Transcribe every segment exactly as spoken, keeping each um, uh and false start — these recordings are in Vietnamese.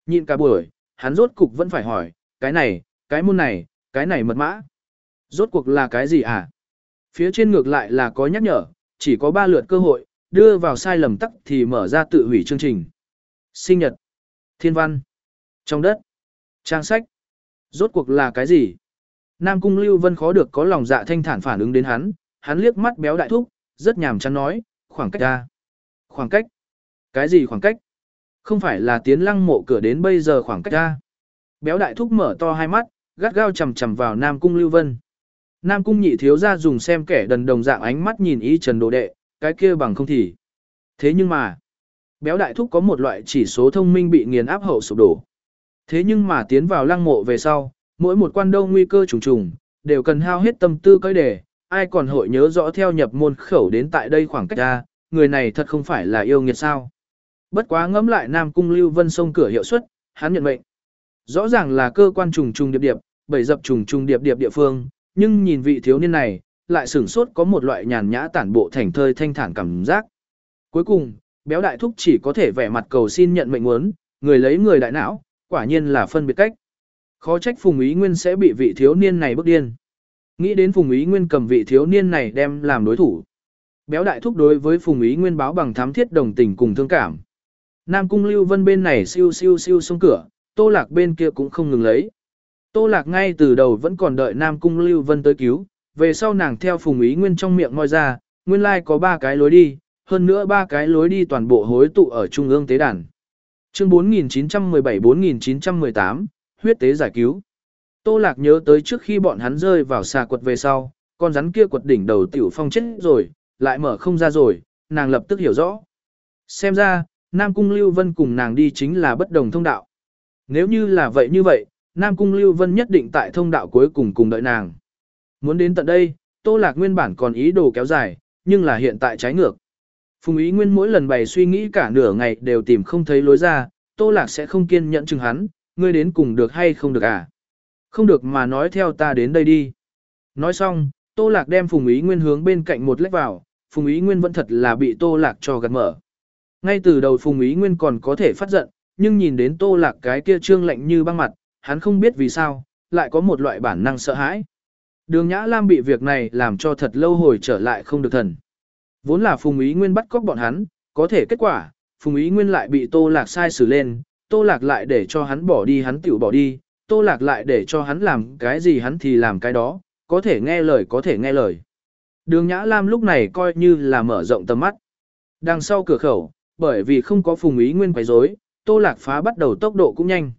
Nhịn cả buổi, hắn rốt cục vẫn phải hỏi, cái này, cái môn này, cái này mật mã. Rốt cuộc là cái gì à? Phía trên ngược lại là có nhắc nhở, chỉ có ba lượt cơ hội, đưa vào sai lầm tắc thì mở ra tự hủy chương trình. Sinh nhật, thiên văn, trong đất, trang sách. Rốt cuộc là cái gì? Nam Cung Lưu Vân khó được có lòng dạ thanh thản phản ứng đến hắn, hắn liếc mắt béo đại thúc, rất nhàm chán nói, khoảng cách ra. Khoảng cách? Cái gì khoảng cách? Không phải là tiến lăng mộ cửa đến bây giờ khoảng cách ra. Béo đại thúc mở to hai mắt, gắt gao chầm chầm vào Nam Cung Lưu Vân. Nam Cung nhị thiếu ra dùng xem kẻ đần đồng dạng ánh mắt nhìn y trần đồ đệ, cái kia bằng không thì. Thế nhưng mà, béo đại thúc có một loại chỉ số thông minh bị nghiền áp hậu sụp đổ. Thế nhưng mà tiến vào lăng mộ về sau, mỗi một quan đâu nguy cơ trùng trùng, đều cần hao hết tâm tư cõi đề, ai còn hội nhớ rõ theo nhập môn khẩu đến tại đây khoảng cách ra, người này thật không phải là yêu nghiệt sao. Bất quá ngẫm lại Nam Cung Lưu Vân xông cửa hiệu suất, hắn nhận mệnh. Rõ ràng là cơ quan trùng trùng điệp điệp, bảy dập trùng trùng điệp điệp địa phương, nhưng nhìn vị thiếu niên này, lại sửng sốt có một loại nhàn nhã tản bộ thành thơi thanh thản cảm giác. Cuối cùng, béo đại thúc chỉ có thể vẻ mặt cầu xin nhận mệnh muốn, người lấy người đại não, quả nhiên là phân biệt cách. Khó trách Phùng Ý Nguyên sẽ bị vị thiếu niên này bức điên. Nghĩ đến Phùng Ý Nguyên cầm vị thiếu niên này đem làm đối thủ. Béo đại thúc đối với Phùng Ý Nguyên báo bằng thám thiết đồng tình cùng thương cảm. Nam Cung Lưu Vân bên này siêu siêu siêu xông cửa, Tô Lạc bên kia cũng không ngừng lấy. Tô Lạc ngay từ đầu vẫn còn đợi Nam Cung Lưu Vân tới cứu, về sau nàng theo Phùng Ý Nguyên trong miệng ngoi ra, nguyên lai có ba cái lối đi, hơn nữa ba cái lối đi toàn bộ hối tụ ở trung ương tế đàn. Chương bốn nghìn chín trăm mười bảy bốn nghìn chín trăm mười tám, huyết tế giải cứu. Tô Lạc nhớ tới trước khi bọn hắn rơi vào xà quật về sau, con rắn kia quật đỉnh đầu tiểu phong chết rồi, lại mở không ra rồi, nàng lập tức hiểu rõ. Xem ra, Nam Cung Lưu Vân cùng nàng đi chính là bất đồng thông đạo. Nếu như là vậy như vậy, Nam Cung Lưu Vân nhất định tại thông đạo cuối cùng cùng đợi nàng. Muốn đến tận đây, Tô Lạc nguyên bản còn ý đồ kéo dài, nhưng là hiện tại trái ngược. Phùng Ý Nguyên mỗi lần bày suy nghĩ cả nửa ngày đều tìm không thấy lối ra, Tô Lạc sẽ không kiên nhẫn chừng hắn, ngươi đến cùng được hay không được à? Không được mà nói theo ta đến đây đi. Nói xong, Tô Lạc đem Phùng Ý Nguyên hướng bên cạnh một lách vào, Phùng Ý Nguyên vẫn thật là bị Tô Lạc cho gạt mở. Ngay từ đầu Phùng Ý Nguyên còn có thể phát giận, nhưng nhìn đến Tô Lạc cái kia trương lạnh như băng mặt, hắn không biết vì sao, lại có một loại bản năng sợ hãi. Đường Nhã Lam bị việc này làm cho thật lâu hồi trở lại không được thần. Vốn là Phùng Ý Nguyên bắt cóc bọn hắn, có thể kết quả, Phùng Ý Nguyên lại bị Tô Lạc sai xử lên, Tô Lạc lại để cho hắn bỏ đi hắn tiểu bỏ đi, Tô Lạc lại để cho hắn làm cái gì hắn thì làm cái đó, có thể nghe lời có thể nghe lời. Đường Nhã Lam lúc này coi như là mở rộng tầm mắt. Đằng sau cửa khẩu, bởi vì không có Phùng Ý Nguyên quấy rối, Tô Lạc phá bắt đầu tốc độ cũng nhanh.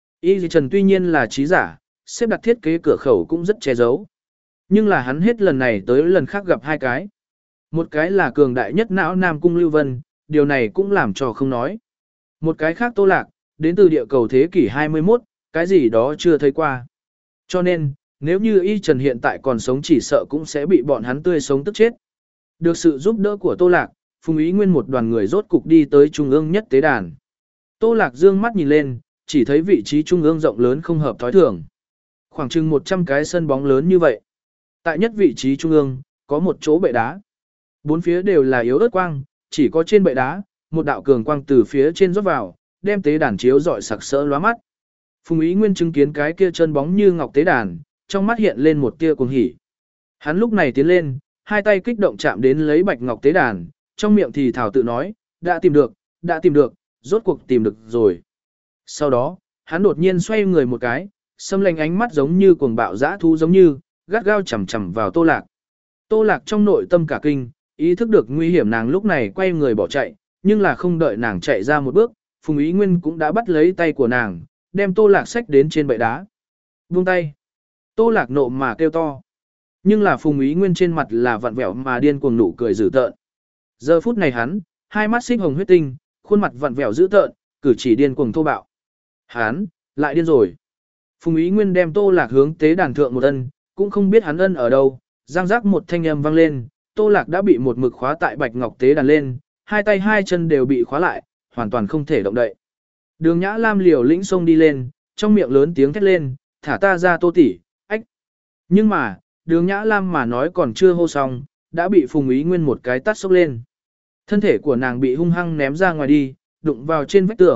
Y Trần tuy nhiên là trí giả, xếp đặt thiết kế cửa khẩu cũng rất che giấu. Nhưng là hắn hết lần này tới lần khác gặp hai cái. Một cái là cường đại nhất não Nam Cung Lưu Vân, điều này cũng làm cho không nói. Một cái khác Tô Lạc, đến từ địa cầu thế kỷ hai mươi mốt, cái gì đó chưa thấy qua. Cho nên, nếu như Y Trần hiện tại còn sống chỉ sợ cũng sẽ bị bọn hắn tươi sống tức chết. Được sự giúp đỡ của Tô Lạc, Phùng Ý Nguyên một đoàn người rốt cục đi tới trung ương nhất tế đàn. Tô Lạc dương mắt nhìn lên, chỉ thấy vị trí trung ương rộng lớn không hợp thói thường. Khoảng chừng một trăm cái sân bóng lớn như vậy. Tại nhất vị trí trung ương, có một chỗ bệ đá. Bốn phía đều là yếu ớt quang, chỉ có trên bệ đá, một đạo cường quang từ phía trên rót vào, đem tế đàn chiếu rọi sặc sỡ lóa mắt. Phùng Ý Nguyên chứng kiến cái kia chân bóng như ngọc tế đàn, trong mắt hiện lên một tia cuồng hỉ. Hắn lúc này tiến lên, hai tay kích động chạm đến lấy bạch ngọc tế đàn, trong miệng thì thảo tự nói, đã tìm được, đã tìm được, rốt cuộc tìm được rồi. Sau đó, hắn đột nhiên xoay người một cái, xâm lanh ánh mắt giống như cuồng bạo dã thú giống như, gắt gao chầm chầm vào Tô Lạc. Tô Lạc trong nội tâm cả kinh, ý thức được nguy hiểm nàng lúc này quay người bỏ chạy, nhưng là không đợi nàng chạy ra một bước, Phùng Ý Nguyên cũng đã bắt lấy tay của nàng, đem Tô Lạc xách đến trên bệ đá. Buông tay. Tô Lạc nộ mà kêu to. Nhưng là Phùng Ý Nguyên trên mặt là vặn vẹo mà điên cuồng nụ cười dữ tợn. Giờ phút này hắn, hai mắt xích hồng huyết tinh, khuôn mặt vặn vẹo dữ tợn, cử chỉ điên cuồng thô bạo. Hắn, lại điên rồi. Phùng Ý Nguyên đem Tô Lạc hướng tế đàn thượng một ân, cũng không biết hắn ân ở đâu, giang giác một thanh âm vang lên, Tô Lạc đã bị một mực khóa tại bạch ngọc tế đàn lên, hai tay hai chân đều bị khóa lại, hoàn toàn không thể động đậy. Đường Nhã Lam liều lĩnh xông đi lên, trong miệng lớn tiếng thét lên, thả ta ra Tô tỷ, ách. Nhưng mà, Đường Nhã Lam mà nói còn chưa hô xong, đã bị Phùng Ý Nguyên một cái tát sốc lên. Thân thể của nàng bị hung hăng ném ra ngoài đi, đụng vào trên vách tường,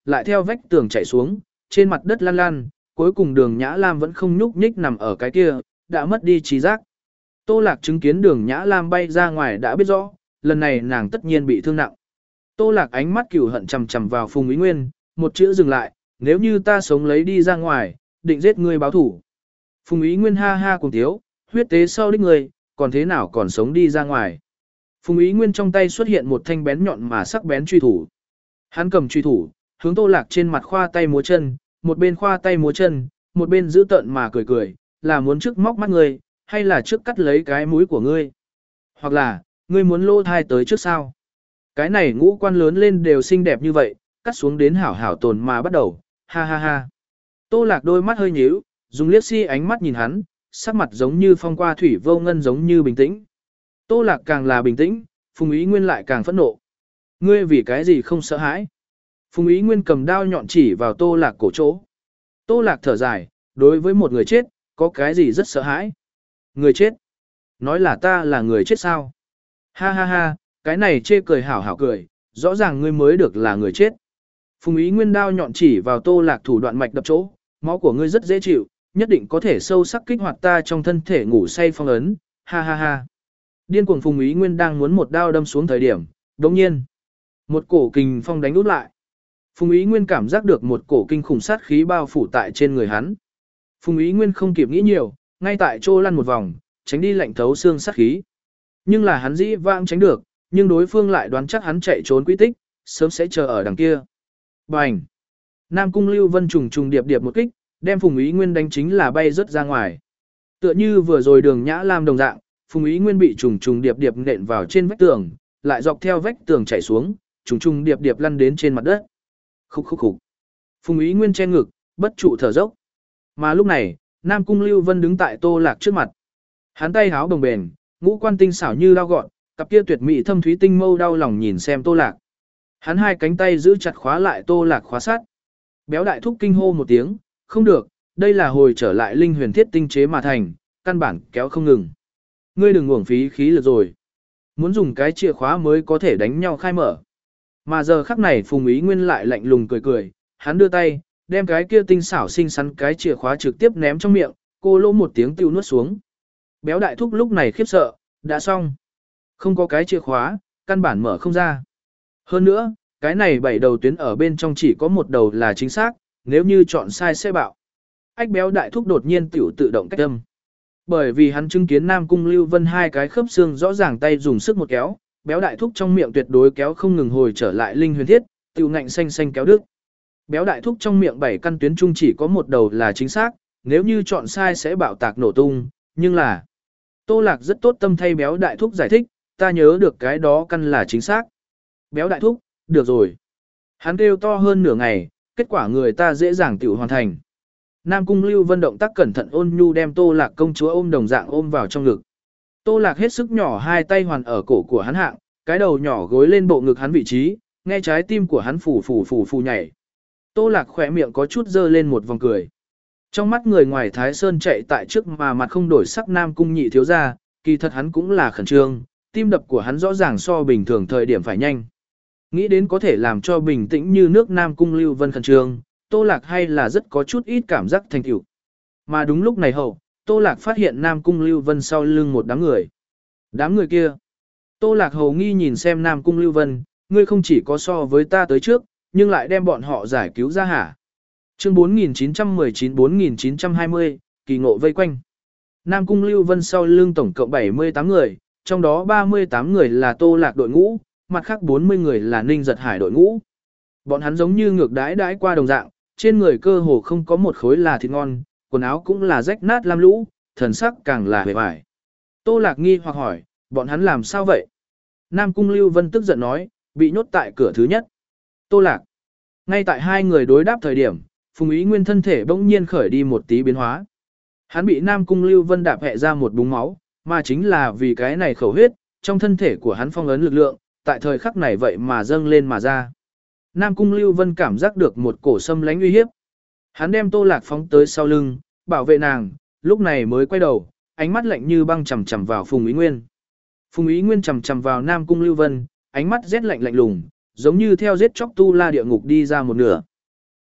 lại theo vách tường chảy xuống, trên mặt đất lăn lăn, cuối cùng Đường Nhã Lam vẫn không nhúc nhích nằm ở cái kia, đã mất đi trí giác. Tô Lạc chứng kiến Đường Nhã Lam bay ra ngoài đã biết rõ, lần này nàng tất nhiên bị thương nặng. Tô Lạc ánh mắt cừu hận chằm chằm vào Phùng Ý Nguyên, một chữ dừng lại, nếu như ta sống lấy đi ra ngoài, định giết ngươi báo thủ. Phùng Ý Nguyên ha ha cùng thiếu, huyết tế sau đích ngươi, còn thế nào còn sống đi ra ngoài. Phùng Ý Nguyên trong tay xuất hiện một thanh bén nhọn mà sắc bén truy thủ. Hắn cầm truy thủ, hướng Tô Lạc trên mặt khoa tay múa chân, một bên khoa tay múa chân, một bên giữ tợn mà cười cười, là muốn trước móc mắt ngươi, hay là trước cắt lấy cái mũi của ngươi. Hoặc là, ngươi muốn lô thai tới trước sao. Cái này ngũ quan lớn lên đều xinh đẹp như vậy, cắt xuống đến hảo hảo tồn mà bắt đầu, ha ha ha. Tô Lạc đôi mắt hơi nhíu, dùng liếc si ánh mắt nhìn hắn, sắc mặt giống như phong qua thủy vô ngân giống như bình tĩnh. Tô Lạc càng là bình tĩnh, Phùng Ý Nguyên lại càng phẫn nộ. Ngươi vì cái gì không sợ hãi? Phùng Ý Nguyên cầm đao nhọn chỉ vào Tô Lạc cổ chỗ. Tô Lạc thở dài, đối với một người chết, có cái gì rất sợ hãi? Người chết? Nói là ta là người chết sao? Ha ha ha, cái này chê cười hảo hảo cười, rõ ràng ngươi mới được là người chết. Phùng Ý Nguyên đao nhọn chỉ vào Tô Lạc thủ đoạn mạch đập chỗ, máu của ngươi rất dễ chịu, nhất định có thể sâu sắc kích hoạt ta trong thân thể ngủ say phong ấn, ha ha ha. Điên cuồng Phùng Ý Nguyên đang muốn một đao đâm xuống thời điểm, đồng nhiên, một cổ kình phong đánh út lại. Phùng Ý Nguyên cảm giác được một cổ kinh khủng sát khí bao phủ tại trên người hắn. Phùng Ý Nguyên không kịp nghĩ nhiều, ngay tại chỗ lăn một vòng, tránh đi lạnh thấu xương sát khí. Nhưng là hắn dĩ vãng tránh được, nhưng đối phương lại đoán chắc hắn chạy trốn quy tích, sớm sẽ chờ ở đằng kia. Bành! Nam Cung Lưu Vân trùng trùng điệp điệp một kích, đem Phùng Ý Nguyên đánh chính là bay rất ra ngoài. Tựa như vừa rồi Đường Nhã Lam đồng dạng, Phùng Ý Nguyên bị trùng trùng điệp điệp nện vào trên vách tường, lại dọc theo vách tường chảy xuống, trùng trùng điệp điệp lăn đến trên mặt đất. Khúc khúc khúc. Phùng Ý Nguyên che ngực, bất trụ thở dốc. Mà lúc này, Nam Cung Lưu Vân đứng tại Tô Lạc trước mặt. Hắn tay háo đồng bền, ngũ quan tinh xảo như dao gọn, cặp kia tuyệt mỹ thâm thúy tinh mâu đau lòng nhìn xem Tô Lạc. Hắn hai cánh tay giữ chặt khóa lại Tô Lạc khóa sát. Béo đại thúc kinh hô một tiếng, không được, đây là hồi trở lại linh huyền thiết tinh chế mà thành, căn bản kéo không ngừng. Ngươi đừng uổng phí khí lực rồi. Muốn dùng cái chìa khóa mới có thể đánh nhau khai mở. Mà giờ khắc này Phùng Ý Nguyên lại lạnh lùng cười cười, hắn đưa tay, đem cái kia tinh xảo xinh xắn cái chìa khóa trực tiếp ném trong miệng, cô lỗ một tiếng tiêu nuốt xuống. Béo đại thúc lúc này khiếp sợ, đã xong. Không có cái chìa khóa, căn bản mở không ra. Hơn nữa, cái này bảy đầu tuyến ở bên trong chỉ có một đầu là chính xác, nếu như chọn sai sẽ bạo. Ách béo đại thúc đột nhiên tiểu tự động cách âm. Bởi vì hắn chứng kiến Nam Cung Lưu Vân hai cái khớp xương rõ ràng tay dùng sức một kéo, béo đại thúc trong miệng tuyệt đối kéo không ngừng hồi trở lại linh huyền thiết, tiểu ngạnh xanh xanh kéo đứt. Béo đại thúc trong miệng bảy căn tuyến trung chỉ có một đầu là chính xác, nếu như chọn sai sẽ bạo tạc nổ tung, nhưng là Tô Lạc rất tốt tâm thay béo đại thúc giải thích, ta nhớ được cái đó căn là chính xác. Béo đại thúc, được rồi. Hắn kêu to hơn nửa ngày, kết quả người ta dễ dàng tiểu hoàn thành. Nam Cung Lưu Vân động tác cẩn thận ôn nhu đem Tô Lạc công chúa ôm đồng dạng ôm vào trong ngực. Tô Lạc hết sức nhỏ hai tay hoàn ở cổ của hắn hạng, cái đầu nhỏ gối lên bộ ngực hắn vị trí, nghe trái tim của hắn phủ phủ phủ phủ nhảy. Tô Lạc khỏe miệng có chút dơ lên một vòng cười. Trong mắt người ngoài Thái Sơn chạy tại trước mà mặt không đổi sắc Nam Cung nhị thiếu ra, kỳ thật hắn cũng là khẩn trương, tim đập của hắn rõ ràng so bình thường thời điểm phải nhanh. Nghĩ đến có thể làm cho bình tĩnh như nước Nam Cung Lưu Vân khẩn trương, Tô Lạc hay là rất có chút ít cảm giác thành tựu. Mà đúng lúc này hậu, Tô Lạc phát hiện Nam Cung Lưu Vân sau lưng một đám người. Đám người kia. Tô Lạc hầu nghi nhìn xem Nam Cung Lưu Vân, ngươi không chỉ có so với ta tới trước, nhưng lại đem bọn họ giải cứu ra hả? Chương bốn nghìn chín trăm mười chín bốn nghìn chín trăm hai mươi, kỳ ngộ vây quanh. Nam Cung Lưu Vân sau lưng tổng cộng bảy mươi tám người, trong đó ba mươi tám người là Tô Lạc đội ngũ, mặt khác bốn mươi người là Ninh Giật Hải đội ngũ. Bọn hắn giống như ngược đãi đãi qua đồng dạng, trên người cơ hồ không có một khối là thịt ngon, quần áo cũng là rách nát lam lũ, thần sắc càng là hề vải. Tô Lạc nghi hoặc hỏi, bọn hắn làm sao vậy? Nam Cung Lưu Vân tức giận nói, bị nhốt tại cửa thứ nhất. Tô Lạc. Ngay tại hai người đối đáp thời điểm, Phùng Ý Nguyên thân thể bỗng nhiên khởi đi một tí biến hóa. Hắn bị Nam Cung Lưu Vân đạp hẹ ra một búng máu, mà chính là vì cái này khẩu huyết, trong thân thể của hắn phong ấn lực lượng, tại thời khắc này vậy mà dâng lên mà ra. Nam Cung Lưu Vân cảm giác được một cổ xâm lánh uy hiếp. Hắn đem Tô Lạc phóng tới sau lưng, bảo vệ nàng, lúc này mới quay đầu, ánh mắt lạnh như băng chằm chằm vào Phùng Ý Nguyên. Phùng Ý Nguyên chằm chằm vào Nam Cung Lưu Vân, ánh mắt rét lạnh lạnh lùng, giống như theo giết chóc tu la địa ngục đi ra một nửa.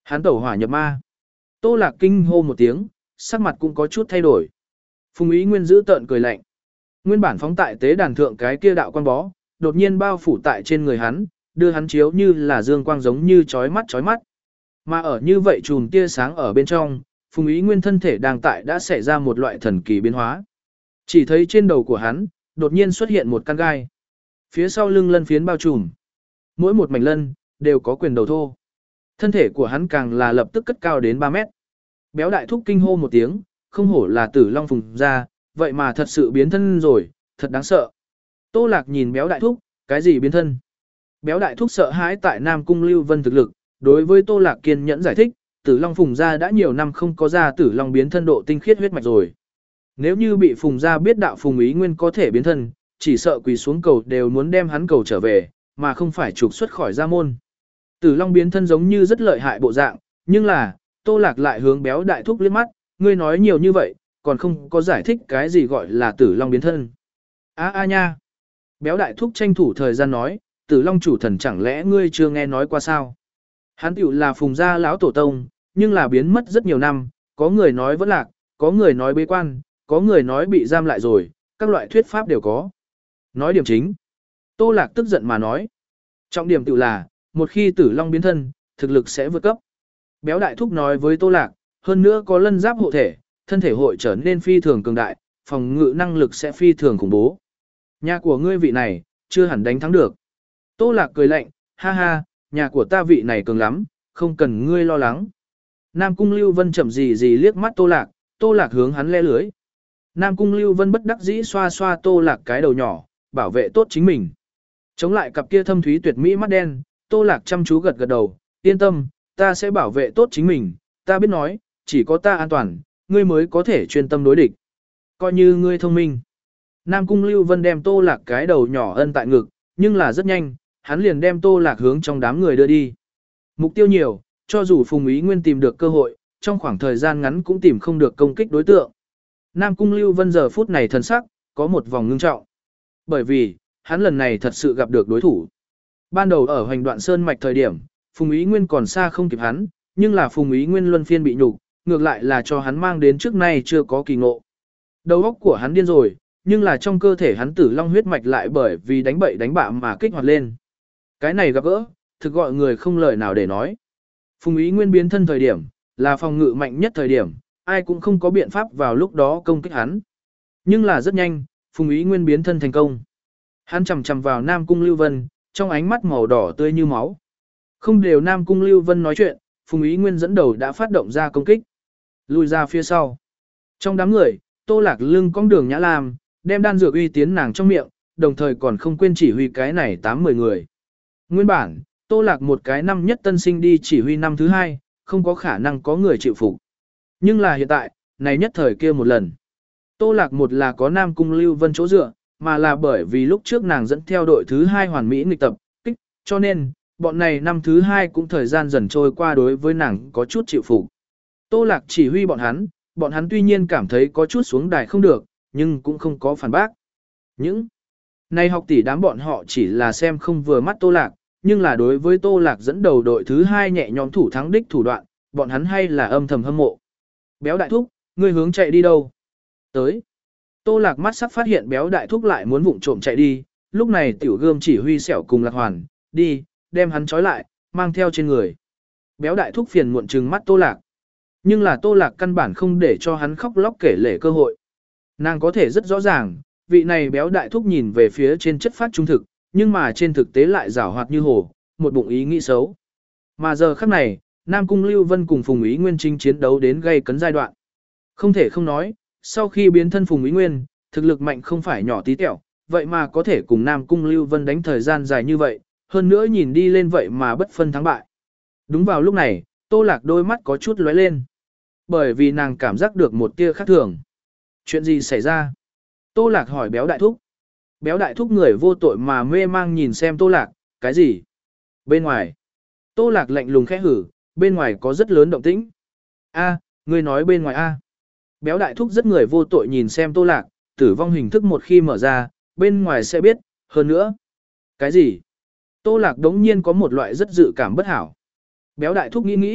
Hắn tẩu hỏa nhập ma. Tô Lạc kinh hô một tiếng, sắc mặt cũng có chút thay đổi. Phùng Ý Nguyên giữ tợn cười lạnh. Nguyên bản phóng tại tế đàn thượng cái kia đạo quan bó, đột nhiên bao phủ tại trên người hắn, đưa hắn chiếu như là dương quang giống như chói mắt chói mắt. Mà ở như vậy chùm tia sáng ở bên trong, Phùng Ý Nguyên thân thể đang tại đã xảy ra một loại thần kỳ biến hóa. Chỉ thấy trên đầu của hắn, đột nhiên xuất hiện một căn gai. Phía sau lưng lân phiến bao trùm. Mỗi một mảnh lân, đều có quyền đầu thô. Thân thể của hắn càng là lập tức cất cao đến ba mét. Béo đại thúc kinh hô một tiếng, không hổ là Tử Long Phùng ra, vậy mà thật sự biến thân rồi, thật đáng sợ. Tô Lạc nhìn béo đại thúc, cái gì biến thân? Béo đại thúc sợ hãi tại Nam Cung Lưu Vân thực lực, đối với Tô Lạc kiên nhẫn giải thích, Tử Long Phùng ra đã nhiều năm không có ra Tử Long biến thân độ tinh khiết huyết mạch rồi. Nếu như bị Phùng ra biết đạo Phùng Ý Nguyên có thể biến thân, chỉ sợ quỳ xuống cầu đều muốn đem hắn cầu trở về, mà không phải trục xuất khỏi gia môn. Tử Long biến thân giống như rất lợi hại bộ dạng, nhưng là, Tô Lạc lại hướng béo đại thúc liếc mắt, ngươi nói nhiều như vậy, còn không có giải thích cái gì gọi là Tử Long biến thân. A a nha. Béo đại thúc tranh thủ thời gian nói, Tử Long chủ thần chẳng lẽ ngươi chưa nghe nói qua sao? Hắn tiểu là Phùng gia lão tổ tông, nhưng là biến mất rất nhiều năm, có người nói vẫn lạc, có người nói bế quan, có người nói bị giam lại rồi, các loại thuyết pháp đều có. Nói điểm chính. Tô Lạc tức giận mà nói. Trọng điểm tiểu là, một khi Tử Long biến thân, thực lực sẽ vượt cấp. Béo đại thúc nói với Tô Lạc, hơn nữa có lân giáp hộ thể, thân thể hội trở nên phi thường cường đại, phòng ngự năng lực sẽ phi thường khủng bố. Nhà của ngươi vị này, chưa hẳn đánh thắng được. Tô Lạc cười lạnh, ha ha, nhà của ta vị này cường lắm, không cần ngươi lo lắng. Nam Cung Lưu Vân chậm gì gì liếc mắt Tô Lạc, Tô Lạc hướng hắn le lưới. Nam Cung Lưu Vân bất đắc dĩ xoa xoa Tô Lạc cái đầu nhỏ, bảo vệ tốt chính mình. Chống lại cặp kia thâm thúy tuyệt mỹ mắt đen, Tô Lạc chăm chú gật gật đầu, yên tâm, ta sẽ bảo vệ tốt chính mình, ta biết nói, chỉ có ta an toàn, ngươi mới có thể chuyên tâm đối địch. Coi như ngươi thông minh. Nam Cung Lưu Vân đem Tô Lạc cái đầu nhỏ ân tại ngực, nhưng là rất nhanh, hắn liền đem Tô Lạc hướng trong đám người đưa đi. Mục tiêu nhiều, cho dù Phùng Ý Nguyên tìm được cơ hội, trong khoảng thời gian ngắn cũng tìm không được công kích đối tượng. Nam Cung Lưu Vân giờ phút này thần sắc, có một vòng ngưng trọng. Bởi vì, hắn lần này thật sự gặp được đối thủ. Ban đầu ở Hoành Đoạn Sơn mạch thời điểm, Phùng Ý Nguyên còn xa không kịp hắn, nhưng là Phùng Ý Nguyên luân phiên bị nhục, ngược lại là cho hắn mang đến trước nay chưa có kỳ ngộ. Đầu óc của hắn điên rồi, nhưng là trong cơ thể hắn Tử Long huyết mạch lại bởi vì đánh bậy đánh bạ mà kích hoạt lên. Cái này gặp gỡ, thực gọi người không lời nào để nói. Phùng Ý Nguyên biến thân thời điểm, là phòng ngự mạnh nhất thời điểm, ai cũng không có biện pháp vào lúc đó công kích hắn. Nhưng là rất nhanh, Phùng Ý Nguyên biến thân thành công. Hắn chầm chầm vào Nam Cung Lưu Vân, trong ánh mắt màu đỏ tươi như máu. Không đều Nam Cung Lưu Vân nói chuyện, Phùng Ý Nguyên dẫn đầu đã phát động ra công kích. Lùi ra phía sau. Trong đám người, Tô Lạc lưng cong Đường Nhã Lam, đem đan dược uy tiến nàng trong miệng, đồng thời còn không quên chỉ huy cái này tám mười người. Nguyên bản, Tô Lạc một cái năm nhất tân sinh đi chỉ huy năm thứ hai, không có khả năng có người chịu phục. Nhưng là hiện tại, này nhất thời kia một lần. Tô Lạc một là có Nam Cung Lưu Vân chỗ dựa, mà là bởi vì lúc trước nàng dẫn theo đội thứ hai hoàn mỹ nghịch tập, kích, cho nên, bọn này năm thứ hai cũng thời gian dần trôi qua đối với nàng có chút chịu phục. Tô Lạc chỉ huy bọn hắn, bọn hắn tuy nhiên cảm thấy có chút xuống đài không được, nhưng cũng không có phản bác. Những này học tỷ đám bọn họ chỉ là xem không vừa mắt Tô Lạc, nhưng là đối với Tô Lạc dẫn đầu đội thứ hai nhẹ nhõm thủ thắng đích thủ đoạn, bọn hắn hay là âm thầm hâm mộ. Béo đại thúc, ngươi hướng chạy đi đâu? Tới. Tô Lạc mắt sắc phát hiện béo đại thúc lại muốn vụng trộm chạy đi, lúc này tiểu gươm chỉ huy xẻo cùng Lạc Hoàn, đi, đem hắn trói lại, mang theo trên người. Béo đại thúc phiền muộn trừng mắt Tô Lạc. Nhưng là Tô Lạc căn bản không để cho hắn khóc lóc kể lể cơ hội. Nàng có thể rất rõ ràng, vị này béo đại thúc nhìn về phía trên chất phát trung thực, nhưng mà trên thực tế lại giảo hoạt như hồ, một bụng ý nghĩ xấu. Mà giờ khắc này, Nam Cung Lưu Vân cùng Phùng Ý Nguyên chính chiến đấu đến gây cấn giai đoạn. Không thể không nói, sau khi biến thân Phùng Ý Nguyên, thực lực mạnh không phải nhỏ tí tẹo, vậy mà có thể cùng Nam Cung Lưu Vân đánh thời gian dài như vậy, hơn nữa nhìn đi lên vậy mà bất phân thắng bại. Đúng vào lúc này, Tô Lạc đôi mắt có chút lóe lên. Bởi vì nàng cảm giác được một tia khác thường. Chuyện gì xảy ra? Tô Lạc hỏi béo đại thúc. Béo đại thúc người vô tội mà mê mang nhìn xem Tô Lạc, cái gì? Bên ngoài. Tô Lạc lạnh lùng khẽ hử, bên ngoài có rất lớn động tĩnh. A, ngươi nói bên ngoài A. Béo đại thúc rất người vô tội nhìn xem Tô Lạc, tử vong hình thức một khi mở ra, bên ngoài sẽ biết, hơn nữa. Cái gì? Tô Lạc đống nhiên có một loại rất dự cảm bất hảo. Béo đại thúc nghĩ nghĩ,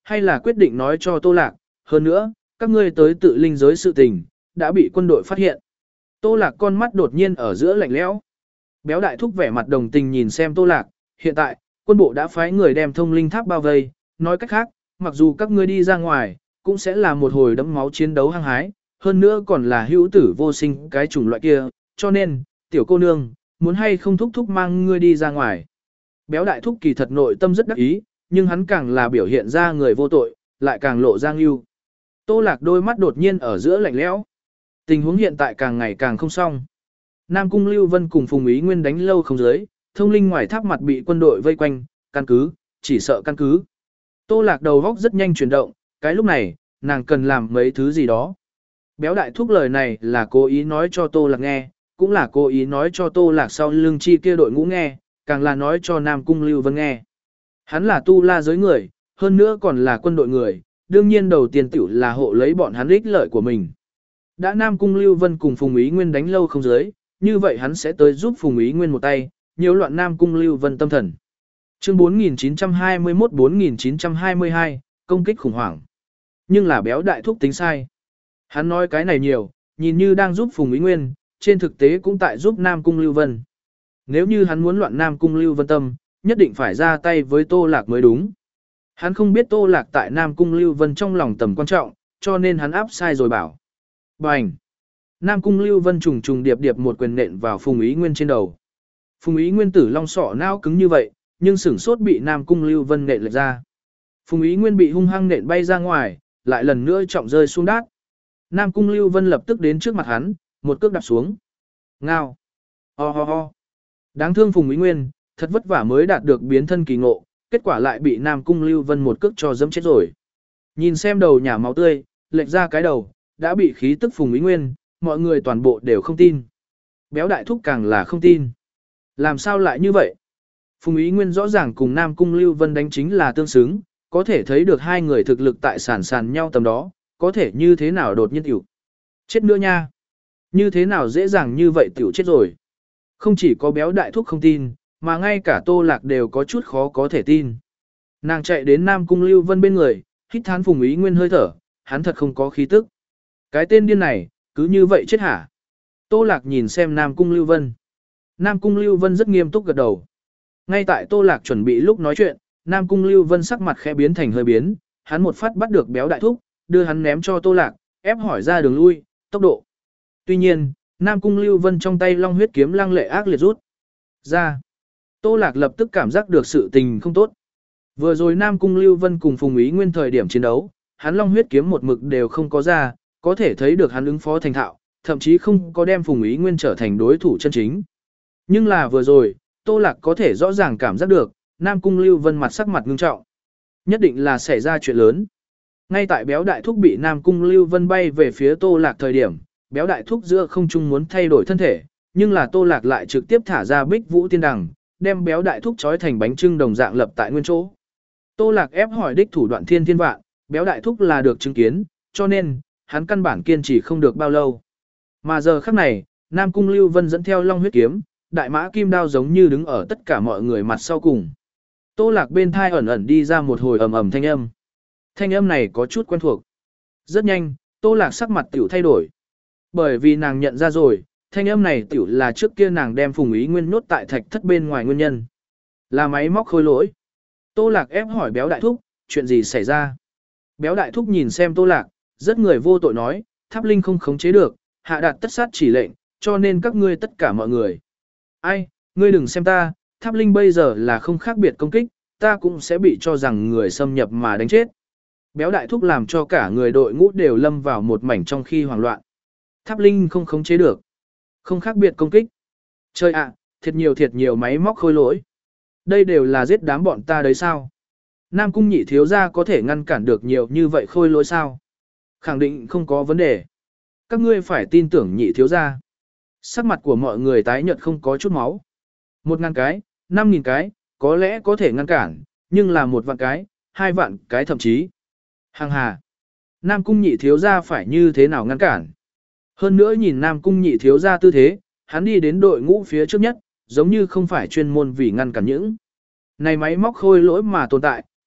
hay là quyết định nói cho Tô Lạc, hơn nữa, các ngươi tới tự linh giới sự tình, đã bị quân đội phát hiện. Tô Lạc con mắt đột nhiên ở giữa lạnh lẽo. Béo đại thúc vẻ mặt đồng tình nhìn xem Tô Lạc, hiện tại, quân bộ đã phái người đem thông linh tháp bao vây, nói cách khác, mặc dù các ngươi đi ra ngoài, cũng sẽ là một hồi đẫm máu chiến đấu hăng hái, hơn nữa còn là hữu tử vô sinh cái chủng loại kia, cho nên, tiểu cô nương, muốn hay không thúc thúc mang ngươi đi ra ngoài. Béo đại thúc kỳ thật nội tâm rất đắc ý, nhưng hắn càng là biểu hiện ra người vô tội, lại càng lộ ra ngưu. Tô Lạc đôi mắt đột nhiên ở giữa lạnh lẽo. Tình huống hiện tại càng ngày càng không xong. Nam Cung Lưu Vân cùng Phùng Ý Nguyên đánh lâu không dưới, thông linh ngoài tháp mặt bị quân đội vây quanh, căn cứ, chỉ sợ căn cứ. Tô Lạc đầu góc rất nhanh chuyển động, cái lúc này, nàng cần làm mấy thứ gì đó. Béo đại thúc lời này là cố ý nói cho Tô Lạc nghe, cũng là cố ý nói cho Tô Lạc sau lưng chi kia đội ngũ nghe, càng là nói cho Nam Cung Lưu Vân nghe. Hắn là tu la giới người, hơn nữa còn là quân đội người, đương nhiên đầu tiên tiểu là hộ lấy bọn hắn ích lợi của mình. Đã Nam Cung Lưu Vân cùng Phùng Ý Nguyên đánh lâu không dưới, như vậy hắn sẽ tới giúp Phùng Ý Nguyên một tay, nhiễu loạn Nam Cung Lưu Vân tâm thần. Chương bốn nghìn chín trăm hai mươi mốt bốn nghìn chín trăm hai mươi hai, công kích khủng hoảng. Nhưng là béo đại thúc tính sai. Hắn nói cái này nhiều, nhìn như đang giúp Phùng Ý Nguyên, trên thực tế cũng tại giúp Nam Cung Lưu Vân. Nếu như hắn muốn loạn Nam Cung Lưu Vân tâm, nhất định phải ra tay với Tô Lạc mới đúng. Hắn không biết Tô Lạc tại Nam Cung Lưu Vân trong lòng tầm quan trọng, cho nên hắn áp sai rồi bảo. Bành! Nam Cung Lưu Vân trùng trùng điệp điệp một quyền nện vào Phùng Ý Nguyên trên đầu. Phùng Ý Nguyên tử long sọ não cứng như vậy, nhưng sửng sốt bị Nam Cung Lưu Vân nện lệch ra. Phùng Ý Nguyên bị hung hăng nện bay ra ngoài, lại lần nữa trọng rơi xuống đát. Nam Cung Lưu Vân lập tức đến trước mặt hắn, một cước đạp xuống. Ngao! Ho ho ho! Đáng thương Phùng Ý Nguyên, thật vất vả mới đạt được biến thân kỳ ngộ, kết quả lại bị Nam Cung Lưu Vân một cước cho dẫm chết rồi. Nhìn xem đầu nhả máu tươi, lệch ra cái đầu, đã bị khí tức Phùng Ý Nguyên, mọi người toàn bộ đều không tin. Béo đại thúc càng là không tin. Làm sao lại như vậy? Phùng Ý Nguyên rõ ràng cùng Nam Cung Lưu Vân đánh chính là tương xứng, có thể thấy được hai người thực lực tại sàn sàn nhau tầm đó, có thể như thế nào đột nhiên tiểu. Chết nữa nha. Như thế nào dễ dàng như vậy tiểu chết rồi. Không chỉ có béo đại thúc không tin, mà ngay cả Tô Lạc đều có chút khó có thể tin. Nàng chạy đến Nam Cung Lưu Vân bên người, hít thán Phùng Ý Nguyên hơi thở, hắn thật không có khí tức. Cái tên điên này, cứ như vậy chết hả? Tô Lạc nhìn xem Nam Cung Lưu Vân. Nam Cung Lưu Vân rất nghiêm túc gật đầu. Ngay tại Tô Lạc chuẩn bị lúc nói chuyện, Nam Cung Lưu Vân sắc mặt khẽ biến thành hơi biến, hắn một phát bắt được béo đại thúc, đưa hắn ném cho Tô Lạc, ép hỏi ra đường lui, tốc độ. Tuy nhiên, Nam Cung Lưu Vân trong tay long huyết kiếm lăng lệ ác liệt rút ra. Tô Lạc lập tức cảm giác được sự tình không tốt. Vừa rồi Nam Cung Lưu Vân cùng Phùng Ý Nguyên thời điểm chiến đấu, hắn long huyết kiếm một mực đều không có ra, có thể thấy được hắn ứng phó thành thạo, thậm chí không có đem Phùng Ý Nguyên trở thành đối thủ chân chính. Nhưng là vừa rồi, Tô Lạc có thể rõ ràng cảm giác được, Nam Cung Lưu Vân mặt sắc mặt ngưng trọng. Nhất định là xảy ra chuyện lớn. Ngay tại béo đại thúc bị Nam Cung Lưu Vân bay về phía Tô Lạc thời điểm, béo đại thúc giữa không trung muốn thay đổi thân thể, nhưng là Tô Lạc lại trực tiếp thả ra Bích Vũ Tiên Đằng, đem béo đại thúc trói thành bánh trưng đồng dạng lập tại nguyên chỗ. Tô Lạc ép hỏi đích thủ đoạn thiên thiên vạn, béo đại thúc là được chứng kiến, cho nên, hắn căn bản kiên trì không được bao lâu. Mà giờ khắc này, Nam Cung Lưu Vân dẫn theo long huyết kiếm, đại mã kim đao giống như đứng ở tất cả mọi người mặt sau cùng. Tô Lạc bên thai ẩn ẩn đi ra một hồi ầm ầm thanh âm. Thanh âm này có chút quen thuộc. Rất nhanh, Tô Lạc sắc mặt tiểu thay đổi. Bởi vì nàng nhận ra rồi, thanh âm này tiểu là trước kia nàng đem Phùng Ý Nguyên nhốt tại thạch thất bên ngoài nguyên nhân. Là máy móc khôi lỗi. Tô Lạc ép hỏi béo đại thúc, chuyện gì xảy ra? Béo đại thúc nhìn xem Tô Lạc, rất người vô tội nói, Tháp Linh không khống chế được, hạ đạt tất sát chỉ lệnh, cho nên các ngươi tất cả mọi người. Ai, ngươi đừng xem ta, Tháp Linh bây giờ là không khác biệt công kích, ta cũng sẽ bị cho rằng người xâm nhập mà đánh chết. Béo đại thúc làm cho cả người đội ngũ đều lâm vào một mảnh trong khi hoảng loạn. Tháp Linh không khống chế được, không khác biệt công kích. Trời ạ, thiệt nhiều thiệt nhiều máy móc khôi lỗi. Đây đều là giết đám bọn ta đấy sao? Nam Cung nhị thiếu gia có thể ngăn cản được nhiều như vậy khôi lỗi sao? Khẳng định không có vấn đề. Các ngươi phải tin tưởng nhị thiếu gia. Sắc mặt của mọi người tái nhợt không có chút máu. Một ngàn cái, năm nghìn cái, có lẽ có thể ngăn cản, nhưng là một vạn cái, hai vạn cái thậm chí. Hàng hà. Nam Cung nhị thiếu gia phải như thế nào ngăn cản? Hơn nữa nhìn Nam Cung nhị thiếu gia tư thế, hắn đi đến đội ngũ phía trước nhất, giống như không phải chuyên môn vì ngăn cản những này máy móc khôi lỗi mà tồn tại,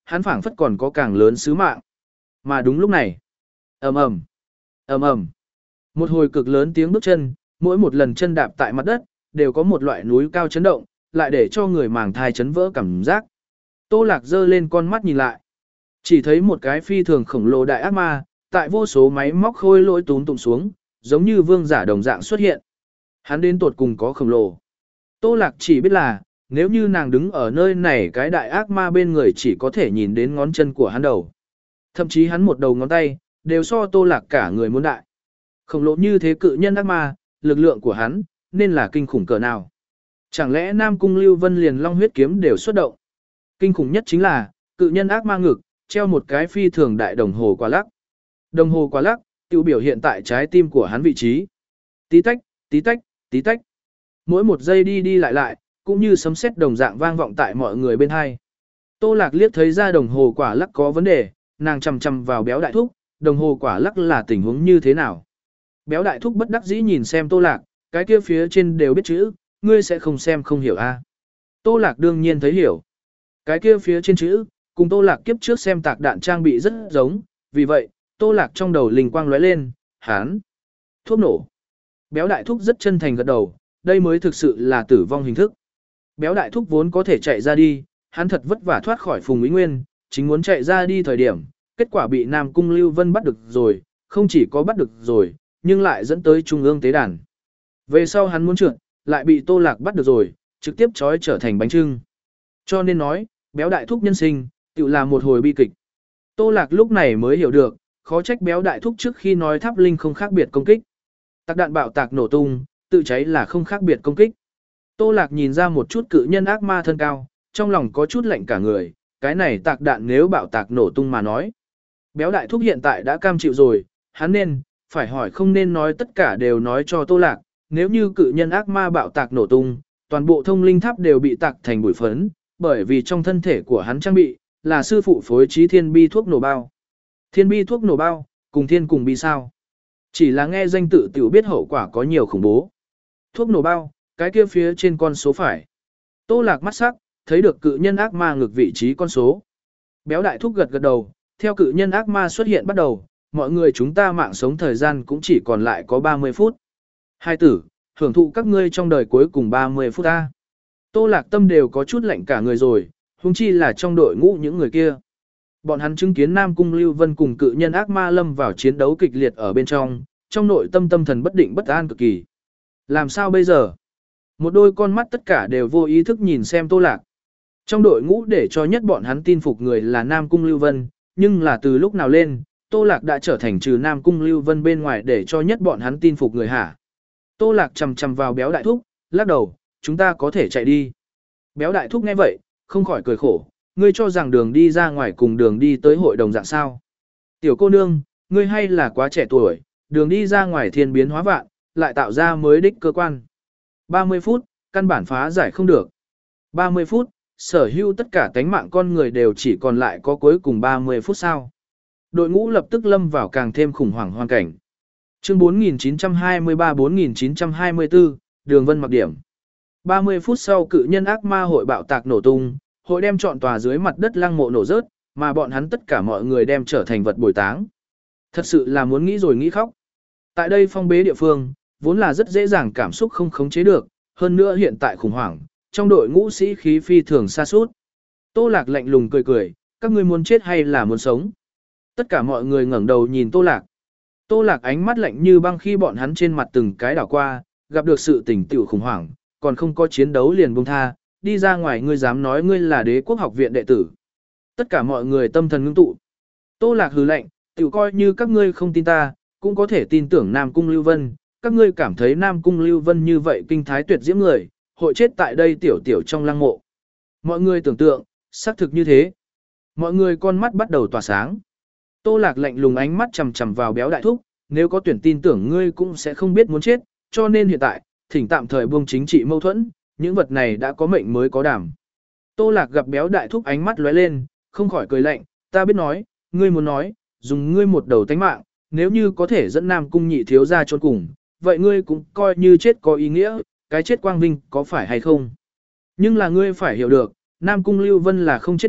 hắn phảng phất còn có càng lớn sứ mạng. Mà đúng lúc này, ầm ầm, ầm ầm, một hồi cực lớn tiếng bước chân, mỗi một lần chân đạp tại mặt đất, đều có một loại núi cao chấn động, lại để cho người màng thai chấn vỡ cảm giác. Tô Lạc giơ lên con mắt nhìn lại, chỉ thấy một cái phi thường khổng lồ đại ác ma, tại vô số máy móc khôi lỗi túm tụng xuống, giống như vương giả đồng dạng xuất hiện. Hắn đến tột cùng có khổng lồ. Tô Lạc chỉ biết là, nếu như nàng đứng ở nơi này cái đại ác ma bên người chỉ có thể nhìn đến ngón chân của hắn đầu. Thậm chí hắn một đầu ngón tay, đều so Tô Lạc cả người muốn đại. Khổng lồ như thế cự nhân ác ma, lực lượng của hắn, nên là kinh khủng cỡ nào. Chẳng lẽ Nam Cung Lưu Vân liền long huyết kiếm đều xuất động. Kinh khủng nhất chính là, cự nhân ác ma ngực, treo một cái phi thường đại đồng hồ quả lắc. Đồng hồ quả lắc, tiêu biểu hiện tại trái tim của hắn vị trí. Tí tách, tí tách, tí tách. Mỗi một giây đi đi lại lại, cũng như sấm sét đồng dạng vang vọng tại mọi người bên hai. Tô Lạc liếc thấy ra đồng hồ quả lắc có vấn đề, nàng chằm chằm vào béo đại thúc, đồng hồ quả lắc là tình huống như thế nào. Béo đại thúc bất đắc dĩ nhìn xem Tô Lạc, cái kia phía trên đều biết chữ, ngươi sẽ không xem không hiểu a. À? Tô Lạc đương nhiên thấy hiểu. Cái kia phía trên chữ, cùng Tô Lạc kiếp trước xem tạc đạn trang bị rất giống, vì vậy, Tô Lạc trong đầu linh quang lóe lên, hán, thuốc nổ. Béo đại thúc rất chân thành gật đầu, đây mới thực sự là tử vong hình thức. Béo đại thúc vốn có thể chạy ra đi, hắn thật vất vả thoát khỏi Phùng Mỹ Nguyên, chính muốn chạy ra đi thời điểm, kết quả bị Nam Cung Lưu Vân bắt được rồi, không chỉ có bắt được rồi, nhưng lại dẫn tới Trung ương tế đàn. Về sau hắn muốn trượt, lại bị Tô Lạc bắt được rồi, trực tiếp trói trở thành bánh trưng. Cho nên nói, béo đại thúc nhân sinh, tự là một hồi bi kịch. Tô Lạc lúc này mới hiểu được, khó trách béo đại thúc trước khi nói tháp linh không khác biệt công kích. Tạc đạn bạo tạc nổ tung, tự cháy là không khác biệt công kích. Tô Lạc nhìn ra một chút cự nhân ác ma thân cao, trong lòng có chút lạnh cả người, cái này tạc đạn nếu bạo tạc nổ tung mà nói. Béo đại thúc hiện tại đã cam chịu rồi, hắn nên, phải hỏi không nên nói tất cả đều nói cho Tô Lạc, nếu như cự nhân ác ma bạo tạc nổ tung, toàn bộ thông linh tháp đều bị tạc thành bụi phấn, bởi vì trong thân thể của hắn trang bị, là sư phụ phối trí thiên bi thuốc nổ bao. Thiên bi thuốc nổ bao, cùng thiên cùng bi sao. Chỉ là nghe danh tự tiểu biết hậu quả có nhiều khủng bố. Thuốc nổ bao, cái kia phía trên con số phải. Tô Lạc mắt sắc, thấy được cự nhân ác ma ngược vị trí con số. Béo đại thúc gật gật đầu, theo cự nhân ác ma xuất hiện bắt đầu, mọi người chúng ta mạng sống thời gian cũng chỉ còn lại có ba mươi phút. Hai tử, hưởng thụ các ngươi trong đời cuối cùng ba mươi phút ta. Tô Lạc tâm đều có chút lạnh cả người rồi, huống chi là trong đội ngũ những người kia. Bọn hắn chứng kiến Nam Cung Lưu Vân cùng cự nhân ác ma lâm vào chiến đấu kịch liệt ở bên trong, trong nội tâm tâm thần bất định bất an cực kỳ. Làm sao bây giờ? Một đôi con mắt tất cả đều vô ý thức nhìn xem Tô Lạc. Trong đội ngũ để cho nhất bọn hắn tin phục người là Nam Cung Lưu Vân, nhưng là từ lúc nào lên, Tô Lạc đã trở thành trừ Nam Cung Lưu Vân bên ngoài để cho nhất bọn hắn tin phục người hả? Tô Lạc chầm chầm vào béo đại thúc, lắc đầu, chúng ta có thể chạy đi. Béo đại thúc nghe vậy, không khỏi cười khổ, ngươi cho rằng đường đi ra ngoài cùng đường đi tới hội đồng dạng sao. Tiểu cô nương, ngươi hay là quá trẻ tuổi, đường đi ra ngoài thiên biến hóa vạn, lại tạo ra mới đích cơ quan. ba mươi phút, căn bản phá giải không được. ba mươi phút, sở hữu tất cả tánh mạng con người đều chỉ còn lại có cuối cùng ba mươi phút sau. Đội ngũ lập tức lâm vào càng thêm khủng hoảng hoàn cảnh. Chương bốn nghìn chín trăm hai mươi ba bốn nghìn chín trăm hai mươi tư, Đường Vân mặc điểm. ba mươi phút sau cự nhân ác ma hội bạo tạc nổ tung, hội đem trọn tòa dưới mặt đất lăng mộ nổ rớt, mà bọn hắn tất cả mọi người đem trở thành vật bồi táng. Thật sự là muốn nghĩ rồi nghĩ khóc. Tại đây phong bế địa phương, vốn là rất dễ dàng cảm xúc không khống chế được, hơn nữa hiện tại khủng hoảng, trong đội ngũ sĩ khí phi thường sa sút. Tô Lạc lạnh lùng cười cười, các ngươi muốn chết hay là muốn sống? Tất cả mọi người ngẩng đầu nhìn Tô Lạc. Tô Lạc ánh mắt lạnh như băng khi bọn hắn trên mặt từng cái đảo qua, gặp được sự tình tiểu khủng hoảng, còn không có chiến đấu liền buông tha, đi ra ngoài ngươi dám nói ngươi là Đế Quốc học viện đệ tử. Tất cả mọi người tâm thần ngưng tụ. Tô Lạc hừ lạnh, tiểu coi như các ngươi không tin ta, cũng có thể tin tưởng Nam Cung Lưu Vân, các ngươi cảm thấy Nam Cung Lưu Vân như vậy kinh thái tuyệt diễm người, hội chết tại đây tiểu tiểu trong lăng mộ. Mọi người tưởng tượng, xác thực như thế. Mọi người con mắt bắt đầu tỏa sáng. Tô Lạc lạnh lùng ánh mắt chằm chằm vào béo đại thúc, nếu có tuyển tin tưởng ngươi cũng sẽ không biết muốn chết, cho nên hiện tại, thỉnh tạm thời buông chính trị mâu thuẫn, những vật này đã có mệnh mới có đảm. Tô Lạc gặp béo đại thúc ánh mắt lóe lên, không khỏi cười lạnh, ta biết nói, ngươi muốn nói, dùng ngươi một đầu tánh mạng, nếu như có thể dẫn Nam Cung nhị thiếu ra chôn cùng, vậy ngươi cũng coi như chết có ý nghĩa, cái chết quang vinh có phải hay không. Nhưng là ngươi phải hiểu được, Nam Cung Lưu Vân là không chết được,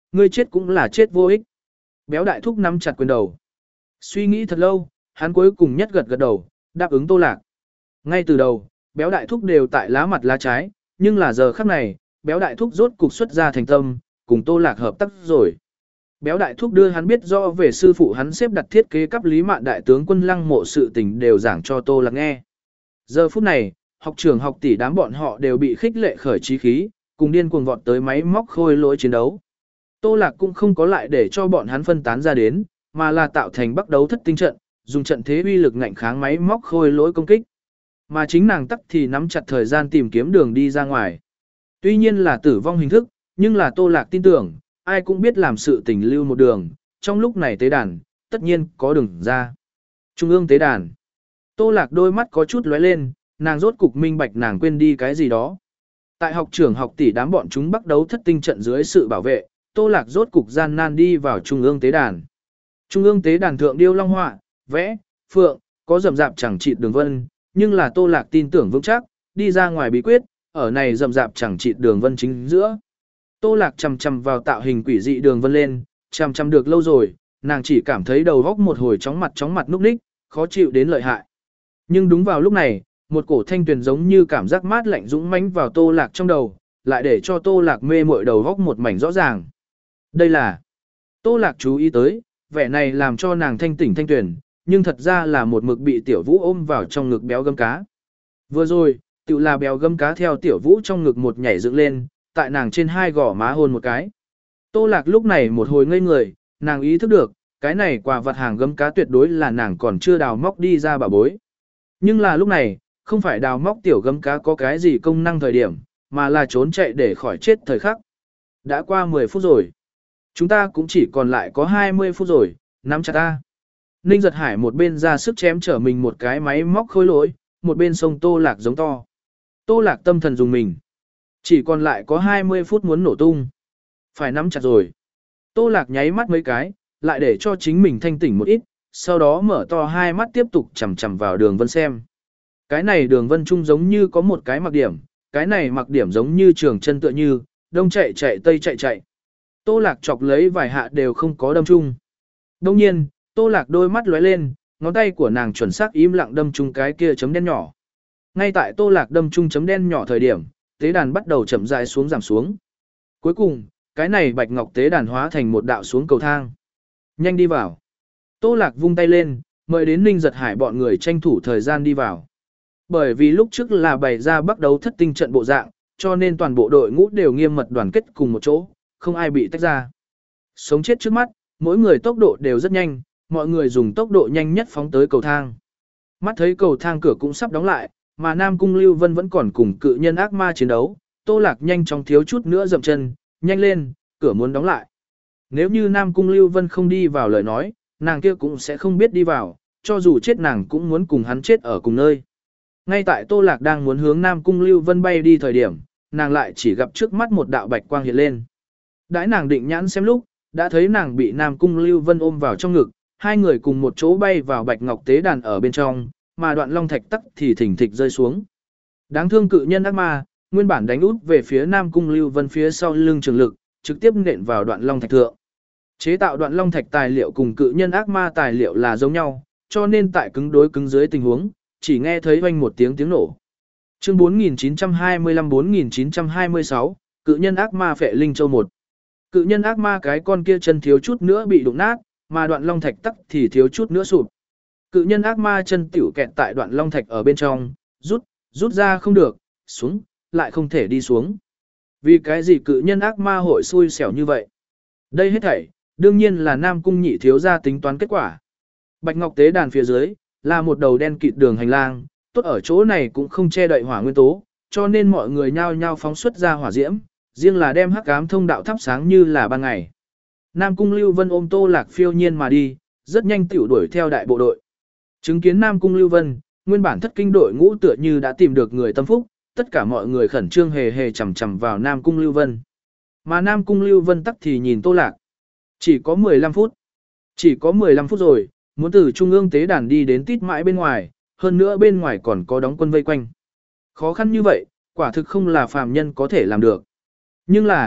ngươi chết cũng là chết vô ích. Béo đại thúc nắm chặt quyền đầu. Suy nghĩ thật lâu, hắn cuối cùng nhất gật gật đầu, đáp ứng Tô Lạc. Ngay từ đầu, béo đại thúc đều tại lá mặt lá trái, nhưng là giờ khắc này, béo đại thúc rốt cục xuất ra thành tâm, cùng Tô Lạc hợp tác rồi. Béo đại thúc đưa hắn biết rõ về sư phụ hắn xếp đặt thiết kế cấp lý mạn đại tướng quân lăng mộ sự tình đều giảng cho Tô Lạc nghe. Giờ phút này, học trưởng học tỷ đám bọn họ đều bị khích lệ khởi chí khí, cùng điên cuồng vọt tới máy móc khôi lỗi chiến đấu. Tô Lạc cũng không có lại để cho bọn hắn phân tán ra đến, mà là tạo thành bắc đấu thất tinh trận, dùng trận thế uy lực ngạnh kháng máy móc khôi lỗi công kích. Mà chính nàng tắc thì nắm chặt thời gian tìm kiếm đường đi ra ngoài. Tuy nhiên là tử vong hình thức, nhưng là Tô Lạc tin tưởng, ai cũng biết làm sự tình lưu một đường, trong lúc này tế đàn, tất nhiên có đường ra. Trung ương tế đàn. Tô Lạc đôi mắt có chút lóe lên, nàng rốt cục minh bạch nàng quên đi cái gì đó. Tại học trưởng học tỷ đám bọn chúng bắt đấu thất tinh trận dưới sự bảo vệ, Tô Lạc rốt cục gian nan đi vào trung ương tế đàn. Trung ương tế đàn thượng điêu long họa, vẽ, phượng, có rậm rạp chẳng chịt đường vân, nhưng là Tô Lạc tin tưởng vững chắc, đi ra ngoài bí quyết, ở này rậm rạp chẳng chịt đường vân chính giữa. Tô Lạc chằm chằm vào tạo hình quỷ dị đường vân lên, chằm chằm được lâu rồi, nàng chỉ cảm thấy đầu góc một hồi chóng mặt chóng mặt núc ních, khó chịu đến lợi hại. Nhưng đúng vào lúc này, một cổ thanh tuyền giống như cảm giác mát lạnh dũng mãnh vào Tô Lạc trong đầu, lại để cho Tô Lạc mê muội đầu góc một mảnh rõ ràng. Đây là Tô Lạc chú ý tới, vẻ này làm cho nàng thanh tỉnh thanh tuyền, nhưng thật ra là một mực bị Tiểu Vũ ôm vào trong ngực béo gấm cá. Vừa rồi, tự là béo gấm cá theo Tiểu Vũ trong ngực một nhảy dựng lên, tại nàng trên hai gò má hôn một cái. Tô Lạc lúc này một hồi ngây người, nàng ý thức được, cái này quà vật hàng gấm cá tuyệt đối là nàng còn chưa đào móc đi ra bà bối. Nhưng là lúc này, không phải đào móc tiểu gấm cá có cái gì công năng thời điểm, mà là trốn chạy để khỏi chết thời khắc. Đã qua mười phút rồi. Chúng ta cũng chỉ còn lại có hai mươi phút rồi, nắm chặt ta. Ninh Giật Hải một bên ra sức chém trở mình một cái máy móc khôi lỗi, một bên sông Tô Lạc giống to. Tô Lạc tâm thần dùng mình. Chỉ còn lại có hai mươi phút muốn nổ tung. Phải nắm chặt rồi. Tô Lạc nháy mắt mấy cái, lại để cho chính mình thanh tỉnh một ít, sau đó mở to hai mắt tiếp tục chằm chằm vào đường vân xem. Cái này đường vân trung giống như có một cái mặc điểm, cái này mặc điểm giống như trường chân tựa như, đông chạy chạy tây chạy chạy. Tô Lạc chọc lấy vài hạ đều không có đâm chung. Đông nhiên, Tô Lạc đôi mắt lóe lên, ngón tay của nàng chuẩn xác im lặng đâm chung cái kia chấm đen nhỏ. Ngay tại Tô Lạc đâm chung chấm đen nhỏ thời điểm, tế đàn bắt đầu chậm rãi xuống giảm xuống. Cuối cùng, cái này bạch ngọc tế đàn hóa thành một đạo xuống cầu thang. Nhanh đi vào. Tô Lạc vung tay lên, mời đến Ninh Giật Hải bọn người tranh thủ thời gian đi vào. Bởi vì lúc trước là bày ra bắt đấu thất tinh trận bộ dạng, cho nên toàn bộ đội ngũ đều nghiêm mật đoàn kết cùng một chỗ, không ai bị tách ra. Sống chết trước mắt, mỗi người tốc độ đều rất nhanh, mọi người dùng tốc độ nhanh nhất phóng tới cầu thang. Mắt thấy cầu thang cửa cũng sắp đóng lại, mà Nam Cung Lưu Vân vẫn còn cùng cự nhân ác ma chiến đấu, Tô Lạc nhanh chóng thiếu chút nữa dậm chân, nhanh lên, cửa muốn đóng lại. Nếu như Nam Cung Lưu Vân không đi vào lời nói, nàng kia cũng sẽ không biết đi vào, cho dù chết nàng cũng muốn cùng hắn chết ở cùng nơi. Ngay tại Tô Lạc đang muốn hướng Nam Cung Lưu Vân bay đi thời điểm, nàng lại chỉ gặp trước mắt một đạo bạch quang hiện lên. Đãi nàng định nhãn xem lúc, đã thấy nàng bị Nam Cung Lưu Vân ôm vào trong ngực, hai người cùng một chỗ bay vào bạch ngọc tế đàn ở bên trong, mà đoạn long thạch tắc thì thỉnh thịch rơi xuống. Đáng thương cự nhân ác ma, nguyên bản đánh út về phía Nam Cung Lưu Vân phía sau lưng trường lực, trực tiếp nện vào đoạn long thạch thượng. Chế tạo đoạn long thạch tài liệu cùng cự nhân ác ma tài liệu là giống nhau, cho nên tại cứng đối cứng dưới tình huống, chỉ nghe thấy oanh một tiếng tiếng nổ. Chương bốn nghìn chín trăm hai mươi lăm bốn nghìn chín trăm hai mươi sáu, cự nhân ác ma phệ linh châu một. Cự nhân ác ma cái con kia chân thiếu chút nữa bị đụng nát, mà đoạn long thạch tắc thì thiếu chút nữa sụp. Cự nhân ác ma chân tiểu kẹt tại đoạn long thạch ở bên trong, rút, rút ra không được, xuống, lại không thể đi xuống. Vì cái gì cự nhân ác ma hội xui xẻo như vậy? Đây hết thảy, đương nhiên là Nam Cung nhị thiếu gia tính toán kết quả. Bạch ngọc tế đàn phía dưới, là một đầu đen kịt đường hành lang, tốt ở chỗ này cũng không che đậy hỏa nguyên tố, cho nên mọi người nhao nhao phóng xuất ra hỏa diễm, riêng là đem hắc ám thông đạo thắp sáng như là ban ngày. Nam Cung Lưu Vân ôm Tô Lạc phiêu nhiên mà đi, rất nhanh tiểu đuổi theo đại bộ đội. Chứng kiến Nam Cung Lưu Vân, nguyên bản thất kinh đội ngũ tựa như đã tìm được người tâm phúc, tất cả mọi người khẩn trương hề hề chằm chằm vào Nam Cung Lưu Vân. Mà Nam Cung Lưu Vân tắc thì nhìn Tô Lạc. Chỉ có mười lăm phút. Chỉ có mười lăm phút rồi, muốn từ trung ương tế đàn đi đến tít mãi bên ngoài, hơn nữa bên ngoài còn có đóng quân vây quanh. Khó khăn như vậy, quả thực không là phàm nhân có thể làm được. Nhưng là,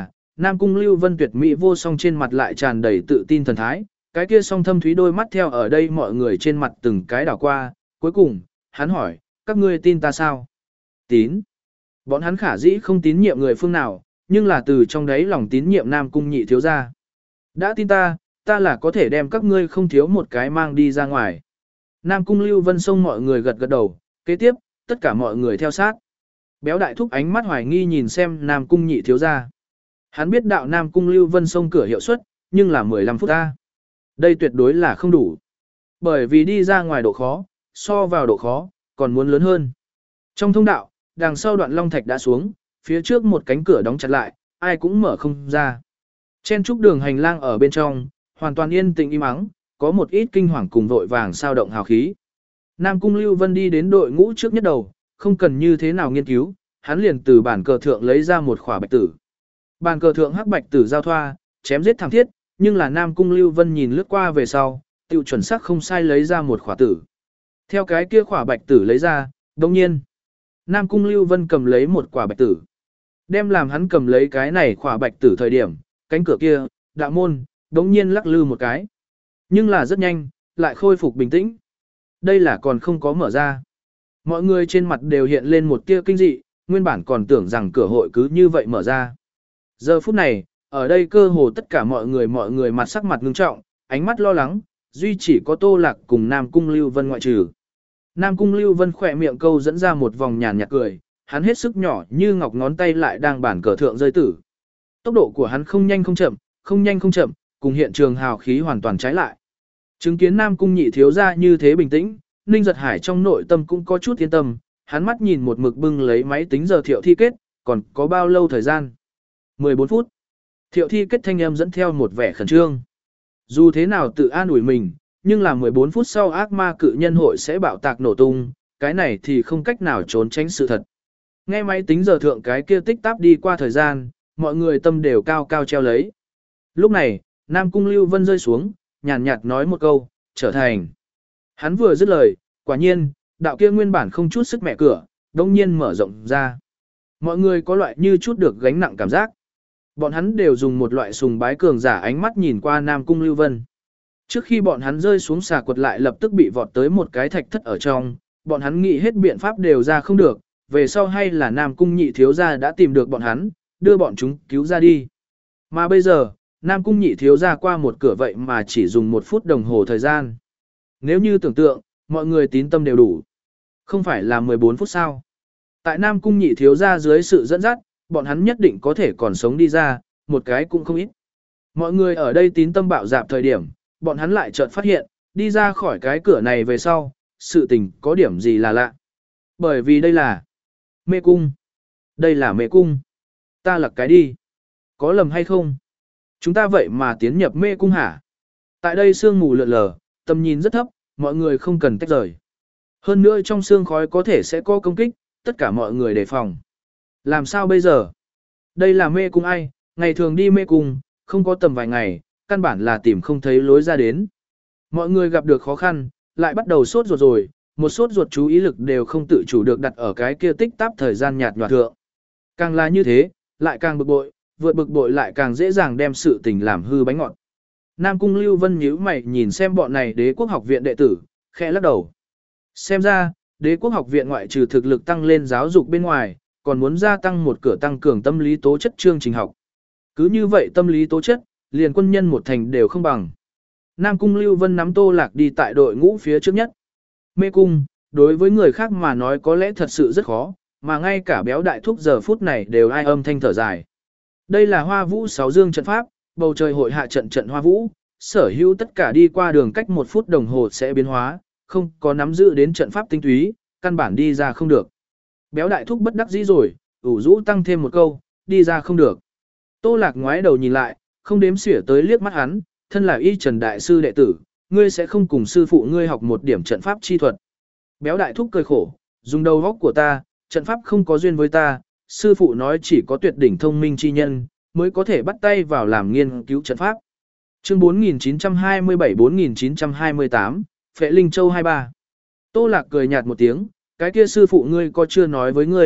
Nam Cung Lưu Vân tuyệt mỹ vô song trên mặt lại tràn đầy tự tin thần thái, cái kia song thâm thúy đôi mắt theo ở đây mọi người trên mặt từng cái đảo qua, cuối cùng, hắn hỏi, các ngươi tin ta sao? Tín. Bọn hắn khả dĩ không tín nhiệm người phương nào, nhưng là từ trong đấy lòng tín nhiệm Nam Cung nhị thiếu gia. Đã tin ta, ta là có thể đem các ngươi không thiếu một cái mang đi ra ngoài. Nam Cung Lưu Vân xông mọi người gật gật đầu, kế tiếp, tất cả mọi người theo sát. Béo đại thúc ánh mắt hoài nghi nhìn xem Nam Cung nhị thiếu gia. Hắn biết đạo Nam Cung Lưu Vân xông cửa hiệu suất, nhưng là mười lăm phút ta. Đây tuyệt đối là không đủ. Bởi vì đi ra ngoài độ khó, so vào độ khó, còn muốn lớn hơn. Trong thông đạo, đằng sau đoạn long thạch đã xuống, phía trước một cánh cửa đóng chặt lại, ai cũng mở không ra. Chen trúc đường hành lang ở bên trong, hoàn toàn yên tĩnh im ắng, có một ít kinh hoàng cùng vội vàng sao động hào khí. Nam Cung Lưu Vân đi đến đội ngũ trước nhất đầu, không cần như thế nào nghiên cứu, hắn liền từ bản cờ thượng lấy ra một khỏa bạch tử. Bàn cờ thượng hắc bạch tử giao thoa, chém giết thẳng thiết, nhưng là Nam Cung Lưu Vân nhìn lướt qua về sau, tiêu chuẩn xác không sai lấy ra một khỏa tử. Theo cái kia khỏa bạch tử lấy ra, đồng nhiên, Nam Cung Lưu Vân cầm lấy một quả bạch tử. Đem làm hắn cầm lấy cái này khỏa bạch tử thời điểm, cánh cửa kia, đạo môn, đồng nhiên lắc lư một cái. Nhưng là rất nhanh, lại khôi phục bình tĩnh. Đây là còn không có mở ra. Mọi người trên mặt đều hiện lên một tia kinh dị, nguyên bản còn tưởng rằng cửa hội cứ như vậy mở ra. Giờ phút này, ở đây cơ hồ tất cả mọi người mọi người mặt sắc mặt ngưng trọng, ánh mắt lo lắng, duy chỉ có Tô Lạc cùng Nam Cung Lưu Vân ngoại trừ. Nam Cung Lưu Vân khỏe miệng câu dẫn ra một vòng nhàn nhạt cười, hắn hết sức nhỏ như ngọc ngón tay lại đang bản cờ thượng rơi tử. Tốc độ của hắn không nhanh không chậm, không nhanh không chậm, cùng hiện trường hào khí hoàn toàn trái lại. Chứng kiến Nam Cung nhị thiếu gia như thế bình tĩnh, Ninh Giật Hải trong nội tâm cũng có chút yên tâm, hắn mắt nhìn một mực bưng lấy máy tính giờ Thiệu Thi Kết, còn có bao lâu thời gian? mười bốn phút. Thiệu Thi Kết thanh âm dẫn theo một vẻ khẩn trương. Dù thế nào tự an ủi mình, nhưng là mười bốn phút sau ác ma cự nhân hội sẽ bạo tạc nổ tung, cái này thì không cách nào trốn tránh sự thật. Nghe máy tính giờ thượng cái kia tích tắp đi qua thời gian, mọi người tâm đều cao cao treo lấy. Lúc này, Nam Cung Lưu Vân rơi xuống, nhàn nhạt nói một câu, trở thành. Hắn vừa dứt lời, quả nhiên, đạo kia nguyên bản không chút sức mẹ cửa, đông nhiên mở rộng ra. Mọi người có loại như chút được gánh nặng cảm giác. Bọn hắn đều dùng một loại sùng bái cường giả ánh mắt nhìn qua Nam Cung Lưu Vân. Trước khi bọn hắn rơi xuống xà quật lại lập tức bị vọt tới một cái thạch thất ở trong, bọn hắn nghĩ hết biện pháp đều ra không được, về sau hay là Nam Cung nhị thiếu gia đã tìm được bọn hắn, đưa bọn chúng cứu ra đi. Mà bây giờ, Nam Cung nhị thiếu gia qua một cửa vậy mà chỉ dùng một phút đồng hồ thời gian. Nếu như tưởng tượng, mọi người tín tâm đều đủ. Không phải là mười bốn phút sao? Tại Nam Cung nhị thiếu gia dưới sự dẫn dắt, bọn hắn nhất định có thể còn sống đi ra, một cái cũng không ít. Mọi người ở đây tín tâm bạo dạp thời điểm, bọn hắn lại chợt phát hiện, đi ra khỏi cái cửa này về sau, sự tình có điểm gì là lạ. Bởi vì đây là mê cung. Đây là mê cung. Ta là cái đi. Có lầm hay không? Chúng ta vậy mà tiến nhập mê cung hả? Tại đây sương mù lượn lờ, tầm nhìn rất thấp, mọi người không cần tách rời. Hơn nữa trong sương khói có thể sẽ có công kích, tất cả mọi người đề phòng. Làm sao bây giờ? Đây là mê cung ai? Ngày thường đi mê cung, không có tầm vài ngày, căn bản là tìm không thấy lối ra đến. Mọi người gặp được khó khăn, lại bắt đầu sốt ruột rồi, một sốt ruột chú ý lực đều không tự chủ được đặt ở cái kia tích tắp thời gian nhạt nhòa thượng. Càng là như thế, lại càng bực bội, vượt bực bội lại càng dễ dàng đem sự tình làm hư bánh ngọt. Nam Cung Lưu Vân nhíu mày nhìn xem bọn này Đế Quốc học viện đệ tử, khẽ lắc đầu. Xem ra, Đế Quốc học viện ngoại trừ thực lực tăng lên giáo dục bên ngoài, còn muốn gia tăng một cửa tăng cường tâm lý tố chất chương trình học. Cứ như vậy tâm lý tố chất, liền quân nhân một thành đều không bằng. Nam Cung Lưu Vân nắm Tô Lạc đi tại đội ngũ phía trước nhất. Mê cung, đối với người khác mà nói có lẽ thật sự rất khó, mà ngay cả béo đại thúc giờ phút này đều ai âm thanh thở dài. Đây là Hoa Vũ sáu dương trận pháp, bầu trời hội hạ trận trận Hoa Vũ, sở hữu tất cả đi qua đường cách một phút đồng hồ sẽ biến hóa, không có nắm giữ đến trận pháp tinh túy, căn bản đi ra không được. Béo đại thúc bất đắc dĩ rồi, ủ rũ tăng thêm một câu, đi ra không được. Tô Lạc ngoái đầu nhìn lại, không đếm xỉa tới liếc mắt hắn, thân là Y Trần đại sư đệ tử, ngươi sẽ không cùng sư phụ ngươi học một điểm trận pháp chi thuật. Béo đại thúc cười khổ, dùng đầu óc của ta, trận pháp không có duyên với ta, sư phụ nói chỉ có tuyệt đỉnh thông minh chi nhân, mới có thể bắt tay vào làm nghiên cứu trận pháp. Chương bốn nghìn chín trăm hai mươi bảy bốn nghìn chín trăm hai mươi tám, Phệ Linh Châu hai mươi ba. Tô Lạc cười nhạt một tiếng, cái kia sư phụ ngươi có chưa nói với ngươi,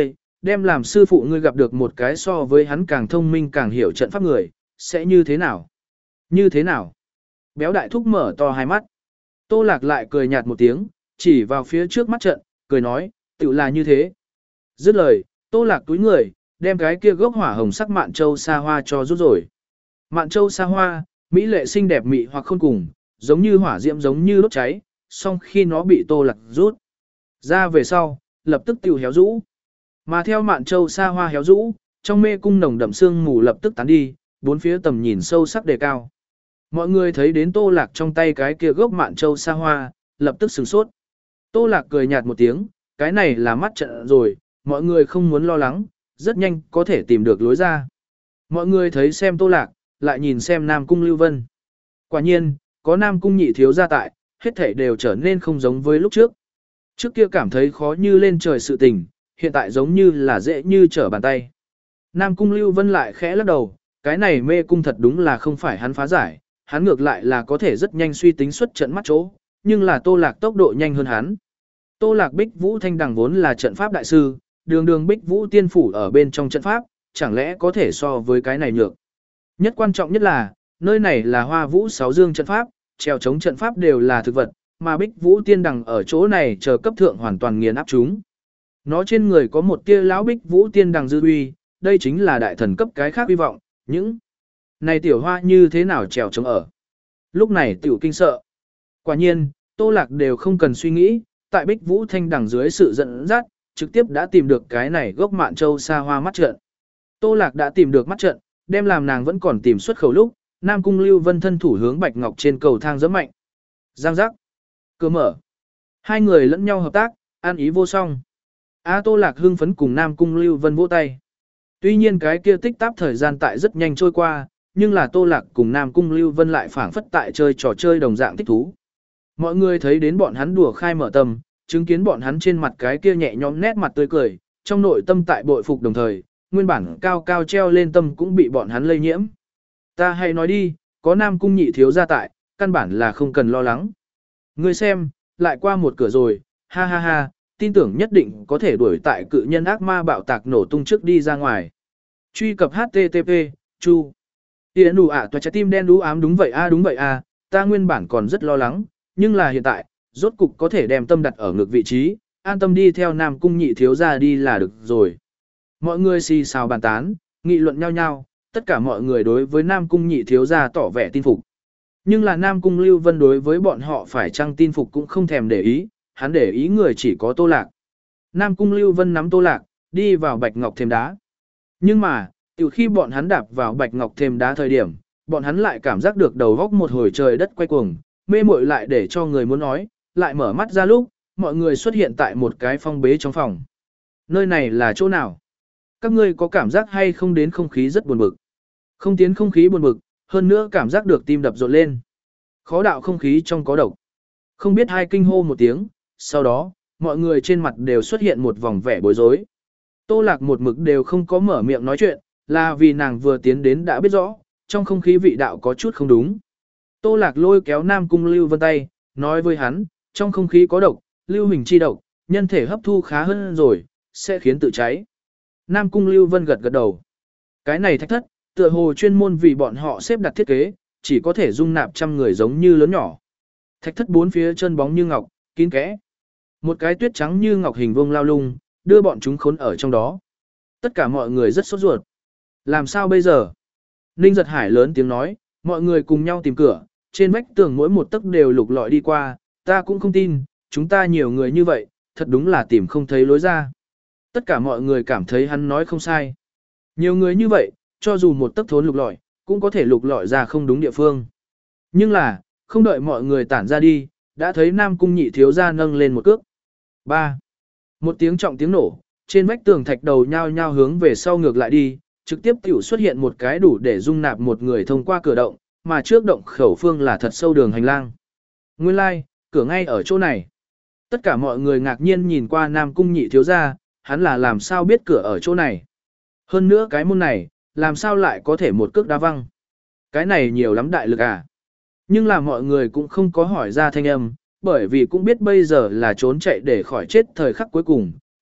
đem làm sư phụ ngươi gặp được một cái so với hắn càng thông minh càng hiểu trận pháp người, sẽ như thế nào? Như thế nào? Béo đại thúc mở to hai mắt. Tô Lạc lại cười nhạt một tiếng, chỉ vào phía trước mắt trận, cười nói, tự là như thế. Dứt lời, Tô Lạc túi người, đem cái kia gốc hỏa hồng sắc mạn châu sa hoa cho rút rồi. Mạn châu sa hoa, mỹ lệ xinh đẹp mị hoặc khôn cùng, giống như hỏa diễm giống như đốt cháy, song khi nó bị Tô Lạc rút ra về sau, lập tức tiêu héo rũ. Mà theo mạn châu sa hoa héo rũ, trong mê cung nồng đậm sương mù lập tức tán đi, bốn phía tầm nhìn sâu sắc đề cao. Mọi người thấy đến Tô Lạc trong tay cái kia gốc mạn châu sa hoa, lập tức sửng sốt. Tô Lạc cười nhạt một tiếng, cái này là mắt trận rồi, mọi người không muốn lo lắng, rất nhanh có thể tìm được lối ra. Mọi người thấy xem Tô Lạc, lại nhìn xem Nam Cung Lưu Vân. Quả nhiên, có Nam Cung nhị thiếu gia tại, hết thảy đều trở nên không giống với lúc trước. Trước kia cảm thấy khó như lên trời sự tình, hiện tại giống như là dễ như trở bàn tay. Nam Cung Lưu Vân lại khẽ lắc đầu, cái này mê cung thật đúng là không phải hắn phá giải, hắn ngược lại là có thể rất nhanh suy tính xuất trận mắt chỗ, nhưng là Tô Lạc tốc độ nhanh hơn hắn. Tô Lạc Bích Vũ Thanh Đằng vốn là trận pháp đại sư, đường đường Bích Vũ tiên phủ ở bên trong trận pháp, chẳng lẽ có thể so với cái này nhược. Nhất quan trọng nhất là, nơi này là Hoa Vũ Sáu Dương trận pháp, treo chống trận pháp đều là thực vật, mà Bích Vũ Tiên Đằng ở chỗ này chờ cấp thượng hoàn toàn nghiền áp chúng. Nó trên người có một tia lão Bích Vũ Tiên Đằng dư uy, đây chính là đại thần cấp cái khác hy vọng, những này tiểu hoa như thế nào trèo chống ở. Lúc này tiểu kinh sợ. Quả nhiên, Tô Lạc đều không cần suy nghĩ, tại Bích Vũ Thanh Đằng dưới sự dẫn dắt, trực tiếp đã tìm được cái này gốc mạn châu sa hoa mắt trận. Tô Lạc đã tìm được mắt trận, đem làm nàng vẫn còn tìm xuất khẩu lúc, Nam Cung Lưu Vân thân thủ hướng Bạch Ngọc trên cầu thang giẫm mạnh. Giang giác. Cửa mở. Hai người lẫn nhau hợp tác, an ý vô song. A Tô Lạc hưng phấn cùng Nam Cung Lưu Vân vỗ tay. Tuy nhiên cái kia tích tắp thời gian tại rất nhanh trôi qua, nhưng là Tô Lạc cùng Nam Cung Lưu Vân lại phảng phất tại chơi trò chơi đồng dạng thích thú. Mọi người thấy đến bọn hắn đùa khai mở tâm, chứng kiến bọn hắn trên mặt cái kia nhẹ nhõm nét mặt tươi cười, trong nội tâm tại bội phục đồng thời, nguyên bản cao cao treo lên tâm cũng bị bọn hắn lây nhiễm. Ta hay nói đi, có Nam Cung nhị thiếu gia tại, căn bản là không cần lo lắng. Ngươi xem, lại qua một cửa rồi, ha ha ha, tin tưởng nhất định có thể đuổi tại cự nhân ác ma bạo tạc nổ tung trước đi ra ngoài. Truy cập H T T P, Chu. Tiễn đủ ạ toa trái tim đen đú ám đúng vậy a đúng vậy a, ta nguyên bản còn rất lo lắng, nhưng là hiện tại, rốt cục có thể đem tâm đặt ở ngược vị trí, an tâm đi theo Nam Cung nhị thiếu gia đi là được rồi. Mọi người xì xào bàn tán, nghị luận nhau nhau, tất cả mọi người đối với Nam Cung nhị thiếu gia tỏ vẻ tin phục. Nhưng là Nam Cung Lưu Vân đối với bọn họ phải chăng tin phục cũng không thèm để ý, hắn để ý người chỉ có Tô Lạc. Nam Cung Lưu Vân nắm Tô Lạc, đi vào Bạch Ngọc thềm đá. Nhưng mà, từ khi bọn hắn đạp vào Bạch Ngọc thềm đá thời điểm, bọn hắn lại cảm giác được đầu góc một hồi trời đất quay cuồng, mê muội lại để cho người muốn nói, lại mở mắt ra lúc, mọi người xuất hiện tại một cái phong bế trong phòng. Nơi này là chỗ nào? Các ngươi có cảm giác hay không đến không khí rất buồn bực? Không tiến không khí buồn bực, hơn nữa cảm giác được tim đập rộn lên. Khó đạo không khí trong có độc. Không biết hai kinh hô một tiếng, sau đó, mọi người trên mặt đều xuất hiện một vòng vẻ bối rối. Tô Lạc một mực đều không có mở miệng nói chuyện, là vì nàng vừa tiến đến đã biết rõ, trong không khí vị đạo có chút không đúng. Tô Lạc lôi kéo Nam Cung Lưu Vân tay, nói với hắn, trong không khí có độc, lưu hình chi độc, nhân thể hấp thu khá hơn rồi, sẽ khiến tự cháy. Nam Cung Lưu Vân gật gật đầu. Cái này thách thất, tựa hồ chuyên môn vì bọn họ xếp đặt thiết kế, chỉ có thể dung nạp trăm người giống như lớn nhỏ. Thạch thất bốn phía chân bóng như ngọc, kín kẽ. Một cái tuyết trắng như ngọc hình vuông lao lung, đưa bọn chúng khốn ở trong đó. Tất cả mọi người rất sốt ruột. Làm sao bây giờ? Ninh Giật Hải lớn tiếng nói, mọi người cùng nhau tìm cửa, trên vách tường mỗi một tấc đều lục lọi đi qua, ta cũng không tin, chúng ta nhiều người như vậy, thật đúng là tìm không thấy lối ra. Tất cả mọi người cảm thấy hắn nói không sai. Nhiều người như vậy, cho dù một tấc thốn lục lọi, cũng có thể lục lọi ra không đúng địa phương. Nhưng là, không đợi mọi người tản ra đi, đã thấy Nam Cung nhị thiếu gia nâng lên một cước. ba. Một tiếng trọng tiếng nổ, trên vách tường thạch đầu nhao nhao hướng về sau ngược lại đi, trực tiếp tiểu xuất hiện một cái đủ để dung nạp một người thông qua cửa động, mà trước động khẩu phương là thật sâu đường hành lang. Nguyên lai, like, cửa ngay ở chỗ này. Tất cả mọi người ngạc nhiên nhìn qua Nam Cung nhị thiếu gia, hắn là làm sao biết cửa ở chỗ này. Hơn nữa cái môn này, làm sao lại có thể một cước đá văng. Cái này nhiều lắm đại lực à. Nhưng là mọi người cũng không có hỏi ra thanh âm, bởi vì cũng biết bây giờ là trốn chạy để khỏi chết thời khắc cuối cùng,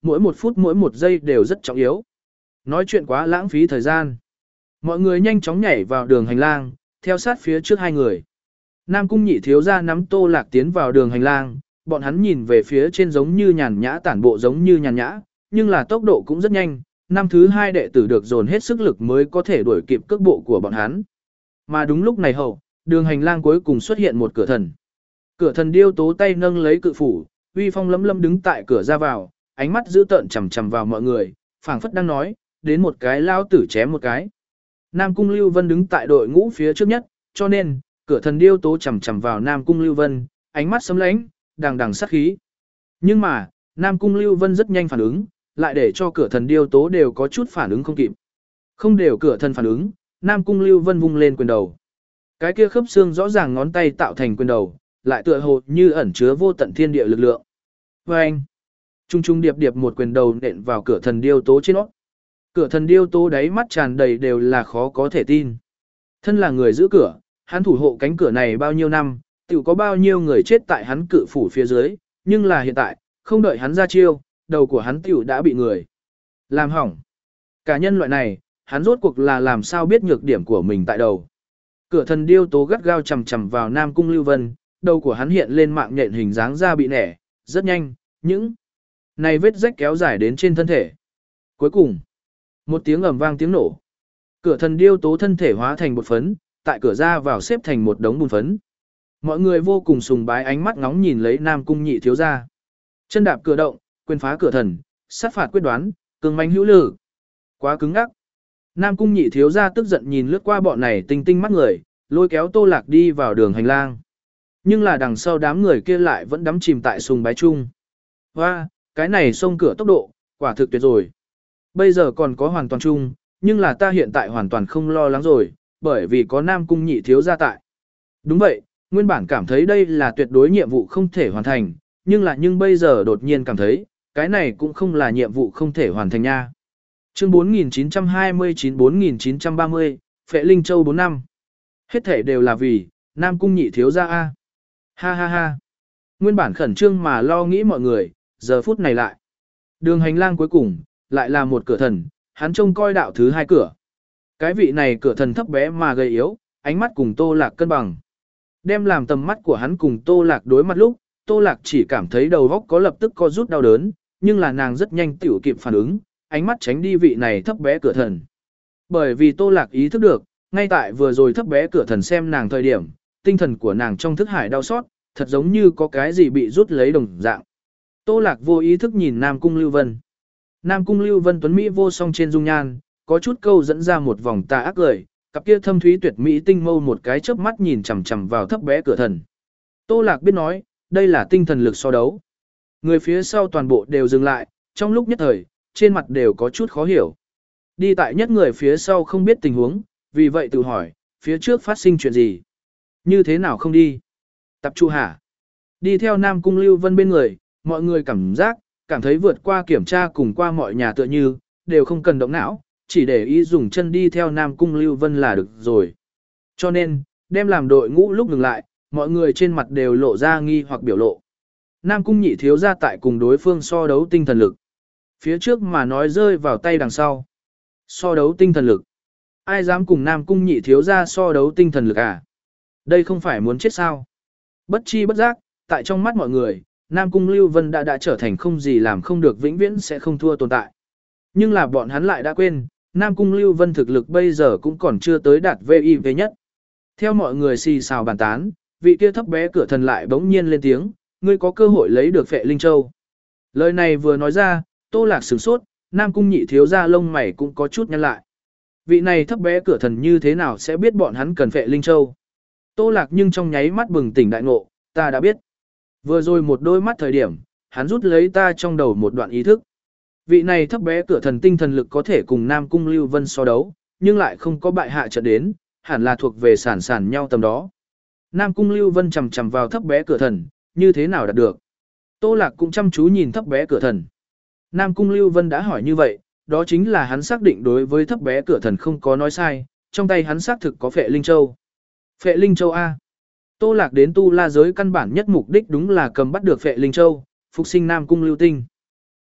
mỗi một phút mỗi một giây đều rất trọng yếu. Nói chuyện quá lãng phí thời gian. Mọi người nhanh chóng nhảy vào đường hành lang, theo sát phía trước hai người. Nam Cung Nhị thiếu gia nắm Tô Lạc tiến vào đường hành lang, bọn hắn nhìn về phía trên giống như nhàn nhã tản bộ giống như nhàn nhã, nhưng là tốc độ cũng rất nhanh, năm thứ hai đệ tử được dồn hết sức lực mới có thể đuổi kịp cước bộ của bọn hắn. Mà đúng lúc này hậu, đường hành lang cuối cùng xuất hiện một cửa thần. Cửa thần điêu tố tay nâng lấy cự phủ, uy phong lấm lâm đứng tại cửa ra vào, ánh mắt dữ tợn chằm chằm vào mọi người, phảng phất đang nói, đến một cái lao tử chém một cái. Nam Cung Lưu Vân đứng tại đội ngũ phía trước nhất, cho nên, cửa thần điêu tố chằm chằm vào Nam Cung Lưu Vân, ánh mắt sấm lãnh, đằng đằng sát khí. Nhưng mà, Nam Cung Lưu Vân rất nhanh phản ứng, lại để cho cửa thần điêu tố đều có chút phản ứng không kịp. Không đều cửa thần phản ứng, Nam Cung Lưu Vân vung lên quyền đầu. Cái kia khớp xương rõ ràng ngón tay tạo thành quyền đầu, lại tựa hồ như ẩn chứa vô tận thiên địa lực lượng. Và anh, trung trung điệp điệp một quyền đầu nện vào cửa thần điêu tố trên nó. Cửa thần điêu tố đáy mắt tràn đầy đều là khó có thể tin. Thân là người giữ cửa, hắn thủ hộ cánh cửa này bao nhiêu năm, tự có bao nhiêu người chết tại hắn cự phủ phía dưới, nhưng là hiện tại, không đợi hắn ra chiêu, đầu của hắn tiểu đã bị người làm hỏng. Cả nhân loại này, hắn rốt cuộc là làm sao biết nhược điểm của mình tại đầu. Cửa thần điêu tố gắt gao chầm chầm vào Nam Cung Lưu Vân, đầu của hắn hiện lên mạng nhện hình dáng da bị nẻ, rất nhanh, những này vết rách kéo dài đến trên thân thể. Cuối cùng, một tiếng ầm vang tiếng nổ. Cửa thần điêu tố thân thể hóa thành bột phấn, tại cửa ra vào xếp thành một đống bùn phấn. Mọi người vô cùng sùng bái ánh mắt ngóng nhìn lấy Nam Cung Nhị thiếu gia. Chân đạp cửa động, quyền phá cửa thần, sát phạt quyết đoán, cường manh hữu lực. Quá cứng ngắc. Nam Cung Nhị thiếu gia tức giận nhìn lướt qua bọn này tinh tinh mắt người, lôi kéo Tô Lạc đi vào đường hành lang. Nhưng là đằng sau đám người kia lại vẫn đắm chìm tại sùng bái chung. Hoa, cái này xông cửa tốc độ, quả thực tuyệt rồi. Bây giờ còn có hoàn toàn chung, nhưng là ta hiện tại hoàn toàn không lo lắng rồi, bởi vì có Nam Cung Nhị thiếu gia tại. Đúng vậy, nguyên bản cảm thấy đây là tuyệt đối nhiệm vụ không thể hoàn thành, nhưng là nhưng bây giờ đột nhiên cảm thấy, cái này cũng không là nhiệm vụ không thể hoàn thành nha. Chương bốn nghìn chín trăm hai mươi chín bốn nghìn chín trăm ba mươi, Phệ Linh Châu bốn năm. Hết thể đều là vì, Nam Cung Nhị thiếu gia A. Ha ha ha. Nguyên bản khẩn trương mà lo nghĩ mọi người, giờ phút này lại. Đường hành lang cuối cùng, lại là một cửa thần, hắn trông coi đạo thứ hai cửa. Cái vị này cửa thần thấp bé mà gầy yếu, ánh mắt cùng Tô Lạc cân bằng. Đem làm tầm mắt của hắn cùng Tô Lạc đối mặt lúc, Tô Lạc chỉ cảm thấy đầu óc có lập tức co rút đau đớn, nhưng là nàng rất nhanh tiểu kịp phản ứng, ánh mắt tránh đi vị này thấp bé cửa thần. Bởi vì Tô Lạc ý thức được, ngay tại vừa rồi thấp bé cửa thần xem nàng thời điểm, tinh thần của nàng trong thức hải đau xót, thật giống như có cái gì bị rút lấy đồng dạng. Tô Lạc vô ý thức nhìn Nam Cung Lưu Vân. Nam Cung Lưu Vân tuấn mỹ vô song trên dung nhan, có chút câu dẫn ra một vòng tà ác cười, cặp kia thâm thúy tuyệt mỹ tinh mâu một cái chớp mắt nhìn chằm chằm vào thấp bé cửa thần. Tô Lạc biết nói, đây là tinh thần lực so đấu. Người phía sau toàn bộ đều dừng lại, trong lúc nhất thời, trên mặt đều có chút khó hiểu. Đi tại nhất người phía sau không biết tình huống, vì vậy tự hỏi, phía trước phát sinh chuyện gì? Như thế nào không đi? Tập Chu hả? Đi theo Nam Cung Lưu Vân bên người, mọi người cảm giác, cảm thấy vượt qua kiểm tra cùng qua mọi nhà tựa như, đều không cần động não, chỉ để ý dùng chân đi theo Nam Cung Lưu Vân là được rồi. Cho nên, đem làm đội ngũ lúc ngừng lại, mọi người trên mặt đều lộ ra nghi hoặc biểu lộ. Nam Cung Nhị thiếu gia tại cùng đối phương so đấu tinh thần lực. Phía trước mà nói rơi vào tay đằng sau. So đấu tinh thần lực. Ai dám cùng Nam Cung Nhị thiếu gia so đấu tinh thần lực à? Đây không phải muốn chết sao? Bất chi bất giác, tại trong mắt mọi người, Nam Cung Lưu Vân đã đã trở thành không gì làm không được vĩnh viễn sẽ không thua tồn tại. Nhưng là bọn hắn lại đã quên, Nam Cung Lưu Vân thực lực bây giờ cũng còn chưa tới đạt vi ai pi nhất. Theo mọi người xì xào bàn tán, vị kia thấp bé cửa thần lại bỗng nhiên lên tiếng, ngươi có cơ hội lấy được Phệ Linh Châu. Lời này vừa nói ra, Tô Lạc sửng sốt, Nam Cung Nhị thiếu gia lông mày cũng có chút nhăn lại. Vị này thấp bé cửa thần như thế nào sẽ biết bọn hắn cần Phệ Linh Châu? Tô Lạc nhưng trong nháy mắt bừng tỉnh đại ngộ, ta đã biết. Vừa rồi một đôi mắt thời điểm, hắn rút lấy ta trong đầu một đoạn ý thức. Vị này thấp bé cửa thần tinh thần lực có thể cùng Nam Cung Lưu Vân so đấu, nhưng lại không có bại hạ trận đến, hẳn là thuộc về sản sản nhau tầm đó. Nam Cung Lưu Vân chầm chầm vào thấp bé cửa thần, như thế nào đạt được? Tô Lạc cũng chăm chú nhìn thấp bé cửa thần. Nam Cung Lưu Vân đã hỏi như vậy, đó chính là hắn xác định đối với thấp bé cửa thần không có nói sai, trong tay hắn xác thực có Phệ Linh Châu. Phệ Linh Châu A. Tô Lạc đến tu la giới căn bản nhất mục đích đúng là cầm bắt được Phệ Linh Châu, phục sinh Nam Cung Lưu Tinh.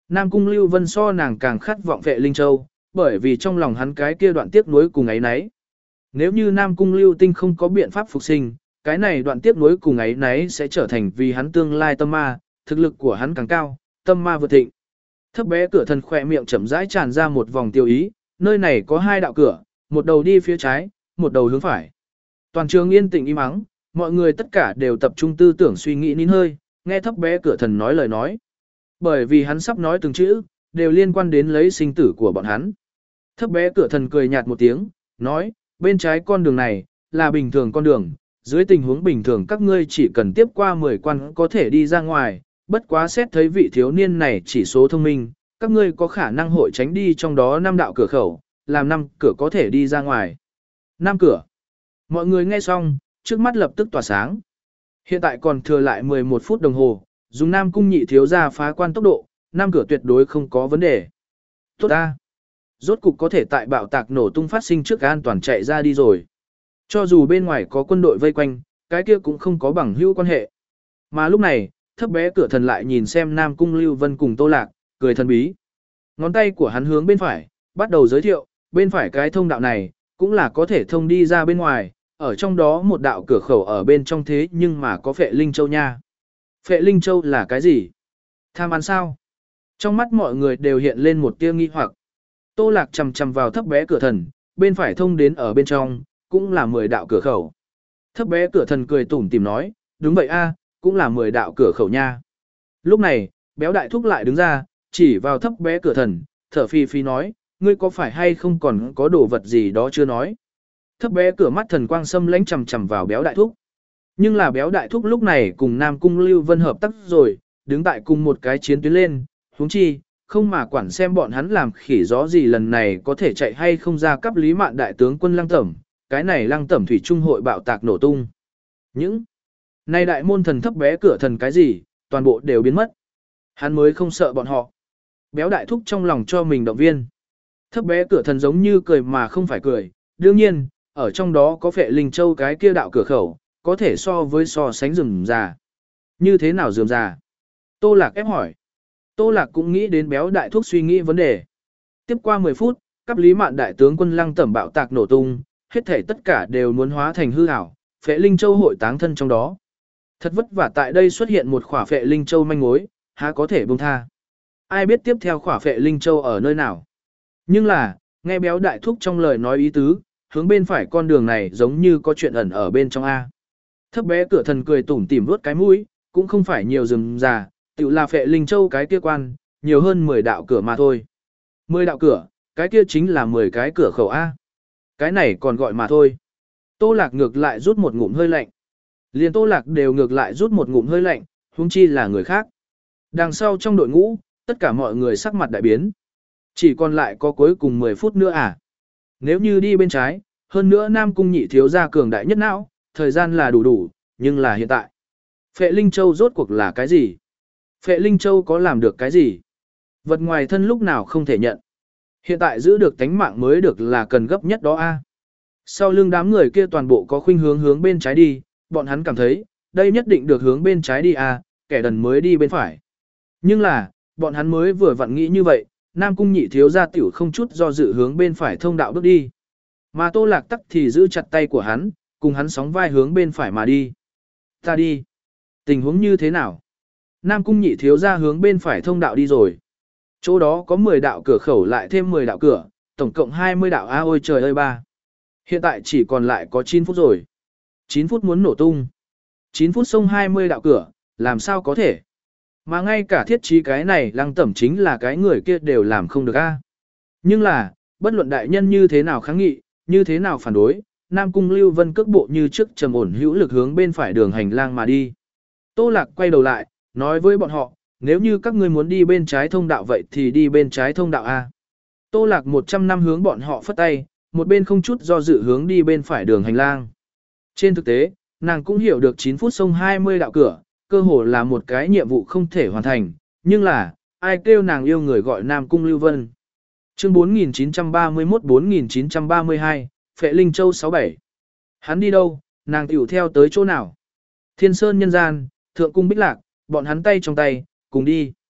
Nam Cung Lưu Vân so nàng càng khát vọng vệ Linh Châu, bởi vì trong lòng hắn cái kia đoạn tiếc nuối cùng ấy nấy. Nếu như Nam Cung Lưu Tinh không có biện pháp phục sinh, cái này đoạn tiếc nuối cùng ấy nấy sẽ trở thành vì hắn tương lai tâm ma, thực lực của hắn càng cao, tâm ma vượt thịnh. Thấp bé cửa thần khỏe miệng chậm rãi tràn ra một vòng tiêu ý, nơi này có hai đạo cửa, một đầu đi phía trái, một đầu hướng phải. Toàn trường yên tĩnh im ắng, mọi người tất cả đều tập trung tư tưởng suy nghĩ nín hơi, nghe thấp bé cửa thần nói lời nói. Bởi vì hắn sắp nói từng chữ, đều liên quan đến lấy sinh tử của bọn hắn. Thấp bé cửa thần cười nhạt một tiếng, nói, bên trái con đường này, là bình thường con đường, dưới tình huống bình thường các ngươi chỉ cần tiếp qua mười quan có thể đi ra ngoài, bất quá xét thấy vị thiếu niên này chỉ số thông minh, các ngươi có khả năng hội tránh đi trong đó năm đạo cửa khẩu, làm năm cửa có thể đi ra ngoài. Năm cửa. Mọi người nghe xong, trước mắt lập tức tỏa sáng. Hiện tại còn thừa lại mười một phút đồng hồ, dùng Nam Cung nhị thiếu ra phá quan tốc độ, năm cửa tuyệt đối không có vấn đề. Tốt ta. Rốt cục có thể tại bạo tạc nổ tung phát sinh trước an toàn chạy ra đi rồi. Cho dù bên ngoài có quân đội vây quanh, cái kia cũng không có bằng hữu quan hệ. Mà lúc này, thấp bé cửa thần lại nhìn xem Nam Cung Lưu Vân cùng Tô Lạc, cười thần bí. Ngón tay của hắn hướng bên phải, bắt đầu giới thiệu, bên phải cái thông đạo này, cũng là có thể thông đi ra bên ngoài, ở trong đó một đạo cửa khẩu ở bên trong thế nhưng mà có Phệ Linh Châu nha. Phệ Linh Châu là cái gì? Tham ăn sao? Trong mắt mọi người đều hiện lên một tia nghi hoặc. Tô Lạc chầm chầm vào thấp bé cửa thần, bên phải thông đến ở bên trong, cũng là mười đạo cửa khẩu. Thấp bé cửa thần cười tủm tỉm nói, đúng vậy a, cũng là mười đạo cửa khẩu nha. Lúc này, béo đại thúc lại đứng ra, chỉ vào thấp bé cửa thần, thở phì phì nói, ngươi có phải hay không còn có đồ vật gì đó chưa nói. Thấp bé cửa mắt thần quang xâm lãnh chầm chầm vào béo đại thúc. Nhưng là béo đại thúc lúc này cùng Nam Cung Lưu Vân hợp tác rồi, đứng tại cùng một cái chiến tuyến lên, huống chi, không mà quản xem bọn hắn làm khỉ gió gì lần này có thể chạy hay không ra cấp lý mạn đại tướng quân lăng tẩm, cái này lăng tẩm thủy trung hội bạo tạc nổ tung. Những này đại môn thần thấp bé cửa thần cái gì, toàn bộ đều biến mất. Hắn mới không sợ bọn họ. Béo đại thúc trong lòng cho mình động viên. Thấp bé cửa thần giống như cười mà không phải cười, đương nhiên, ở trong đó có Phệ Linh Châu cái kia đạo cửa khẩu, có thể so với so sánh rườm già. Như thế nào rườm già? Tô Lạc ép hỏi. Tô Lạc cũng nghĩ đến béo đại thúc suy nghĩ vấn đề. Tiếp qua mười phút, cấp lý mạn đại tướng quân lăng tẩm bạo tạc nổ tung, hết thể tất cả đều muốn hóa thành hư ảo, Phệ Linh Châu hội táng thân trong đó. Thật vất vả tại đây xuất hiện một khỏa Phệ Linh Châu manh mối, há có thể buông tha. Ai biết tiếp theo khỏa Phệ Linh Châu ở nơi nào. Nhưng là, nghe béo đại thúc trong lời nói ý tứ, hướng bên phải con đường này giống như có chuyện ẩn ở bên trong A. Thấp bé cửa thần cười tủm tỉm vuốt cái mũi, cũng không phải nhiều rừng già, tự là Phệ Linh Châu cái kia quan, nhiều hơn mười đạo cửa mà thôi. mười đạo cửa, cái kia chính là mười cái cửa khẩu A. Cái này còn gọi mà thôi. Tô Lạc ngược lại rút một ngụm hơi lạnh. Liền Tô Lạc đều ngược lại rút một ngụm hơi lạnh, huống chi là người khác. Đằng sau trong đội ngũ, tất cả mọi người sắc mặt đại biến. Chỉ còn lại có cuối cùng mười phút nữa à. Nếu như đi bên trái, hơn nữa Nam Cung nhị thiếu gia cường đại nhất não, thời gian là đủ đủ, nhưng là hiện tại. Phệ Linh Châu rốt cuộc là cái gì? Phệ Linh Châu có làm được cái gì? Vật ngoài thân lúc nào không thể nhận. Hiện tại giữ được tánh mạng mới được là cần gấp nhất đó a. Sau lưng đám người kia toàn bộ có khuynh hướng hướng bên trái đi, bọn hắn cảm thấy, đây nhất định được hướng bên trái đi a, kẻ đần mới đi bên phải. Nhưng là, bọn hắn mới vừa vặn nghĩ như vậy, Nam Cung nhị thiếu gia tiểu không chút do dự hướng bên phải thông đạo bước đi. Mà Tô Lạc tắc thì giữ chặt tay của hắn, cùng hắn sóng vai hướng bên phải mà đi. Ta đi. Tình huống như thế nào? Nam Cung nhị thiếu gia hướng bên phải thông đạo đi rồi. Chỗ đó có mười đạo cửa khẩu lại thêm mười đạo cửa, tổng cộng hai mươi đạo a ôi trời ơi ba. Hiện tại chỉ còn lại có chín phút rồi. chín phút muốn nổ tung. chín phút xông hai mươi đạo cửa, làm sao có thể? Mà ngay cả thiết trí cái này lăng tẩm chính là cái người kia đều làm không được a. Nhưng là, bất luận đại nhân như thế nào kháng nghị, như thế nào phản đối, Nam Cung Lưu Vân cước bộ như trước trầm ổn hữu lực hướng bên phải đường hành lang mà đi. Tô Lạc quay đầu lại, nói với bọn họ, nếu như các ngươi muốn đi bên trái thông đạo vậy thì đi bên trái thông đạo A. Tô Lạc một trăm năm hướng bọn họ phất tay, một bên không chút do dự hướng đi bên phải đường hành lang. Trên thực tế, nàng cũng hiểu được chín phút xông hai mươi đạo cửa, cơ hồ là một cái nhiệm vụ không thể hoàn thành, nhưng là, ai kêu nàng yêu người gọi Nam Cung Lưu Vân. Chương bốn nghìn chín trăm ba mươi mốt đến bốn nghìn chín trăm ba mươi hai, Phệ Linh Châu sáu bảy. Hắn đi đâu, nàng tiểu theo tới chỗ nào. Thiên Sơn nhân gian, Thượng Cung Bích Lạc, bọn hắn tay trong tay, cùng đi.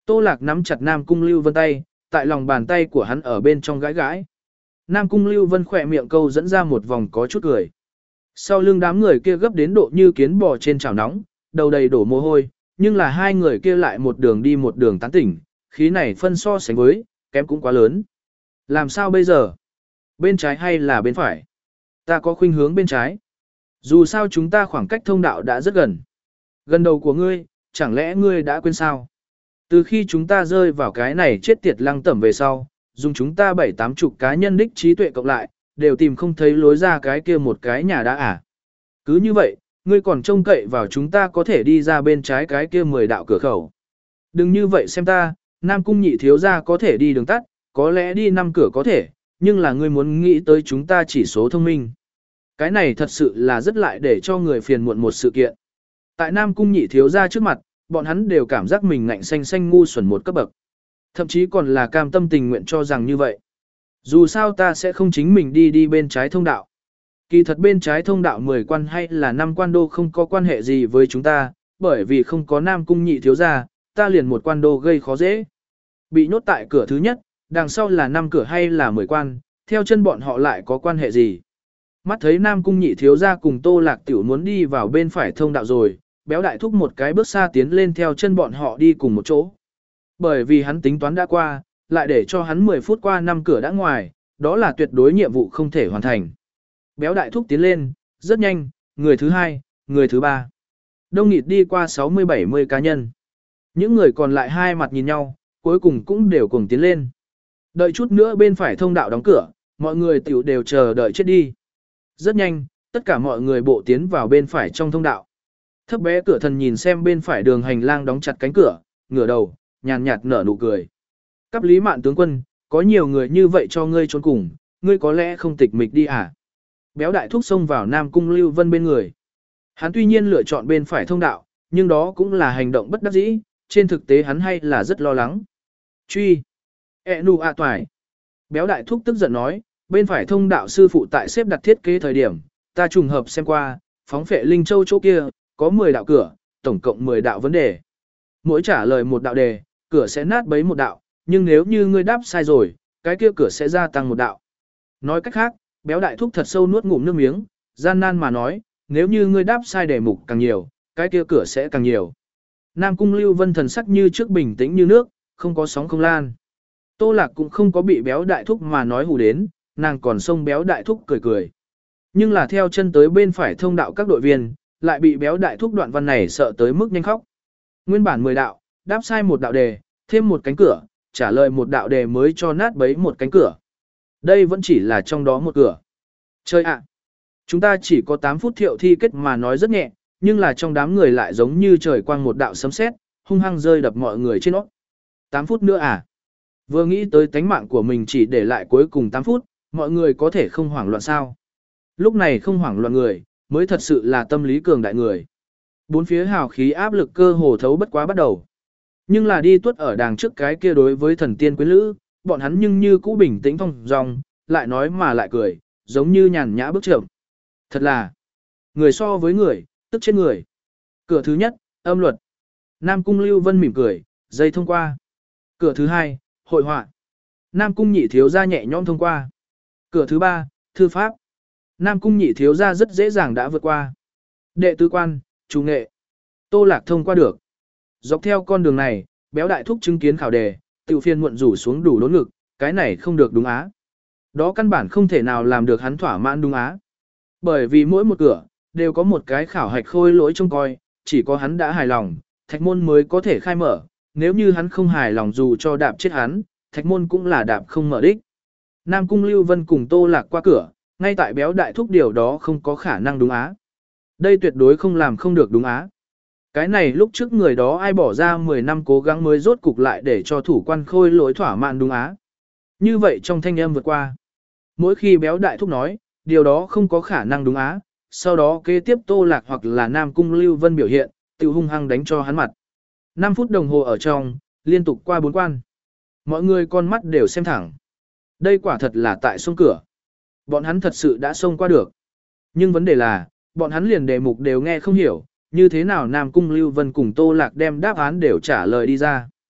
Tô Lạc nắm chặt Nam Cung Lưu Vân tay, tại lòng bàn tay của hắn ở bên trong gãi gãi. Nam Cung Lưu Vân khỏe miệng câu dẫn ra một vòng có chút cười. Sau lưng đám người kia gấp đến độ như kiến bò trên chảo nóng, đầu đầy đổ mồ hôi, nhưng là hai người kia lại một đường đi một đường tán tỉnh, khí này phân so sánh với, kém cũng quá lớn. Làm sao bây giờ? Bên trái hay là bên phải? Ta có khuynh hướng bên trái. Dù sao chúng ta khoảng cách thông đạo đã rất gần. Gần đầu của ngươi, chẳng lẽ ngươi đã quên sao? Từ khi chúng ta rơi vào cái này chết tiệt lăng tẩm về sau, dùng chúng ta bảy tám chục cá nhân đích trí tuệ cộng lại, đều tìm không thấy lối ra cái kia một cái nhà đã à. Cứ như vậy, ngươi còn trông cậy vào chúng ta có thể đi ra bên trái cái kia mười đạo cửa khẩu. Đừng như vậy xem ta, Nam Cung nhị thiếu gia có thể đi đường tắt, có lẽ đi năm cửa có thể, nhưng là ngươi muốn nghĩ tới chúng ta chỉ số thông minh. Cái này thật sự là rất lại để cho người phiền muộn một sự kiện. Tại Nam Cung nhị thiếu gia trước mặt, bọn hắn đều cảm giác mình ngạnh xanh xanh ngu xuẩn một cấp bậc. Thậm chí còn là cam tâm tình nguyện cho rằng như vậy. Dù sao ta sẽ không chính mình đi đi bên trái thông đạo. Kỳ thật bên trái thông đạo mười quan hay là năm quan đô không có quan hệ gì với chúng ta, bởi vì không có Nam Cung nhị thiếu gia, ta liền một quan đô gây khó dễ. Bị nhốt tại cửa thứ nhất, đằng sau là năm cửa hay là mười quan, theo chân bọn họ lại có quan hệ gì. Mắt thấy Nam Cung nhị thiếu gia cùng Tô Lạc Tiểu muốn đi vào bên phải thông đạo rồi, béo đại thúc một cái bước xa tiến lên theo chân bọn họ đi cùng một chỗ. Bởi vì hắn tính toán đã qua, lại để cho hắn mười phút qua năm cửa đã ngoài, đó là tuyệt đối nhiệm vụ không thể hoàn thành. Béo đại thúc tiến lên, rất nhanh, người thứ hai, người thứ ba. Đông nghịt đi qua sáu mươi bảy mươi cá nhân. Những người còn lại hai mặt nhìn nhau, cuối cùng cũng đều cùng tiến lên. Đợi chút nữa bên phải thông đạo đóng cửa, mọi người tiểu đều chờ đợi chết đi. Rất nhanh, tất cả mọi người bộ tiến vào bên phải trong thông đạo. Thấp bé cửa thần nhìn xem bên phải đường hành lang đóng chặt cánh cửa, ngửa đầu, nhàn nhạt nở nụ cười. Cáp Lý Mạn tướng quân, có nhiều người như vậy cho ngươi trốn cùng, ngươi có lẽ không tịch mịch đi à? Béo đại thúc xông vào Nam Cung Lưu Vân bên người. Hắn tuy nhiên lựa chọn bên phải thông đạo, nhưng đó cũng là hành động bất đắc dĩ, trên thực tế hắn hay là rất lo lắng. Truy! E nu a toài! Béo đại thúc tức giận nói, bên phải thông đạo sư phụ tại xếp đặt thiết kế thời điểm, ta trùng hợp xem qua, phóng phệ Linh Châu chỗ kia, có mười đạo cửa, tổng cộng mười đạo vấn đề. Mỗi trả lời một đạo đề, cửa sẽ nát bấy một đạo, nhưng nếu như ngươi đáp sai rồi, cái kia cửa sẽ gia tăng một đạo. Nói cách khác, béo đại thúc thật sâu nuốt ngụm nước miếng, gian nan mà nói, nếu như ngươi đáp sai đề mục càng nhiều, cái kia cửa sẽ càng nhiều. Nam Cung Lưu Vân thần sắc như trước bình tĩnh như nước, không có sóng không lan. Tô Lạc cũng không có bị béo đại thúc mà nói hù đến, nàng còn xông béo đại thúc cười cười. Nhưng là theo chân tới bên phải thông đạo các đội viên, lại bị béo đại thúc đoạn văn này sợ tới mức nhanh khóc. Nguyên bản mười đạo, đáp sai một đạo đề, thêm một cánh cửa, trả lời một đạo đề mới cho nát bấy một cánh cửa. Đây vẫn chỉ là trong đó một cửa. Chơi ạ! Chúng ta chỉ có tám phút thiệu thi kết mà nói rất nhẹ, nhưng là trong đám người lại giống như trời quang một đạo sấm sét, hung hăng rơi đập mọi người trên óc. tám phút nữa à? Vừa nghĩ tới tánh mạng của mình chỉ để lại cuối cùng tám phút, mọi người có thể không hoảng loạn sao? Lúc này không hoảng loạn người, mới thật sự là tâm lý cường đại người. Bốn phía hào khí áp lực cơ hồ thấu bất quá bắt đầu. Nhưng là đi tuốt ở đàng trước cái kia đối với thần tiên quyến lữ, bọn hắn nhưng như cũ bình tĩnh phong dong, lại nói mà lại cười, giống như nhàn nhã bước chậm. Thật là, người so với người, tức chết người. Cửa thứ nhất, âm luật. Nam Cung Lưu Vân mỉm cười, dây thông qua. Cửa thứ hai, hội họa. Nam Cung nhị thiếu gia nhẹ nhõm thông qua. Cửa thứ ba, thư pháp. Nam Cung nhị thiếu gia rất dễ dàng đã vượt qua. Đệ tứ quan, chủ nghệ. Tô Lạc thông qua được. Dọc theo con đường này, béo đại thúc chứng kiến khảo đề, tự phiên muộn rủ xuống đủ đốn ngực, cái này không được đúng á. Đó căn bản không thể nào làm được hắn thỏa mãn đúng á. Bởi vì mỗi một cửa, đều có một cái khảo hạch khôi lỗi trông coi, chỉ có hắn đã hài lòng, thạch môn mới có thể khai mở, nếu như hắn không hài lòng dù cho đạp chết hắn, thạch môn cũng là đạp không mở đích. Nam Cung Lưu Vân cùng Tô Lạc qua cửa, ngay tại béo đại thúc điều đó không có khả năng đúng á. Đây tuyệt đối không làm không được đúng á. Cái này lúc trước người đó ai bỏ ra mười năm cố gắng mới rốt cục lại để cho thủ quan khôi lỗi thỏa mãn đúng á. Như vậy trong thanh âm vượt qua. Mỗi khi béo đại thúc nói, điều đó không có khả năng đúng á, sau đó kế tiếp Tô Lạc hoặc là Nam Cung Lưu Vân biểu hiện, tự hung hăng đánh cho hắn mặt. năm phút đồng hồ ở trong, liên tục qua bốn quan. Mọi người con mắt đều xem thẳng. Đây quả thật là tại sông cửa. Bọn hắn thật sự đã xông qua được. Nhưng vấn đề là, bọn hắn liền đề mục đều nghe không hiểu, như thế nào Nam Cung Lưu Vân cùng Tô Lạc đem đáp án đều trả lời đi ra.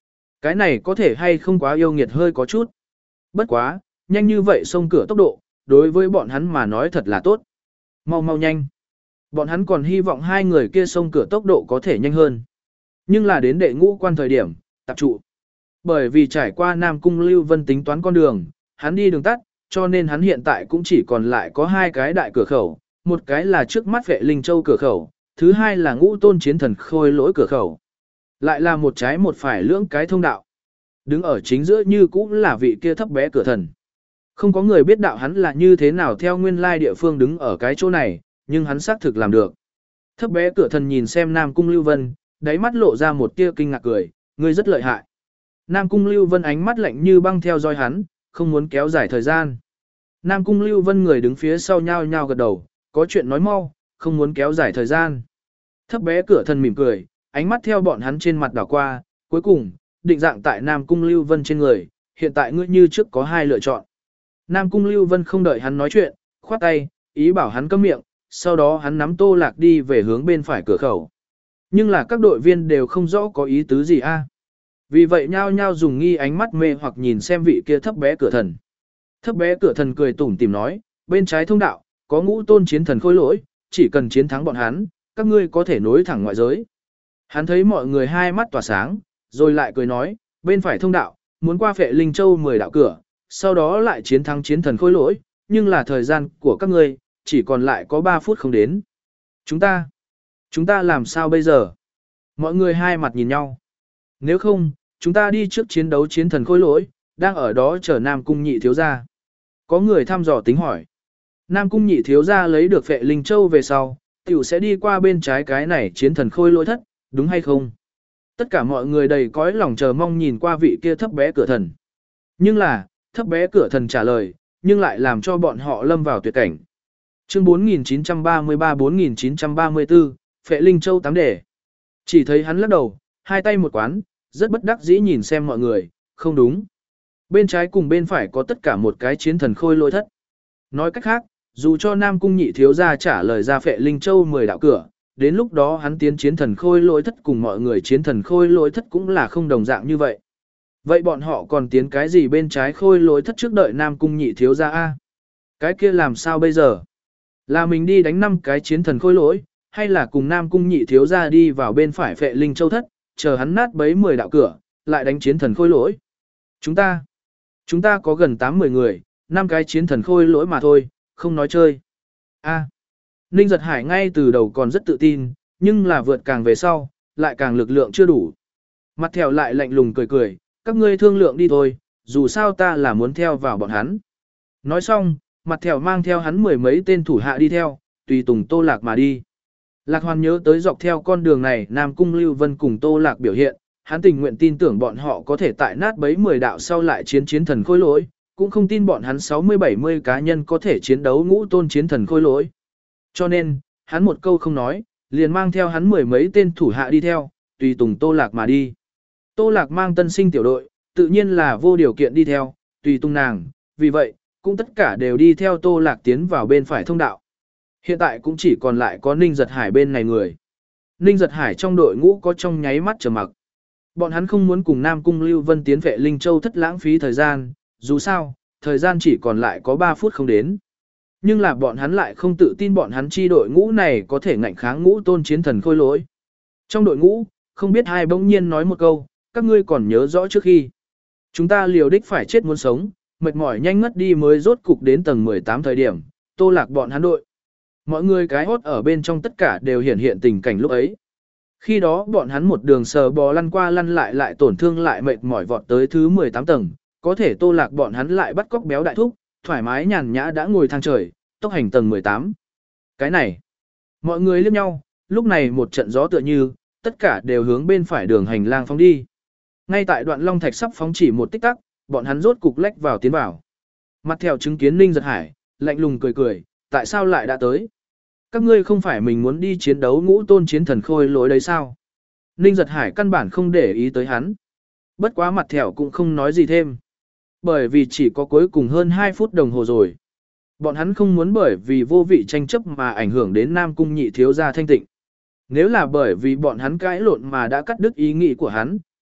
Cái này có thể hay không quá yêu nghiệt hơi có chút. Bất quá, nhanh như vậy xông cửa tốc độ, đối với bọn hắn mà nói thật là tốt. Mau mau nhanh. Bọn hắn còn hy vọng hai người kia xông cửa tốc độ có thể nhanh hơn. Nhưng là đến đệ ngũ quan thời điểm, tập trụ. Bởi vì trải qua Nam Cung Lưu Vân tính toán con đường, hắn đi đường tắt, cho nên hắn hiện tại cũng chỉ còn lại có hai cái đại cửa khẩu, một cái là trước mắt Vệ Linh Châu cửa khẩu, thứ hai là Ngũ Tôn Chiến Thần Khôi Lỗi cửa khẩu. Lại là một trái một phải lưỡng cái thông đạo. Đứng ở chính giữa như cũng là vị kia thấp bé cửa thần. Không có người biết đạo hắn là như thế nào theo nguyên lai địa phương đứng ở cái chỗ này, nhưng hắn xác thực làm được. Thấp bé cửa thần nhìn xem Nam Cung Lưu Vân, đáy mắt lộ ra một tia kinh ngạc cười, ngươi rất lợi hại. Nam Cung Lưu Vân ánh mắt lạnh như băng theo dõi hắn, không muốn kéo dài thời gian. Nam Cung Lưu Vân người đứng phía sau nhao nhao gật đầu, có chuyện nói mau, không muốn kéo dài thời gian. Thấp bé cửa thần mỉm cười, ánh mắt theo bọn hắn trên mặt đảo qua, cuối cùng, định dạng tại Nam Cung Lưu Vân trên người, hiện tại ngươi như trước có hai lựa chọn. Nam Cung Lưu Vân không đợi hắn nói chuyện, khoát tay, ý bảo hắn câm miệng, sau đó hắn nắm Tô Lạc đi về hướng bên phải cửa khẩu. Nhưng là các đội viên đều không rõ có ý tứ gì a. Vì vậy nhao nhao dùng nghi ánh mắt mê hoặc nhìn xem vị kia thấp bé cửa thần. Thấp bé cửa thần cười tủm tỉm nói, bên trái thông đạo, có Ngũ Tôn Chiến Thần Khôi Lỗi, chỉ cần chiến thắng bọn hắn, các ngươi có thể nối thẳng ngoại giới. Hắn thấy mọi người hai mắt tỏa sáng, rồi lại cười nói, bên phải thông đạo, muốn qua Phệ Linh Châu mười đạo cửa, sau đó lại chiến thắng Chiến Thần Khôi Lỗi, nhưng là thời gian của các ngươi chỉ còn lại có ba phút không đến. Chúng ta, chúng ta làm sao bây giờ? Mọi người hai mặt nhìn nhau. Nếu không, chúng ta đi trước chiến đấu Chiến Thần Khôi Lỗi, đang ở đó chờ Nam Cung Nhị thiếu gia. Có người thăm dò tính hỏi. Nam Cung Nhị thiếu gia lấy được Phệ Linh Châu về sau, tiểu sẽ đi qua bên trái cái này Chiến Thần Khôi Lỗi thất, đúng hay không? Tất cả mọi người đầy cõi lòng chờ mong nhìn qua vị kia thấp bé cửa thần. Nhưng là, thấp bé cửa thần trả lời, nhưng lại làm cho bọn họ lâm vào tuyệt cảnh. Chương bốn nghìn chín trăm ba mươi ba bốn nghìn chín trăm ba mươi tư, Phệ Linh Châu tám đề. Chỉ thấy hắn lắc đầu, hai tay một quán, rất bất đắc dĩ nhìn xem mọi người, không đúng. Bên trái cùng bên phải có tất cả một cái Chiến Thần Khôi Lỗi thất. Nói cách khác, dù cho Nam Cung Nhị thiếu gia trả lời ra Phệ Linh Châu mười đạo cửa, đến lúc đó hắn tiến Chiến Thần Khôi Lỗi thất cùng mọi người Chiến Thần Khôi Lỗi thất cũng là không đồng dạng như vậy. Vậy bọn họ còn tiến cái gì bên trái Khôi Lỗi thất trước đợi Nam Cung Nhị thiếu gia a? Cái kia làm sao bây giờ? Là mình đi đánh năm cái Chiến Thần Khôi Lỗi, hay là cùng Nam Cung Nhị thiếu gia đi vào bên phải Phệ Linh Châu thất, chờ hắn nát bấy mười đạo cửa, lại đánh Chiến Thần Khôi Lỗi? Chúng ta, chúng ta có gần tám mươi người, năm cái Chiến Thần Khôi Lỗi mà thôi, không nói chơi. A. Ninh Giật Hải ngay từ đầu còn rất tự tin, nhưng là vượt càng về sau, lại càng lực lượng chưa đủ. Mặt thèo lại lạnh lùng cười cười, các ngươi thương lượng đi thôi, dù sao ta là muốn theo vào bọn hắn. Nói xong, mặt thèo mang theo hắn mười mấy tên thủ hạ đi theo, tùy tùng Tô Lạc mà đi. Lạc Hoàn nhớ tới dọc theo con đường này Nam Cung Lưu Vân cùng Tô Lạc biểu hiện, hắn tình nguyện tin tưởng bọn họ có thể tại nát bấy mười đạo sau lại chiến Chiến Thần Khôi Lỗi, cũng không tin bọn hắn sáu mươi bảy mươi cá nhân có thể chiến đấu Ngũ Tôn Chiến Thần Khôi Lỗi. Cho nên, hắn một câu không nói, liền mang theo hắn mười mấy tên thủ hạ đi theo, tùy tùng Tô Lạc mà đi. Tô Lạc mang tân sinh tiểu đội, tự nhiên là vô điều kiện đi theo, tùy tùng nàng, vì vậy, cũng tất cả đều đi theo Tô Lạc tiến vào bên phải thông đạo. Hiện tại cũng chỉ còn lại có Ninh Giật Hải bên này người. Ninh Giật Hải trong đội ngũ có trong nháy mắt trầm mặc. Bọn hắn không muốn cùng Nam Cung Lưu Vân tiến Phệ Linh Châu thất lãng phí thời gian, dù sao, thời gian chỉ còn lại có ba phút không đến. Nhưng là bọn hắn lại không tự tin bọn hắn chi đội ngũ này có thể ngạnh kháng Ngũ Tôn Chiến Thần Khôi Lỗi. Trong đội ngũ, không biết ai bỗng nhiên nói một câu, các ngươi còn nhớ rõ trước khi. Chúng ta liều đích phải chết muốn sống, mệt mỏi nhanh ngất đi mới rốt cục đến tầng mười tám thời điểm, Tô Lạc bọn hắn đội. Mọi người cái hốt ở bên trong tất cả đều hiện hiện tình cảnh lúc ấy. Khi đó bọn hắn một đường sờ bò lăn qua lăn lại lại tổn thương lại mệt mỏi vọt tới thứ mười tám tầng, có thể Tô Lạc bọn hắn lại bắt cóc béo đại thúc, thoải mái nhàn nhã đã ngồi thang trời, tốc hành tầng mười tám. Cái này, mọi người liếc nhau, lúc này một trận gió tựa như, tất cả đều hướng bên phải đường hành lang phóng đi. Ngay tại đoạn long thạch sắp phóng chỉ một tích tắc, bọn hắn rốt cục lách vào tiến vào. Mặt theo chứng kiến Ninh Giật Hải, lạnh lùng cười cười, tại sao lại đã tới? Các ngươi không phải mình muốn đi chiến đấu Ngũ Tôn Chiến Thần Khôi Lỗi đấy sao? Ninh Giật Hải căn bản không để ý tới hắn. Bất quá mặt thẻo cũng không nói gì thêm. Bởi vì chỉ có cuối cùng hơn hai phút đồng hồ rồi. Bọn hắn không muốn bởi vì vô vị tranh chấp mà ảnh hưởng đến Nam Cung Nhị thiếu gia thanh tịnh. Nếu là bởi vì bọn hắn cãi lộn mà đã cắt đứt ý nghĩ của hắn,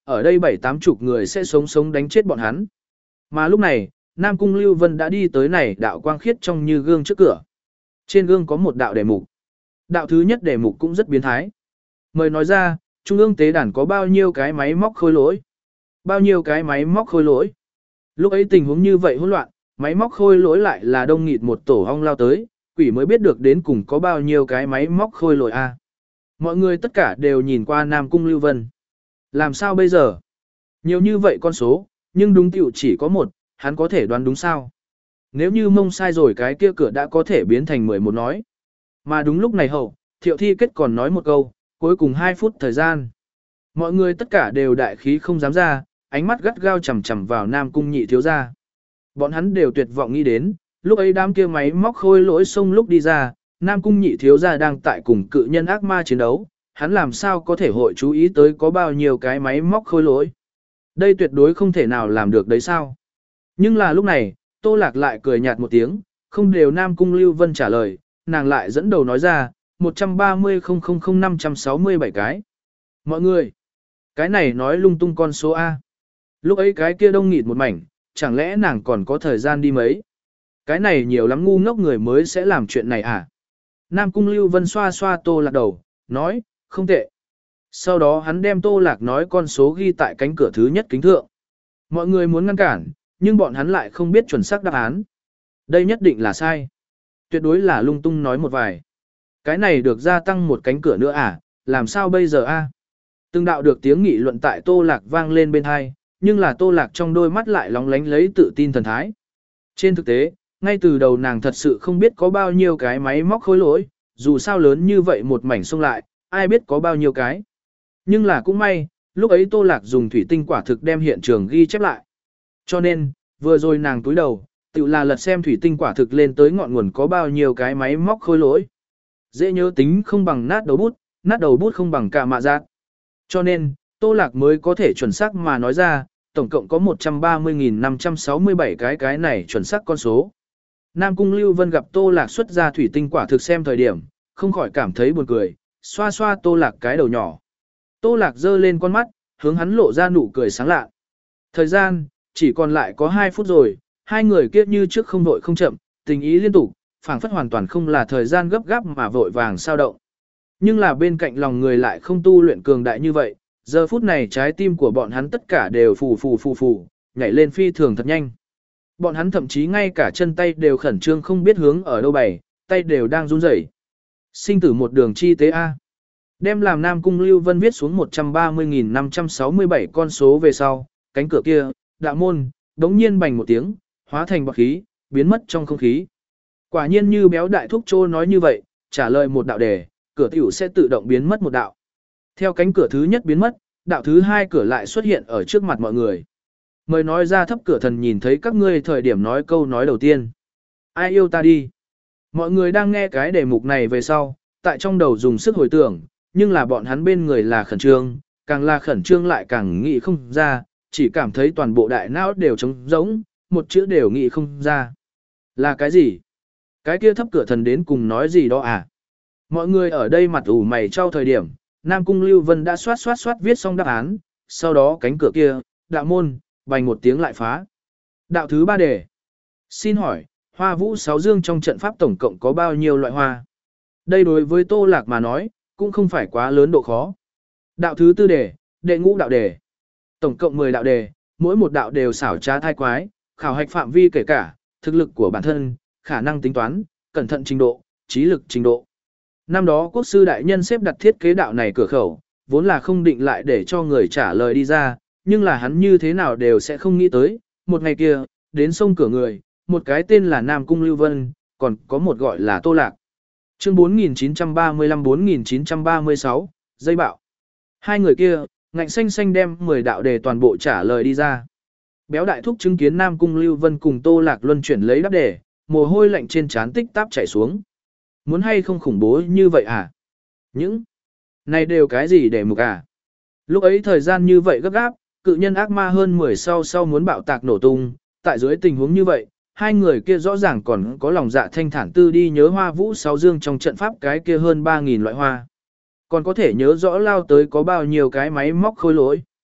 ở đây bảy tám chục người sẽ sống sống đánh chết bọn hắn. Mà lúc này, Nam Cung Lưu Vân đã đi tới này đạo quang khiết trong như gương trước cửa. Trên gương có một đạo đề mục. Đạo thứ nhất đề mục cũng rất biến thái. Mời nói ra, Trung ương tế đàn có bao nhiêu cái máy móc khôi lỗi? Bao nhiêu cái máy móc khôi lỗi? Lúc ấy tình huống như vậy hỗn loạn, máy móc khôi lỗi lại là đông nghịt một tổ ong lao tới, quỷ mới biết được đến cùng có bao nhiêu cái máy móc khôi lỗi a. Mọi người tất cả đều nhìn qua Nam Cung Lưu Vân. Làm sao bây giờ? Nhiều như vậy con số, nhưng đúng tiểu chỉ có một, hắn có thể đoán đúng sao? Nếu như mông sai rồi cái kia cửa đã có thể biến thành mười một nói. Mà đúng lúc này hậu, Thiệu Thi Kết còn nói một câu, cuối cùng hai phút thời gian. Mọi người tất cả đều đại khí không dám ra, ánh mắt gắt gao chằm chằm vào Nam Cung nhị thiếu gia. Bọn hắn đều tuyệt vọng nghĩ đến, lúc ấy đám kia máy móc khôi lỗi xông lúc đi ra, Nam Cung nhị thiếu gia đang tại cùng cự nhân ác ma chiến đấu, hắn làm sao có thể hội chú ý tới có bao nhiêu cái máy móc khôi lỗi. Đây tuyệt đối không thể nào làm được đấy sao. Nhưng là lúc này, Tô Lạc lại cười nhạt một tiếng, không đều Nam Cung Lưu Vân trả lời, nàng lại dẫn đầu nói ra, một trăm ba mươi nghìn năm trăm sáu mươi bảy cái. Mọi người, cái này nói lung tung con số A. Lúc ấy cái kia đông nghịt một mảnh, chẳng lẽ nàng còn có thời gian đi mấy? Cái này nhiều lắm ngu ngốc người mới sẽ làm chuyện này à? Nam Cung Lưu Vân xoa xoa Tô Lạc đầu, nói, không tệ. Sau đó hắn đem Tô Lạc nói con số ghi tại cánh cửa thứ nhất kính thượng. Mọi người muốn ngăn cản, nhưng bọn hắn lại không biết chuẩn xác đáp án. Đây nhất định là sai. Tuyệt đối là lung tung nói một vài. Cái này được gia tăng một cánh cửa nữa à, làm sao bây giờ a? Từng đạo được tiếng nghị luận tại Tô Lạc vang lên bên hai, nhưng là Tô Lạc trong đôi mắt lại lóng lánh lấy tự tin thần thái. Trên thực tế, ngay từ đầu nàng thật sự không biết có bao nhiêu cái máy móc khối lỗi, dù sao lớn như vậy một mảnh xông lại, ai biết có bao nhiêu cái. Nhưng là cũng may, lúc ấy Tô Lạc dùng thủy tinh quả thực đem hiện trường ghi chép lại. Cho nên, vừa rồi nàng túi đầu, tự là lật xem thủy tinh quả thực lên tới ngọn nguồn có bao nhiêu cái máy móc khối lỗi. Dễ nhớ tính không bằng nát đầu bút, nát đầu bút không bằng cả mạ giác. Cho nên, Tô Lạc mới có thể chuẩn xác mà nói ra, tổng cộng có một trăm ba mươi nghìn năm trăm sáu mươi bảy cái cái này chuẩn xác con số. Nam Cung Lưu Vân gặp Tô Lạc xuất ra thủy tinh quả thực xem thời điểm, không khỏi cảm thấy buồn cười, xoa xoa Tô Lạc cái đầu nhỏ. Tô Lạc giơ lên con mắt, hướng hắn lộ ra nụ cười sáng lạ. Thời gian, chỉ còn lại có hai phút rồi, hai người kia như trước không vội không chậm, tình ý liên tục, phảng phất hoàn toàn không là thời gian gấp gáp mà vội vàng sao động. Nhưng là bên cạnh lòng người lại không tu luyện cường đại như vậy, giờ phút này trái tim của bọn hắn tất cả đều phù phù phù phù, nhảy lên phi thường thật nhanh. Bọn hắn thậm chí ngay cả chân tay đều khẩn trương không biết hướng ở đâu bày, tay đều đang run rẩy. Sinh tử một đường chi tế A. Đem làm Nam Cung Lưu Vân viết xuống một trăm ba mươi nghìn năm trăm sáu mươi bảy con số về sau, cánh cửa kia, đạo môn, đống nhiên bành một tiếng, hóa thành bọt khí, biến mất trong không khí. Quả nhiên như béo đại thúc trô nói như vậy, trả lời một đạo đề, cửa tiểu sẽ tự động biến mất một đạo. Theo cánh cửa thứ nhất biến mất, đạo thứ hai cửa lại xuất hiện ở trước mặt mọi người. Mời nói ra thấp cửa thần nhìn thấy các ngươi thời điểm nói câu nói đầu tiên. Ai yêu ta đi. Mọi người đang nghe cái đề mục này về sau, tại trong đầu dùng sức hồi tưởng, nhưng là bọn hắn bên người là khẩn trương, càng là khẩn trương lại càng nghĩ không ra, chỉ cảm thấy toàn bộ đại não đều trống rỗng, một chữ đều nghĩ không ra. Là cái gì? Cái kia thấp cửa thần đến cùng nói gì đó à? Mọi người ở đây mặt ủ mày trao thời điểm, Nam Cung Lưu Vân đã xoát xoát xoát viết xong đáp án, sau đó cánh cửa kia, đạo môn, bành một tiếng lại phá. Đạo thứ ba đề. Xin hỏi, hoa vũ sáu dương trong trận pháp tổng cộng có bao nhiêu loại hoa? Đây đối với Tô Lạc mà nói, cũng không phải quá lớn độ khó. Đạo thứ tư đề, đệ ngũ đạo đề. Tổng cộng mười đạo đề, mỗi một đạo đều xảo trá thai quái, khảo hạch phạm vi kể cả, thực lực của bản thân, khả năng tính toán, cẩn thận trình độ, trí lực trình độ. Năm đó quốc sư đại nhân xếp đặt thiết kế đạo này cửa khẩu, vốn là không định lại để cho người trả lời đi ra, nhưng là hắn như thế nào đều sẽ không nghĩ tới, một ngày kia, đến sông cửa người, một cái tên là Nam Cung Lưu Vân, còn có một gọi là Tô Lạc. Chương bốn nghìn chín trăm ba mươi lăm bốn nghìn chín trăm ba mươi sáu, dây bạo. Hai người kia, ngạnh xanh xanh đem mười đạo đề toàn bộ trả lời đi ra. Béo đại thúc chứng kiến Nam Cung Lưu Vân cùng Tô Lạc luân chuyển lấy đáp đề, mồ hôi lạnh trên trán tích táp chảy xuống. Muốn hay không khủng bố như vậy à? Những này đều cái gì để mục à? Lúc ấy thời gian như vậy gấp gáp, cự nhân ác ma hơn mười sau sau muốn bạo tạc nổ tung, tại dưới tình huống như vậy, hai người kia rõ ràng còn có lòng dạ thanh thản tư đi nhớ hoa vũ sáu dương trong trận pháp cái kia hơn ba nghìn loại hoa. Còn có thể nhớ rõ lao tới có bao nhiêu cái máy móc khôi lỗi.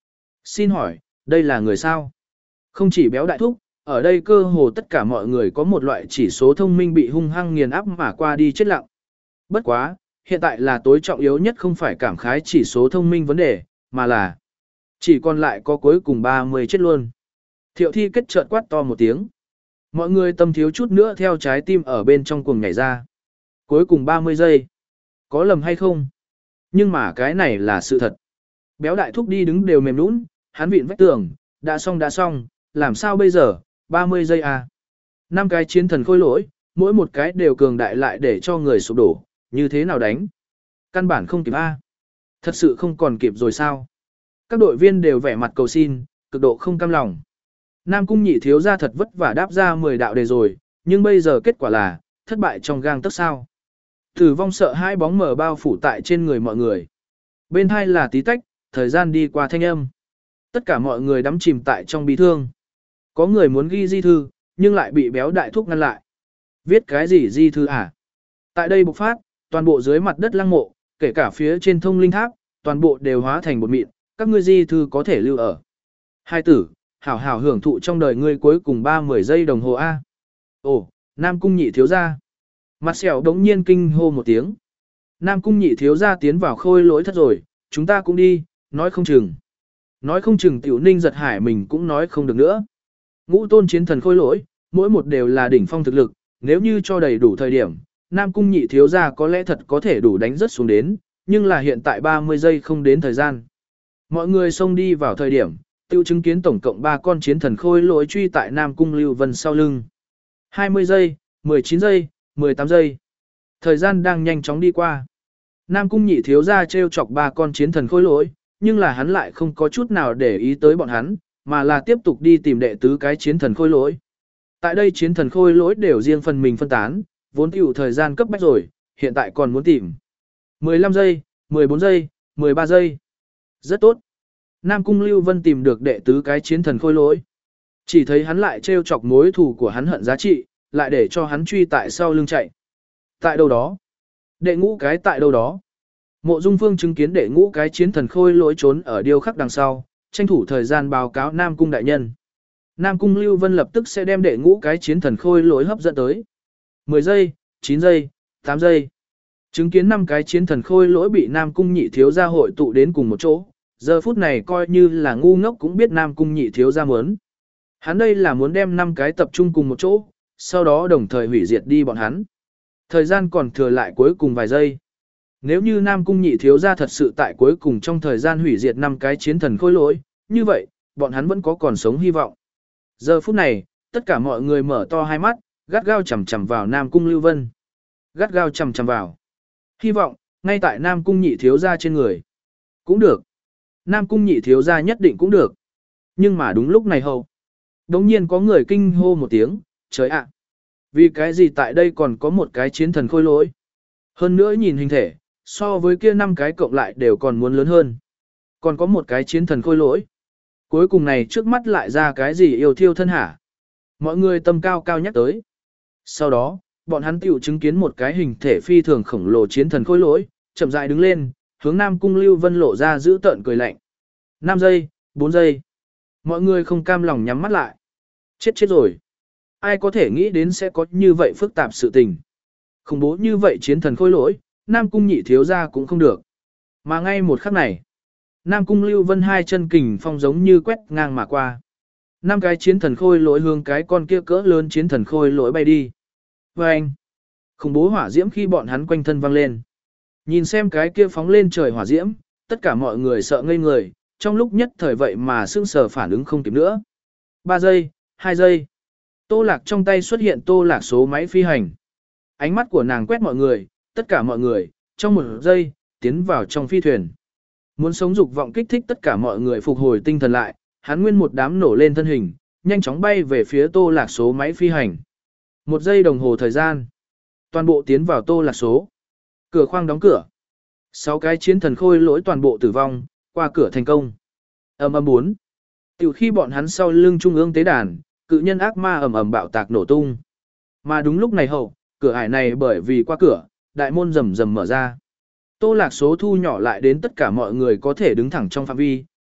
Xin hỏi, đây là người sao? Không chỉ béo đại thúc, ở đây cơ hồ tất cả mọi người có một loại chỉ số thông minh bị hung hăng nghiền áp mà qua đi chết lặng. Bất quá, hiện tại là tối trọng yếu nhất không phải cảm khái chỉ số thông minh vấn đề, mà là chỉ còn lại có cuối cùng ba mươi chết luôn. Thiệu Thi kết chợt quát to một tiếng. Mọi người tâm thiếu chút nữa theo trái tim ở bên trong cuồng nhảy ra. Cuối cùng ba mươi giây. Có lầm hay không? Nhưng mà cái này là sự thật. Béo đại thúc đi đứng đều mềm nũng, hắn vịn vách tường, đã xong đã xong, làm sao bây giờ, ba mươi giây à. Năm cái chiến thần khôi lỗi, mỗi một cái đều cường đại lại để cho người sụp đổ, như thế nào đánh? Căn bản không kịp a. Thật sự không còn kịp rồi sao? Các đội viên đều vẻ mặt cầu xin, cực độ không cam lòng. Nam Cung Nhị thiếu gia thật vất vả đáp ra mười đạo đề rồi, nhưng bây giờ kết quả là, thất bại trong gang tấc sao. Tử vong sợ hai bóng mờ bao phủ tại trên người mọi người. Bên hai là tí tách, thời gian đi qua thanh âm. Tất cả mọi người đắm chìm tại trong bi thương. Có người muốn ghi di thư, nhưng lại bị béo đại thúc ngăn lại. Viết cái gì di thư à? Tại đây bộc phát, toàn bộ dưới mặt đất lăng mộ, kể cả phía trên thông linh tháp, toàn bộ đều hóa thành bột mịn, các ngươi di thư có thể lưu ở. Hai tử, hảo hảo hưởng thụ trong đời ngươi cuối cùng ba mươi giây đồng hồ A. Ồ, Nam Cung Nhị thiếu gia. Mặt sẹo đống nhiên kinh hô một tiếng. Nam Cung Nhị thiếu gia tiến vào khôi lỗi thất rồi, chúng ta cũng đi, nói không chừng. Nói không chừng tiểu ninh giật hải mình cũng nói không được nữa. Ngũ tôn chiến thần khôi lỗi, mỗi một đều là đỉnh phong thực lực, nếu như cho đầy đủ thời điểm, Nam Cung Nhị thiếu gia có lẽ thật có thể đủ đánh rất xuống đến, nhưng là hiện tại ba mươi giây không đến thời gian. Mọi người xông đi vào thời điểm, tiêu chứng kiến tổng cộng ba con chiến thần khôi lỗi truy tại Nam Cung Lưu Vân sau lưng. hai mươi giây, mười chín giây, mười tám giây. Thời gian đang nhanh chóng đi qua. Nam Cung Nhị thiếu gia trêu chọc ba con chiến thần khôi lỗi, nhưng là hắn lại không có chút nào để ý tới bọn hắn, mà là tiếp tục đi tìm đệ tứ cái chiến thần khôi lỗi. Tại đây chiến thần khôi lỗi đều riêng phần mình phân tán, vốn tiểu thời gian cấp bách rồi, hiện tại còn muốn tìm. mười lăm giây, mười bốn giây, mười ba giây. Rất tốt. Nam Cung Lưu Vân tìm được đệ tứ cái chiến thần khôi lỗi. Chỉ thấy hắn lại trêu chọc mối thù của hắn hận giá trị, lại để cho hắn truy tại sau lưng chạy. Tại đâu đó? Đệ ngũ cái tại đâu đó? Mộ Dung Phương chứng kiến đệ ngũ cái chiến thần khôi lỗi trốn ở điêu khắc đằng sau, tranh thủ thời gian báo cáo Nam Cung đại nhân. Nam Cung Lưu Vân lập tức sẽ đem đệ ngũ cái chiến thần khôi lỗi hấp dẫn tới. mười giây, chín giây, tám giây. Chứng kiến năm cái chiến thần khôi lỗi bị Nam Cung Nhị thiếu gia hội tụ đến cùng một chỗ, giờ phút này coi như là ngu ngốc cũng biết Nam Cung Nhị thiếu gia muốn. Hắn đây là muốn đem năm cái tập trung cùng một chỗ, sau đó đồng thời hủy diệt đi bọn hắn. Thời gian còn thừa lại cuối cùng vài giây. Nếu như Nam Cung Nhị thiếu gia thật sự tại cuối cùng trong thời gian hủy diệt năm cái chiến thần khôi lỗi, như vậy, bọn hắn vẫn có còn sống hy vọng. Giờ phút này, tất cả mọi người mở to hai mắt, gắt gao chằm chằm vào Nam Cung Lưu Vân. Gắt gao chằm chằm vào. Hy vọng, ngay tại Nam Cung Nhị thiếu gia trên người. Cũng được. Nam Cung Nhị thiếu gia nhất định cũng được. Nhưng mà đúng lúc này hầu. Đống nhiên có người kinh hô một tiếng, trời ạ. Vì cái gì tại đây còn có một cái chiến thần khôi lỗi. Hơn nữa nhìn hình thể, so với kia năm cái cộng lại đều còn muốn lớn hơn. Còn có một cái chiến thần khôi lỗi. Cuối cùng này trước mắt lại ra cái gì yêu thiêu thân hả? Mọi người tâm cao cao nhắc tới. Sau đó, bọn hắn tiểu chứng kiến một cái hình thể phi thường khổng lồ chiến thần khôi lỗi, chậm rãi đứng lên, hướng Nam Cung Lưu Vân lộ ra giữ tợn cười lạnh. năm giây, bốn giây. Mọi người không cam lòng nhắm mắt lại. Chết chết rồi. Ai có thể nghĩ đến sẽ có như vậy phức tạp sự tình. Khủng bố như vậy chiến thần khôi lỗi, Nam Cung Nhị thiếu gia cũng không được. Mà ngay một khắc này, Nam Cung Lưu Vân hai chân kình phong giống như quét ngang mà qua. Năm cái chiến thần khôi lỗi hướng cái con kia cỡ lớn chiến thần khôi lỗi bay đi. Và anh, khủng bố hỏa diễm khi bọn hắn quanh thân vang lên. Nhìn xem cái kia phóng lên trời hỏa diễm, tất cả mọi người sợ ngây người, trong lúc nhất thời vậy mà sững sờ phản ứng không kịp nữa. ba giây, hai giây. Tô Lạc trong tay xuất hiện Tô Lạc số máy phi hành. Ánh mắt của nàng quét mọi người, tất cả mọi người, trong một giây, tiến vào trong phi thuyền. Muốn sống dục vọng kích thích tất cả mọi người phục hồi tinh thần lại, hắn nguyên một đám nổ lên thân hình, nhanh chóng bay về phía Tô Lạc số máy phi hành. Một giây đồng hồ thời gian. Toàn bộ tiến vào Tô Lạc số. Cửa khoang đóng cửa. Sáu cái chiến thần khôi lỗi toàn bộ tử vong, qua cửa thành công. Ầm ầm bốn. Từ khi bọn hắn sau lưng trung ương tế đàn, cự nhân ác ma ầm ầm bạo tạc nổ tung. Mà đúng lúc này hậu, cửa ải này bởi vì qua cửa, đại môn rầm rầm mở ra. Tô Lạc số thu nhỏ lại đến tất cả mọi người có thể đứng thẳng trong phạm vi,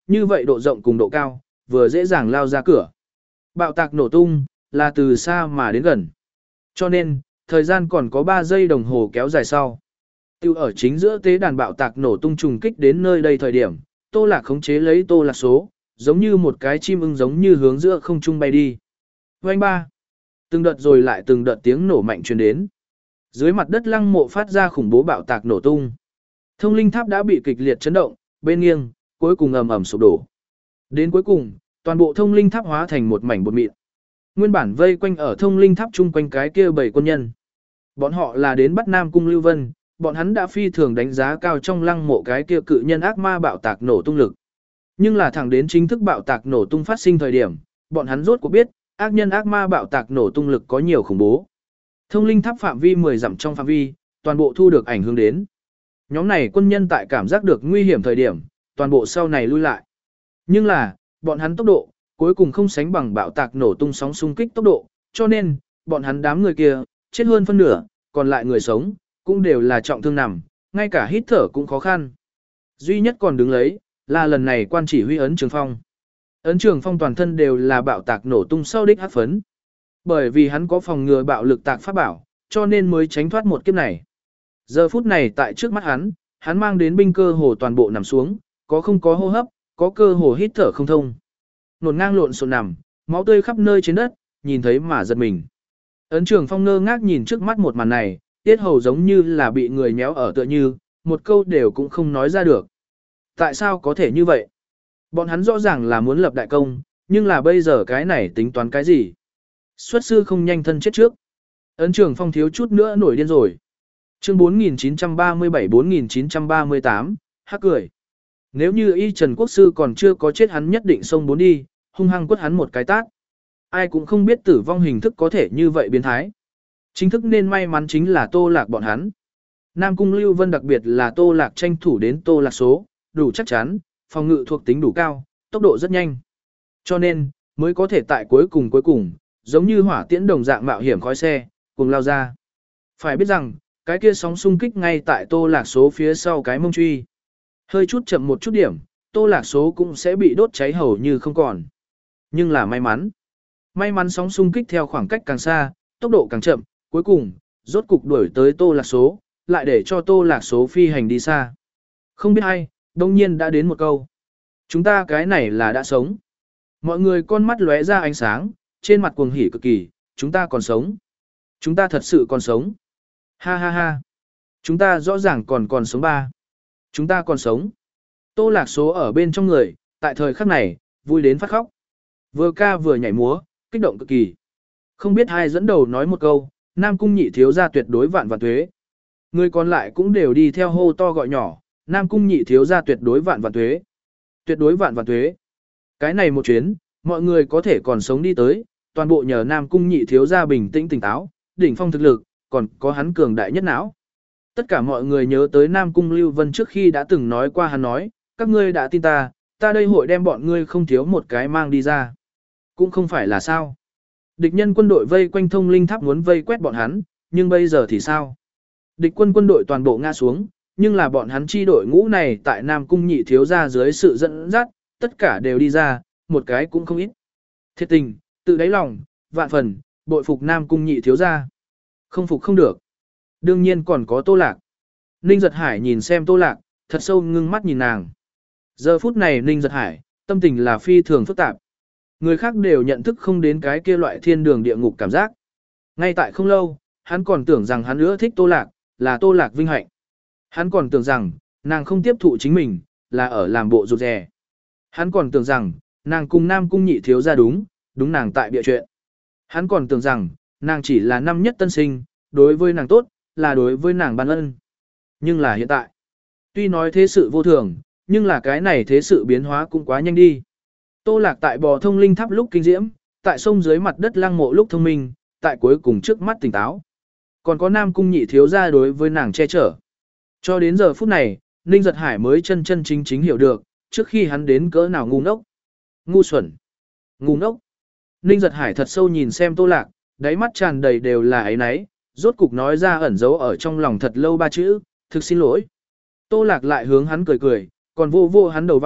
như vậy độ rộng cùng độ cao, vừa dễ dàng lao ra cửa. Bạo tạc nổ tung, là từ xa mà đến gần. Cho nên, thời gian còn có ba giây đồng hồ kéo dài sau. Tiêu ở chính giữa tế đàn bạo tạc nổ tung trùng kích đến nơi đây thời điểm, Tô Lạc khống chế lấy Tô Lạc số, giống như một cái chim ưng giống như hướng giữa không trung bay đi. Oanh ba. Từng đợt rồi lại từng đợt tiếng nổ mạnh truyền đến. Dưới mặt đất lăng mộ phát ra khủng bố bạo tạc nổ tung. Thông linh tháp đã bị kịch liệt chấn động, bên nghiêng, cuối cùng ầm ầm sụp đổ. Đến cuối cùng, toàn bộ thông linh tháp hóa thành một mảnh bột mịn. Nguyên bản vây quanh ở thông linh tháp chung quanh cái kia bảy quân nhân. Bọn họ là đến bắt Nam Cung Lưu Vân, bọn hắn đã phi thường đánh giá cao trong lăng mộ cái kia cự nhân ác ma bạo tạc nổ tung lực. Nhưng là thẳng đến chính thức bạo tạc nổ tung phát sinh thời điểm, bọn hắn rốt cuộc biết, ác nhân ác ma bạo tạc nổ tung lực có nhiều khủng bố. Thông linh tháp phạm vi mười dặm trong phạm vi, toàn bộ thu được ảnh hưởng đến. Nhóm này quân nhân tại cảm giác được nguy hiểm thời điểm, toàn bộ sau này lui lại. Nhưng là, bọn hắn tốc độ, cuối cùng không sánh bằng bạo tạc nổ tung sóng xung kích tốc độ, cho nên, bọn hắn đám người kia, chết hơn phân nửa, còn lại người sống, cũng đều là trọng thương nằm, ngay cả hít thở cũng khó khăn. Duy nhất còn đứng lấy, là lần này quan chỉ huy Ấn Trường Phong. Ấn Trường Phong toàn thân đều là bạo tạc nổ tung sau đích hắc phấn. Bởi vì hắn có phòng ngừa bạo lực tạc pháp bảo, cho nên mới tránh thoát một kiếp này. Giờ phút này tại trước mắt hắn, hắn mang đến binh cơ hồ toàn bộ nằm xuống, có không có hô hấp, có cơ hồ hít thở không thông. Nổn ngang lộn xộn nằm, máu tươi khắp nơi trên đất, nhìn thấy mà giật mình. Ấn Trường Phong ngơ ngác nhìn trước mắt một màn này, tiết hầu giống như là bị người nhéo ở tựa như, một câu đều cũng không nói ra được. Tại sao có thể như vậy? Bọn hắn rõ ràng là muốn lập đại công, nhưng là bây giờ cái này tính toán cái gì? Xuất sư không nhanh thân chết trước. Ấn Trường Phong thiếu chút nữa nổi điên rồi. Chương bốn nghìn chín trăm ba mươi bảy bốn nghìn chín trăm ba mươi tám, hắc cười. Nếu như Y Trần Quốc Sư còn chưa có chết hắn nhất định xông bốn đi, hung hăng quất hắn một cái tát. Ai cũng không biết tử vong hình thức có thể như vậy biến thái. Chính thức nên may mắn chính là Tô Lạc bọn hắn. Nam Cung Lưu Vân đặc biệt là Tô Lạc tranh thủ đến Tô Lạc số, đủ chắc chắn, phòng ngự thuộc tính đủ cao, tốc độ rất nhanh. Cho nên, mới có thể tại cuối cùng cuối cùng, giống như hỏa tiễn đồng dạng mạo hiểm khói xe, cùng lao ra. Phải biết rằng, cái kia sóng xung kích ngay tại Tô Lạc số phía sau cái mông truy. Hơi chút chậm một chút điểm, Tô Lạc số cũng sẽ bị đốt cháy hầu như không còn. Nhưng là may mắn. May mắn sóng xung kích theo khoảng cách càng xa, tốc độ càng chậm, cuối cùng, rốt cục đuổi tới Tô Lạc số, lại để cho Tô Lạc số phi hành đi xa. Không biết ai, đông nhiên đã đến một câu. Chúng ta cái này là đã sống. Mọi người con mắt lóe ra ánh sáng, trên mặt cuồng hỉ cực kỳ, chúng ta còn sống. Chúng ta thật sự còn sống. Ha ha ha. Chúng ta rõ ràng còn còn sống ba. Chúng ta còn sống. Tô Lạc số ở bên trong người, tại thời khắc này, vui đến phát khóc. Vừa ca vừa nhảy múa, kích động cực kỳ. Không biết ai dẫn đầu nói một câu, Nam Cung nhị thiếu gia tuyệt đối vạn vạn tuế. Người còn lại cũng đều đi theo hô to gọi nhỏ, Nam Cung nhị thiếu gia tuyệt đối vạn vạn tuế. Tuyệt đối vạn vạn tuế. Cái này một chuyến, mọi người có thể còn sống đi tới, toàn bộ nhờ Nam Cung nhị thiếu gia bình tĩnh tỉnh táo, đỉnh phong thực lực, còn có hắn cường đại nhất não. Tất cả mọi người nhớ tới Nam Cung Lưu Vân trước khi đã từng nói qua hắn nói, các ngươi đã tin ta, ta đây hội đem bọn ngươi không thiếu một cái mang đi ra. Cũng không phải là sao. Địch nhân quân đội vây quanh thông linh tháp muốn vây quét bọn hắn, nhưng bây giờ thì sao? Địch quân quân đội toàn bộ ngã xuống, nhưng là bọn hắn chi đội ngũ này tại Nam Cung nhị thiếu gia dưới sự dẫn dắt, tất cả đều đi ra, một cái cũng không ít. Thiệt tình, tự đáy lòng, vạn phần, bội phục Nam Cung nhị thiếu gia. Không phục không được. Đương nhiên còn có Tô Lạc. Ninh Giật Hải nhìn xem Tô Lạc, thật sâu ngưng mắt nhìn nàng. Giờ phút này Ninh Giật Hải, tâm tình là phi thường phức tạp. Người khác đều nhận thức không đến cái kia loại thiên đường địa ngục cảm giác. Ngay tại không lâu, hắn còn tưởng rằng hắn ưa thích Tô Lạc, là Tô Lạc vinh hạnh. Hắn còn tưởng rằng, nàng không tiếp thụ chính mình, là ở làm bộ rụt rè. Hắn còn tưởng rằng, nàng cùng Nam Cung nhị thiếu gia đúng, đúng nàng tại bịa chuyện. Hắn còn tưởng rằng, nàng chỉ là năm nhất tân sinh, đối với nàng tốt, là đối với nàng ban ân. Nhưng là hiện tại, tuy nói thế sự vô thường, nhưng là cái này thế sự biến hóa cũng quá nhanh đi. Tô Lạc tại bò thông linh tháp lúc kinh diễm, tại sông dưới mặt đất lăng mộ lúc thông minh, tại cuối cùng trước mắt tỉnh táo. Còn có Nam Cung nhị thiếu gia đối với nàng che chở. Cho đến giờ phút này, Ninh Giật Hải mới chân chân chính chính hiểu được, trước khi hắn đến cỡ nào ngu ngốc. Ngu xuẩn. Ngu ngốc. Ninh Giật Hải thật sâu nhìn xem Tô Lạc, đáy mắt tràn đầy đều là ấy náy, rốt cục nói ra ẩn giấu ở trong lòng thật lâu ba chữ, thực xin lỗi. Tô Lạc lại hướng hắn cười cười, còn vô vô hắn đầu vai,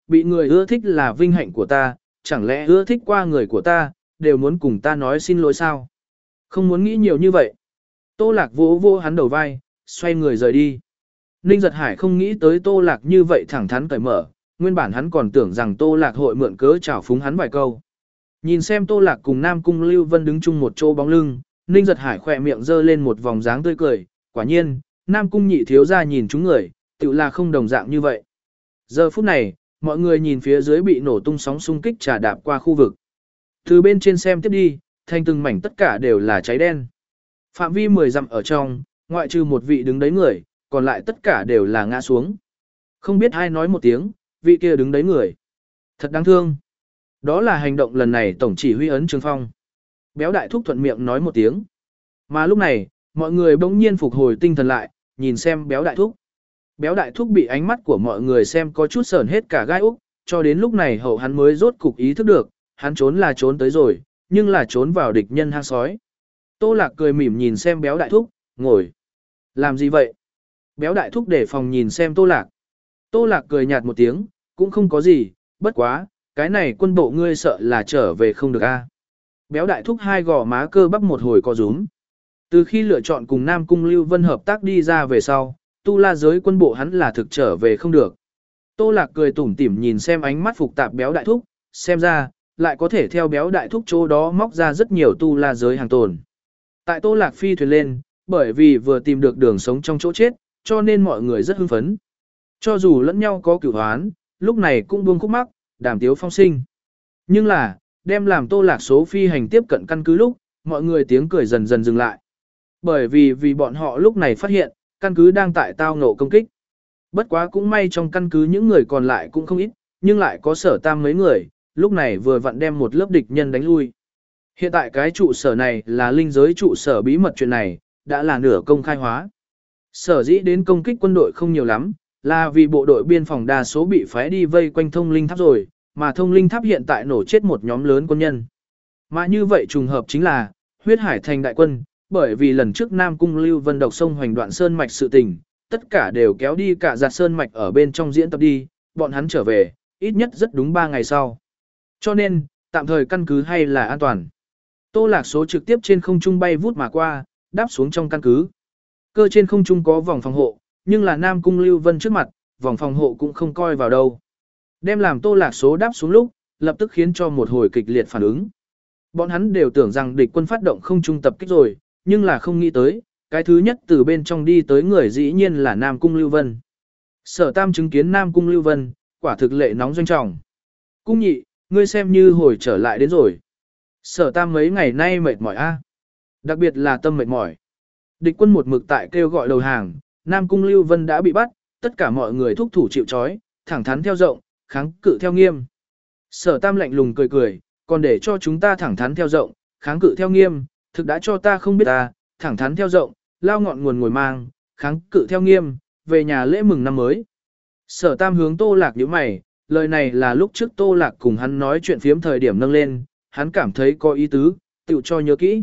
bị người ưa thích là vinh hạnh của ta, chẳng lẽ ưa thích qua người của ta, đều muốn cùng ta nói xin lỗi sao? Không muốn nghĩ nhiều như vậy. Tô Lạc vỗ vô hắn đầu vai, xoay người rời đi. Ninh Giật Hải không nghĩ tới Tô Lạc như vậy thẳng thắn cởi mở, nguyên bản hắn còn tưởng rằng Tô Lạc hội mượn cớ chào phúng hắn vài câu. Nhìn xem Tô Lạc cùng Nam Cung Lưu Vân đứng chung một chỗ bóng lưng, Ninh Giật Hải khỏe miệng giơ lên một vòng dáng tươi cười, quả nhiên, Nam Cung nhị thiếu ra nhìn chúng người, tự là không đồng dạng như vậy. Giờ phút này, mọi người nhìn phía dưới bị nổ tung sóng xung kích trà đạp qua khu vực. Từ bên trên xem tiếp đi, thành từng mảnh tất cả đều là cháy đen. Phạm vi mười dặm ở trong, ngoại trừ một vị đứng đấy người, còn lại tất cả đều là ngã xuống. Không biết ai nói một tiếng, vị kia đứng đấy người. Thật đáng thương. Đó là hành động lần này tổng chỉ huy ấn Trường Phong. Béo đại thúc thuận miệng nói một tiếng. Mà lúc này, mọi người bỗng nhiên phục hồi tinh thần lại, nhìn xem béo đại thúc. Béo đại thúc bị ánh mắt của mọi người xem có chút sờn hết cả gai úc, cho đến lúc này hậu hắn mới rốt cục ý thức được, hắn trốn là trốn tới rồi, nhưng là trốn vào địch nhân hang sói. Tô Lạc cười mỉm nhìn xem béo đại thúc, ngồi. Làm gì vậy? Béo đại thúc để phòng nhìn xem Tô Lạc. Tô Lạc cười nhạt một tiếng, cũng không có gì, bất quá, cái này quân bộ ngươi sợ là trở về không được a. Béo đại thúc hai gò má cơ bắp một hồi co rúm. Từ khi lựa chọn cùng Nam Cung Lưu Vân hợp tác đi ra về sau, tu la giới quân bộ hắn là thực trở về không được. Tô Lạc cười tủm tỉm nhìn xem ánh mắt phục tạp béo đại thúc, xem ra, lại có thể theo béo đại thúc chỗ đó móc ra rất nhiều tu la giới hàng tồn. Tại Tô Lạc phi thuyền lên, bởi vì vừa tìm được đường sống trong chỗ chết, cho nên mọi người rất hưng phấn. Cho dù lẫn nhau có cửu hoán, lúc này cũng buông khúc mắc, đàm tiếu phong sinh. Nhưng là, đem làm Tô Lạc số phi hành tiếp cận căn cứ lúc, mọi người tiếng cười dần dần dừng lại. Bởi vì vì bọn họ lúc này phát hiện, căn cứ đang tại tao ngộ công kích. Bất quá cũng may trong căn cứ những người còn lại cũng không ít, nhưng lại có Sở Tam mấy người, lúc này vừa vặn đem một lớp địch nhân đánh lui. Hiện tại cái trụ sở này là linh giới trụ sở bí mật, chuyện này, đã là nửa công khai hóa. Sở dĩ đến công kích quân đội không nhiều lắm, là vì bộ đội biên phòng đa số bị phái đi vây quanh thông linh tháp rồi, mà thông linh tháp hiện tại nổ chết một nhóm lớn quân nhân. Mà như vậy trùng hợp chính là, huyết hải thành đại quân, bởi vì lần trước Nam Cung Lưu Vân độc sông hoành đoạn sơn mạch sự tình, tất cả đều kéo đi cả giạt sơn mạch ở bên trong diễn tập đi, bọn hắn trở về, ít nhất rất đúng ba ngày sau. Cho nên, tạm thời căn cứ hay là an toàn. Tô Lạc số trực tiếp trên không trung bay vút mà qua, đáp xuống trong căn cứ. Cơ trên không trung có vòng phòng hộ, nhưng là Nam Cung Lưu Vân trước mặt, vòng phòng hộ cũng không coi vào đâu. Đem làm Tô Lạc số đáp xuống lúc, lập tức khiến cho một hồi kịch liệt phản ứng. Bọn hắn đều tưởng rằng địch quân phát động không trung tập kích rồi, nhưng là không nghĩ tới, cái thứ nhất từ bên trong đi tới người dĩ nhiên là Nam Cung Lưu Vân. Sở Tam chứng kiến Nam Cung Lưu Vân, quả thực lệ nóng doanh trọng. Cung nhị, ngươi xem như hồi trở lại đến rồi. Sở Tam mấy ngày nay mệt mỏi a, đặc biệt là tâm mệt mỏi. Địch quân một mực tại kêu gọi đầu hàng, Nam Cung Lưu Vân đã bị bắt, tất cả mọi người thúc thủ chịu trói, thẳng thắn theo rộng, kháng cự theo nghiêm. Sở Tam lạnh lùng cười cười, còn để cho chúng ta thẳng thắn theo rộng, kháng cự theo nghiêm, thực đã cho ta không biết ta, thẳng thắn theo rộng, lao ngọn nguồn ngồi mang, kháng cự theo nghiêm, về nhà lễ mừng năm mới. Sở Tam hướng Tô Lạc nhíu mày, lời này là lúc trước Tô Lạc cùng hắn nói chuyện phiếm thời điểm nâng lên, hắn cảm thấy có ý tứ, tự cho nhớ kỹ.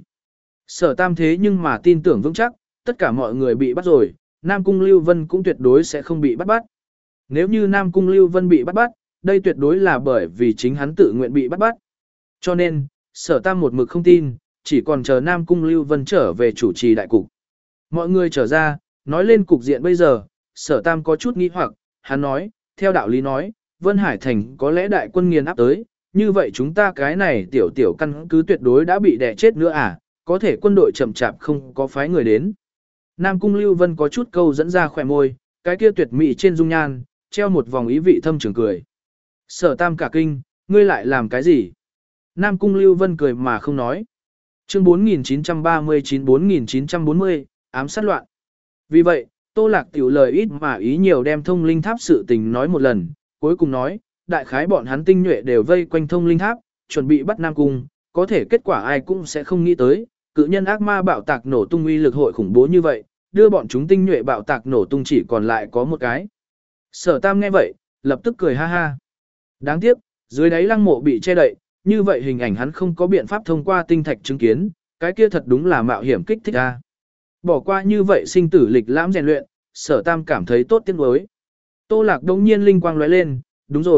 Sở Tam thế nhưng mà tin tưởng vững chắc, tất cả mọi người bị bắt rồi, Nam Cung Lưu Vân cũng tuyệt đối sẽ không bị bắt bắt. Nếu như Nam Cung Lưu Vân bị bắt bắt, đây tuyệt đối là bởi vì chính hắn tự nguyện bị bắt bắt. Cho nên, Sở Tam một mực không tin, chỉ còn chờ Nam Cung Lưu Vân trở về chủ trì đại cục. Mọi người trở ra, nói lên cục diện bây giờ, Sở Tam có chút nghi hoặc, hắn nói, theo đạo lý nói, Vân Hải Thành có lẽ đại quân nghiền áp tới, như vậy chúng ta cái này tiểu tiểu căn cứ tuyệt đối đã bị đè chết nữa à, có thể quân đội chậm chạp không có phái người đến. Nam Cung Lưu Vân có chút câu dẫn ra khỏe môi, cái kia tuyệt mỹ trên dung nhan, treo một vòng ý vị thâm trường cười. Sở Tam cả kinh, ngươi lại làm cái gì? Nam Cung Lưu Vân cười mà không nói. Chương bốn nghìn chín trăm ba mươi chín bốn nghìn chín trăm bốn mươi, ám sát loạn. Vì vậy, Tô Lạc tiểu lời ít mà ý nhiều đem thông linh tháp sự tình nói một lần, cuối cùng nói, đại khái bọn hắn tinh nhuệ đều vây quanh thông linh tháp, chuẩn bị bắt Nam Cung, có thể kết quả ai cũng sẽ không nghĩ tới, cự nhân ác ma bạo tạc nổ tung uy lực hội khủng bố như vậy, đưa bọn chúng tinh nhuệ bạo tạc nổ tung chỉ còn lại có một cái. Sở Tam nghe vậy, lập tức cười ha ha. Đáng tiếc, dưới đáy lăng mộ bị che đậy, như vậy hình ảnh hắn không có biện pháp thông qua tinh thạch chứng kiến, cái kia thật đúng là mạo hiểm kích thích a. Bỏ qua như vậy sinh tử lịch lãm rèn luyện, Sở Tam cảm thấy tốt tiếc nuối. Tô Lạc đống nhiên linh quang lóe lên, đúng rồi,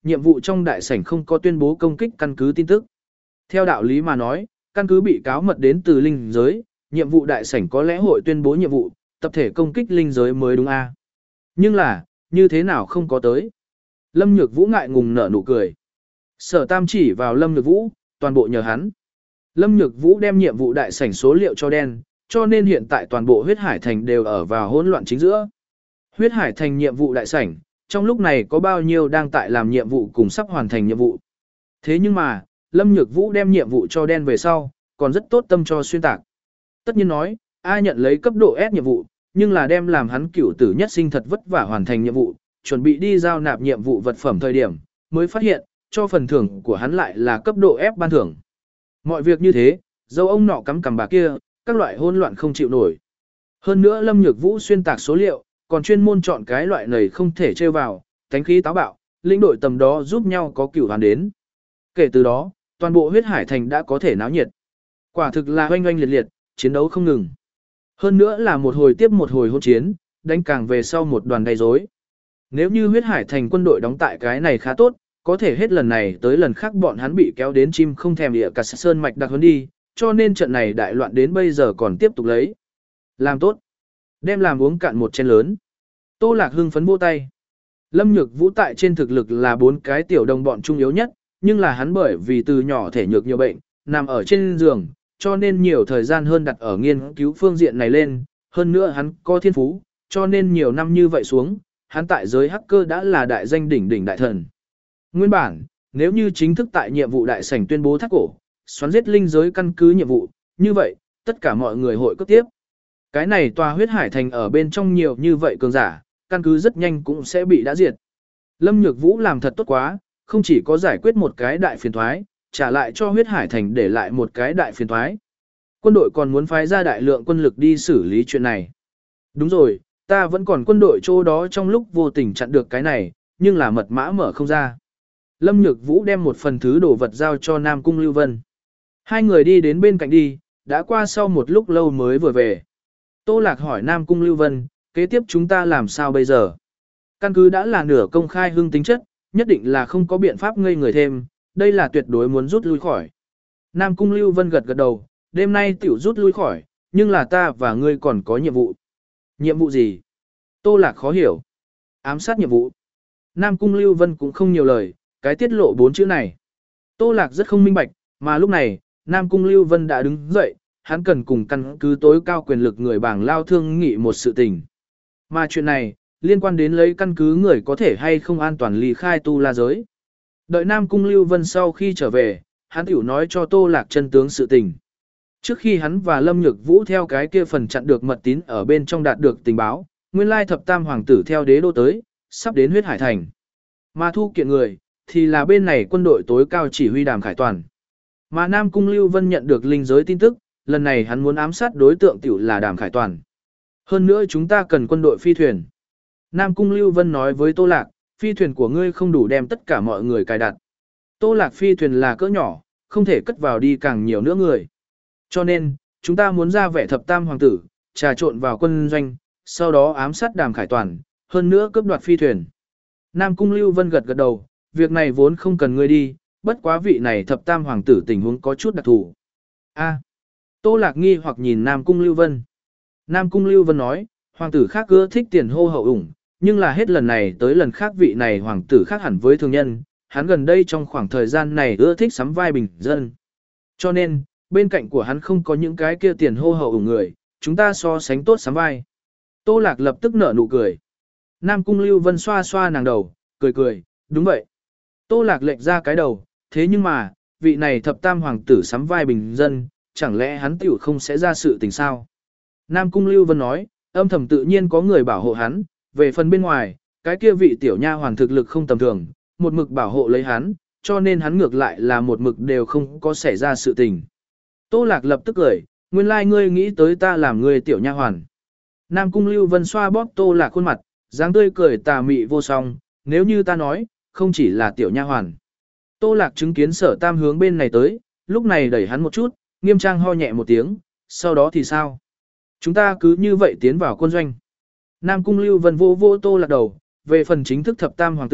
nhiệm vụ trong đại sảnh không có tuyên bố công kích căn cứ tin tức. Theo đạo lý mà nói, căn cứ bị cáo mật đến từ linh giới, nhiệm vụ đại sảnh có lẽ hội tuyên bố nhiệm vụ, tập thể công kích linh giới mới đúng a. Nhưng là, như thế nào không có tới? Lâm Nhược Vũ ngại ngùng nở nụ cười. Sở Tam chỉ vào Lâm Nhược Vũ, toàn bộ nhờ hắn. Lâm Nhược Vũ đem nhiệm vụ đại sảnh số liệu cho đen, cho nên hiện tại toàn bộ huyết hải thành đều ở vào hỗn loạn chính giữa. Huyết hải thành nhiệm vụ đại sảnh, trong lúc này có bao nhiêu đang tại làm nhiệm vụ cùng sắp hoàn thành nhiệm vụ. Thế nhưng mà, Lâm Nhược Vũ đem nhiệm vụ cho đen về sau, còn rất tốt tâm cho xuyên tạc. Tất nhiên nói, ai nhận lấy cấp độ S nhiệm vụ, nhưng là đem làm hắn cửu tử nhất sinh thật vất vả hoàn thành nhiệm vụ, chuẩn bị đi giao nạp nhiệm vụ vật phẩm thời điểm, mới phát hiện, cho phần thưởng của hắn lại là cấp độ F ban thưởng. Mọi việc như thế, dâu ông nọ cắm cằm bà kia, các loại hỗn loạn không chịu nổi. Hơn nữa Lâm Nhược Vũ xuyên tạc số liệu, còn chuyên môn chọn cái loại này không thể trêu vào, thánh khí táo bạo, lĩnh đội tầm đó giúp nhau có cửu hoàn đến. Kể từ đó, toàn bộ huyết hải thành đã có thể náo nhiệt. Quả thực là oanh oanh liệt liệt, chiến đấu không ngừng. Hơn nữa là một hồi tiếp một hồi hỗn chiến, đánh càng về sau một đoàn gây rối. Nếu như huyết hải thành quân đội đóng tại cái này khá tốt, có thể hết lần này tới lần khác bọn hắn bị kéo đến chim không thèm địa cả sơn mạch đặc huấn đi, cho nên trận này đại loạn đến bây giờ còn tiếp tục lấy. Làm tốt. Đem làm uống cạn một chén lớn. Tô Lạc hưng phấn vỗ tay. Lâm Nhược Vũ tại trên thực lực là bốn cái tiểu đồng bọn trung yếu nhất, nhưng là hắn bởi vì từ nhỏ thể nhược nhiều bệnh, nằm ở trên giường, cho nên nhiều thời gian hơn đặt ở nghiên cứu phương diện này lên, hơn nữa hắn có thiên phú, cho nên nhiều năm như vậy xuống, hắn tại giới hacker đã là đại danh đỉnh đỉnh đại thần. Nguyên bản, nếu như chính thức tại nhiệm vụ đại sảnh tuyên bố thác cổ, xoắn giết linh giới căn cứ nhiệm vụ, như vậy, tất cả mọi người hội cấp tiếp. Cái này tòa huyết hải thành ở bên trong nhiều như vậy cường giả, căn cứ rất nhanh cũng sẽ bị đã diệt. Lâm Nhược Vũ làm thật tốt quá, không chỉ có giải quyết một cái đại phiền thoái, trả lại cho huyết hải thành để lại một cái đại phiền thoái. Quân đội còn muốn phái ra đại lượng quân lực đi xử lý chuyện này. Đúng rồi, ta vẫn còn quân đội chỗ đó trong lúc vô tình chặn được cái này, nhưng là mật mã mở không ra. Lâm Nhược Vũ đem một phần thứ đồ vật giao cho Nam Cung Lưu Vân. Hai người đi đến bên cạnh đi, đã qua sau một lúc lâu mới vừa về. Tô Lạc hỏi Nam Cung Lưu Vân, kế tiếp chúng ta làm sao bây giờ? Căn cứ đã là nửa công khai hưng tính chất, nhất định là không có biện pháp ngây người thêm, đây là tuyệt đối muốn rút lui khỏi. Nam Cung Lưu Vân gật gật đầu, đêm nay tiểu rút lui khỏi, nhưng là ta và ngươi còn có nhiệm vụ. Nhiệm vụ gì? Tô Lạc khó hiểu. Ám sát nhiệm vụ. Nam Cung Lưu Vân cũng không nhiều lời, cái tiết lộ bốn chữ này. Tô Lạc rất không minh bạch, mà lúc này, Nam Cung Lưu Vân đã đứng dậy, hắn cần cùng căn cứ tối cao quyền lực người bảng lao thương nghị một sự tình. Mà chuyện này, liên quan đến lấy căn cứ người có thể hay không an toàn ly khai tu la giới. Đợi Nam Cung Lưu Vân sau khi trở về, hắn tiểu nói cho Tô Lạc chân tướng sự tình. Trước khi hắn và Lâm Nhược Vũ theo cái kia phần chặn được mật tín ở bên trong đạt được tình báo, nguyên lai thập tam hoàng tử theo đế đô tới, sắp đến huyết hải thành. Mà thu kiện người, thì là bên này quân đội tối cao chỉ huy Đàm Khải Toàn. Mà Nam Cung Lưu Vân nhận được linh giới tin tức, lần này hắn muốn ám sát đối tượng tiểu là Đàm Khải Toàn. Hơn nữa chúng ta cần quân đội phi thuyền. Nam Cung Lưu Vân nói với Tô Lạc, phi thuyền của ngươi không đủ đem tất cả mọi người cài đặt. Tô Lạc phi thuyền là cỡ nhỏ, không thể cất vào đi càng nhiều nữa người. Cho nên, chúng ta muốn ra vẻ thập tam hoàng tử, trà trộn vào quân doanh, sau đó ám sát Đàm Khải Toàn, hơn nữa cướp đoạt phi thuyền. Nam Cung Lưu Vân gật gật đầu, việc này vốn không cần ngươi đi, bất quá vị này thập tam hoàng tử tình huống có chút đặc thù. A. Tô Lạc nghi hoặc nhìn Nam Cung Lưu Vân. Nam Cung Lưu Vân nói, hoàng tử khác ưa thích tiền hô hậu ủng, nhưng là hết lần này tới lần khác vị này hoàng tử khác hẳn với thường nhân, hắn gần đây trong khoảng thời gian này ưa thích sắm vai bình dân. Cho nên, bên cạnh của hắn không có những cái kia tiền hô hậu ủng người, chúng ta so sánh tốt sắm vai. Tô Lạc lập tức nở nụ cười. Nam Cung Lưu Vân xoa xoa nàng đầu, cười cười, đúng vậy. Tô Lạc lệch ra cái đầu, thế nhưng mà, vị này thập tam hoàng tử sắm vai bình dân, chẳng lẽ hắn tiểu không sẽ ra sự tình sao? Nam Cung Lưu Vân nói, âm thầm tự nhiên có người bảo hộ hắn, về phần bên ngoài, cái kia vị tiểu nha hoàn thực lực không tầm thường, một mực bảo hộ lấy hắn, cho nên hắn ngược lại là một mực đều không có xảy ra sự tình. Tô Lạc lập tức cười, nguyên lai like ngươi nghĩ tới ta làm ngươi tiểu nha hoàn. Nam Cung Lưu Vân xoa bóp Tô Lạc khuôn mặt, dáng tươi cười tà mị vô song, nếu như ta nói, không chỉ là tiểu nha hoàn. Tô Lạc chứng kiến Sở Tam hướng bên này tới, lúc này đẩy hắn một chút, nghiêm trang ho nhẹ một tiếng, sau đó thì sao? Chúng ta cứ như vậy tiến vào quân doanh. Nam Cung Lưu Vân vô vô Tô Lạc đầu, về phần chính thức thập tam hoàng tử,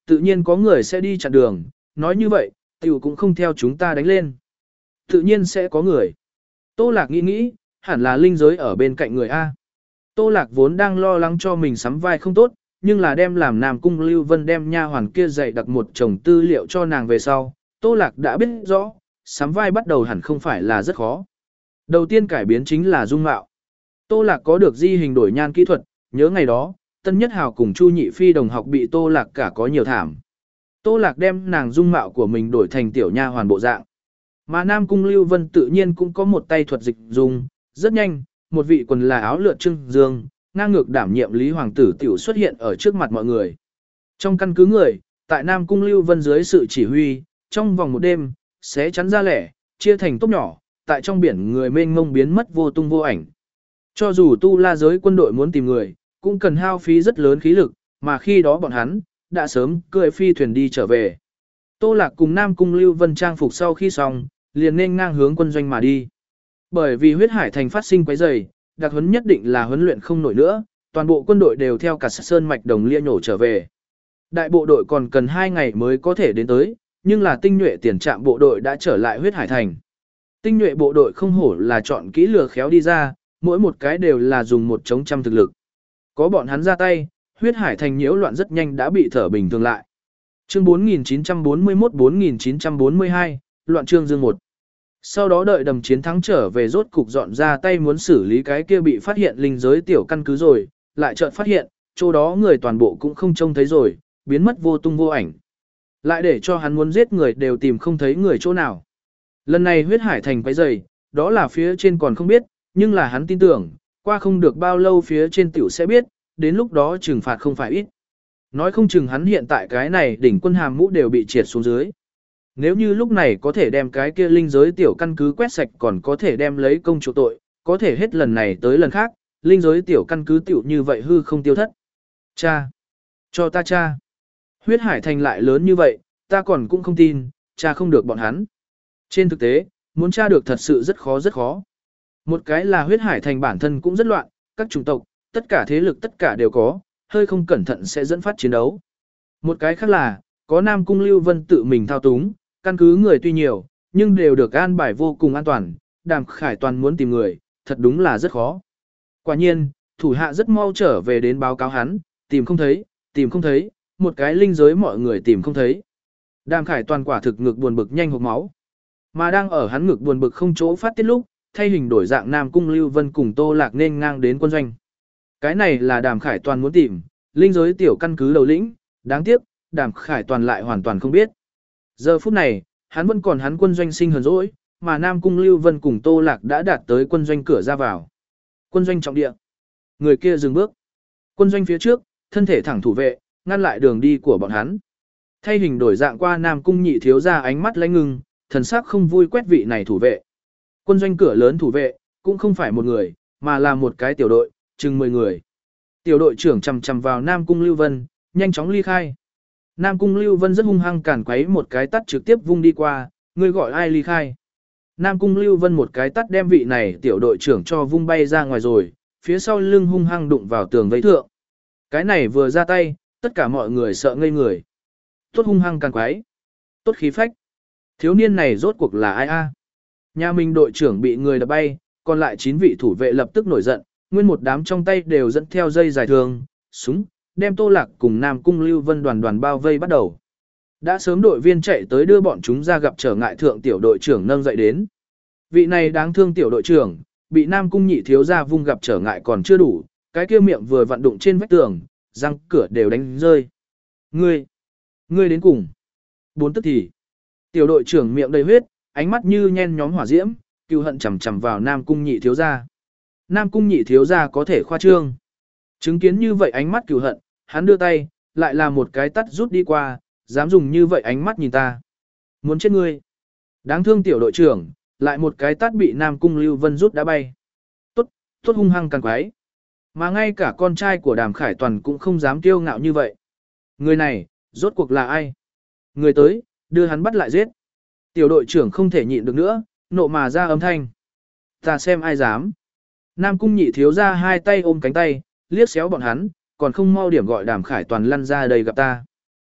tự nhiên có người sẽ đi chặn đường, nói như vậy, tiểu cũng không theo chúng ta đánh lên. Tự nhiên sẽ có người. Tô Lạc nghĩ nghĩ, hẳn là linh giới ở bên cạnh người A. Tô Lạc vốn đang lo lắng cho mình sắm vai không tốt, nhưng là đem làm Nam Cung Lưu Vân đem nha hoàn kia dạy đặt một chồng tư liệu cho nàng về sau. Tô Lạc đã biết rõ, sắm vai bắt đầu hẳn không phải là rất khó. Đầu tiên cải biến chính là dung mạo. Tô Lạc có được di hình đổi nhan kỹ thuật, nhớ ngày đó, Tân Nhất Hào cùng Chu Nhị Phi đồng học bị Tô Lạc cả có nhiều thảm. Tô Lạc đem nàng dung mạo của mình đổi thành tiểu nha hoàn bộ dạng. Mà Nam Cung Lưu Vân tự nhiên cũng có một tay thuật dịch dung, rất nhanh, một vị quần là áo lượt trưng dương, ngang ngược đảm nhiệm Lý Hoàng tử tiểu xuất hiện ở trước mặt mọi người. Trong căn cứ người, tại Nam Cung Lưu Vân dưới sự chỉ huy, trong vòng một đêm, sẽ chắn ra lẻ, chia thành tốp nhỏ, tại trong biển người mênh mông biến mất vô tung vô ảnh. Cho dù tu la giới quân đội muốn tìm người, cũng cần hao phí rất lớn khí lực, mà khi đó bọn hắn, đã sớm cưỡi phi thuyền đi trở về. Tô Lạc cùng Nam Cung Lưu Vân trang phục sau khi xong, liền nên ngang hướng quân doanh mà đi. Bởi vì huyết hải thành phát sinh quấy rầy, đặc huấn nhất định là huấn luyện không nổi nữa, toàn bộ quân đội đều theo cả sơn mạch đồng lia nhổ trở về. Đại bộ đội còn cần hai ngày mới có thể đến tới, nhưng là tinh nhuệ tiền trạm bộ đội đã trở lại huyết hải thành. Tinh nhuệ bộ đội không hổ là chọn kỹ lừa khéo đi ra, mỗi một cái đều là dùng một chống trăm thực lực. Có bọn hắn ra tay, huyết hải thành nhiễu loạn rất nhanh đã bị thở bình thường lại. Chương bốn nghìn chín trăm bốn mươi mốt bốn nghìn chín trăm bốn mươi hai, loạn chương dương một. Sau đó đợi đầm chiến thắng trở về rốt cục dọn ra tay muốn xử lý cái kia bị phát hiện linh giới tiểu căn cứ rồi, lại chợt phát hiện, chỗ đó người toàn bộ cũng không trông thấy rồi, biến mất vô tung vô ảnh. Lại để cho hắn muốn giết người đều tìm không thấy người chỗ nào. Lần này huyết hải thành quấy rầy, đó là phía trên còn không biết, nhưng là hắn tin tưởng, qua không được bao lâu phía trên tiểu sẽ biết, đến lúc đó trừng phạt không phải ít. Nói không chừng hắn hiện tại cái này đỉnh quân hàm mũ đều bị triệt xuống dưới. Nếu như lúc này có thể đem cái kia linh giới tiểu căn cứ quét sạch còn có thể đem lấy công chủ tội, có thể hết lần này tới lần khác, linh giới tiểu căn cứ tiểu như vậy hư không tiêu thất. Cha! Cho ta cha! Huyết hải thành lại lớn như vậy, ta còn cũng không tin, cha không được bọn hắn. Trên thực tế, muốn tra được thật sự rất khó rất khó. Một cái là huyết hải thành bản thân cũng rất loạn, các chủng tộc, tất cả thế lực tất cả đều có, hơi không cẩn thận sẽ dẫn phát chiến đấu. Một cái khác là, có Nam Cung Lưu Vân tự mình thao túng, căn cứ người tuy nhiều, nhưng đều được an bài vô cùng an toàn, Đàm Khải Toàn muốn tìm người, thật đúng là rất khó. Quả nhiên, thủ hạ rất mau trở về đến báo cáo hắn, tìm không thấy, tìm không thấy, một cái linh giới mọi người tìm không thấy. Đàm Khải Toàn quả thực ngực buồn bực nhanh hộc máu. Mà đang ở hắn ngực buồn bực không chỗ phát tiết lúc, thay hình đổi dạng Nam Cung Lưu Vân cùng Tô Lạc nên ngang đến quân doanh. Cái này là Đàm Khải Toàn muốn tìm, linh giới tiểu căn cứ đầu lĩnh, đáng tiếc, Đàm Khải Toàn lại hoàn toàn không biết. Giờ phút này, hắn vẫn còn hắn quân doanh sinh hờn dỗi, mà Nam Cung Lưu Vân cùng Tô Lạc đã đạt tới quân doanh cửa ra vào. Quân doanh trọng địa. Người kia dừng bước. Quân doanh phía trước, thân thể thẳng thủ vệ, ngăn lại đường đi của bọn hắn. Thay hình đổi dạng qua Nam Cung nhị thiếu ra ánh mắt lãnh ngưng, thần sắc không vui quét vị này thủ vệ. Quân doanh cửa lớn thủ vệ, cũng không phải một người, mà là một cái tiểu đội, chừng mười người. Tiểu đội trưởng chầm chầm vào Nam Cung Lưu Vân, nhanh chóng ly khai. Nam Cung Lưu Vân rất hung hăng cản quấy một cái tắt trực tiếp vung đi qua, người gọi ai ly khai. Nam Cung Lưu Vân một cái tắt đem vị này tiểu đội trưởng cho vung bay ra ngoài rồi, phía sau lưng hung hăng đụng vào tường vây thượng. Cái này vừa ra tay, tất cả mọi người sợ ngây người. Tốt hung hăng cản quấy, tốt khí phách. Thiếu niên này rốt cuộc là ai a? Nhà mình đội trưởng bị người đập bay, còn lại chín vị thủ vệ lập tức nổi giận, nguyên một đám trong tay đều dẫn theo dây dài thường, súng, đem Tô Lạc cùng Nam Cung Lưu Vân đoàn đoàn bao vây bắt đầu. Đã sớm đội viên chạy tới đưa bọn chúng ra gặp trở ngại thượng tiểu đội trưởng nâng dậy đến. Vị này đáng thương tiểu đội trưởng, bị Nam Cung nhị thiếu gia vung gặp trở ngại còn chưa đủ, cái kia miệng vừa vặn đụng trên vách tường, răng cửa đều đánh rơi. Ngươi, ngươi đến cùng. Bốn tức thì. Tiểu đội trưởng miệng đầy huyết, ánh mắt như nhen nhóm hỏa diễm, cừu hận chằm chằm vào Nam Cung nhị thiếu gia. Nam Cung nhị thiếu gia có thể khoa trương. Chứng kiến như vậy ánh mắt cừu hận, hắn đưa tay, lại là một cái tắt rút đi qua, dám dùng như vậy ánh mắt nhìn ta. Muốn chết ngươi. Đáng thương tiểu đội trưởng, lại một cái tát bị Nam Cung Lưu Vân rút đã bay. Tốt, tốt hung hăng càng quái. Mà ngay cả con trai của Đàm Khải Toàn cũng không dám kiêu ngạo như vậy. Người này, rốt cuộc là ai? Người tới, đưa hắn bắt lại giết. Tiểu đội trưởng không thể nhịn được nữa, nộ mà ra âm thanh. Ta xem ai dám. Nam Cung nhị thiếu ra hai tay ôm cánh tay, liếc xéo bọn hắn, còn không mau điểm gọi Đàm Khải Toàn lăn ra đây gặp ta.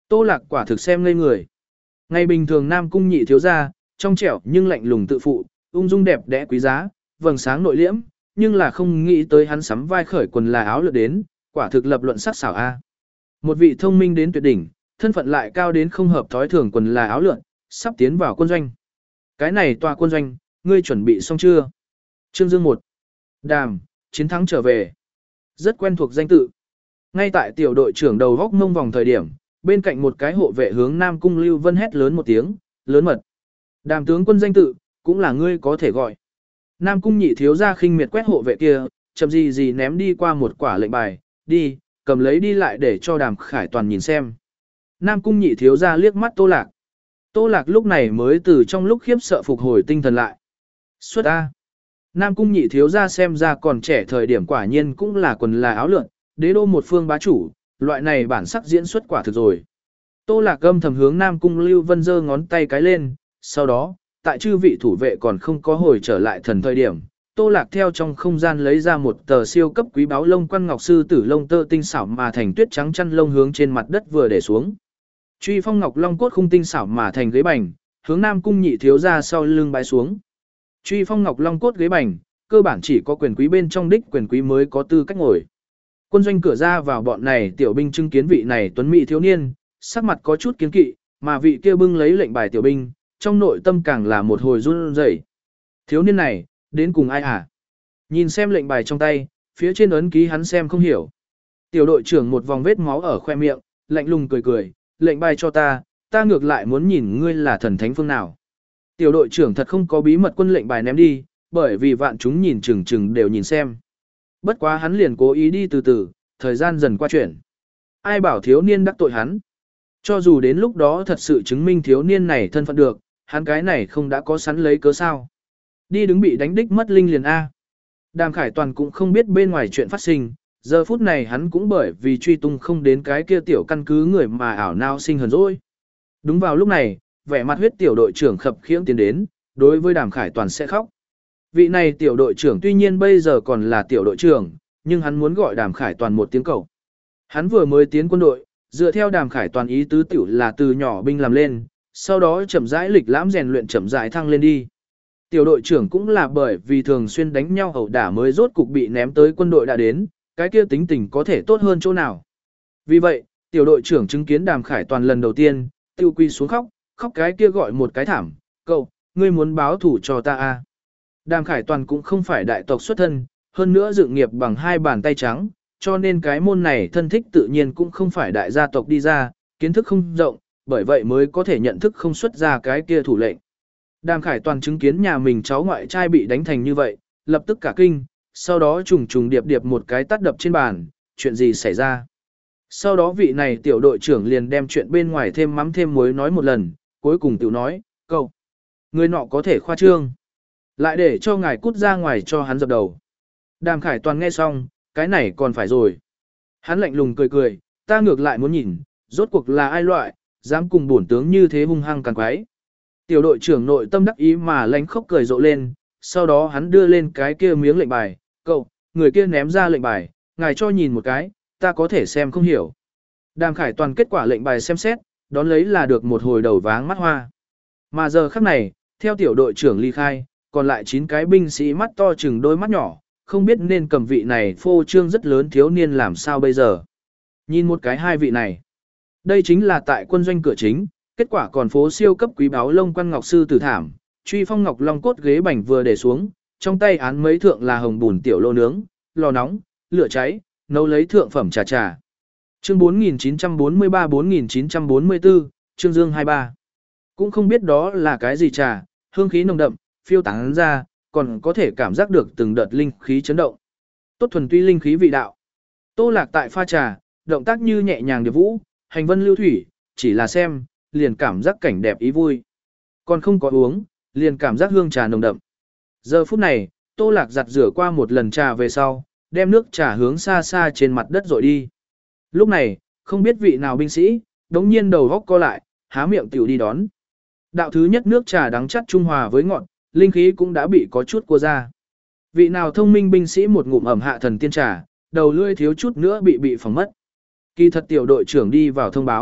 Tô Lạc quả thực xem ngây người. Ngày bình thường Nam Cung nhị thiếu gia, trong trẻo nhưng lạnh lùng tự phụ, ung dung đẹp đẽ quý giá, vầng sáng nội liễm, nhưng là không nghĩ tới hắn sắm vai khởi quần là áo lượt đến, quả thực lập luận sắc xảo a. Một vị thông minh đến tuyệt đỉnh, thân phận lại cao đến không hợp thói thường quần là áo lượn, sắp tiến vào quân doanh. Cái này tòa quân doanh, ngươi chuẩn bị xong chưa? Chương Dương một. Đàm, chiến thắng trở về. Rất quen thuộc danh tự. Ngay tại tiểu đội trưởng đầu góc mông vòng thời điểm, bên cạnh một cái hộ vệ hướng Nam Cung Lưu Vân hét lớn một tiếng, lớn mật. Đàm tướng quân danh tự, cũng là ngươi có thể gọi. Nam Cung nhị thiếu gia khinh miệt quét hộ vệ kia, chậm gì gì ném đi qua một quả lệnh bài, đi, cầm lấy đi lại để cho Đàm Khải Toàn nhìn xem. Nam Cung nhị thiếu gia liếc mắt Tô Lạc. Tô Lạc lúc này mới từ trong lúc khiếp sợ phục hồi tinh thần lại. Xuất A. Nam Cung nhị thiếu gia xem ra còn trẻ thời điểm quả nhiên cũng là quần là áo lượn, đế đô một phương bá chủ, loại này bản sắc diễn xuất quả thực rồi. Tô Lạc âm thầm hướng Nam Cung Lưu Vân giơ ngón tay cái lên, sau đó, tại chư vị thủ vệ còn không có hồi trở lại thần thời điểm, Tô Lạc theo trong không gian lấy ra một tờ siêu cấp quý báu lông quan ngọc sư tử lông tơ tinh xảo mà thành tuyết trắng chăn lông hướng trên mặt đất vừa để xuống. Truy phong ngọc long cốt khung tinh xảo mà thành ghế bành, hướng Nam Cung nhị thiếu ra sau lưng bái xuống. Truy phong ngọc long cốt ghế bành, cơ bản chỉ có quyền quý bên trong đích quyền quý mới có tư cách ngồi. Quân doanh cửa ra vào bọn này tiểu binh chứng kiến vị này tuấn mỹ thiếu niên, sắc mặt có chút kiến kỵ, mà vị kia bưng lấy lệnh bài tiểu binh, trong nội tâm càng là một hồi run rẩy. Thiếu niên này, đến cùng ai hả? Nhìn xem lệnh bài trong tay, phía trên ấn ký hắn xem không hiểu. Tiểu đội trưởng một vòng vết máu ở khoe miệng, lạnh lùng cười cười, lệnh bài cho ta, ta ngược lại muốn nhìn ngươi là thần thánh phương nào. Tiểu đội trưởng thật không có bí mật quân lệnh bài ném đi, bởi vì vạn chúng nhìn chừng chừng đều nhìn xem. Bất quá hắn liền cố ý đi từ từ, thời gian dần qua chuyển. Ai bảo thiếu niên đắc tội hắn. Cho dù đến lúc đó thật sự chứng minh thiếu niên này thân phận được, hắn cái này không đã có sẵn lấy cớ sao. Đi đứng bị đánh đích mất linh liền A. Đàm Khải Toàn cũng không biết bên ngoài chuyện phát sinh, giờ phút này hắn cũng bởi vì truy tung không đến cái kia tiểu căn cứ người mà ảo nao sinh hờn dỗi. Đúng vào lúc này, vẻ mặt huyết tiểu đội trưởng khập khiễng tiến đến, đối với Đàm Khải Toàn sẽ khóc. Vị này tiểu đội trưởng tuy nhiên bây giờ còn là tiểu đội trưởng, nhưng hắn muốn gọi Đàm Khải Toàn một tiếng cậu. Hắn vừa mới tiến quân đội, dựa theo Đàm Khải Toàn ý tứ tiểu là từ nhỏ binh làm lên, sau đó chậm rãi lịch lãm rèn luyện chậm rãi thăng lên đi. Tiểu đội trưởng cũng là bởi vì thường xuyên đánh nhau ẩu đả mới rốt cục bị ném tới quân đội đã đến, cái kia tính tình có thể tốt hơn chỗ nào. Vì vậy, tiểu đội trưởng chứng kiến Đàm Khải Toàn lần đầu tiên, tiêu quy xuống khóc, khóc cái kia gọi một cái thảm, cậu, ngươi muốn báo thủ cho ta à. Đàm Khải Toàn cũng không phải đại tộc xuất thân, hơn nữa dự nghiệp bằng hai bàn tay trắng, cho nên cái môn này thân thích tự nhiên cũng không phải đại gia tộc đi ra, kiến thức không rộng, bởi vậy mới có thể nhận thức không xuất ra cái kia thủ lệnh. Đàm Khải Toàn chứng kiến nhà mình cháu ngoại trai bị đánh thành như vậy, lập tức cả kinh, sau đó trùng trùng điệp điệp một cái tát đập trên bàn, chuyện gì xảy ra. Sau đó vị này tiểu đội trưởng liền đem chuyện bên ngoài thêm mắm thêm muối nói một lần, cuối cùng tiểu nói, cậu, người nọ có thể khoa trương. Lại để cho ngài cút ra ngoài cho hắn dập đầu. Đàm Khải Toàn nghe xong, cái này còn phải rồi. Hắn lạnh lùng cười cười, ta ngược lại muốn nhìn, rốt cuộc là ai loại, dám cùng bổn tướng như thế hung hăng càng quái. Tiểu đội trưởng nội tâm đắc ý mà lánh khóc cười rộ lên, sau đó hắn đưa lên cái kia miếng lệnh bài, cậu, người kia ném ra lệnh bài, ngài cho nhìn một cái, ta có thể xem không hiểu. Đàm Khải Toàn kết quả lệnh bài xem xét, đón lấy là được một hồi đầu váng mắt hoa. Mà giờ khắc này, theo tiểu đội trưởng ly khai, còn lại chín cái binh sĩ mắt to chừng đôi mắt nhỏ, không biết nên cầm vị này phô trương rất lớn thiếu niên làm sao bây giờ. Nhìn một cái hai vị này. Đây chính là tại quân doanh cửa chính, kết quả còn phố siêu cấp quý báo lông quan ngọc sư tử thảm, truy phong ngọc long cốt ghế bành vừa để xuống, trong tay án mấy thượng là hồng bùn tiểu lô nướng, lò nóng, lửa cháy, nấu lấy thượng phẩm trà trà. Chương bốn nghìn chín trăm bốn mươi ba bốn nghìn chín trăm bốn mươi tư, Trương Dương hai mươi ba. Cũng không biết đó là cái gì trà, hương khí nồng đậm, phiêu tán ra, còn có thể cảm giác được từng đợt linh khí chấn động. Tốt thuần tuy linh khí vị đạo. Tô Lạc tại pha trà, động tác như nhẹ nhàng điệp vũ, hành vân lưu thủy, chỉ là xem, liền cảm giác cảnh đẹp ý vui. Còn không có uống, liền cảm giác hương trà nồng đậm. Giờ phút này, Tô Lạc giặt rửa qua một lần trà về sau, đem nước trà hướng xa xa trên mặt đất rội đi. Lúc này, không biết vị nào binh sĩ, đống nhiên đầu góc co lại, há miệng tiểu đi đón. Đạo thứ nhất nước trà đắng chắt trung hòa với ngọt, linh khí cũng đã bị có chút cua ra. Vị nào thông minh binh sĩ một ngụm ẩm hạ thần tiên trà, đầu lưỡi thiếu chút nữa bị bị phỏng mất. Kỳ thật tiểu đội trưởng đi vào thông báo,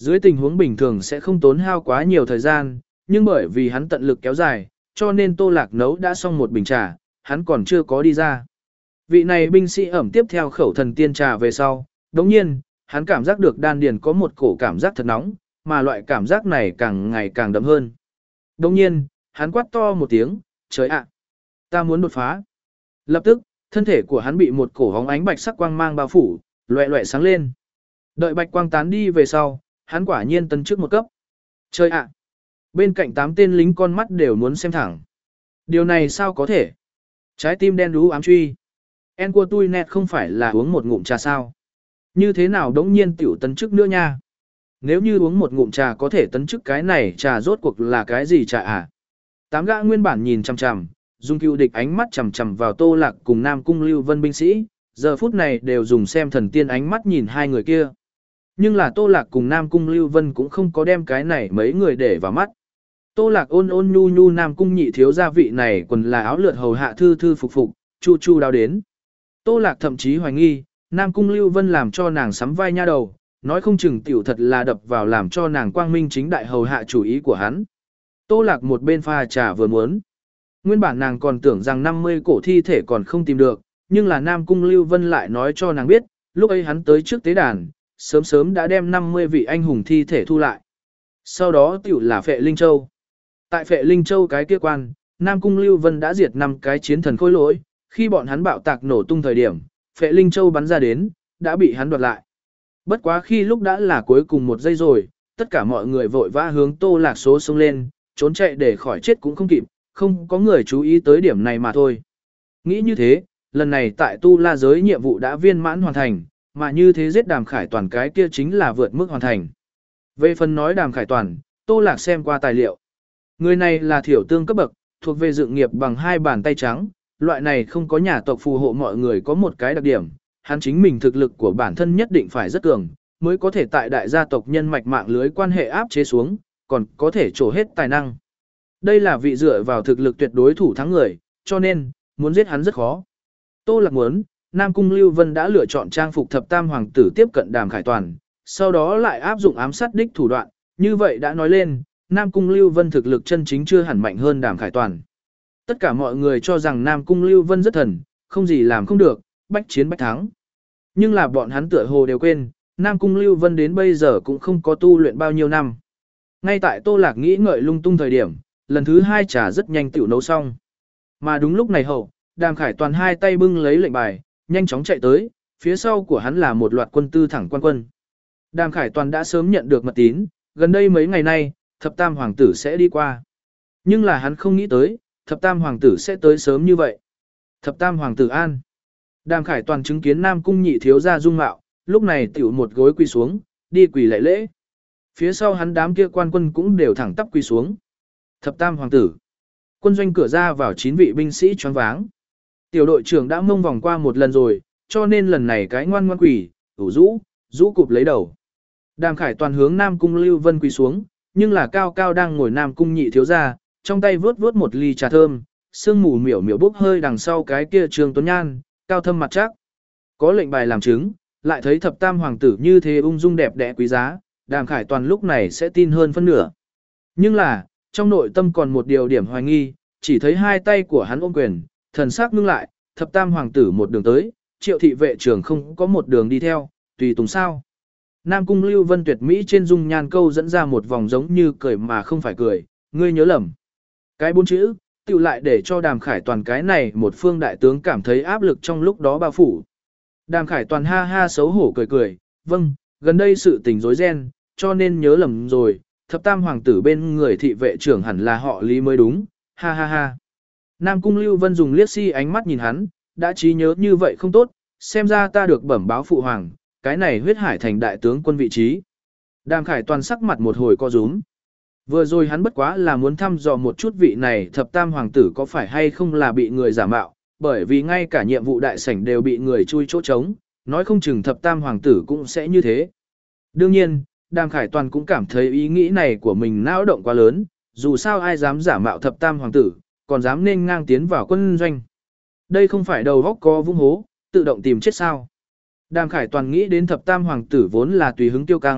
Dưới tình huống bình thường sẽ không tốn hao quá nhiều thời gian, nhưng bởi vì hắn tận lực kéo dài, cho nên Tô Lạc nấu đã xong một bình trà, hắn còn chưa có đi ra. Vị này binh sĩ ẩm tiếp theo khẩu thần tiên trà về sau, đồng nhiên, hắn cảm giác được đan điền có một cổ cảm giác thật nóng, mà loại cảm giác này càng ngày càng đậm hơn. Đồng nhiên, hắn quát to một tiếng, trời ạ, ta muốn đột phá. Lập tức, thân thể của hắn bị một cổ hóng ánh bạch sắc quang mang bao phủ, loẹ loẹ sáng lên. Đợi bạch quang tán đi về sau, hắn quả nhiên tấn trước một cấp. Trời ạ, bên cạnh tám tên lính con mắt đều muốn xem thẳng. Điều này sao có thể? Trái tim đen đú ám truy. En của tôi nẹt không phải là uống một ngụm trà sao? Như thế nào đống nhiên tiểu tấn chức nữa nha? Nếu như uống một ngụm trà có thể tấn chức cái này trà rốt cuộc là cái gì trà à? Tám gã nguyên bản nhìn chằm chằm, dùng cựu địch ánh mắt chằm chằm vào Tô Lạc cùng Nam Cung Lưu Vân binh sĩ, giờ phút này đều dùng xem thần tiên ánh mắt nhìn hai người kia. Nhưng là Tô Lạc cùng Nam Cung Lưu Vân cũng không có đem cái này mấy người để vào mắt. Tô Lạc ôn ôn nhu nhu Nam Cung nhị thiếu gia vị này quần là áo lượt hầu hạ thư thư phục phục, chu chu đáo đến. Tô Lạc thậm chí hoài nghi, Nam Cung Lưu Vân làm cho nàng sắm vai nha đầu, nói không chừng tiểu thật là đập vào làm cho nàng quang minh chính đại hầu hạ chủ ý của hắn. Tô Lạc một bên pha trà vừa muốn. Nguyên bản nàng còn tưởng rằng năm mươi cổ thi thể còn không tìm được, nhưng là Nam Cung Lưu Vân lại nói cho nàng biết, lúc ấy hắn tới trước tế đàn, sớm sớm đã đem năm mươi vị anh hùng thi thể thu lại. Sau đó tiểu là Phệ Linh Châu. Tại Phệ Linh Châu cái kia quan, Nam Cung Lưu Vân đã diệt năm cái chiến thần khôi lỗi, khi bọn hắn bạo tạc nổ tung thời điểm, Phệ Linh Châu bắn ra đến, đã bị hắn đoạt lại. Bất quá khi lúc đã là cuối cùng một giây rồi, tất cả mọi người vội vã hướng Tô Lạc số xông lên, trốn chạy để khỏi chết cũng không kịp, không có người chú ý tới điểm này mà thôi. Nghĩ như thế, lần này tại Tu La giới nhiệm vụ đã viên mãn hoàn thành, mà như thế giết Đàm Khải Toàn cái kia chính là vượt mức hoàn thành. Về phần nói Đàm Khải Toàn, Tô Lạc xem qua tài liệu. Người này là thiểu tương cấp bậc, thuộc về dựng nghiệp bằng hai bàn tay trắng, loại này không có nhà tộc phù hộ mọi người có một cái đặc điểm, hắn chính mình thực lực của bản thân nhất định phải rất cường, mới có thể tại đại gia tộc nhân mạch mạng lưới quan hệ áp chế xuống, còn có thể trổ hết tài năng. Đây là vị dựa vào thực lực tuyệt đối thủ thắng người, cho nên, muốn giết hắn rất khó. Tô Lạc muốn, Nam Cung Lưu Vân đã lựa chọn trang phục thập tam hoàng tử tiếp cận Đàm Khải Toàn, sau đó lại áp dụng ám sát đích thủ đoạn, như vậy đã nói lên, Nam Cung Lưu Vân thực lực chân chính chưa hẳn mạnh hơn Đàm Khải Toàn. Tất cả mọi người cho rằng Nam Cung Lưu Vân rất thần, không gì làm không được, bách chiến bách thắng. Nhưng là bọn hắn tựa hồ đều quên, Nam Cung Lưu Vân đến bây giờ cũng không có tu luyện bao nhiêu năm. Ngay tại Tô Lạc nghĩ ngợi lung tung thời điểm, lần thứ hai trà rất nhanh tiểu nấu xong. Mà đúng lúc này hậu, Đàm Khải Toàn hai tay bưng lấy lệnh bài, nhanh chóng chạy tới, phía sau của hắn là một loạt quân tư thẳng quan quân. Đàm Khải Toàn đã sớm nhận được mật tín, gần đây mấy ngày nay, thập tam hoàng tử sẽ đi qua. Nhưng là hắn không nghĩ tới, thập tam hoàng tử sẽ tới sớm như vậy. Thập tam hoàng tử an. Đàm Khải Toàn chứng kiến Nam Cung nhị thiếu gia dung mạo, lúc này tiểu một gối quỳ xuống, đi quỳ lạy lễ. Phía sau hắn đám kia quan quân cũng đều thẳng tắp quỳ xuống. Thập tam hoàng tử. Quân doanh cửa ra vào chín vị binh sĩ choáng váng. Tiểu đội trưởng đã mông vòng qua một lần rồi, cho nên lần này cái ngoan ngoan quỳ, ủ rũ, rũ cụp lấy đầu. Đàm Khải Toàn hướng Nam Cung Lưu Vân quỳ xuống, nhưng là cao cao đang ngồi Nam Cung nhị thiếu gia, trong tay vớt vớt một ly trà thơm, sương mù miểu miểu bốc hơi đằng sau cái kia Trường Tuấn Nhan, cao thâm mặt chắc. Có lệnh bài làm chứng, lại thấy thập tam hoàng tử như thế ung dung đẹp đẽ quý giá, Đàm Khải Toàn lúc này sẽ tin hơn phân nửa. Nhưng là, trong nội tâm còn một điều điểm hoài nghi, chỉ thấy hai tay của hắn ôm quyền, thần sắc ngưng lại, thập tam hoàng tử một đường tới, triệu thị vệ trưởng không có một đường đi theo, tùy tùng sao. Nam Cung Lưu Vân tuyệt mỹ trên dung nhan câu dẫn ra một vòng giống như cười mà không phải cười, ngươi nhớ lầm. Cái bốn chữ, tự lại để cho Đàm Khải Toàn cái này một phương đại tướng cảm thấy áp lực trong lúc đó bao phủ. Đàm Khải Toàn ha ha xấu hổ cười cười, vâng, gần đây sự tình rối ren, cho nên nhớ lầm rồi, thập tam hoàng tử bên người thị vệ trưởng hẳn là họ Lý mới đúng, ha ha ha. Nam Cung Lưu Vân dùng liếc si ánh mắt nhìn hắn, đã trí nhớ như vậy không tốt, xem ra ta được bẩm báo phụ hoàng, cái này huyết hải thành đại tướng quân vị trí. Đàm Khải Toàn sắc mặt một hồi co rúm. Vừa rồi hắn bất quá là muốn thăm dò một chút vị này thập tam hoàng tử có phải hay không là bị người giả mạo, bởi vì ngay cả nhiệm vụ đại sảnh đều bị người chui chỗ trống, nói không chừng thập tam hoàng tử cũng sẽ như thế. Đương nhiên, Đàm Khải Toàn cũng cảm thấy ý nghĩ này của mình não động quá lớn, dù sao ai dám giả mạo thập tam hoàng tử, còn dám nên ngang tiến vào quân doanh. Đây không phải đầu góc có vung hố, tự động tìm chết sao. Đàm Khải Toàn nghĩ đến thập tam hoàng tử vốn là tùy hứng tiêu căng,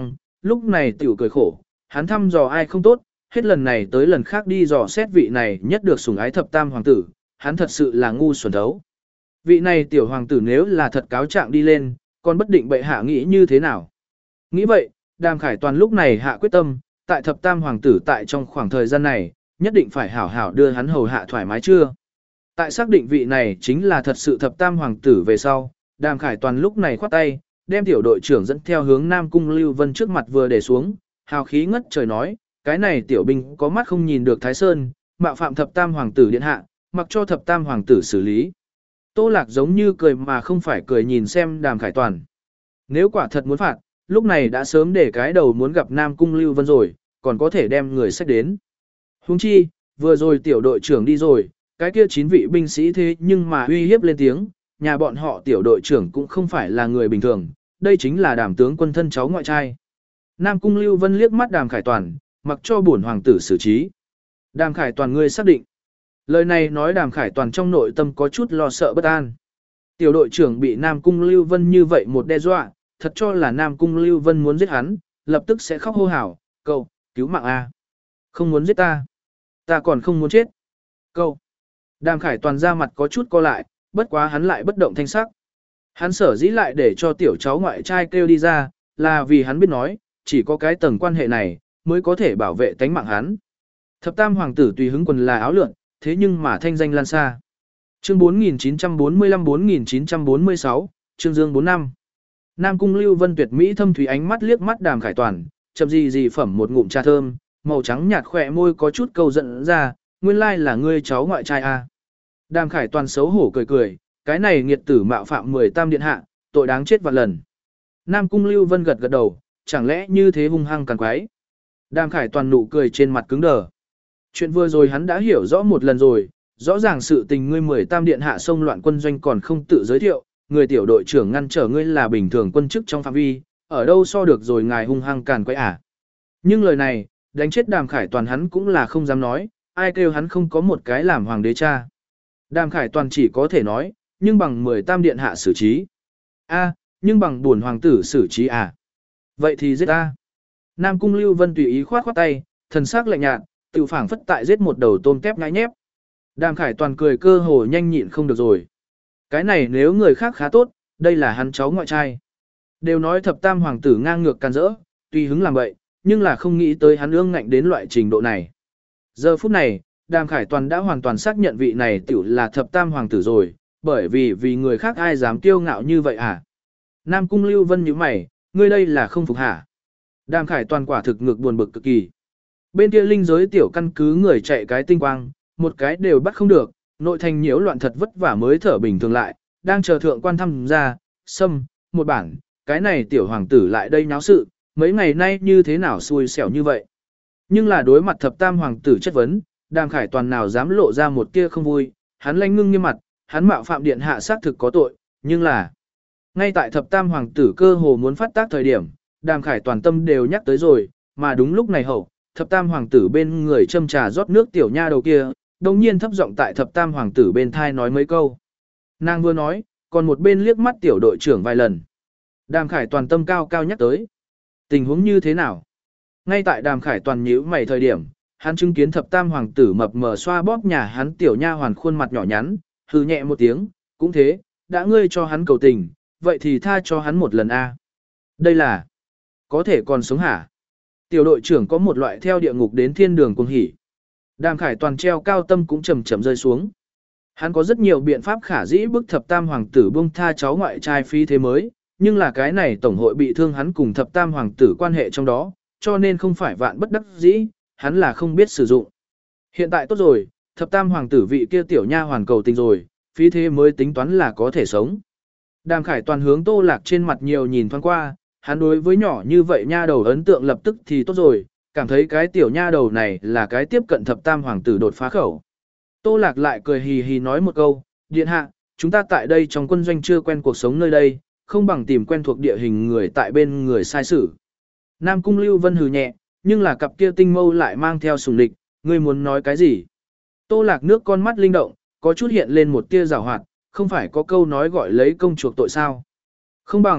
lúc này tiểu cười khổ, hắn thăm dò ai không tốt, hết lần này tới lần khác đi dò xét vị này nhất được sủng ái thập tam hoàng tử, hắn thật sự là ngu xuẩn thấu. Vị này tiểu hoàng tử nếu là thật cáo trạng đi lên, còn bất định bệ hạ nghĩ như thế nào. Nghĩ vậy, Đàm Khải Toàn lúc này hạ quyết tâm, tại thập tam hoàng tử tại trong khoảng thời gian này, nhất định phải hảo hảo đưa hắn hầu hạ thoải mái chưa. Tại xác định vị này chính là thật sự thập tam hoàng tử về sau, Đàm Khải Toàn lúc này khoát tay, đem tiểu đội trưởng dẫn theo hướng Nam Cung Lưu Vân trước mặt vừa để xuống, hào khí ngất trời nói, cái này tiểu binh có mắt không nhìn được Thái Sơn, mạo phạm thập tam hoàng tử điện hạ, mặc cho thập tam hoàng tử xử lý. Tô Lạc giống như cười mà không phải cười nhìn xem Đàm Khải Toàn. Nếu quả thật muốn phạt, lúc này đã sớm để cái đầu muốn gặp Nam Cung Lưu Vân rồi, còn có thể đem người sách đến. Huống chi, vừa rồi tiểu đội trưởng đi rồi, cái kia chín vị binh sĩ thế nhưng mà uy hiếp lên tiếng, nhà bọn họ tiểu đội trưởng cũng không phải là người bình thường, đây chính là Đàm tướng quân thân cháu ngoại trai. Nam Cung Lưu Vân liếc mắt Đàm Khải Toàn, mặc cho bổn hoàng tử xử trí. Đàm Khải Toàn ngươi xác định. Lời này nói Đàm Khải Toàn trong nội tâm có chút lo sợ bất an. Tiểu đội trưởng bị Nam Cung Lưu Vân như vậy một đe dọa, thật cho là Nam Cung Lưu Vân muốn giết hắn, lập tức sẽ khóc hô hào, cậu, cứu mạng A. Không muốn giết ta. Ta còn không muốn chết. Cậu. Đàm Khải Toàn ra mặt có chút co lại, bất quá hắn lại bất động thanh sắc. Hắn sở dĩ lại để cho tiểu cháu ngoại trai kêu đi ra, là vì hắn biết nói, chỉ có cái tầng quan hệ này, mới có thể bảo vệ tánh mạng hắn. Thập tam hoàng tử tùy hứng quần là áo lượn, thế nhưng mà thanh danh lan xa. Chương bốn nghìn chín trăm bốn mươi lăm bốn nghìn chín trăm bốn mươi sáu, Trương Dương bốn năm. Nam Cung Lưu Vân tuyệt mỹ thâm thủy ánh mắt liếc mắt Đàm Khải Toàn, chậm gì gì phẩm một ngụm trà thơm, màu trắng nhạt khỏe môi có chút câu giận ra, nguyên lai là ngươi cháu ngoại trai a. Đàm Khải Toàn xấu hổ cười cười, cái này nghiệt tử mạo phạm mười tam điện hạ, tội đáng chết vạn lần. Nam Cung Lưu Vân gật gật đầu, chẳng lẽ như thế hung hăng càng quái. Đàm Khải Toàn nụ cười trên mặt cứng đờ. Chuyện vừa rồi hắn đã hiểu rõ một lần rồi, rõ ràng sự tình ngươi mười tam điện hạ xông loạn quân doanh còn không tự giới thiệu, người tiểu đội trưởng ngăn trở ngươi là bình thường quân chức trong phạm vi, ở đâu so được rồi ngài hung hăng càn quái à. Nhưng lời này, đánh chết Đàm Khải Toàn hắn cũng là không dám nói, ai kêu hắn không có một cái làm hoàng đế cha. Đàm Khải Toàn chỉ có thể nói, nhưng bằng mười tam điện hạ xử trí. A, nhưng bằng buồn hoàng tử xử trí à. Vậy thì giết ta. Nam Cung Lưu Vân tùy ý khoát khoát tay, thần sắc lạnh nhạt, tự phảng phất tại giết một đầu tôm tép ngãi nhép. Đàm Khải Toàn cười cơ hồ nhanh nhịn không được rồi. Cái này nếu người khác khá tốt, đây là hắn cháu ngoại trai. Đều nói thập tam hoàng tử ngang ngược can rỡ, tùy hứng làm vậy, nhưng là không nghĩ tới hắn ương ngạnh đến loại trình độ này. Giờ phút này, Đàm Khải Toàn đã hoàn toàn xác nhận vị này tiểu là thập tam hoàng tử rồi, bởi vì vì người khác ai dám kiêu ngạo như vậy à? Nam Cung Lưu Vân nhíu mày, ngươi đây là không phục hả? Đàm Khải Toàn quả thực ngược buồn bực cực kỳ. Bên kia linh giới tiểu căn cứ người chạy cái tinh quang, một cái đều bắt không được, nội thành nhiễu loạn thật vất vả mới thở bình thường lại, đang chờ thượng quan thăm ra, xâm, một bản, cái này tiểu hoàng tử lại đây náo sự, mấy ngày nay như thế nào xui xẻo như vậy. Nhưng là đối mặt thập tam hoàng tử chất vấn, Đàm Khải Toàn nào dám lộ ra một tia không vui, hắn lanh ngưng nghiêm mặt, hắn mạo phạm điện hạ xác thực có tội, nhưng là ngay tại thập tam hoàng tử cơ hồ muốn phát tác thời điểm, Đàm Khải Toàn tâm đều nhắc tới rồi, mà đúng lúc này hậu, thập tam hoàng tử bên người châm trà rót nước tiểu nha đầu kia, đồng nhiên thấp giọng tại thập tam hoàng tử bên thai nói mấy câu. Nàng vừa nói, còn một bên liếc mắt tiểu đội trưởng vài lần. Đàm Khải Toàn tâm cao cao nhắc tới. Tình huống như thế nào? Ngay tại Đàm Khải Toàn nhíu mày thời điểm, hắn chứng kiến thập tam hoàng tử mập mờ xoa bóp nhà hắn tiểu nha hoàn khuôn mặt nhỏ nhắn, hừ nhẹ một tiếng, cũng thế, đã ngươi cho hắn cầu tình, vậy thì tha cho hắn một lần a. Đây là, có thể còn sống hả? Tiểu đội trưởng có một loại theo địa ngục đến thiên đường cuồng hỉ. Đàm Khải Toàn treo cao tâm cũng chầm chậm rơi xuống. Hắn có rất nhiều biện pháp khả dĩ bức thập tam hoàng tử buông tha cháu ngoại trai phi thế mới, nhưng là cái này tổng hội bị thương hắn cùng thập tam hoàng tử quan hệ trong đó, cho nên không phải vạn bất đắc dĩ, hắn là không biết sử dụng. Hiện tại tốt rồi, thập tam hoàng tử vị kia tiểu nha hoàn cầu tình rồi, phi thế mới tính toán là có thể sống. Đàm Khải Toàn hướng Tô Lạc trên mặt nhiều nhìn thoáng qua, hắn đối với nhỏ như vậy nha đầu ấn tượng lập tức thì tốt rồi, cảm thấy cái tiểu nha đầu này là cái tiếp cận thập tam hoàng tử đột phá khẩu. Tô Lạc lại cười hì hì nói một câu, điện hạ, chúng ta tại đây trong quân doanh chưa quen cuộc sống nơi đây, không bằng tìm quen thuộc địa hình người tại bên người sai sử. Nam Cung Lưu Vân hừ nhẹ, nhưng là cặp kia tinh mâu lại mang theo sùng địch, ngươi muốn nói cái gì? Tô Lạc nước con mắt linh động, có chút hiện lên một tia giảo hoạt, không phải có câu nói gọi lấy công chuộc tội sao? Không bằng,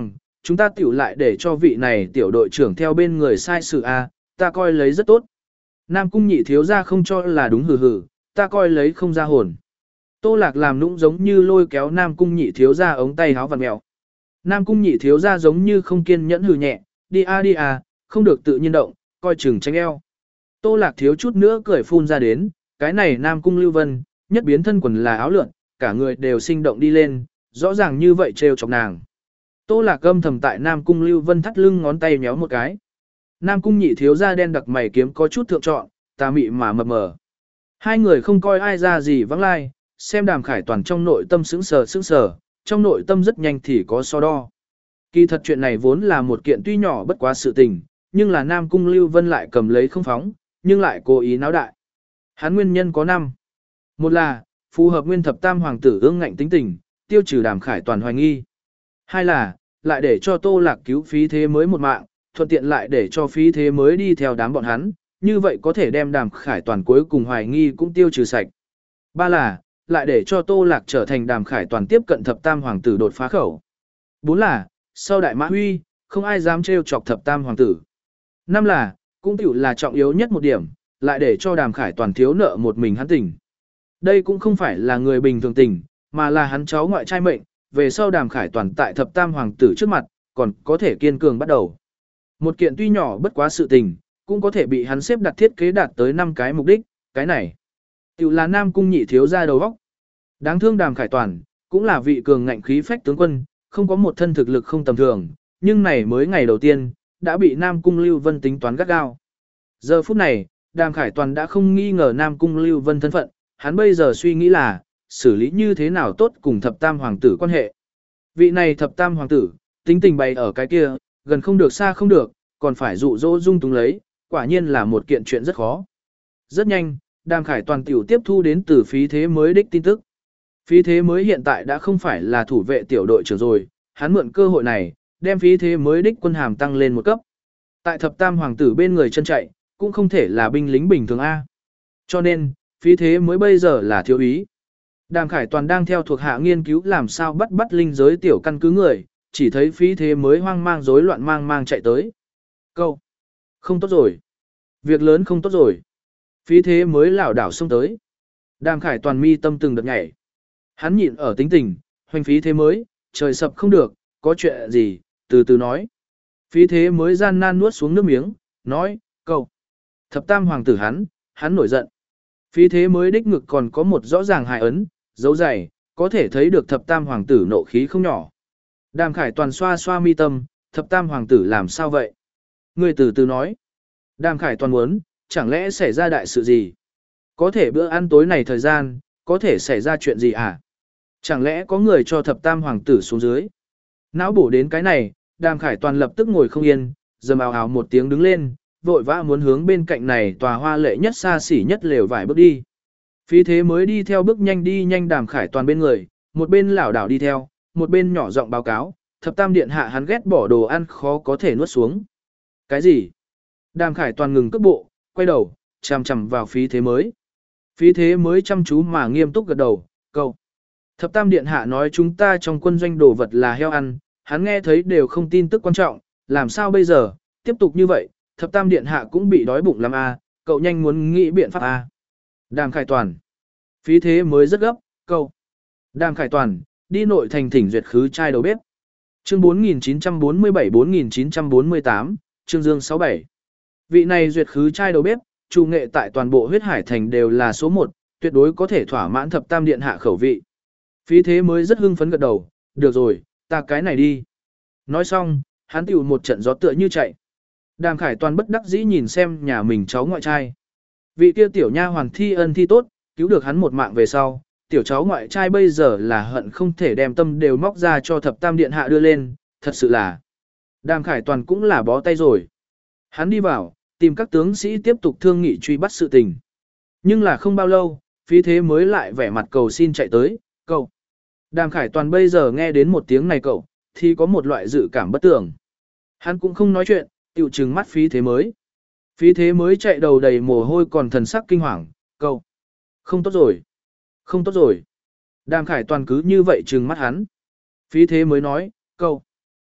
chúng ta tiểu lại để cho vị này tiểu đội trưởng theo bên người sai sự a, ta coi lấy rất tốt. Nam cung nhị thiếu ra không cho là đúng hừ hừ, ta coi lấy không ra hồn. Tô Lạc làm nũng giống như lôi kéo Nam cung nhị thiếu ra ống tay háo vặn mèo. Nam cung nhị thiếu ra giống như không kiên nhẫn hừ nhẹ, đi a đi a, không được tự nhiên động, coi chừng tránh eo. Tô Lạc thiếu chút nữa cười phun ra đến, cái này Nam cung Lưu Vân, nhất biến thân quần là áo lượn, cả người đều sinh động đi lên, rõ ràng như vậy trêu chọc nàng. Tô Lạc âm thầm tại Nam cung Lưu Vân thắt lưng ngón tay méo một cái. Nam cung nhị thiếu ra đen đặc mày kiếm có chút thượng trọn, tà mị mà mập mờ. Hai người không coi ai ra gì vắng lai, xem Đàm Khải Toàn trong nội tâm sững sờ sững sờ, trong nội tâm rất nhanh thì có so đo. Kỳ thật chuyện này vốn là một kiện tuy nhỏ bất quá sự tình, nhưng là Nam cung Lưu Vân lại cầm lấy không phóng, nhưng lại cố ý náo đại. Hắn nguyên nhân có năm. Một là, phù hợp nguyên thập tam hoàng tử ương ngạnh tính tình, tiêu trừ Đàm Khải Toàn hoài nghi. Hai là, lại để cho Tô Lạc cứu phí thế mới một mạng, thuận tiện lại để cho phí thế mới đi theo đám bọn hắn, như vậy có thể đem Đàm Khải Toàn cuối cùng hoài nghi cũng tiêu trừ sạch. Ba là, lại để cho Tô Lạc trở thành Đàm Khải Toàn tiếp cận thập tam hoàng tử đột phá khẩu. Bốn là, sau đại mã huy, không ai dám trêu chọc thập tam hoàng tử. Năm là, cũng tiểu là trọng yếu nhất một điểm, lại để cho Đàm Khải Toàn thiếu nợ một mình hắn tình. Đây cũng không phải là người bình thường tình, mà là hắn cháu ngoại trai mệnh, về sau Đàm Khải Toàn tại thập tam hoàng tử trước mặt, còn có thể kiên cường bắt đầu. Một kiện tuy nhỏ bất quá sự tình, cũng có thể bị hắn xếp đặt thiết kế đạt tới năm cái mục đích, cái này tiểu là Nam cung nhị thiếu ra đầu óc. Đáng thương Đàm Khải Toàn, cũng là vị cường ngạnh khí phách tướng quân, không có một thân thực lực không tầm thường, nhưng này mới ngày đầu tiên, đã bị Nam cung Lưu Vân tính toán gắt gao. Giờ phút này, Đàm Khải Toàn đã không nghi ngờ Nam cung Lưu Vân thân phận, hắn bây giờ suy nghĩ là, xử lý như thế nào tốt cùng thập tam hoàng tử quan hệ. Vị này thập tam hoàng tử, tính tình bày ở cái kia, gần không được xa không được, còn phải dụ dỗ dung túng lấy, quả nhiên là một kiện chuyện rất khó. Rất nhanh, Đàm Khải Toàn tiểu tiếp thu đến từ phí thế mới đích tin tức. Phí thế mới hiện tại đã không phải là thủ vệ tiểu đội trưởng rồi, hắn mượn cơ hội này, đem phí thế mới đích quân hàm tăng lên một cấp. Tại thập tam hoàng tử bên người chân chạy, cũng không thể là binh lính bình thường A. Cho nên, phí thế mới bây giờ là thiếu úy. Đàm Khải Toàn đang theo thuộc hạ nghiên cứu làm sao bắt bắt linh giới tiểu căn cứ người, chỉ thấy phí thế mới hoang mang rối loạn mang mang chạy tới. Câu. Không tốt rồi. Việc lớn không tốt rồi. Phí thế mới lảo đảo xông tới. Đàm Khải Toàn mi tâm từng đợt nhảy. Hắn nhịn ở tính tình, hoành phí thế mới, trời sập không được, có chuyện gì, từ từ nói. Phí thế mới gian nan nuốt xuống nước miếng, nói, câu. Thập tam hoàng tử hắn, hắn nổi giận. Phí thế mới đích ngực còn có một rõ ràng hài ấn, dấu dày, có thể thấy được thập tam hoàng tử nộ khí không nhỏ. Đàm Khải Toàn xoa xoa mi tâm, thập tam hoàng tử làm sao vậy? Người từ từ nói. Đàm Khải Toàn muốn, chẳng lẽ xảy ra đại sự gì? Có thể bữa ăn tối này thời gian, có thể xảy ra chuyện gì à? Chẳng lẽ có người cho thập tam hoàng tử xuống dưới? Não bổ đến cái này, Đàm Khải Toàn lập tức ngồi không yên, dầm ào ào một tiếng đứng lên, vội vã muốn hướng bên cạnh này tòa hoa lệ nhất xa xỉ nhất lều vải bước đi. Phí thế mới đi theo bước nhanh đi nhanh Đàm Khải Toàn bên người, một bên lảo đảo đi theo, một bên nhỏ giọng báo cáo, thập tam điện hạ hắn ghét bỏ đồ ăn khó có thể nuốt xuống. Cái gì? Đàm Khải Toàn ngừng cước bộ, quay đầu, chằm chằm vào phí thế mới. Phí thế mới chăm chú mà nghiêm túc gật đầu, câu. Thập tam điện hạ nói chúng ta trong quân doanh đồ vật là heo ăn, hắn nghe thấy đều không tin tức quan trọng, làm sao bây giờ, tiếp tục như vậy, thập tam điện hạ cũng bị đói bụng lắm a, cậu nhanh muốn nghĩ biện pháp a. Đàm Khải Toàn. Phí thế mới rất gấp, câu. Đàm Khải Toàn, đi nội thành thỉnh duyệt khứ trai đầu bếp. Chương bốn nghìn chín trăm bốn mươi bảy bốn nghìn chín trăm bốn mươi tám, Trương Dương sáu bảy. Vị này duyệt khứ trai đầu bếp, chủ nghệ tại toàn bộ huyết hải thành đều là số một, tuyệt đối có thể thỏa mãn thập tam điện hạ khẩu vị. Phí thế mới rất hưng phấn gật đầu, được rồi, ta cái này đi. Nói xong, hắn tiểu một trận gió tựa như chạy. Đàm Khải Toàn bất đắc dĩ nhìn xem nhà mình cháu ngoại trai. Vị kia tiểu nha hoàn thi ân thi tốt, cứu được hắn một mạng về sau, tiểu cháu ngoại trai bây giờ là hận không thể đem tâm đều móc ra cho thập tam điện hạ đưa lên, thật sự là. Đàm Khải Toàn cũng là bó tay rồi. Hắn đi vào, tìm các tướng sĩ tiếp tục thương nghị truy bắt sự tình. Nhưng là không bao lâu, phí thế mới lại vẻ mặt cầu xin chạy tới, cậu. Đàm Khải Toàn bây giờ nghe đến một tiếng này cậu, thì có một loại dự cảm bất tưởng. Hắn cũng không nói chuyện, tiểu trừng mắt phí thế mới. Phí thế mới chạy đầu đầy mồ hôi còn thần sắc kinh hoàng, cậu. Không tốt rồi. Không tốt rồi. Đàm Khải Toàn cứ như vậy trừng mắt hắn. Phí thế mới nói, cậu.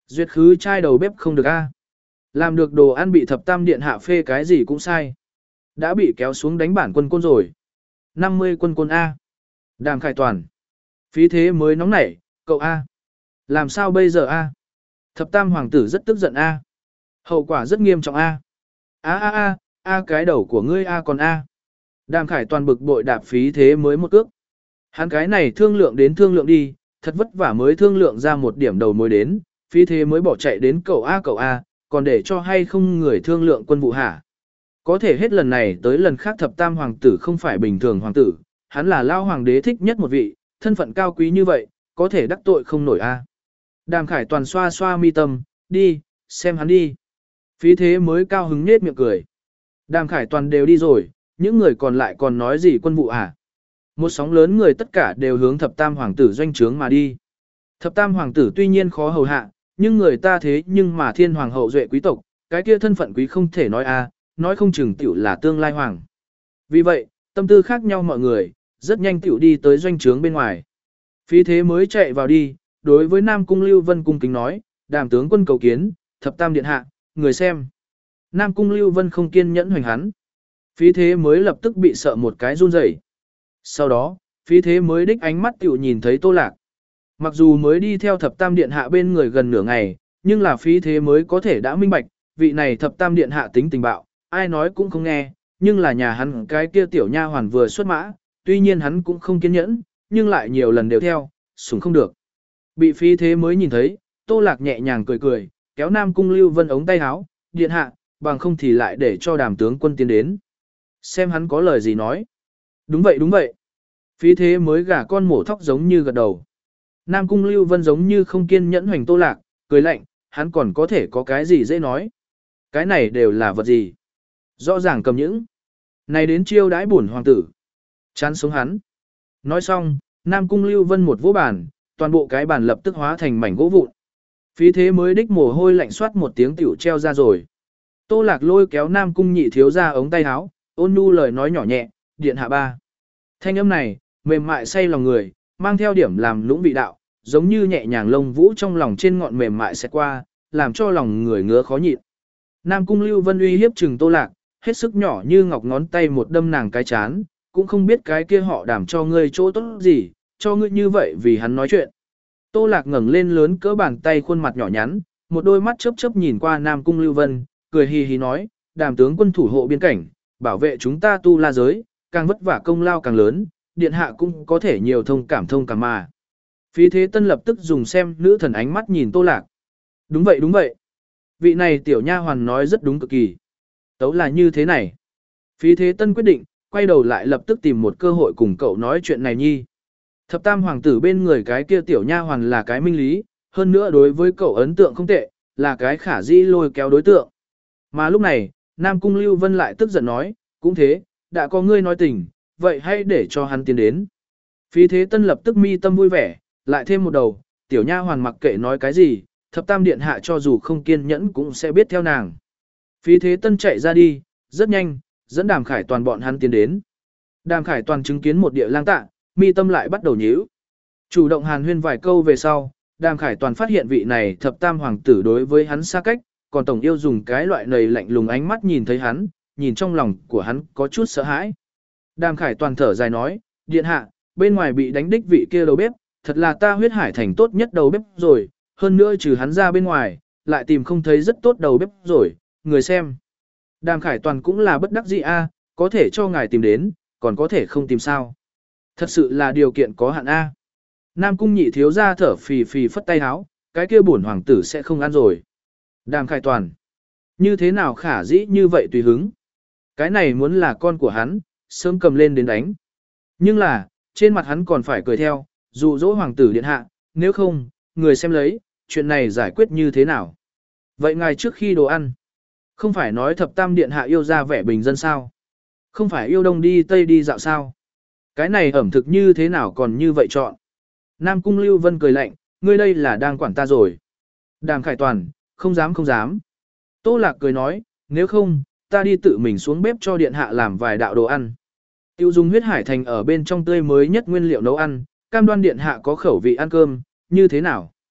Duyệt khứ trai đầu bếp không được a. Làm được đồ ăn bị thập tam điện hạ phê cái gì cũng sai. Đã bị kéo xuống đánh bản quân côn rồi. năm mươi quân côn A. Đàm Khải Toàn. Phí thế mới nóng nảy, cậu A. Làm sao bây giờ A? Thập tam hoàng tử rất tức giận A. Hậu quả rất nghiêm trọng A. A A A, A cái đầu của ngươi A còn A. Đàm Khải Toàn bực bội đạp phí thế mới một cước. Hắn cái này thương lượng đến thương lượng đi, thật vất vả mới thương lượng ra một điểm đầu mối đến, phí thế mới bỏ chạy đến cậu A cậu A, còn để cho hay không người thương lượng quân vụ hả? Có thể hết lần này tới lần khác thập tam hoàng tử không phải bình thường hoàng tử, hắn là lao hoàng đế thích nhất một vị, thân phận cao quý như vậy, có thể đắc tội không nổi A. Đàm Khải Toàn xoa xoa mi tâm, đi, xem hắn đi. Phí thế mới cao hứng nết miệng cười. Đàm Khải Toàn đều đi rồi, những người còn lại còn nói gì quân vụ à? Một sóng lớn người tất cả đều hướng thập tam hoàng tử doanh trướng mà đi. Thập tam hoàng tử tuy nhiên khó hầu hạ, nhưng người ta thế nhưng mà thiên hoàng hậu duệ quý tộc, cái kia thân phận quý không thể nói a, nói không chừng tiểu là tương lai hoàng. Vì vậy, tâm tư khác nhau mọi người, rất nhanh tiểu đi tới doanh trướng bên ngoài. Phí thế mới chạy vào đi, đối với Nam Cung Lưu Vân cung kính nói, đàm tướng quân cầu kiến, thập tam điện hạ, người xem. Nam Cung Lưu Vân không kiên nhẫn hoành hắn. Phí thế mới lập tức bị sợ một cái run rẩy. Sau đó, phí thế mới đích ánh mắt tiểu nhìn thấy Tô Lạc. Mặc dù mới đi theo thập tam điện hạ bên người gần nửa ngày, nhưng là phí thế mới có thể đã minh bạch, vị này thập tam điện hạ tính tình bạo, ai nói cũng không nghe, nhưng là nhà hắn cái kia tiểu nha hoàn vừa xuất mã, tuy nhiên hắn cũng không kiên nhẫn, nhưng lại nhiều lần đều theo, sủng không được. Bị phí thế mới nhìn thấy, Tô Lạc nhẹ nhàng cười cười, kéo Nam Cung Lưu Vân ống tay áo, điện hạ, bằng không thì lại để cho đàm tướng quân tiến đến. Xem hắn có lời gì nói. Đúng vậy đúng vậy. Phí thế mới gả con mổ thóc giống như gật đầu. Nam Cung Lưu Vân giống như không kiên nhẫn hoành Tô Lạc, cười lạnh, hắn còn có thể có cái gì dễ nói. Cái này đều là vật gì? Rõ ràng cầm những. Này đến chiêu đãi bổn hoàng tử. Chán sống hắn. Nói xong, Nam Cung Lưu Vân một vỗ bàn, toàn bộ cái bàn lập tức hóa thành mảnh gỗ vụn. Phí thế mới đích mồ hôi lạnh soát một tiếng tiểu treo ra rồi. Tô Lạc lôi kéo Nam Cung nhị thiếu ra ống tay áo, ôn nhu lời nói nhỏ nhẹ, điện hạ ba. Thanh âm này, mềm mại say lòng người, mang theo điểm làm lũng vị đạo, giống như nhẹ nhàng lông vũ trong lòng trên ngọn mềm mại sẽ qua, làm cho lòng người ngứa khó nhịn. Nam Cung Lưu Vân uy hiếp chừng Tô Lạc, hết sức nhỏ như ngọc ngón tay một đâm nàng cái chán, cũng không biết cái kia họ đảm cho ngươi chỗ tốt gì, cho ngươi như vậy vì hắn nói chuyện. Tô Lạc ngẩng lên lớn cỡ bàn tay khuôn mặt nhỏ nhắn, một đôi mắt chớp chớp nhìn qua Nam Cung Lưu Vân, cười hì hì nói, đàm tướng quân thủ hộ biên cảnh, bảo vệ chúng ta tu la giới, càng vất vả công lao càng lớn, điện hạ cũng có thể nhiều thông cảm thông cảm mà. Phí Thế Tân lập tức dùng xem nữ thần ánh mắt nhìn Tô Lạc. Đúng vậy đúng vậy. Vị này tiểu nha hoàn nói rất đúng cực kỳ. Tấu là như thế này. Phí Thế Tân quyết định, quay đầu lại lập tức tìm một cơ hội cùng cậu nói chuyện này nhi. Thập tam hoàng tử bên người cái kia tiểu nha hoàn là cái minh lý, hơn nữa đối với cậu ấn tượng không tệ, là cái khả dĩ lôi kéo đối tượng. Mà lúc này, Nam Cung Lưu Vân lại tức giận nói, cũng thế, đã có ngươi nói tình, vậy hãy để cho hắn tiến đến. Phí Thế Tân lập tức mi tâm vui vẻ, lại thêm một đầu, tiểu nha hoàn mặc kệ nói cái gì, thập tam điện hạ cho dù không kiên nhẫn cũng sẽ biết theo nàng. Phí Thế Tân chạy ra đi, rất nhanh, dẫn Đàm Khải Toàn bọn hắn tiến đến. Đàm Khải Toàn chứng kiến một địa lang tạ, mi tâm lại bắt đầu nhíu. Chủ động hàn huyên vài câu về sau, Đàm Khải Toàn phát hiện vị này thập tam hoàng tử đối với hắn xa cách, còn tổng yêu dùng cái loại nầy lạnh lùng ánh mắt nhìn thấy hắn, nhìn trong lòng của hắn có chút sợ hãi. Đàm Khải Toàn thở dài nói, điện hạ, bên ngoài bị đánh đích vị kia đầu bếp, thật là ta huyết hải thành tốt nhất đầu bếp rồi, hơn nữa trừ hắn ra bên ngoài, lại tìm không thấy rất tốt đầu bếp rồi, người xem. Đàm Khải Toàn cũng là bất đắc dĩ a, có thể cho ngài tìm đến, còn có thể không tìm sao. Thật sự là điều kiện có hạn a. Nam Cung nhị thiếu ra thở phì phì phất tay háo, cái kia bổn hoàng tử sẽ không ăn rồi. Đàm Khải Toàn, như thế nào khả dĩ như vậy tùy hứng. Cái này muốn là con của hắn, sớm cầm lên đến đánh. Nhưng là, trên mặt hắn còn phải cười theo, dụ dỗ hoàng tử điện hạ, nếu không, người xem lấy, chuyện này giải quyết như thế nào. Vậy ngài trước khi đồ ăn, không phải nói thập tam điện hạ yêu ra vẻ bình dân sao? Không phải yêu đông đi tây đi dạo sao? Cái này ẩm thực như thế nào còn như vậy chọn? Nam Cung Lưu Vân cười lạnh, ngươi đây là đang quản ta rồi. Đàm Khải Toàn, không dám không dám. Tô Lạc cười nói, nếu không, ta đi tự mình xuống bếp cho điện hạ làm vài đạo đồ ăn. Tiêu dùng huyết hải thành ở bên trong tươi mới nhất nguyên liệu nấu ăn, cam đoan điện hạ có khẩu vị ăn cơm, như thế nào?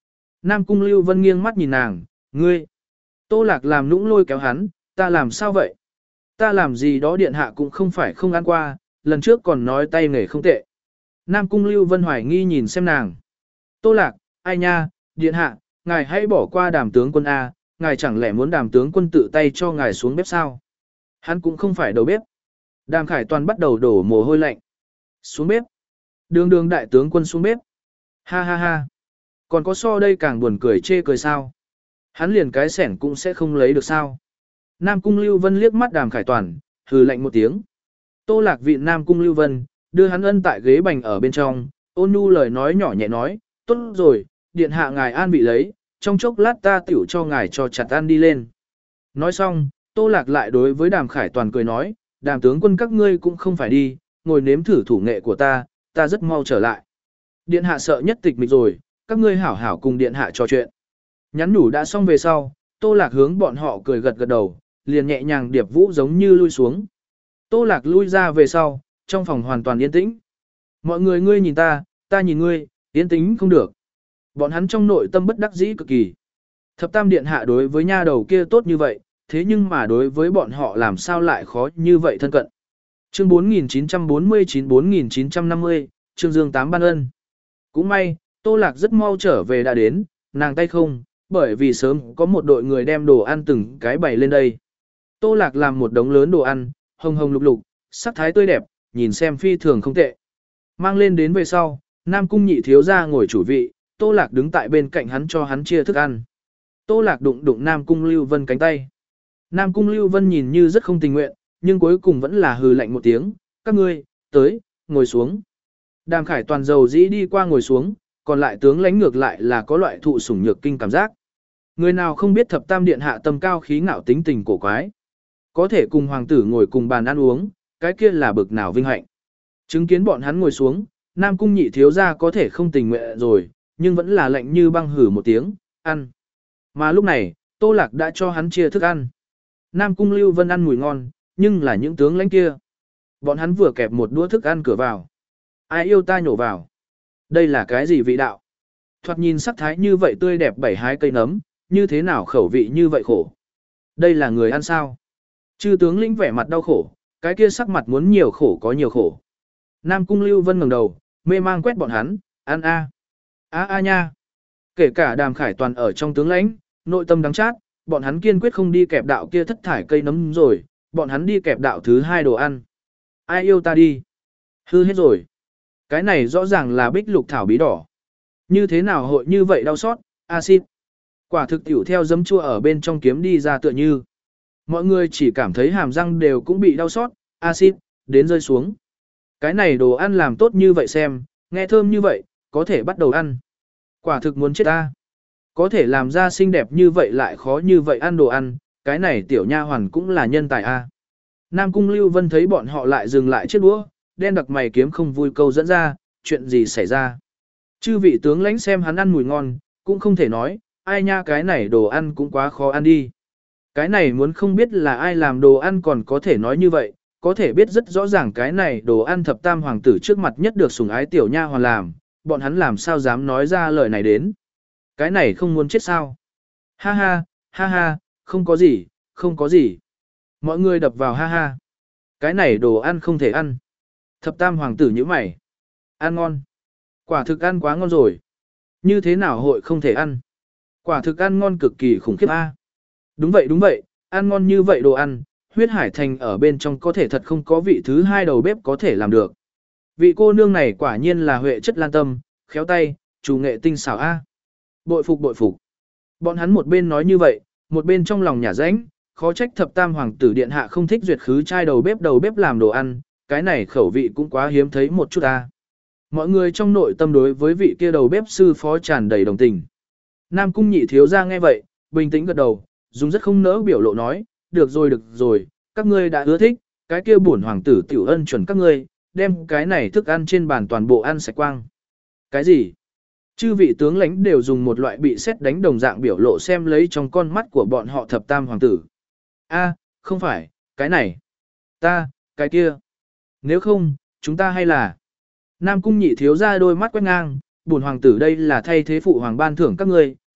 Nam Cung Lưu Vân nghiêng mắt nhìn nàng, ngươi. Tô Lạc làm nũng lôi kéo hắn, ta làm sao vậy? Ta làm gì đó điện hạ cũng không phải không ăn qua, lần trước còn nói tay nghề không tệ. Nam Cung Lưu Vân hoài nghi nhìn xem nàng. Tô Lạc, ai nha, điện hạ, ngài hãy bỏ qua đàm tướng quân A, ngài chẳng lẽ muốn đàm tướng quân tự tay cho ngài xuống bếp sao? Hắn cũng không phải đầu bếp. Đàm Khải Toàn bắt đầu đổ mồ hôi lạnh. Xuống bếp. Đường đường đại tướng quân xuống bếp. Ha ha ha. Còn có so đây càng buồn cười chê cười sao? Hắn liền cái sẻn cũng sẽ không lấy được sao? Nam Cung Lưu Vân liếc mắt Đàm Khải Toàn, hừ lạnh một tiếng. Tô Lạc vị Nam Cung Lưu Vân, đưa hắn ân tại ghế bành ở bên trong, ôn nhu lời nói nhỏ nhẹ nói, tốt rồi, điện hạ ngài an bị lấy, trong chốc lát ta tiểu cho ngài cho chặt ăn đi lên. Nói xong, Tô Lạc lại đối với Đàm Khải Toàn cười nói, Đàm tướng quân các ngươi cũng không phải đi, ngồi nếm thử thủ nghệ của ta, ta rất mau trở lại. Điện hạ sợ nhất tịch mịch rồi, các ngươi hảo hảo cùng điện hạ trò chuyện. Nhắn nhủ đã xong về sau, Tô Lạc hướng bọn họ cười gật gật đầu, liền nhẹ nhàng điệp vũ giống như lui xuống. Tô Lạc lui ra về sau, trong phòng hoàn toàn yên tĩnh. Mọi người ngươi nhìn ta, ta nhìn ngươi, yên tĩnh không được. Bọn hắn trong nội tâm bất đắc dĩ cực kỳ. Thập Tam điện hạ đối với nha đầu kia tốt như vậy, thế nhưng mà đối với bọn họ làm sao lại khó như vậy thân cận. Chương bốn nghìn chín trăm bốn mươi chín bốn nghìn chín trăm năm mươi, Trương Dương Tám ban ân. Cũng may, Tô Lạc rất mau trở về đã đến, nàng tay không, bởi vì sớm có một đội người đem đồ ăn từng cái bày lên đây. Tô Lạc làm một đống lớn đồ ăn, hồng hồng lục lục, sắc thái tươi đẹp, nhìn xem phi thường không tệ. Mang lên đến về sau, Nam Cung nhị thiếu ra ngồi chủ vị, Tô Lạc đứng tại bên cạnh hắn cho hắn chia thức ăn. Tô Lạc đụng đụng Nam Cung Lưu Vân cánh tay. Nam Cung Lưu Vân nhìn như rất không tình nguyện, nhưng cuối cùng vẫn là hừ lạnh một tiếng, các ngươi, tới, ngồi xuống. Đàm Khải Toàn dầu dĩ đi qua ngồi xuống, còn lại tướng lãnh ngược lại là có loại thụ sủng nhược kinh cảm giác. Người nào không biết Thập Tam điện hạ tâm cao khí ngạo tính tình cổ quái. Có thể cùng hoàng tử ngồi cùng bàn ăn uống, cái kia là bực nào vinh hạnh. Chứng kiến bọn hắn ngồi xuống, Nam Cung nhị thiếu gia có thể không tình nguyện rồi, nhưng vẫn là lạnh như băng hử một tiếng, ăn. Mà lúc này, Tô Lạc đã cho hắn chia thức ăn. Nam Cung Lưu Vân ăn mùi ngon, nhưng là những tướng lãnh kia. Bọn hắn vừa kẹp một đũa thức ăn cửa vào. Ai yêu ta nhổ vào. Đây là cái gì vị đạo? Thoạt nhìn sắc thái như vậy tươi đẹp bảy hái cây nấm, như thế nào khẩu vị như vậy khổ. Đây là người ăn sao? Chư tướng lĩnh vẻ mặt đau khổ, cái kia sắc mặt muốn nhiều khổ có nhiều khổ. Nam Cung Lưu Vân ngẩng đầu, mê mang quét bọn hắn, ăn a. A a nha. Kể cả Đàm Khải Toàn ở trong tướng lãnh, nội tâm đắng chát, bọn hắn kiên quyết không đi kẹp đạo kia thất thải cây nấm rồi, bọn hắn đi kẹp đạo thứ hai đồ ăn. Ai yêu ta đi? Hư hết rồi. Cái này rõ ràng là bích lục thảo bí đỏ. Như thế nào hội như vậy đau xót, acid. Quả thực tiểu theo giấm chua ở bên trong kiếm đi ra tựa như. Mọi người chỉ cảm thấy hàm răng đều cũng bị đau xót, acid, đến rơi xuống. Cái này đồ ăn làm tốt như vậy xem, nghe thơm như vậy, có thể bắt đầu ăn. Quả thực muốn chết ta. Có thể làm ra xinh đẹp như vậy lại khó như vậy ăn đồ ăn, cái này tiểu nha hoàn cũng là nhân tài a. Nam Cung Lưu Vân thấy bọn họ lại dừng lại chiếc đũa, đen đặc mày kiếm không vui câu dẫn ra, chuyện gì xảy ra. Chư vị tướng lãnh xem hắn ăn mùi ngon, cũng không thể nói, ai nha cái này đồ ăn cũng quá khó ăn đi. Cái này muốn không biết là ai làm đồ ăn còn có thể nói như vậy, có thể biết rất rõ ràng cái này đồ ăn Thập Tam hoàng tử trước mặt nhất được sủng ái tiểu nha hoàn làm, bọn hắn làm sao dám nói ra lời này đến. Cái này không muốn chết sao. Ha ha, ha ha, không có gì, không có gì. Mọi người đập vào ha ha. Cái này đồ ăn không thể ăn. Thập Tam hoàng tử như mày. Ăn ngon. Quả thực ăn quá ngon rồi. Như thế nào hội không thể ăn. Quả thực ăn ngon cực kỳ khủng khiếp a. Đúng vậy đúng vậy, ăn ngon như vậy đồ ăn, huyết hải thành ở bên trong có thể thật không có vị thứ hai đầu bếp có thể làm được. Vị cô nương này quả nhiên là huệ chất lan tâm, khéo tay, chủ nghệ tinh xảo a. Bội phục bội phục. Bọn hắn một bên nói như vậy, một bên trong lòng nhả rãnh, khó trách Thập Tam hoàng tử điện hạ không thích duyệt khứ trai đầu bếp đầu bếp làm đồ ăn, cái này khẩu vị cũng quá hiếm thấy một chút a. Mọi người trong nội tâm đối với vị kia đầu bếp sư phó tràn đầy đồng tình. Nam Cung nhị thiếu ra nghe vậy, bình tĩnh gật đầu, dùng rất không nỡ biểu lộ nói, được rồi được rồi, các ngươi đã ưa thích, cái kia bổn hoàng tử tiểu ân chuẩn các ngươi, đem cái này thức ăn trên bàn toàn bộ ăn sạch quang. Cái gì? Chư vị tướng lãnh đều dùng một loại bị xét đánh đồng dạng biểu lộ xem lấy trong con mắt của bọn họ Thập Tam hoàng tử. A, không phải, cái này. Ta, cái kia. Nếu không, chúng ta hay là. Nam Cung nhị thiếu ra đôi mắt quét ngang, bổn hoàng tử đây là thay thế phụ hoàng ban thưởng các ngươi,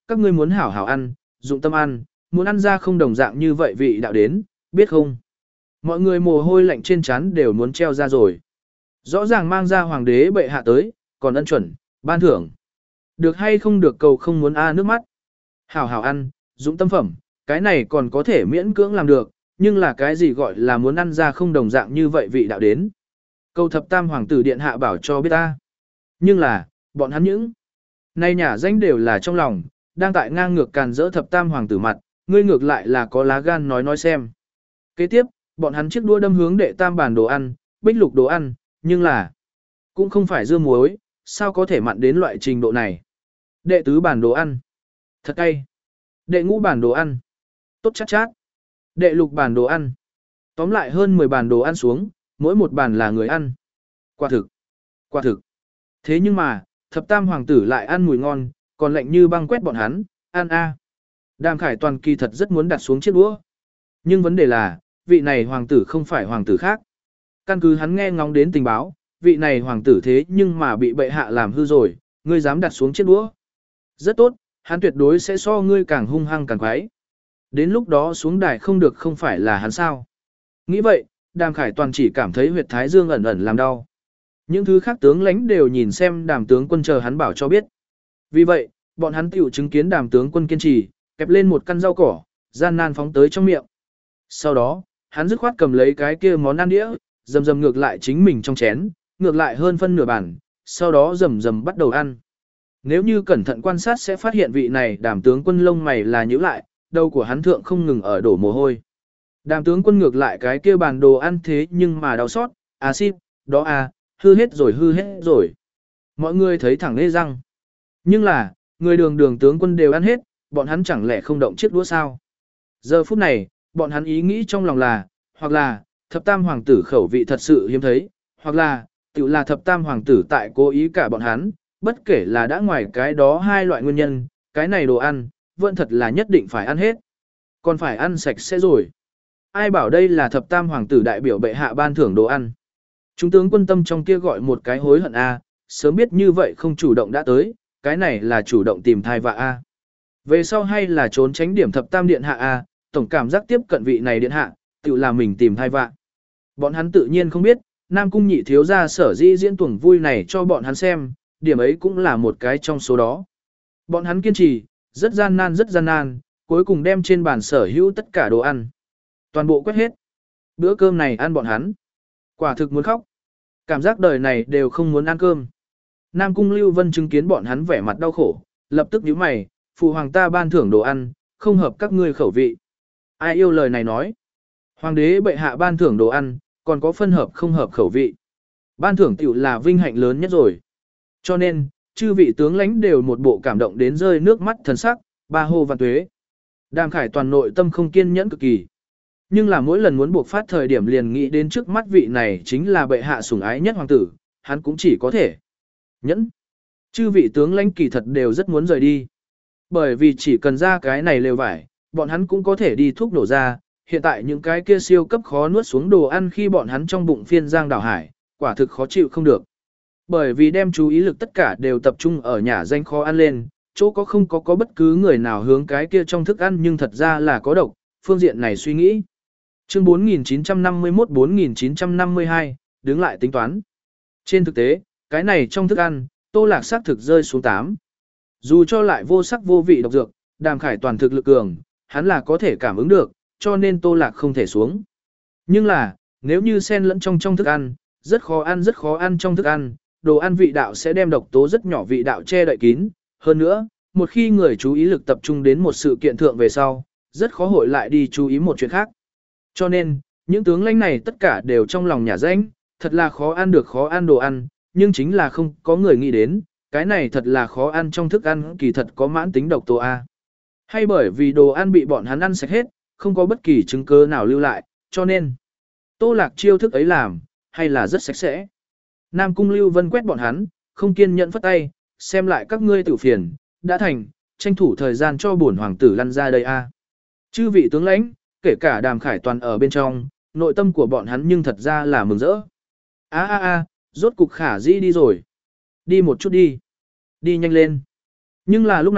các ngươi muốn hảo hảo ăn, dụng tâm ăn, muốn ăn ra không đồng dạng như vậy vị đạo đến, biết không? Mọi người mồ hôi lạnh trên trán đều muốn treo ra rồi. Rõ ràng mang ra hoàng đế bệ hạ tới, còn ân chuẩn, ban thưởng. Được hay không được cầu không muốn a nước mắt. Hảo hảo ăn, dụng tâm phẩm, cái này còn có thể miễn cưỡng làm được, nhưng là cái gì gọi là muốn ăn ra không đồng dạng như vậy vị đạo đến. Cầu thập tam hoàng tử điện hạ bảo cho biết ta. Nhưng là, bọn hắn những nay nhà danh đều là trong lòng, đang tại ngang ngược càn rỡ thập tam hoàng tử mặt, ngươi ngược lại là có lá gan nói nói xem. Kế tiếp, bọn hắn chiếc đũa đâm hướng đệ tam bàn đồ ăn, bích lục đồ ăn, nhưng là cũng không phải dưa muối, sao có thể mặn đến loại trình độ này. Đệ tứ bàn đồ ăn, thật cay. Đệ ngũ bàn đồ ăn, tốt chát chát. Đệ lục bàn đồ ăn, tóm lại hơn mười bàn đồ ăn xuống, mỗi một bàn là người ăn. Quả thực, quả thực. Thế nhưng mà, thập tam hoàng tử lại ăn mùi ngon, còn lạnh như băng quét bọn hắn, ăn a. Đàm Khải Toàn kỳ thật rất muốn đặt xuống chiếc đũa. Nhưng vấn đề là, vị này hoàng tử không phải hoàng tử khác. Căn cứ hắn nghe ngóng đến tình báo, vị này hoàng tử thế nhưng mà bị bệ hạ làm hư rồi, ngươi dám đặt xuống chiếc đũa. Rất tốt, hắn tuyệt đối sẽ so ngươi càng hung hăng càng quái. Đến lúc đó xuống đài không được không phải là hắn sao. Nghĩ vậy, Đàm Khải Toàn chỉ cảm thấy huyệt thái dương ẩn ẩn làm đau. Những thứ khác tướng lãnh đều nhìn xem đàm tướng quân chờ hắn bảo cho biết. Vì vậy, bọn hắn tiểu chứng kiến đàm tướng quân kiên trì, kẹp lên một căn rau cỏ, gian nan phóng tới trong miệng. Sau đó, hắn dứt khoát cầm lấy cái kia món ăn đĩa, rầm rầm ngược lại chính mình trong chén, ngược lại hơn phân nửa bản, sau đó rầm rầm bắt đầu ăn. Nếu như cẩn thận quan sát sẽ phát hiện vị này đàm tướng quân lông mày là nhíu lại, đầu của hắn thượng không ngừng ở đổ mồ hôi. Đàm tướng quân ngược lại cái kia bàn đồ ăn thế nhưng mà đau xót, à xin, đó à, hư hết rồi hư hết rồi. Mọi người thấy thẳng lê răng. Nhưng là, người đường đường tướng quân đều ăn hết, bọn hắn chẳng lẽ không động chiếc đũa sao? Giờ phút này, bọn hắn ý nghĩ trong lòng là, hoặc là, thập tam hoàng tử khẩu vị thật sự hiếm thấy, hoặc là, tự là thập tam hoàng tử tại cố ý cả bọn hắn, bất kể là đã ngoài cái đó hai loại nguyên nhân, cái này đồ ăn, vẫn thật là nhất định phải ăn hết. Còn phải ăn sạch sẽ rồi. Ai bảo đây là thập tam hoàng tử đại biểu bệ hạ ban thưởng đồ ăn. Chúng tướng quân tâm trong kia gọi một cái hối hận a, sớm biết như vậy không chủ động đã tới, cái này là chủ động tìm thai vạ a. Về sau hay là trốn tránh điểm thập tam điện hạ a, tổng cảm giác tiếp cận vị này điện hạ, tự là mình tìm thai vạ. Bọn hắn tự nhiên không biết, Nam Cung nhị thiếu gia sở dĩ diễn tuồng vui này cho bọn hắn xem, điểm ấy cũng là một cái trong số đó. Bọn hắn kiên trì, rất gian nan rất gian nan, cuối cùng đem trên bàn sở hữu tất cả đồ ăn. Toàn bộ quét hết. Bữa cơm này ăn bọn hắn. Quả thực muốn khóc. Cảm giác đời này đều không muốn ăn cơm. Nam Cung Lưu Vân chứng kiến bọn hắn vẻ mặt đau khổ, lập tức nhíu mày, phụ hoàng ta ban thưởng đồ ăn, không hợp các ngươi khẩu vị. Ai yêu lời này nói. Hoàng đế bệ hạ ban thưởng đồ ăn, còn có phân hợp không hợp khẩu vị. Ban thưởng tiểu là vinh hạnh lớn nhất rồi. Cho nên, chư vị tướng lãnh đều một bộ cảm động đến rơi nước mắt thần sắc, ba hô văn tuế. Đàm Khải Toàn nội tâm không kiên nhẫn cực kỳ. Nhưng là mỗi lần muốn buộc phát thời điểm liền nghĩ đến trước mắt vị này chính là bệ hạ sủng ái nhất hoàng tử, hắn cũng chỉ có thể nhẫn. Chư vị tướng lãnh kỳ thật đều rất muốn rời đi. Bởi vì chỉ cần ra cái này lều vải, bọn hắn cũng có thể đi thuốc nổ ra, hiện tại những cái kia siêu cấp khó nuốt xuống đồ ăn khi bọn hắn trong bụng phiên giang đảo hải, quả thực khó chịu không được. Bởi vì đem chú ý lực tất cả đều tập trung ở nhà danh khó ăn lên, chỗ có không có có bất cứ người nào hướng cái kia trong thức ăn nhưng thật ra là có độc, phương diện này suy nghĩ. Chương bốn nghìn chín trăm năm mươi mốt bốn nghìn chín trăm năm mươi hai, đứng lại tính toán. Trên thực tế, cái này trong thức ăn, Tô Lạc sắc thực rơi xuống tám. Dù cho lại vô sắc vô vị độc dược, Đàm Khải Toàn thực lực cường, hắn là có thể cảm ứng được, cho nên Tô Lạc không thể xuống. Nhưng là, nếu như xen lẫn trong trong thức ăn, rất khó ăn rất khó ăn trong thức ăn, đồ ăn vị đạo sẽ đem độc tố rất nhỏ vị đạo che đậy kín. Hơn nữa, một khi người chú ý lực tập trung đến một sự kiện thượng về sau, rất khó hội lại đi chú ý một chuyện khác. Cho nên, những tướng lãnh này tất cả đều trong lòng nhà danh, thật là khó ăn được khó ăn đồ ăn, nhưng chính là không có người nghĩ đến, cái này thật là khó ăn trong thức ăn kỳ thật có mãn tính độc tố A. Hay bởi vì đồ ăn bị bọn hắn ăn sạch hết, không có bất kỳ chứng cứ nào lưu lại, cho nên, Tô Lạc chiêu thức ấy làm, hay là rất sạch sẽ. Nam Cung Lưu Vân quét bọn hắn, không kiên nhẫn phất tay, xem lại các ngươi tiểu phiền, đã thành, tranh thủ thời gian cho bổn hoàng tử lăn ra đây A. Chư vị tướng lãnh, kể cả Đàm Khải Toàn ở bên trong, nội tâm của bọn hắn nhưng thật ra là mừng rỡ. A a a, rốt cục Khả Dĩ đi rồi. Đi một chút đi. Đi nhanh lên. Nhưng là lúc này,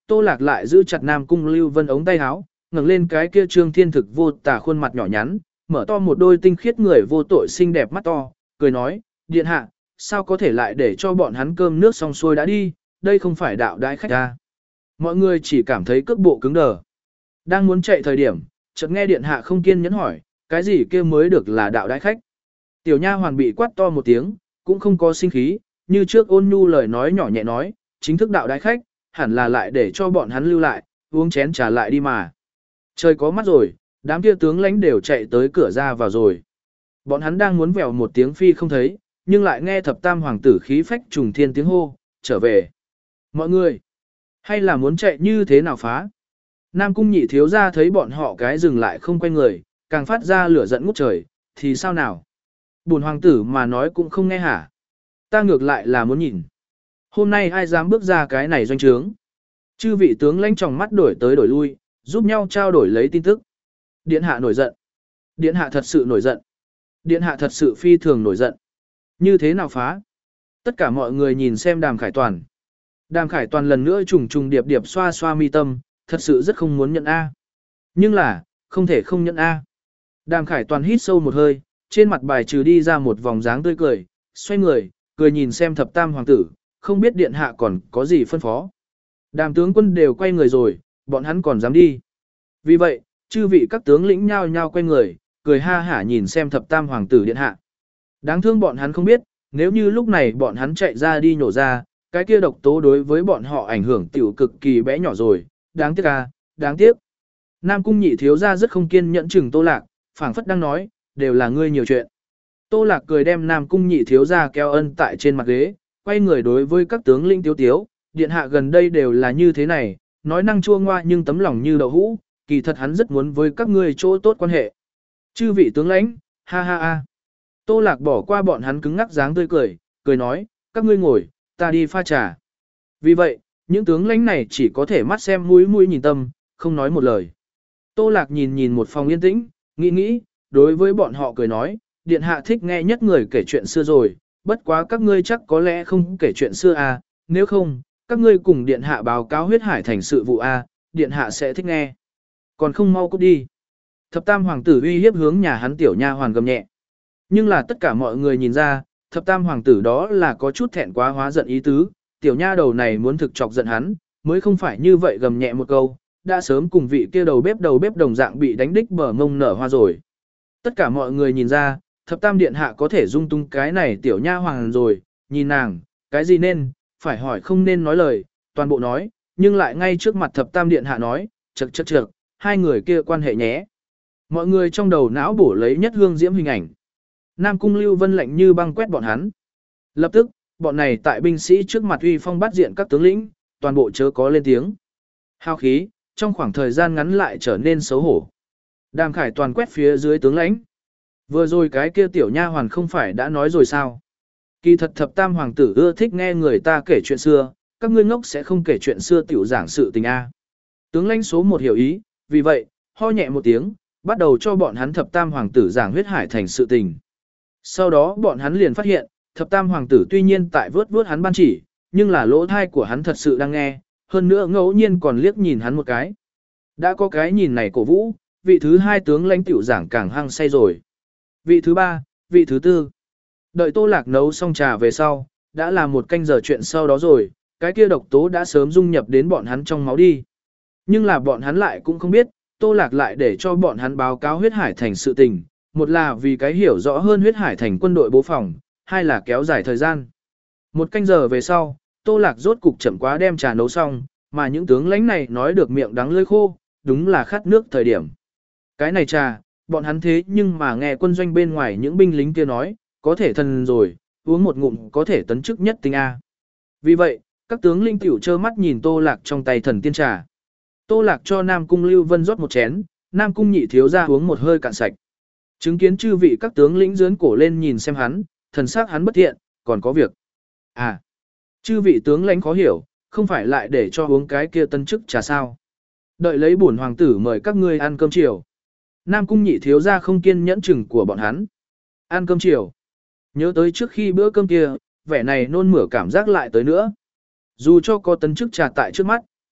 Tô Lạc lại giữ chặt Nam Cung Lưu Vân ống tay áo, ngẩng lên cái kia trương thiên thực vô tà khuôn mặt nhỏ nhắn, mở to một đôi tinh khiết người vô tội xinh đẹp mắt to, cười nói, điện hạ, sao có thể lại để cho bọn hắn cơm nước xong xuôi đã đi, đây không phải đạo đãi khách ta. Mọi người chỉ cảm thấy cước bộ cứng đờ. Đang muốn chạy thời điểm, chợt nghe điện hạ không kiên nhẫn hỏi, cái gì kia mới được là đạo đãi khách. Tiểu nha hoàn bị quát to một tiếng, cũng không có sinh khí, như trước ôn nhu lời nói nhỏ nhẹ nói, chính thức đạo đãi khách, hẳn là lại để cho bọn hắn lưu lại, uống chén trà lại đi mà. Trời có mắt rồi, đám kia tướng lãnh đều chạy tới cửa ra vào rồi. Bọn hắn đang muốn vèo một tiếng phi không thấy, nhưng lại nghe thập tam hoàng tử khí phách trùng thiên tiếng hô, trở về. Mọi người, hay là muốn chạy như thế nào phá? Nam cung nhị thiếu ra thấy bọn họ cái dừng lại không quay người, càng phát ra lửa giận ngút trời, thì sao nào? Bổn hoàng tử mà nói cũng không nghe hả? Ta ngược lại là muốn nhìn. Hôm nay ai dám bước ra cái này doanh trướng? Chư vị tướng lãnh tròng mắt đổi tới đổi lui, giúp nhau trao đổi lấy tin tức. Điện hạ nổi giận. Điện hạ thật sự nổi giận. Điện hạ thật sự phi thường nổi giận. Như thế nào phá? Tất cả mọi người nhìn xem Đàm Khải Toàn. Đàm Khải Toàn lần nữa trùng trùng điệp điệp xoa xoa mi tâm, thật sự rất không muốn nhận A. Nhưng là, không thể không nhận A. Đàm Khải Toàn hít sâu một hơi, trên mặt bài trừ đi ra một vòng dáng tươi cười, xoay người, cười nhìn xem thập tam hoàng tử, không biết điện hạ còn có gì phân phó. Đàm tướng quân đều quay người rồi, bọn hắn còn dám đi. Vì vậy, chư vị các tướng lĩnh nhao nhao quay người, cười ha hả nhìn xem thập tam hoàng tử điện hạ. Đáng thương bọn hắn không biết, nếu như lúc này bọn hắn chạy ra đi nhổ ra, cái kia độc tố đối với bọn họ ảnh hưởng tiểu cực kỳ bé nhỏ rồi, đáng tiếc à, đáng tiếc. Nam cung nhị thiếu ra rất không kiên nhẫn chừng Tô Lạc, phảng phất đang nói, đều là ngươi nhiều chuyện. Tô Lạc cười đem Nam cung nhị thiếu ra kéo ân tại trên mặt ghế, quay người đối với các tướng lĩnh tiếu tiếu, điện hạ gần đây đều là như thế này, nói năng chua ngoa nhưng tấm lòng như đậu hũ, kỳ thật hắn rất muốn với các ngươi chỗ tốt quan hệ. Chư vị tướng lãnh, ha ha ha. Tô Lạc bỏ qua bọn hắn cứng ngắc dáng tươi cười, cười nói, các ngươi ngồi, ta đi pha trà. Vì vậy, những tướng lãnh này chỉ có thể mắt xem mũi mũi nhìn tâm, không nói một lời. Tô Lạc nhìn nhìn một phòng yên tĩnh, nghĩ nghĩ, đối với bọn họ cười nói, điện hạ thích nghe nhất người kể chuyện xưa rồi, bất quá các ngươi chắc có lẽ không kể chuyện xưa à, nếu không, các ngươi cùng điện hạ báo cáo huyết hải thành sự vụ à, điện hạ sẽ thích nghe. Còn không mau cút đi. Thập tam hoàng tử uy hiếp hướng nhà hắn tiểu nha hoàn gầm nhẹ. Nhưng là tất cả mọi người nhìn ra, thập tam hoàng tử đó là có chút thẹn quá hóa giận ý tứ, tiểu nha đầu này muốn thực chọc giận hắn, mới không phải như vậy gầm nhẹ một câu, đã sớm cùng vị kia đầu bếp đầu bếp đồng dạng bị đánh đích bờ mông nở hoa rồi. Tất cả mọi người nhìn ra, thập tam điện hạ có thể dung tung cái này tiểu nha hoàng rồi, nhìn nàng, cái gì nên, phải hỏi không nên nói lời, toàn bộ nói, nhưng lại ngay trước mặt thập tam điện hạ nói, chật chật chật, hai người kia quan hệ nhé. Mọi người trong đầu não bổ lấy nhất hương diễm hình ảnh. Nam cung Lưu Vân lạnh như băng quét bọn hắn. Lập tức, bọn này tại binh sĩ trước mặt uy phong bắt diện các tướng lĩnh, toàn bộ chớ có lên tiếng. Hao khí, trong khoảng thời gian ngắn lại trở nên xấu hổ. Đàm Khải Toàn quét phía dưới tướng lãnh. Vừa rồi cái kia tiểu nha hoàn không phải đã nói rồi sao? Kỳ thật thập tam hoàng tử ưa thích nghe người ta kể chuyện xưa, các ngươi ngốc sẽ không kể chuyện xưa tiểu giảng sự tình a. Tướng lãnh số một hiểu ý, vì vậy, ho nhẹ một tiếng, bắt đầu cho bọn hắn thập tam hoàng tử giảng huyết hải thành sự tình. Sau đó bọn hắn liền phát hiện, thập tam hoàng tử tuy nhiên tại vớt vớt hắn ban chỉ, nhưng là lỗ thai của hắn thật sự đang nghe, hơn nữa ngẫu nhiên còn liếc nhìn hắn một cái. Đã có cái nhìn này cổ vũ, vị thứ hai tướng lãnh tiểu giảng càng hăng say rồi. Vị thứ ba, vị thứ tư. Đợi Tô Lạc nấu xong trà về sau, đã là một canh giờ chuyện sau đó rồi, cái kia độc tố đã sớm dung nhập đến bọn hắn trong máu đi. Nhưng là bọn hắn lại cũng không biết, Tô Lạc lại để cho bọn hắn báo cáo huyết hải thành sự tình, một là vì cái hiểu rõ hơn huyết hải thành quân đội bố phòng, hai là kéo dài thời gian. Một canh giờ về sau, Tô Lạc rốt cục chậm quá đem trà nấu xong, mà những tướng lãnh này nói được miệng đắng lưỡi khô, đúng là khát nước thời điểm. Cái này trà, bọn hắn thế nhưng mà nghe quân doanh bên ngoài những binh lính kia nói, có thể thần rồi, uống một ngụm có thể tấn chức nhất tinh A. Vì vậy, các tướng linh tiểu trơ mắt nhìn Tô Lạc trong tay thần tiên trà. Tô Lạc cho Nam Cung Lưu Vân rót một chén, Nam Cung nhị thiếu ra uống một hơi cạn sạch. Chứng kiến chư vị các tướng lĩnh dướn cổ lên nhìn xem hắn, thần sắc hắn bất thiện, còn có việc. À, chư vị tướng lãnh khó hiểu, không phải lại để cho uống cái kia tân chức trà sao. Đợi lấy bổn hoàng tử mời các ngươi ăn cơm chiều. Nam Cung nhị thiếu ra không kiên nhẫn chừng của bọn hắn. Ăn cơm chiều. Nhớ tới trước khi bữa cơm kia, vẻ này nôn mửa cảm giác lại tới nữa. Dù cho có tân chức trà tại trước mắt,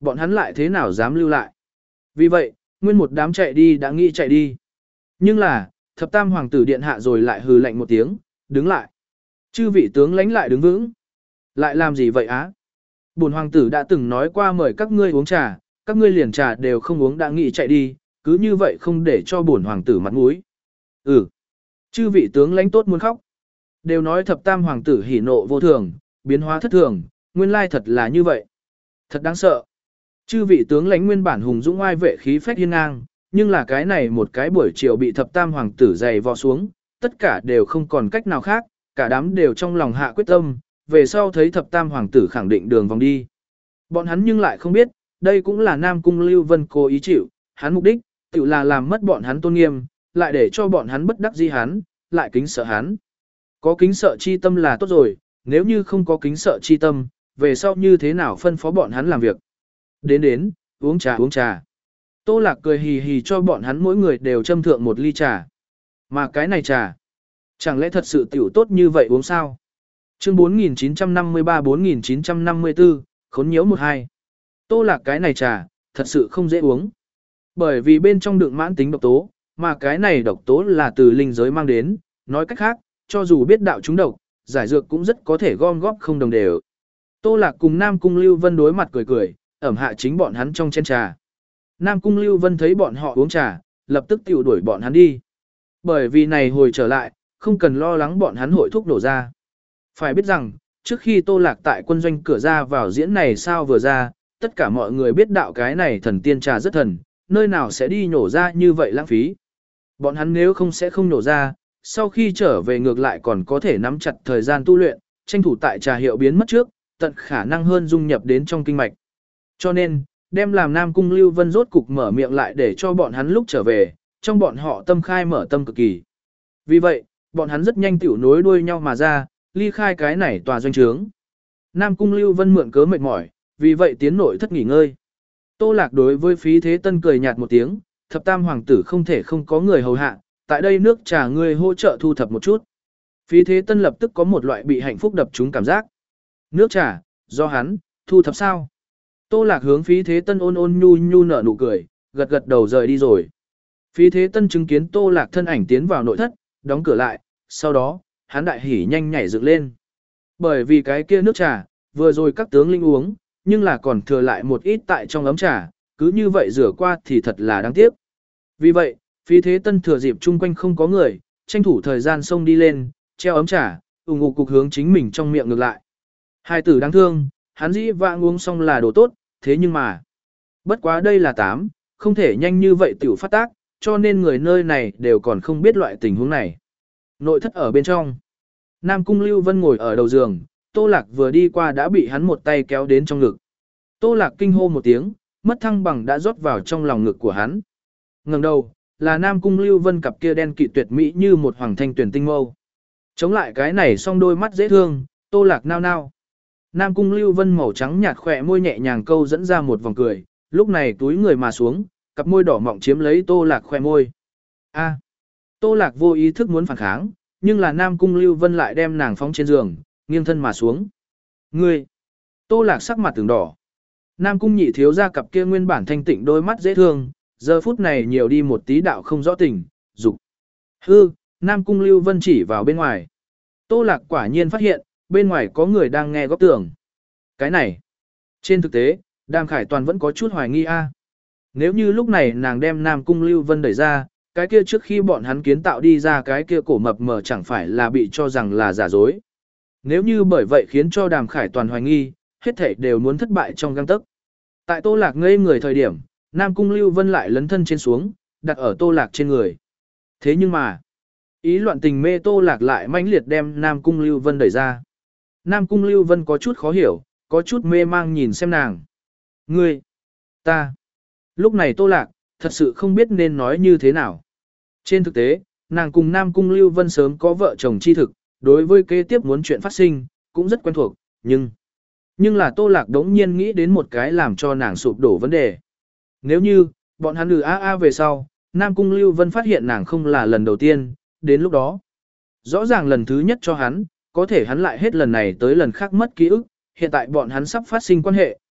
bọn hắn lại thế nào dám lưu lại. Vì vậy, nguyên một đám chạy đi đã nghĩ chạy đi. Nhưng là, thập tam hoàng tử điện hạ rồi lại hừ lạnh một tiếng, đứng lại. Chư vị tướng lãnh lại đứng vững. Lại làm gì vậy á? Bổn hoàng tử đã từng nói qua mời các ngươi uống trà, các ngươi liền trà đều không uống đã nghĩ chạy đi, cứ như vậy không để cho bổn hoàng tử mặt mũi. Ừ. Chư vị tướng lãnh tốt muốn khóc. Đều nói thập tam hoàng tử hỉ nộ vô thường, biến hóa thất thường, nguyên lai thật là như vậy. Thật đáng sợ. Chư vị tướng lãnh nguyên bản hùng dũng oai vệ khí phách hiên ngang, nhưng là cái này một cái buổi chiều bị thập tam hoàng tử dày vò xuống, tất cả đều không còn cách nào khác, cả đám đều trong lòng hạ quyết tâm, về sau thấy thập tam hoàng tử khẳng định đường vòng đi. Bọn hắn nhưng lại không biết, đây cũng là Nam Cung Lưu Vân cố ý chịu, hắn mục đích, tự là làm mất bọn hắn tôn nghiêm, lại để cho bọn hắn bất đắc dĩ hắn, lại kính sợ hắn. Có kính sợ chi tâm là tốt rồi, nếu như không có kính sợ chi tâm, về sau như thế nào phân phó bọn hắn làm việc. Đến đến, uống trà uống trà. Tô Lạc cười hì hì cho bọn hắn mỗi người đều châm thượng một ly trà. Mà cái này trà, chẳng lẽ thật sự tiểu tốt như vậy uống sao? Chương bốn nghìn chín trăm năm mươi ba bốn nghìn chín trăm năm mươi tư, khốn nhiễu một hai. Tô Lạc cái này trà, thật sự không dễ uống. Bởi vì bên trong đựng mãn tính độc tố, mà cái này độc tố là từ linh giới mang đến, nói cách khác, cho dù biết đạo chúng độc, giải dược cũng rất có thể gom góp không đồng đều. Tô Lạc cùng Nam Cung Lưu Vân đối mặt cười cười, ẩm hạ chính bọn hắn trong chén trà. Nam Cung Lưu Vân thấy bọn họ uống trà, lập tức tiểu đuổi bọn hắn đi. Bởi vì này hồi trở lại, không cần lo lắng bọn hắn hội thuốc nổ ra. Phải biết rằng, trước khi Tô Lạc tại quân doanh cửa ra vào diễn này sao vừa ra, tất cả mọi người biết đạo cái này thần tiên trà rất thần, nơi nào sẽ đi nổ ra như vậy lãng phí. Bọn hắn nếu không sẽ không nổ ra, sau khi trở về ngược lại còn có thể nắm chặt thời gian tu luyện, tranh thủ tại trà hiệu biến mất trước, tận khả năng hơn dung nhập đến trong kinh mạch. Cho nên, đem làm Nam Cung Lưu Vân rốt cục mở miệng lại để cho bọn hắn lúc trở về, trong bọn họ tâm khai mở tâm cực kỳ. Vì vậy, bọn hắn rất nhanh tiểu nối đuôi nhau mà ra, ly khai cái này tòa doanh trướng. Nam Cung Lưu Vân mượn cớ mệt mỏi, vì vậy tiến nội thất nghỉ ngơi. Tô Lạc đối với Phí Thế Tân cười nhạt một tiếng, thập tam hoàng tử không thể không có người hầu hạ, tại đây nước trà ngươi hỗ trợ thu thập một chút. Phí Thế Tân lập tức có một loại bị hạnh phúc đập trúng cảm giác. Nước trà, do hắn, thu thập sao? Tô Lạc hướng Phí Thế Tân ôn ôn nhu nhu nở nụ cười, gật gật đầu rời đi rồi. Phí Thế Tân chứng kiến Tô Lạc thân ảnh tiến vào nội thất, đóng cửa lại, sau đó, hắn đại hỉ nhanh nhảy dựng lên. Bởi vì cái kia nước trà, vừa rồi các tướng linh uống, nhưng là còn thừa lại một ít tại trong ấm trà, cứ như vậy rửa qua thì thật là đáng tiếc. Vì vậy, Phí Thế Tân thừa dịp chung quanh không có người, tranh thủ thời gian xông đi lên, treo ấm trà, ủng ngục cục hướng chính mình trong miệng ngược lại. Hai tử đáng thương, hắn dĩ vãng uống xong là đồ tốt, thế nhưng mà, bất quá đây là tám, không thể nhanh như vậy tiểu phát tác, cho nên người nơi này đều còn không biết loại tình huống này. Nội thất ở bên trong, Nam Cung Lưu Vân ngồi ở đầu giường, Tô Lạc vừa đi qua đã bị hắn một tay kéo đến trong ngực. Tô Lạc kinh hô một tiếng, mất thăng bằng đã rót vào trong lòng ngực của hắn. Ngẩng đầu, là Nam Cung Lưu Vân cặp kia đen kịt tuyệt mỹ như một hoàng thanh tuyển tinh mâu. Chống lại cái này song đôi mắt dễ thương, Tô Lạc nao nao. Nam Cung Lưu Vân màu trắng nhạt khỏe môi nhẹ nhàng câu dẫn ra một vòng cười, lúc này túi người mà xuống, cặp môi đỏ mọng chiếm lấy Tô Lạc khỏe môi. A. Tô Lạc vô ý thức muốn phản kháng, nhưng là Nam Cung Lưu Vân lại đem nàng phóng trên giường, nghiêng thân mà xuống. Ngươi! Tô Lạc sắc mặt từng đỏ. Nam Cung nhị thiếu ra cặp kia nguyên bản thanh tịnh đôi mắt dễ thương, giờ phút này nhiều đi một tí đạo không rõ tình, dục. Hư! Nam Cung Lưu Vân chỉ vào bên ngoài. Tô Lạc quả nhiên phát hiện, bên ngoài có người đang nghe góc tường. Cái này! Trên thực tế, Đàm Khải Toàn vẫn có chút hoài nghi a. Nếu như lúc này nàng đem Nam Cung Lưu Vân đẩy ra, cái kia trước khi bọn hắn kiến tạo đi ra cái kia cổ mập mờ chẳng phải là bị cho rằng là giả dối. Nếu như bởi vậy khiến cho Đàm Khải Toàn hoài nghi, hết thảy đều muốn thất bại trong gang tấc. Tại Tô Lạc ngây người thời điểm, Nam Cung Lưu Vân lại lấn thân trên xuống, đặt ở Tô Lạc trên người. Thế nhưng mà, ý loạn tình mê Tô Lạc lại mãnh liệt đem Nam Cung Lưu Vân đẩy ra. Nam Cung Lưu Vân có chút khó hiểu, có chút mê mang nhìn xem nàng. Ngươi, ta. Lúc này Tô Lạc, thật sự không biết nên nói như thế nào. Trên thực tế, nàng cùng Nam Cung Lưu Vân sớm có vợ chồng chi thực, đối với kế tiếp muốn chuyện phát sinh, cũng rất quen thuộc, nhưng... Nhưng là Tô Lạc đống nhiên nghĩ đến một cái làm cho nàng sụp đổ vấn đề. Nếu như, bọn hắn lừ a a về sau, Nam Cung Lưu Vân phát hiện nàng không là lần đầu tiên, đến lúc đó. Rõ ràng lần thứ nhất cho hắn, có thể hắn lại hết lần này tới lần khác mất ký ức, hiện tại bọn hắn sắp phát sinh quan hệ,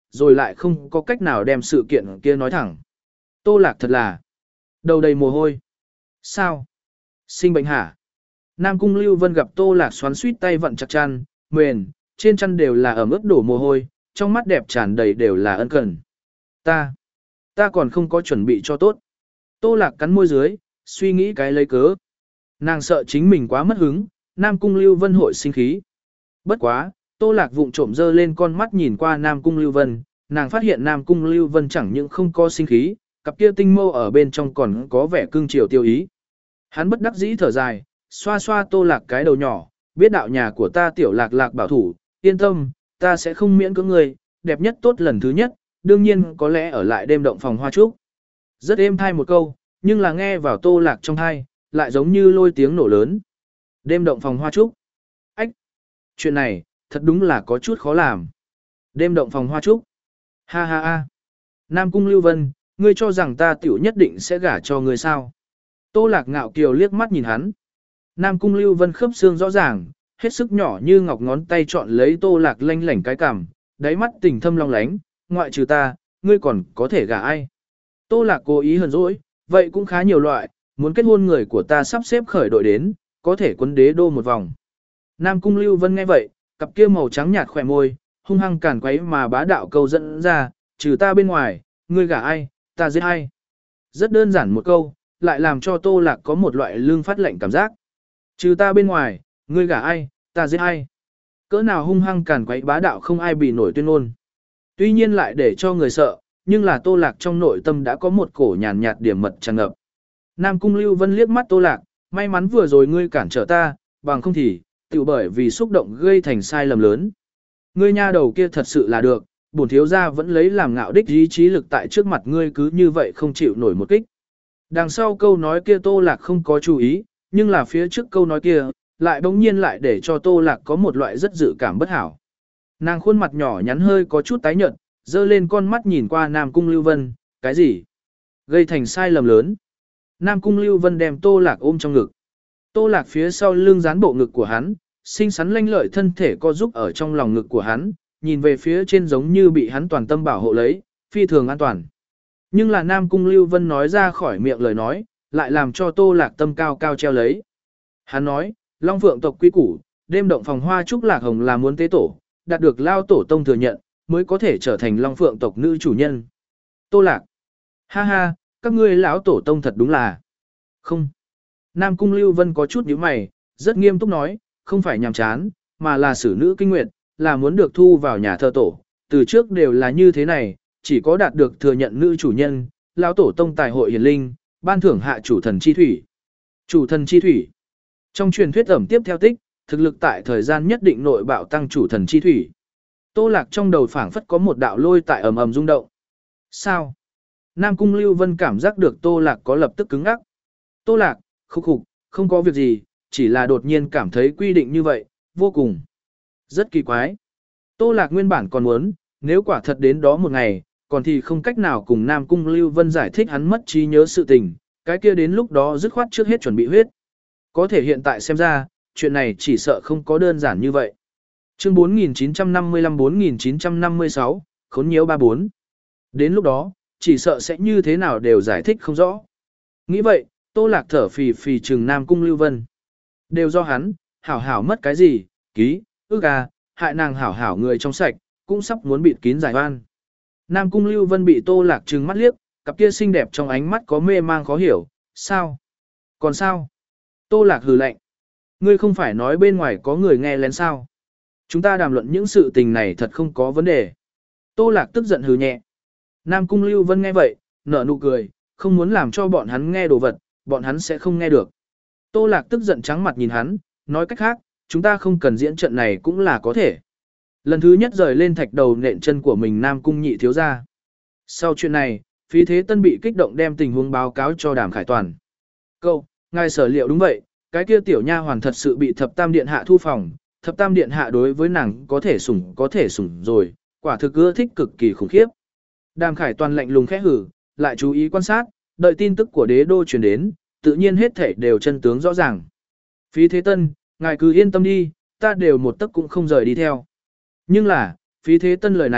rồi lại không có cách nào đem sự kiện kia nói thẳng. Tô Lạc thật là đầu đầy mồ hôi. Sao? Sinh bệnh hả? Nam Cung Lưu Vân gặp Tô Lạc xoắn suýt tay vận chặt chăn, mền, trên chăn đều là ẩm ướt đổ mồ hôi, trong mắt đẹp tràn đầy đều là ân cần. Ta, ta còn không có chuẩn bị cho tốt. Tô Lạc cắn môi dưới, suy nghĩ cái lấy cớ. Nàng sợ chính mình quá mất hứng, Nam Cung Lưu Vân hội sinh khí. Bất quá, Tô Lạc vụng trộm dơ lên con mắt nhìn qua Nam Cung Lưu Vân, nàng phát hiện Nam Cung Lưu Vân chẳng những không có sinh khí, cặp kia tinh mâu ở bên trong còn có vẻ cưng chiều tiêu ý. Hắn bất đắc dĩ thở dài, xoa xoa Tô Lạc cái đầu nhỏ, biết đạo nhà của ta tiểu Lạc Lạc bảo thủ, yên tâm, ta sẽ không miễn cưỡng ngươi, đẹp nhất tốt lần thứ nhất, đương nhiên có lẽ ở lại đêm động phòng hoa trúc. Rất êm thai một câu, nhưng là nghe vào Tô Lạc trong thai, lại giống như lôi tiếng nổ lớn. Đêm động phòng hoa trúc. Ách! Chuyện này, thật đúng là có chút khó làm. Đêm động phòng hoa trúc. Ha ha ha. Nam Cung Lưu Vân, ngươi cho rằng ta tiểu nhất định sẽ gả cho ngươi sao? Tô Lạc ngạo kiều liếc mắt nhìn hắn. Nam Cung Lưu Vân khớp xương rõ ràng, hết sức nhỏ như ngọc ngón tay chọn lấy Tô Lạc lanh lảnh cái cằm, đáy mắt tình thâm long lánh, ngoại trừ ta, ngươi còn có thể gả ai? Tô Lạc cố ý hờn dỗi, vậy cũng khá nhiều loại, muốn kết hôn người của ta sắp xếp khởi đội đến, có thể quấn đế đô một vòng. Nam Cung Lưu Vân nghe vậy, cặp kia màu trắng nhạt khỏe môi, hung hăng cản quấy mà bá đạo câu dẫn ra, trừ ta bên ngoài, ngươi gả ai, ta giết ai. Rất đơn giản một câu, lại làm cho Tô Lạc có một loại lương phát lệnh cảm giác. Trừ ta bên ngoài, ngươi gả ai, ta giết ai. Cỡ nào hung hăng cản quấy bá đạo không ai bị nổi tuyên ngôn. Tuy nhiên lại để cho người sợ, nhưng là Tô Lạc trong nội tâm đã có một cổ nhàn nhạt điểm mật tràn ngập. Nam Cung Lưu Vân liếc mắt Tô Lạc, may mắn vừa rồi ngươi cản trở ta, bằng không thì, tự bởi vì xúc động gây thành sai lầm lớn. Ngươi nha đầu kia thật sự là được, bổn thiếu gia vẫn lấy làm ngạo đích ý chí lực tại trước mặt ngươi cứ như vậy không chịu nổi một kích. Đằng sau câu nói kia Tô Lạc không có chú ý, nhưng là phía trước câu nói kia, lại bỗng nhiên lại để cho Tô Lạc có một loại rất dự cảm bất hảo. Nàng khuôn mặt nhỏ nhắn hơi có chút tái nhợt, dơ lên con mắt nhìn qua Nam Cung Lưu Vân, cái gì? Gây thành sai lầm lớn. Nam Cung Lưu Vân đem Tô Lạc ôm trong ngực. Tô Lạc phía sau lưng dán bộ ngực của hắn, xinh xắn lanh lợi thân thể co giúp ở trong lòng ngực của hắn, nhìn về phía trên giống như bị hắn toàn tâm bảo hộ lấy, phi thường an toàn. Nhưng là Nam Cung Lưu Vân nói ra khỏi miệng lời nói, lại làm cho Tô Lạc tâm cao cao treo lấy. Hắn nói, Long Phượng tộc quy củ, đêm động phòng hoa trúc Lạc Hồng là muốn tế tổ, đạt được lao tổ tông thừa nhận, mới có thể trở thành Long Phượng tộc nữ chủ nhân. Tô Lạc, ha ha, các ngươi lão tổ tông thật đúng là. Không. Nam Cung Lưu Vân có chút nhíu mày, rất nghiêm túc nói, không phải nhàm chán, mà là xử nữ kinh nguyệt, là muốn được thu vào nhà thờ tổ, từ trước đều là như thế này, chỉ có đạt được thừa nhận nữ chủ nhân, lão tổ tông tài hội hiển linh, ban thưởng hạ chủ thần chi thủy. Chủ thần chi thủy. Trong truyền thuyết ẩm tiếp theo tích, thực lực tại thời gian nhất định nội bạo tăng chủ thần chi thủy. Tô Lạc trong đầu phảng phất có một đạo lôi tại ầm ầm rung động. Sao? Nam Cung Lưu Vân cảm giác được Tô Lạc có lập tức cứng ngắc. Tô Lạc, khúc khục, không có việc gì, chỉ là đột nhiên cảm thấy quy định như vậy, vô cùng. Rất kỳ quái. Tô Lạc nguyên bản còn muốn, nếu quả thật đến đó một ngày, còn thì không cách nào cùng Nam Cung Lưu Vân giải thích hắn mất trí nhớ sự tình, cái kia đến lúc đó dứt khoát trước hết chuẩn bị huyết. Có thể hiện tại xem ra, chuyện này chỉ sợ không có đơn giản như vậy. Chương bốn nghìn chín trăm năm mươi lăm bốn nghìn chín trăm năm mươi sáu, khốn nhiễu ba bốn. Đến lúc đó, chỉ sợ sẽ như thế nào đều giải thích không rõ. Nghĩ vậy, Tô Lạc thở phì phì trừng Nam Cung Lưu Vân. Đều do hắn, hảo hảo mất cái gì, ký, ước à, hại nàng hảo hảo người trong sạch, cũng sắp muốn bịt kín giải oan. Nam Cung Lưu Vân bị Tô Lạc trừng mắt liếc, cặp kia xinh đẹp trong ánh mắt có mê mang khó hiểu, sao? Còn sao? Tô Lạc hừ lạnh. Ngươi không phải nói bên ngoài có người nghe lén sao? Chúng ta đàm luận những sự tình này thật không có vấn đề. Tô Lạc tức giận hừ nhẹ. Nam Cung Lưu Vân nghe vậy, nở nụ cười, không muốn làm cho bọn hắn nghe đồ vật, bọn hắn sẽ không nghe được. Tô Lạc tức giận trắng mặt nhìn hắn, nói cách khác, chúng ta không cần diễn trận này cũng là có thể. Lần thứ nhất rời lên thạch đầu nện chân của mình Nam Cung nhị thiếu ra. Sau chuyện này, Phí Thế Tân bị kích động đem tình huống báo cáo cho Đàm Khải Toàn. Câu, ngài sở liệu đúng vậy, cái kia tiểu nha hoàn thật sự bị thập tam điện hạ thu phòng, thập tam điện hạ đối với nàng có thể sủng có thể sủng rồi, quả thực ưa thích cực kỳ khủng khiếp. Đàm Khải Toàn lạnh lùng khẽ hử, lại chú ý quan sát, đợi tin tức của đế đô truyền đến, tự nhiên hết thể đều chân tướng rõ ràng. Phí Thế Tân, ngài cứ yên tâm đi, ta đều một tấc cũng không rời đi theo. Nhưng là, Phí Thế Tân lời này,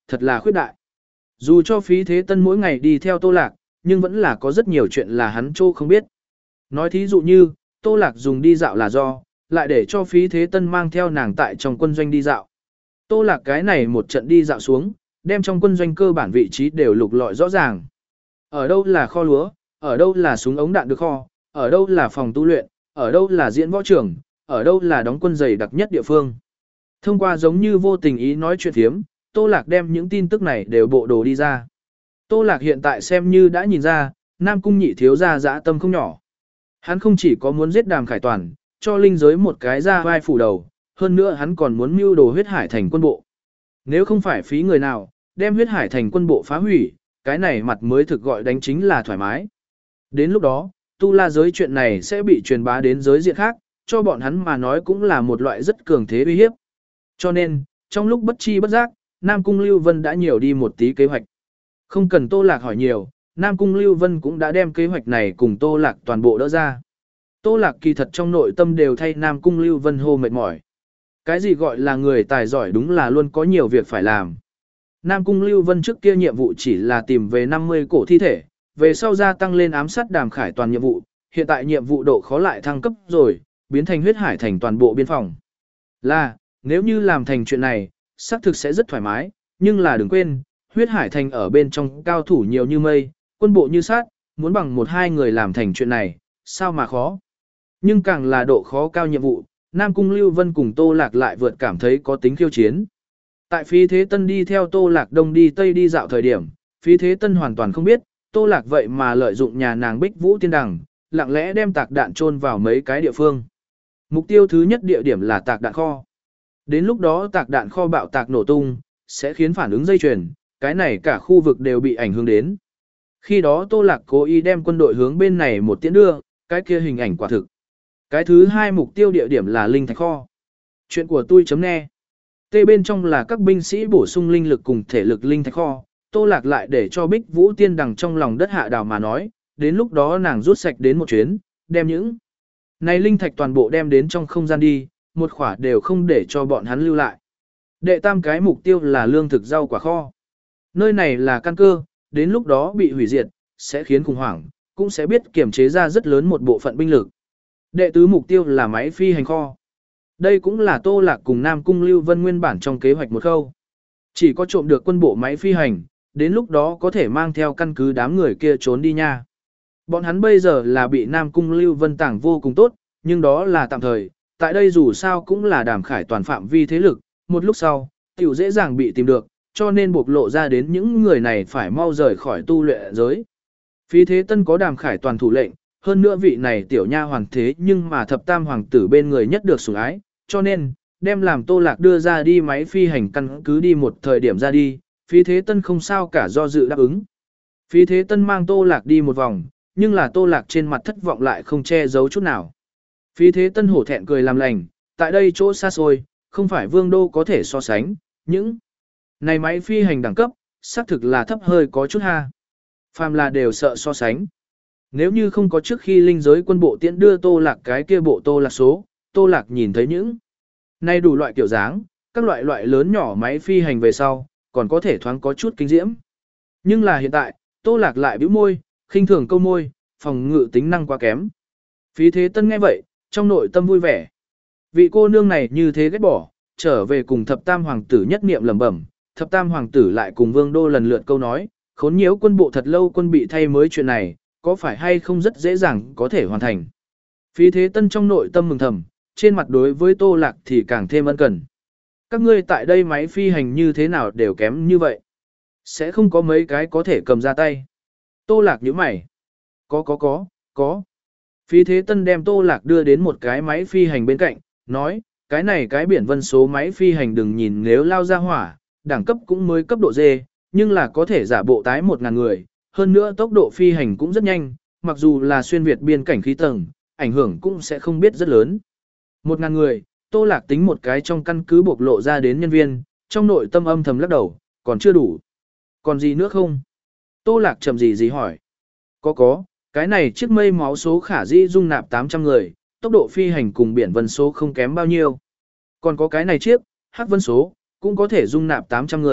thật là khuyết đại. Dù cho Phí Thế Tân mỗi ngày đi theo Tô Lạc, nhưng vẫn là có rất nhiều chuyện là hắn trô không biết. Nói thí dụ như, Tô Lạc dùng đi dạo là do, lại để cho Phí Thế Tân mang theo nàng tại trong quân doanh đi dạo. Tô Lạc cái này một trận đi dạo xuống, đem trong quân doanh cơ bản vị trí đều lục lọi rõ ràng. Ở đâu là kho lúa, ở đâu là súng ống đạn được kho, ở đâu là phòng tu luyện, ở đâu là diễn võ trường, ở đâu là đóng quân dày đặc nhất địa phương. Thông qua giống như vô tình ý nói chuyện thiếm, Tô Lạc đem những tin tức này đều bộ đồ đi ra. Tô Lạc hiện tại xem như đã nhìn ra, Nam Cung nhị thiếu gia dã tâm không nhỏ. Hắn không chỉ có muốn giết Đàm Khải Toàn, cho linh giới một cái ra vai phủ đầu, hơn nữa hắn còn muốn mưu đồ huyết hải thành quân bộ. Nếu không phải phí người nào, đem huyết hải thành quân bộ phá hủy, cái này mặt mới thực gọi đánh chính là thoải mái. Đến lúc đó, tu la giới chuyện này sẽ bị truyền bá đến giới diện khác, cho bọn hắn mà nói cũng là một loại rất cường thế uy hiếp. Cho nên, trong lúc bất chi bất giác, Nam Cung Lưu Vân đã nhiều đi một tí kế hoạch. Không cần Tô Lạc hỏi nhiều, Nam Cung Lưu Vân cũng đã đem kế hoạch này cùng Tô Lạc toàn bộ đỡ ra. Tô Lạc kỳ thật trong nội tâm đều thay Nam Cung Lưu Vân hô mệt mỏi. Cái gì gọi là người tài giỏi đúng là luôn có nhiều việc phải làm. Nam Cung Lưu Vân trước kia nhiệm vụ chỉ là tìm về năm mươi cổ thi thể, về sau gia tăng lên ám sát Đàm Khải Toàn nhiệm vụ, hiện tại nhiệm vụ độ khó lại thăng cấp rồi, biến thành huyết hải thành toàn bộ biên phòng. Là, nếu như làm thành chuyện này, xác thực sẽ rất thoải mái, nhưng là đừng quên, huyết hải thành ở bên trong cao thủ nhiều như mây, quân bộ như sát, muốn bằng một hai người làm thành chuyện này, sao mà khó. Nhưng càng là độ khó cao nhiệm vụ, Nam Cung Lưu Vân cùng Tô Lạc lại vượt cảm thấy có tính khiêu chiến. Tại Phí Thế Tân đi theo Tô Lạc đông đi tây đi dạo thời điểm, Phí Thế Tân hoàn toàn không biết, Tô Lạc vậy mà lợi dụng nhà nàng Bích Vũ Tiên Đằng, lặng lẽ đem tạc đạn chôn vào mấy cái địa phương. Mục tiêu thứ nhất địa điểm là tạc đạn kho. Đến lúc đó tạc đạn kho bạo tạc nổ tung, sẽ khiến phản ứng dây chuyền, cái này cả khu vực đều bị ảnh hưởng đến. Khi đó Tô Lạc cố ý đem quân đội hướng bên này một tiễn đưa, cái kia hình ảnh quả thực. Cái thứ hai mục tiêu địa điểm là linh thạch kho. Chuyện của tôi chấm nghe. Tê bên trong là các binh sĩ bổ sung linh lực cùng thể lực linh thạch kho, Tô Lạc lại để cho Bích Vũ Tiên Đằng trong lòng đất hạ đào mà nói, đến lúc đó nàng rút sạch đến một chuyến, đem những này linh thạch toàn bộ đem đến trong không gian đi, một khỏa đều không để cho bọn hắn lưu lại. Đệ tam cái mục tiêu là lương thực rau quả kho. Nơi này là căn cơ, đến lúc đó bị hủy diệt, sẽ khiến khủng hoảng, cũng sẽ biết kiểm chế ra rất lớn một bộ phận binh lực. Đệ tứ mục tiêu là máy phi hành kho. Đây cũng là Tô Lạc cùng Nam Cung Lưu Vân nguyên bản trong kế hoạch một khâu. Chỉ có trộm được quân bộ máy phi hành, đến lúc đó có thể mang theo căn cứ đám người kia trốn đi nha. Bọn hắn bây giờ là bị Nam Cung Lưu Vân tảng vô cùng tốt, nhưng đó là tạm thời, tại đây dù sao cũng là Đàm Khải Toàn phạm vi thế lực, một lúc sau, tiểu dễ dàng bị tìm được, cho nên bộc lộ ra đến những người này phải mau rời khỏi tu luyện giới. Phí Thế Tân có Đàm Khải Toàn thủ lệnh, hơn nữa vị này tiểu nha hoàng thế nhưng mà thập tam hoàng tử bên người nhất được sủng ái, cho nên, đem làm Tô Lạc đưa ra đi máy phi hành căn cứ đi một thời điểm ra đi, Phí Thế Tân không sao cả do dự đáp ứng. Phí Thế Tân mang Tô Lạc đi một vòng, nhưng là Tô Lạc trên mặt thất vọng lại không che giấu chút nào. Phí Thế Tân hổ thẹn cười làm lành, tại đây chỗ xa xôi, không phải vương đô có thể so sánh, những này máy phi hành đẳng cấp, xác thực là thấp hơi có chút ha. Phàm là đều sợ so sánh. Nếu như không có trước khi linh giới quân bộ tiễn đưa Tô Lạc cái kia bộ Tô Lạc số, Tô Lạc nhìn thấy những này đủ loại kiểu dáng, các loại loại lớn nhỏ máy phi hành về sau, còn có thể thoáng có chút kinh diễm. Nhưng là hiện tại, Tô Lạc lại bĩu môi, khinh thường câu môi, phòng ngự tính năng quá kém. Phí Thế Tân nghe vậy, trong nội tâm vui vẻ. Vị cô nương này như thế ghét bỏ, trở về cùng thập tam hoàng tử nhất niệm lẩm bẩm, thập tam hoàng tử lại cùng vương đô lần lượt câu nói, khốn nhiễu quân bộ thật lâu quân bị thay mới chuyện này, có phải hay không rất dễ dàng có thể hoàn thành. Phí Thế Tân trong nội tâm mừng thầm, trên mặt đối với Tô Lạc thì càng thêm ân cần. Các ngươi tại đây máy phi hành như thế nào đều kém như vậy. Sẽ không có mấy cái có thể cầm ra tay. Tô Lạc nhíu mày. Có có có, có. Phí Thế Tân đem Tô Lạc đưa đến một cái máy phi hành bên cạnh, nói, cái này cái biển vân số máy phi hành đừng nhìn nếu lao ra hỏa, đẳng cấp cũng mới cấp độ D, nhưng là có thể giả bộ tái một ngàn người, hơn nữa tốc độ phi hành cũng rất nhanh, mặc dù là xuyên việt biên cảnh khí tầng, ảnh hưởng cũng sẽ không biết rất lớn. Một ngàn người, Tô Lạc tính một cái trong căn cứ bộc lộ ra đến nhân viên, trong nội tâm âm thầm lắc đầu, còn chưa đủ. Còn gì nữa không? Tô Lạc chậm gì gì hỏi. Có có, cái này chiếc mây máu số khả dĩ dung nạp tám trăm người, tốc độ phi hành cùng biển vân số không kém bao nhiêu. Còn có cái này chiếc, hắc vân số, cũng có thể dung nạp tám trăm người,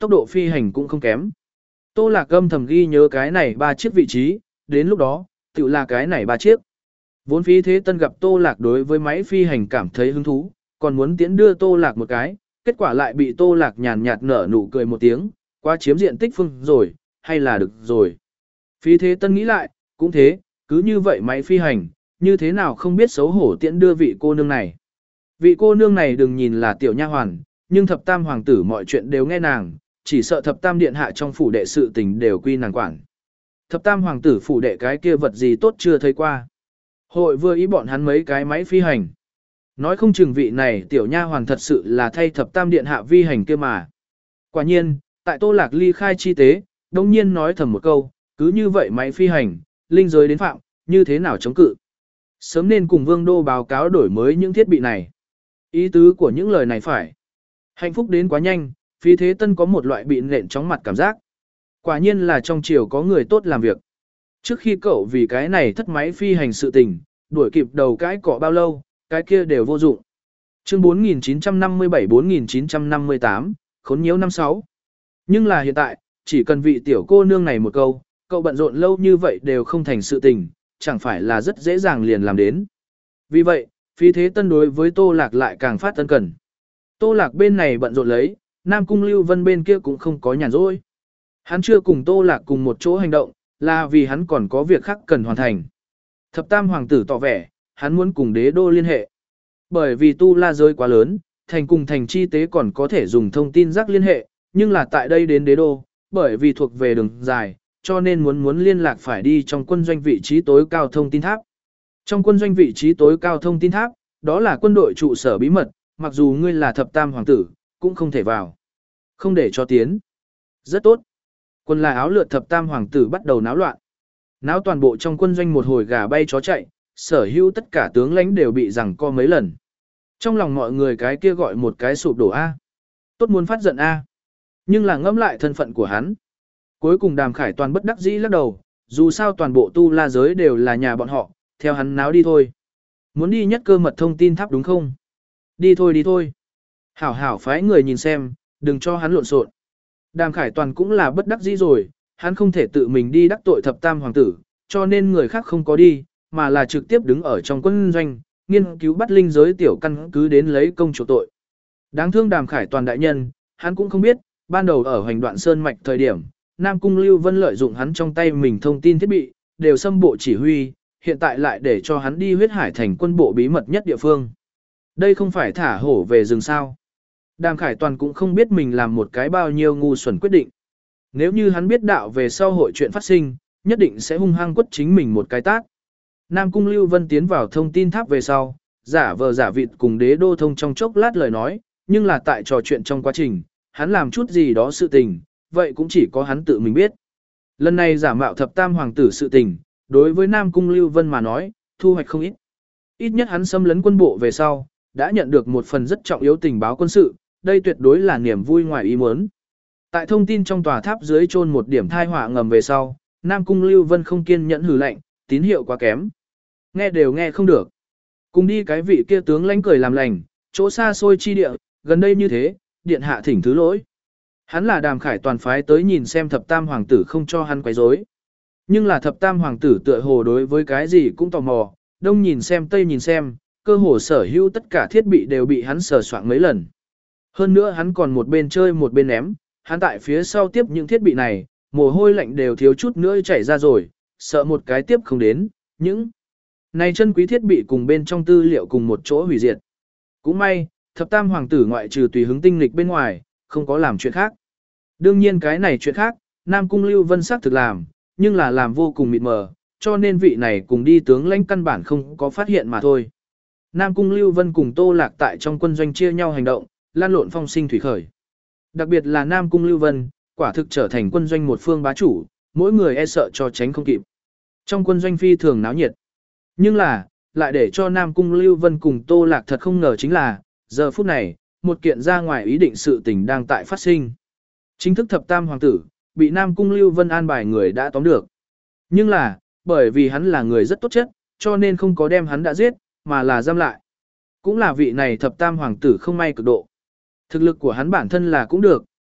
tốc độ phi hành cũng không kém. Tô Lạc âm thầm ghi nhớ cái này ba chiếc vị trí, đến lúc đó, tự là cái này ba chiếc. Vốn Phí Thế Tân gặp Tô Lạc đối với máy phi hành cảm thấy hứng thú, còn muốn tiến đưa Tô Lạc một cái, kết quả lại bị Tô Lạc nhàn nhạt nở nụ cười một tiếng, quá chiếm diện tích phương rồi, hay là được rồi. Phí Thế Tân nghĩ lại, cũng thế, cứ như vậy máy phi hành, như thế nào không biết xấu hổ tiễn đưa vị cô nương này. Vị cô nương này đừng nhìn là tiểu nha hoàn, nhưng thập tam hoàng tử mọi chuyện đều nghe nàng, chỉ sợ thập tam điện hạ trong phủ đệ sự tình đều quy nàng quản. Thập tam hoàng tử phủ đệ cái kia vật gì tốt chưa thấy qua. Hội vừa ý bọn hắn mấy cái máy phi hành. Nói không chừng vị này tiểu nha hoàn thật sự là thay thập tam điện hạ vi hành kia mà. Quả nhiên, tại Tô Lạc ly khai chi tế, đồng nhiên nói thầm một câu, cứ như vậy máy phi hành, linh giới đến phạm, như thế nào chống cự. Sớm nên cùng Vương Đô báo cáo đổi mới những thiết bị này. Ý tứ của những lời này phải. Hạnh phúc đến quá nhanh, Phí Thế Tân có một loại bị nện chóng mặt cảm giác. Quả nhiên là trong triều có người tốt làm việc. Trước khi cậu vì cái này thất máy phi hành sự tình, đuổi kịp đầu cái cọ bao lâu, cái kia đều vô dụng. Chương bốn nghìn chín trăm năm mươi bảy bốn nghìn chín trăm năm mươi tám, khốn nhiễu năm sáu. Nhưng là hiện tại, chỉ cần vị tiểu cô nương này một câu, cậu bận rộn lâu như vậy đều không thành sự tình, chẳng phải là rất dễ dàng liền làm đến. Vì vậy, Phí Thế Tân đối với Tô Lạc lại càng phát tân cần. Tô Lạc bên này bận rộn lấy, Nam Cung Lưu Vân bên kia cũng không có nhàn rỗi. Hắn chưa cùng Tô Lạc cùng một chỗ hành động, là vì hắn còn có việc khác cần hoàn thành. Thập tam hoàng tử tỏ vẻ, hắn muốn cùng đế đô liên hệ. Bởi vì tu la giới quá lớn, thành cùng thành chi tế còn có thể dùng thông tin rắc liên hệ, nhưng là tại đây đến đế đô, bởi vì thuộc về đường dài, cho nên muốn muốn liên lạc phải đi trong quân doanh vị trí tối cao thông tin tháp. Trong quân doanh vị trí tối cao thông tin tháp, đó là quân đội trụ sở bí mật, mặc dù ngươi là thập tam hoàng tử, cũng không thể vào. Không để cho tiến. Rất tốt. Quân là áo lượt thập tam hoàng tử bắt đầu náo loạn. Náo toàn bộ trong quân doanh một hồi gà bay chó chạy, sở hữu tất cả tướng lãnh đều bị giằng co mấy lần. Trong lòng mọi người cái kia gọi một cái sụp đổ A. Tốt muốn phát giận A. Nhưng là ngẫm lại thân phận của hắn. Cuối cùng Đàm Khải Toàn bất đắc dĩ lắc đầu, dù sao toàn bộ tu la giới đều là nhà bọn họ, theo hắn náo đi thôi. Muốn đi nhất cơ mật thông tin tháp đúng không? Đi thôi đi thôi. Hảo hảo phái người nhìn xem, đừng cho hắn lộn xộn. Đàm Khải Toàn cũng là bất đắc dĩ rồi, hắn không thể tự mình đi đắc tội thập tam hoàng tử, cho nên người khác không có đi, mà là trực tiếp đứng ở trong quân doanh, nghiên cứu bắt linh giới tiểu căn cứ đến lấy công chủ tội. Đáng thương Đàm Khải Toàn đại nhân, hắn cũng không biết, ban đầu ở Hoành Đoạn Sơn mạch thời điểm, Nam Cung Lưu Vân lợi dụng hắn trong tay mình thông tin thiết bị, đều xâm bộ chỉ huy, hiện tại lại để cho hắn đi huyết hải thành quân bộ bí mật nhất địa phương. Đây không phải thả hổ về rừng sao. Đàm Khải Toàn cũng không biết mình làm một cái bao nhiêu ngu xuẩn quyết định. Nếu như hắn biết đạo về sau hội chuyện phát sinh, nhất định sẽ hung hăng quất chính mình một cái tát. Nam Cung Lưu Vân tiến vào thông tin tháp về sau, giả vờ giả vịt cùng đế đô thông trong chốc lát lời nói, nhưng là tại trò chuyện trong quá trình, hắn làm chút gì đó sự tình, vậy cũng chỉ có hắn tự mình biết. Lần này giả mạo thập tam hoàng tử sự tình, đối với Nam Cung Lưu Vân mà nói, thu hoạch không ít. Ít nhất hắn xâm lấn quân bộ về sau, đã nhận được một phần rất trọng yếu tình báo quân sự, đây tuyệt đối là niềm vui ngoài ý muốn. Tại thông tin trong tòa tháp dưới chôn một điểm thai họa ngầm về sau, Nam Cung Lưu Vân không kiên nhẫn hừ lạnh, tín hiệu quá kém. Nghe đều nghe không được. Cùng đi cái vị kia tướng lãnh cười làm lành, chỗ xa xôi chi địa, gần đây như thế, điện hạ thỉnh thứ lỗi. Hắn là Đàm Khải Toàn phái tới nhìn xem thập tam hoàng tử không cho hắn quấy rối. Nhưng là thập tam hoàng tử tựa hồ đối với cái gì cũng tò mò, đông nhìn xem tây nhìn xem, cơ hồ sở hữu tất cả thiết bị đều bị hắn sờ soạng mấy lần. Hơn nữa hắn còn một bên chơi một bên ném, hắn tại phía sau tiếp những thiết bị này, mồ hôi lạnh đều thiếu chút nữa chảy ra rồi, sợ một cái tiếp không đến, những này chân quý thiết bị cùng bên trong tư liệu cùng một chỗ hủy diệt. Cũng may, thập tam hoàng tử ngoại trừ tùy hứng tinh lịch bên ngoài, không có làm chuyện khác. Đương nhiên cái này chuyện khác, Nam Cung Lưu Vân xác thực làm, nhưng là làm vô cùng mịt mờ, cho nên vị này cùng đi tướng lãnh căn bản không có phát hiện mà thôi. Nam Cung Lưu Vân cùng Tô Lạc tại trong quân doanh chia nhau hành động, lan lộn phong sinh thủy khởi. Đặc biệt là Nam Cung Lưu Vân, quả thực trở thành quân doanh một phương bá chủ, mỗi người e sợ cho tránh không kịp. Trong quân doanh phi thường náo nhiệt. Nhưng là, lại để cho Nam Cung Lưu Vân cùng Tô Lạc thật không ngờ chính là, giờ phút này, một kiện ra ngoài ý định sự tình đang tại phát sinh. Chính thức thập tam hoàng tử, bị Nam Cung Lưu Vân an bài người đã tóm được. Nhưng là, bởi vì hắn là người rất tốt chất, cho nên không có đem hắn đã giết, mà là giam lại. Cũng là vị này thập tam hoàng tử không may cực độ. Thực lực của hắn bản thân là cũng được,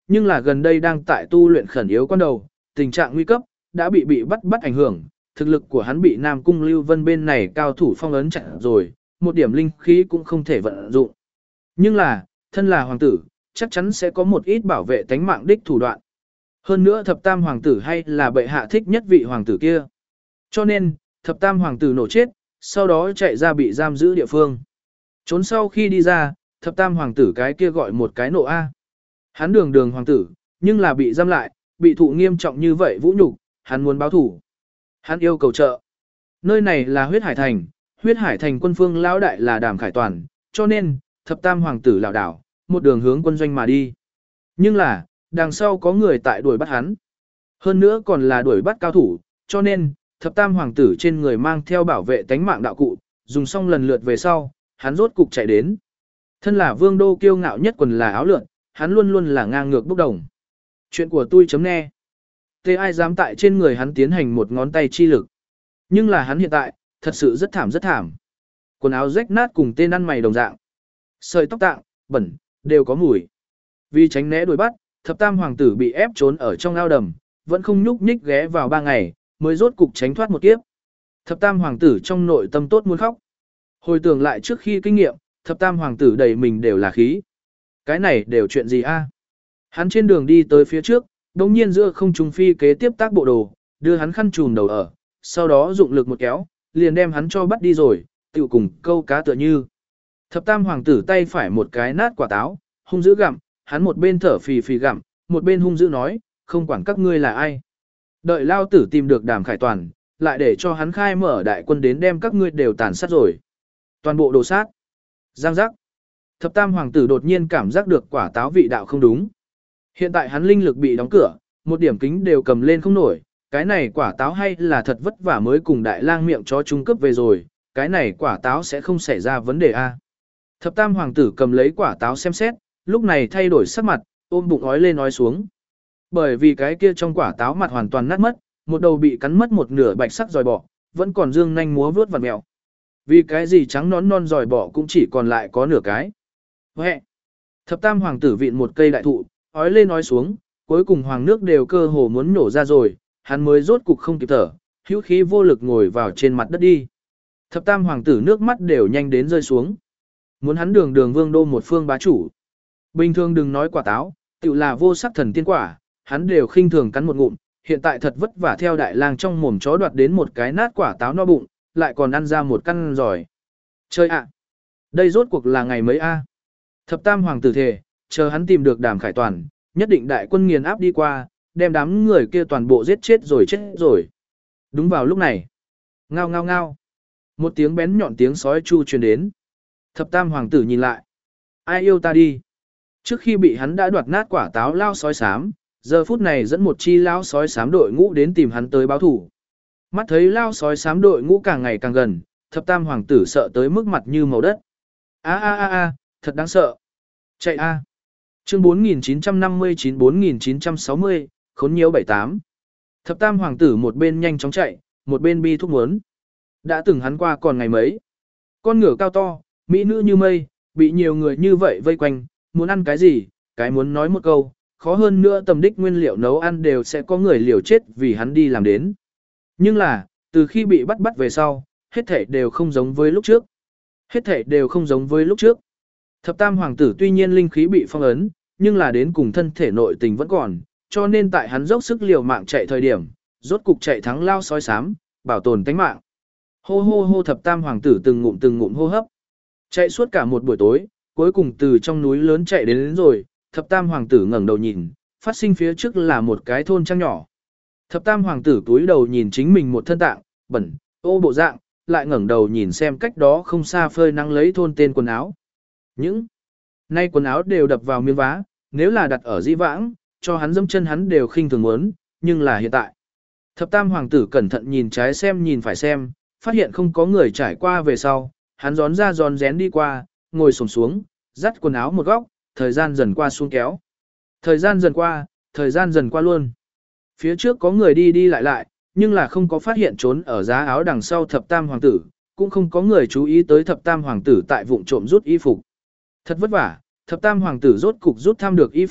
nhưng là gần đây đang tại tu luyện khẩn yếu quan đầu, tình trạng nguy cấp, đã bị bị bắt bắt ảnh hưởng, thực lực của hắn bị Nam Cung Lưu Vân bên này cao thủ phong ấn chặn rồi, một điểm linh khí cũng không thể vận dụng. Nhưng là, thân là hoàng tử, chắc chắn sẽ có một ít bảo vệ tánh mạng đích thủ đoạn. Hơn nữa thập tam hoàng tử hay là bệ hạ thích nhất vị hoàng tử kia. Cho nên, thập tam hoàng tử nổ chết, sau đó chạy ra bị giam giữ địa phương. Trốn sau khi đi ra, thập tam hoàng tử cái kia gọi một cái nộ A. Hắn đường đường hoàng tử, nhưng là bị giam lại, bị thụ nghiêm trọng như vậy vũ nhục, hắn muốn báo thủ. Hắn yêu cầu trợ. Nơi này là huyết hải thành, huyết hải thành quân phương lão đại là Đàm Khải Toàn, cho nên, thập tam hoàng tử lão đảo, một đường hướng quân doanh mà đi. Nhưng là, đằng sau có người tại đuổi bắt hắn. Hơn nữa còn là đuổi bắt cao thủ, cho nên, thập tam hoàng tử trên người mang theo bảo vệ tánh mạng đạo cụ, dùng xong lần lượt về sau, hắn rốt cục chạy đến. Thân là vương đô kiêu ngạo nhất quần là áo lượn, hắn luôn luôn là ngang ngược bốc đồng. Chuyện của tôi chấm nghe. Tê ai dám tại trên người hắn tiến hành một ngón tay chi lực. Nhưng là hắn hiện tại, thật sự rất thảm rất thảm. Quần áo rách nát cùng tên ăn mày đồng dạng. Sợi tóc tạng, bẩn, đều có mùi. Vì tránh né đuổi bắt, thập tam hoàng tử bị ép trốn ở trong ao đầm, vẫn không nhúc nhích ghé vào ba ngày, mới rốt cục tránh thoát một kiếp. Thập tam hoàng tử trong nội tâm tốt muốn khóc. Hồi tưởng lại trước khi kinh nghiệm, thập tam hoàng tử đầy mình đều là khí. Cái này đều chuyện gì a? Hắn trên đường đi tới phía trước, đồng nhiên giữa không trung phi kế tiếp tác bộ đồ, đưa hắn khăn trùm đầu ở, sau đó dụng lực một kéo, liền đem hắn cho bắt đi rồi, tự cùng câu cá tựa như. Thập tam hoàng tử tay phải một cái nát quả táo, hung dữ gặm, hắn một bên thở phì phì gặm, một bên hung dữ nói, không quản các ngươi là ai. Đợi lao tử tìm được Đàm Khải Toàn, lại để cho hắn khai mở đại quân đến đem các ngươi đều tàn sát rồi. Toàn bộ đồ sát. Giang giác. Thập tam hoàng tử đột nhiên cảm giác được quả táo vị đạo không đúng. Hiện tại hắn linh lực bị đóng cửa, một điểm kính đều cầm lên không nổi, cái này quả táo hay là thật vất vả mới cùng đại lang miệng chó trung cấp về rồi, cái này quả táo sẽ không xảy ra vấn đề a. Thập tam hoàng tử cầm lấy quả táo xem xét, lúc này thay đổi sắc mặt, ôm bụng ói lên nói xuống. Bởi vì cái kia trong quả táo mặt hoàn toàn nát mất, một đầu bị cắn mất một nửa bạch sắc giòi bọ, vẫn còn dương nhanh múa vướt vặn mèo. Vì cái gì trắng nón non giòi bọ cũng chỉ còn lại có nửa cái. Huệ. Thập tam hoàng tử vịn một cây đại thụ, ói lên nói xuống, cuối cùng hoàng nước đều cơ hồ muốn nổ ra rồi, hắn mới rốt cục không kịp thở, hữu khí vô lực ngồi vào trên mặt đất đi. Thập tam hoàng tử nước mắt đều nhanh đến rơi xuống. Muốn hắn đường đường vương đô một phương bá chủ. Bình thường đừng nói quả táo, tự là vô sắc thần tiên quả, hắn đều khinh thường cắn một ngụm, hiện tại thật vất vả theo đại lang trong mồm chó đoạt đến một cái nát quả táo no bụng, lại còn ăn ra một căn giỏi. Chơi ạ! Đây rốt cuộc là ngày mấy a? Thập tam hoàng tử thề, chờ hắn tìm được Đàm Khải Toàn, nhất định đại quân nghiền áp đi qua, đem đám người kia toàn bộ giết chết rồi chết rồi. Đúng vào lúc này. Ngao ngao ngao. Một tiếng bén nhọn tiếng sói chu truyền đến. Thập tam hoàng tử nhìn lại. Ai yêu ta đi. Trước khi bị hắn đã đoạt nát quả táo lao sói xám, giờ phút này dẫn một chi lao sói xám đội ngũ đến tìm hắn tới báo thủ. Mắt thấy lao sói xám đội ngũ càng ngày càng gần, thập tam hoàng tử sợ tới mức mặt như màu đất. A a a a, thật đáng sợ. Chạy a. Chương bốn nghìn chín trăm năm mươi chín bốn nghìn chín trăm sáu mươi, khốn nhiễu bảy tám. Thập tam hoàng tử một bên nhanh chóng chạy, một bên bi thúc muốn. Đã từng hắn qua còn ngày mấy. Con ngựa cao to, mỹ nữ như mây, bị nhiều người như vậy vây quanh, muốn ăn cái gì, cái muốn nói một câu, khó hơn nữa tầm đích nguyên liệu nấu ăn đều sẽ có người liều chết vì hắn đi làm đến. Nhưng là, từ khi bị bắt bắt về sau, hết thảy đều không giống với lúc trước. Hết thảy đều không giống với lúc trước. Thập tam hoàng tử tuy nhiên linh khí bị phong ấn, nhưng là đến cùng thân thể nội tình vẫn còn, cho nên tại hắn dốc sức liều mạng chạy thời điểm, rốt cục chạy thắng lao sói xám, bảo tồn tánh mạng. Hô hô hô thập tam hoàng tử từng ngụm từng ngụm hô hấp. Chạy suốt cả một buổi tối, cuối cùng từ trong núi lớn chạy đến, đến rồi, thập tam hoàng tử ngẩng đầu nhìn, phát sinh phía trước là một cái thôn trang nhỏ. Thập tam hoàng tử túi đầu nhìn chính mình một thân tạng, bẩn, ô bộ dạng, lại ngẩng đầu nhìn xem cách đó không xa phơi nắng lấy thôn tên quần áo. Những nay quần áo đều đập vào miếng vá, nếu là đặt ở dĩ vãng, cho hắn dẫm chân hắn đều khinh thường muốn, nhưng là hiện tại. Thập tam hoàng tử cẩn thận nhìn trái xem nhìn phải xem, phát hiện không có người trải qua về sau, hắn gión ra gión rén đi qua, ngồi xổm xuống, dắt quần áo một góc, thời gian dần qua xuống kéo. Thời gian dần qua, thời gian dần qua luôn. Phía trước có người đi đi lại lại, nhưng là không có phát hiện trốn ở giá áo đằng sau thập tam hoàng tử, cũng không có người chú ý tới thập tam hoàng tử tại vụng trộm rút y phục. Thật vất vả, thập tam hoàng tử rốt cục rút thăm được y phục,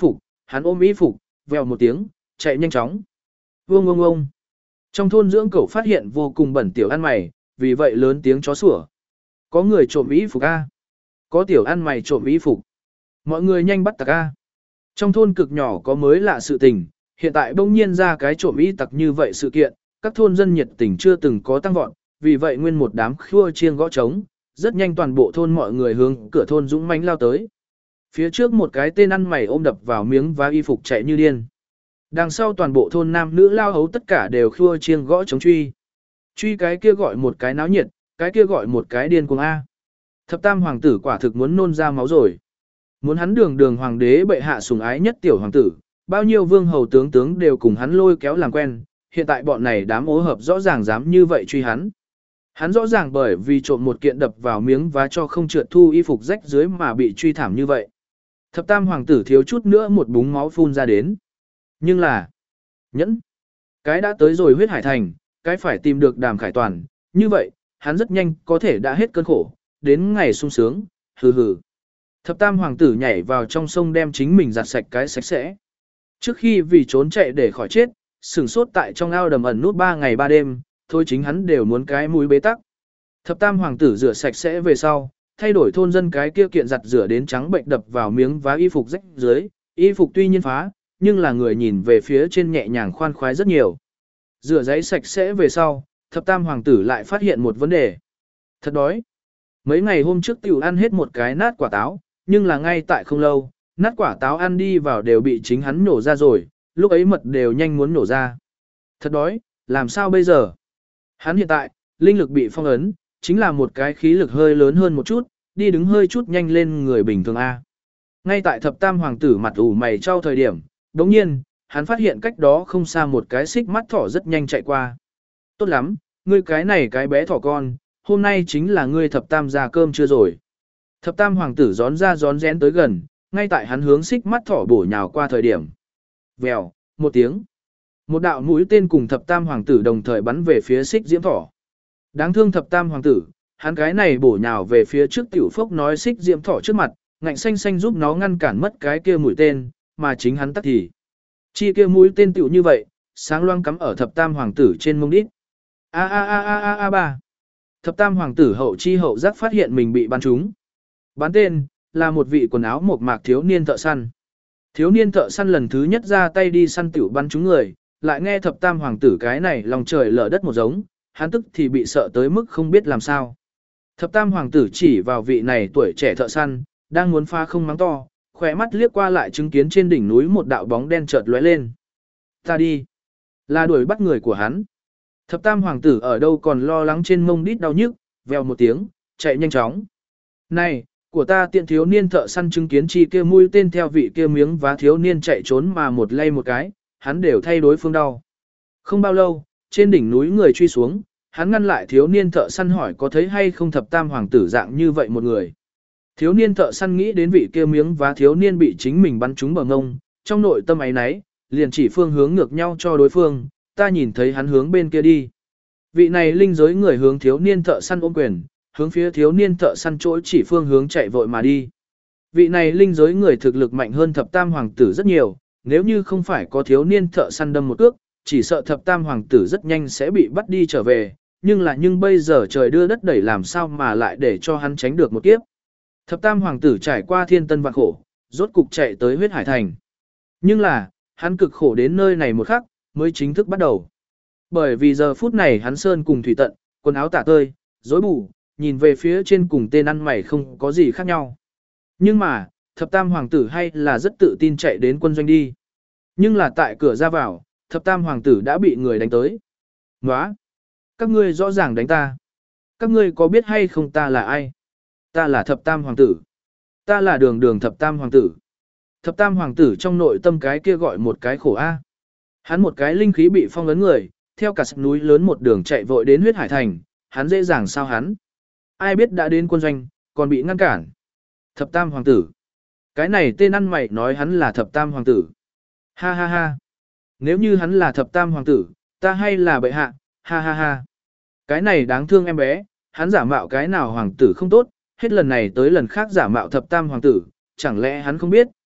hắn ôm y phục, vèo một tiếng, chạy nhanh chóng. Vương ông ông. Trong thôn dưỡng cẩu phát hiện vô cùng bẩn tiểu ăn mày, vì vậy lớn tiếng chó sủa. Có người trộm y phục a. Có tiểu ăn mày trộm y phục. Mọi người nhanh bắt tặc a. Trong thôn cực nhỏ có mới lạ sự tình, hiện tại bỗng nhiên ra cái trộm y tặc như vậy sự kiện, các thôn dân nhiệt tình chưa từng có tăng vọt, vì vậy nguyên một đám khua chiêng gõ trống, rất nhanh toàn bộ thôn mọi người hướng cửa thôn dũng mãnh lao tới. Phía trước một cái tên ăn mày ôm đập vào miếng vá y phục chạy như điên. Đằng sau toàn bộ thôn nam nữ lao hấu tất cả đều khua chiêng gõ trống truy. Truy cái kia gọi một cái náo nhiệt, cái kia gọi một cái điên cuồng A. Thập tam hoàng tử quả thực muốn nôn ra máu rồi. Muốn hắn đường đường hoàng đế bệ hạ sủng ái nhất tiểu hoàng tử, bao nhiêu vương hầu tướng tướng đều cùng hắn lôi kéo làm quen, hiện tại bọn này đám ố hợp rõ ràng dám như vậy truy hắn. Hắn rõ ràng bởi vì trộm một kiện đập vào miếng vá cho không trượt thu y phục rách dưới mà bị truy thảm như vậy. Thập tam hoàng tử thiếu chút nữa một búng máu phun ra đến. Nhưng là, nhẫn, cái đã tới rồi huyết hải thành, cái phải tìm được đàm khải toàn, như vậy, hắn rất nhanh có thể đã hết cơn khổ, đến ngày sung sướng, hừ hừ. Thập tam hoàng tử nhảy vào trong sông đem chính mình giặt sạch cái sạch sẽ. Trước khi vì trốn chạy để khỏi chết, sửng sốt tại trong ao đầm ẩn nút ba ngày ba đêm, thôi chính hắn đều muốn cái mũi bế tắc. Thập tam hoàng tử rửa sạch sẽ về sau, thay đổi thôn dân cái kia kiện giặt rửa đến trắng bệnh đập vào miếng vá y phục rách dưới, y phục tuy nhiên phá, nhưng là người nhìn về phía trên nhẹ nhàng khoan khoái rất nhiều. Rửa giấy sạch sẽ về sau, thập tam hoàng tử lại phát hiện một vấn đề. Thật đói. Mấy ngày hôm trước tiểu ăn hết một cái nát quả táo, nhưng là ngay tại không lâu, nát quả táo ăn đi vào đều bị chính hắn nổ ra rồi, lúc ấy mật đều nhanh muốn nổ ra. Thật đói, làm sao bây giờ? Hắn hiện tại, linh lực bị phong ấn, chính là một cái khí lực hơi lớn hơn một chút, đi đứng hơi chút nhanh lên người bình thường A. Ngay tại thập tam hoàng tử mặt ủ mày trao thời điểm, đồng nhiên, hắn phát hiện cách đó không xa một cái xích mắt thỏ rất nhanh chạy qua. Tốt lắm, ngươi cái này cái bé thỏ con, hôm nay chính là ngươi thập tam ra cơm chưa rồi. Thập tam hoàng tử gión ra gión rén tới gần, ngay tại hắn hướng xích mắt thỏ bổ nhào qua thời điểm. Vèo, một tiếng. Một đạo mũi tên cùng thập tam hoàng tử đồng thời bắn về phía xích diễm thỏ. Đáng thương thập tam hoàng tử, hắn cái này bổ nhào về phía trước tiểu phốc nói xích diễm thỏ trước mặt, ngạnh xanh xanh giúp nó ngăn cản mất cái kia mũi tên, mà chính hắn tắt thì. Chi kia mũi tên tiểu như vậy, sáng loang cắm ở thập tam hoàng tử trên mông đít. A a a a a a ba. Thập tam hoàng tử hậu chi hậu giác phát hiện mình bị bắn trúng. Bắn tên, là một vị quần áo mộc mạc thiếu niên thợ săn. Thiếu niên thợ săn lần thứ nhất ra tay đi săn tiểu bắn trúng người, lại nghe thập tam hoàng tử cái này lòng trời lở đất một giống, hắn tức thì bị sợ tới mức không biết làm sao. Thập tam hoàng tử chỉ vào vị này tuổi trẻ thợ săn, đang muốn pha không mắng to, khỏe mắt liếc qua lại chứng kiến trên đỉnh núi một đạo bóng đen chợt lóe lên. Ta đi, là đuổi bắt người của hắn. Thập tam hoàng tử ở đâu còn lo lắng trên mông đít đau nhức, vèo một tiếng, chạy nhanh chóng. Này, của ta tiện thiếu niên thợ săn chứng kiến chi kia mũi tên theo vị kia miếng vá thiếu niên chạy trốn mà một lay một cái, hắn đều thay đối phương đau. Không bao lâu, trên đỉnh núi người truy xuống, hắn ngăn lại thiếu niên thợ săn hỏi có thấy hay không thập tam hoàng tử dạng như vậy một người. Thiếu niên thợ săn nghĩ đến vị kia miếng vá thiếu niên bị chính mình bắn trúng bờ ngông, trong nội tâm ấy nấy, liền chỉ phương hướng ngược nhau cho đối phương, ta nhìn thấy hắn hướng bên kia đi. Vị này linh giới người hướng thiếu niên thợ săn ôm quyền, hướng phía thiếu niên thợ săn chỗ chỉ phương hướng chạy vội mà đi. Vị này linh giới người thực lực mạnh hơn thập tam hoàng tử rất nhiều, nếu như không phải có thiếu niên thợ săn đâm một cước, chỉ sợ thập tam hoàng tử rất nhanh sẽ bị bắt đi trở về, nhưng là nhưng bây giờ trời đưa đất đẩy làm sao mà lại để cho hắn tránh được một kiếp. Thập tam hoàng tử trải qua thiên tân vạn khổ, rốt cục chạy tới huyết hải thành. Nhưng là, hắn cực khổ đến nơi này một khắc, mới chính thức bắt đầu. Bởi vì giờ phút này hắn sơn cùng thủy tận, quần áo tả tơi, rối bù, nhìn về phía trên cùng tên ăn mày không có gì khác nhau. Nhưng mà, thập tam hoàng tử hay là rất tự tin chạy đến quân doanh đi. Nhưng là tại cửa ra vào, thập tam hoàng tử đã bị người đánh tới. Nóa! Các ngươi rõ ràng đánh ta. Các ngươi có biết hay không ta là ai? Ta là thập tam hoàng tử. Ta là đường đường thập tam hoàng tử. Thập tam hoàng tử trong nội tâm cái kia gọi một cái khổ a. Hắn một cái linh khí bị phong ấn người, theo cả sập núi lớn một đường chạy vội đến huyết hải thành, hắn dễ dàng sao hắn. Ai biết đã đến quân doanh, còn bị ngăn cản. Thập tam hoàng tử. Cái này tên ăn mày nói hắn là thập tam hoàng tử. Ha ha ha. Nếu như hắn là thập tam hoàng tử, ta hay là bệ hạ, ha ha ha. Cái này đáng thương em bé, hắn giả mạo cái nào hoàng tử không tốt, hết lần này tới lần khác giả mạo thập tam hoàng tử, chẳng lẽ hắn không biết,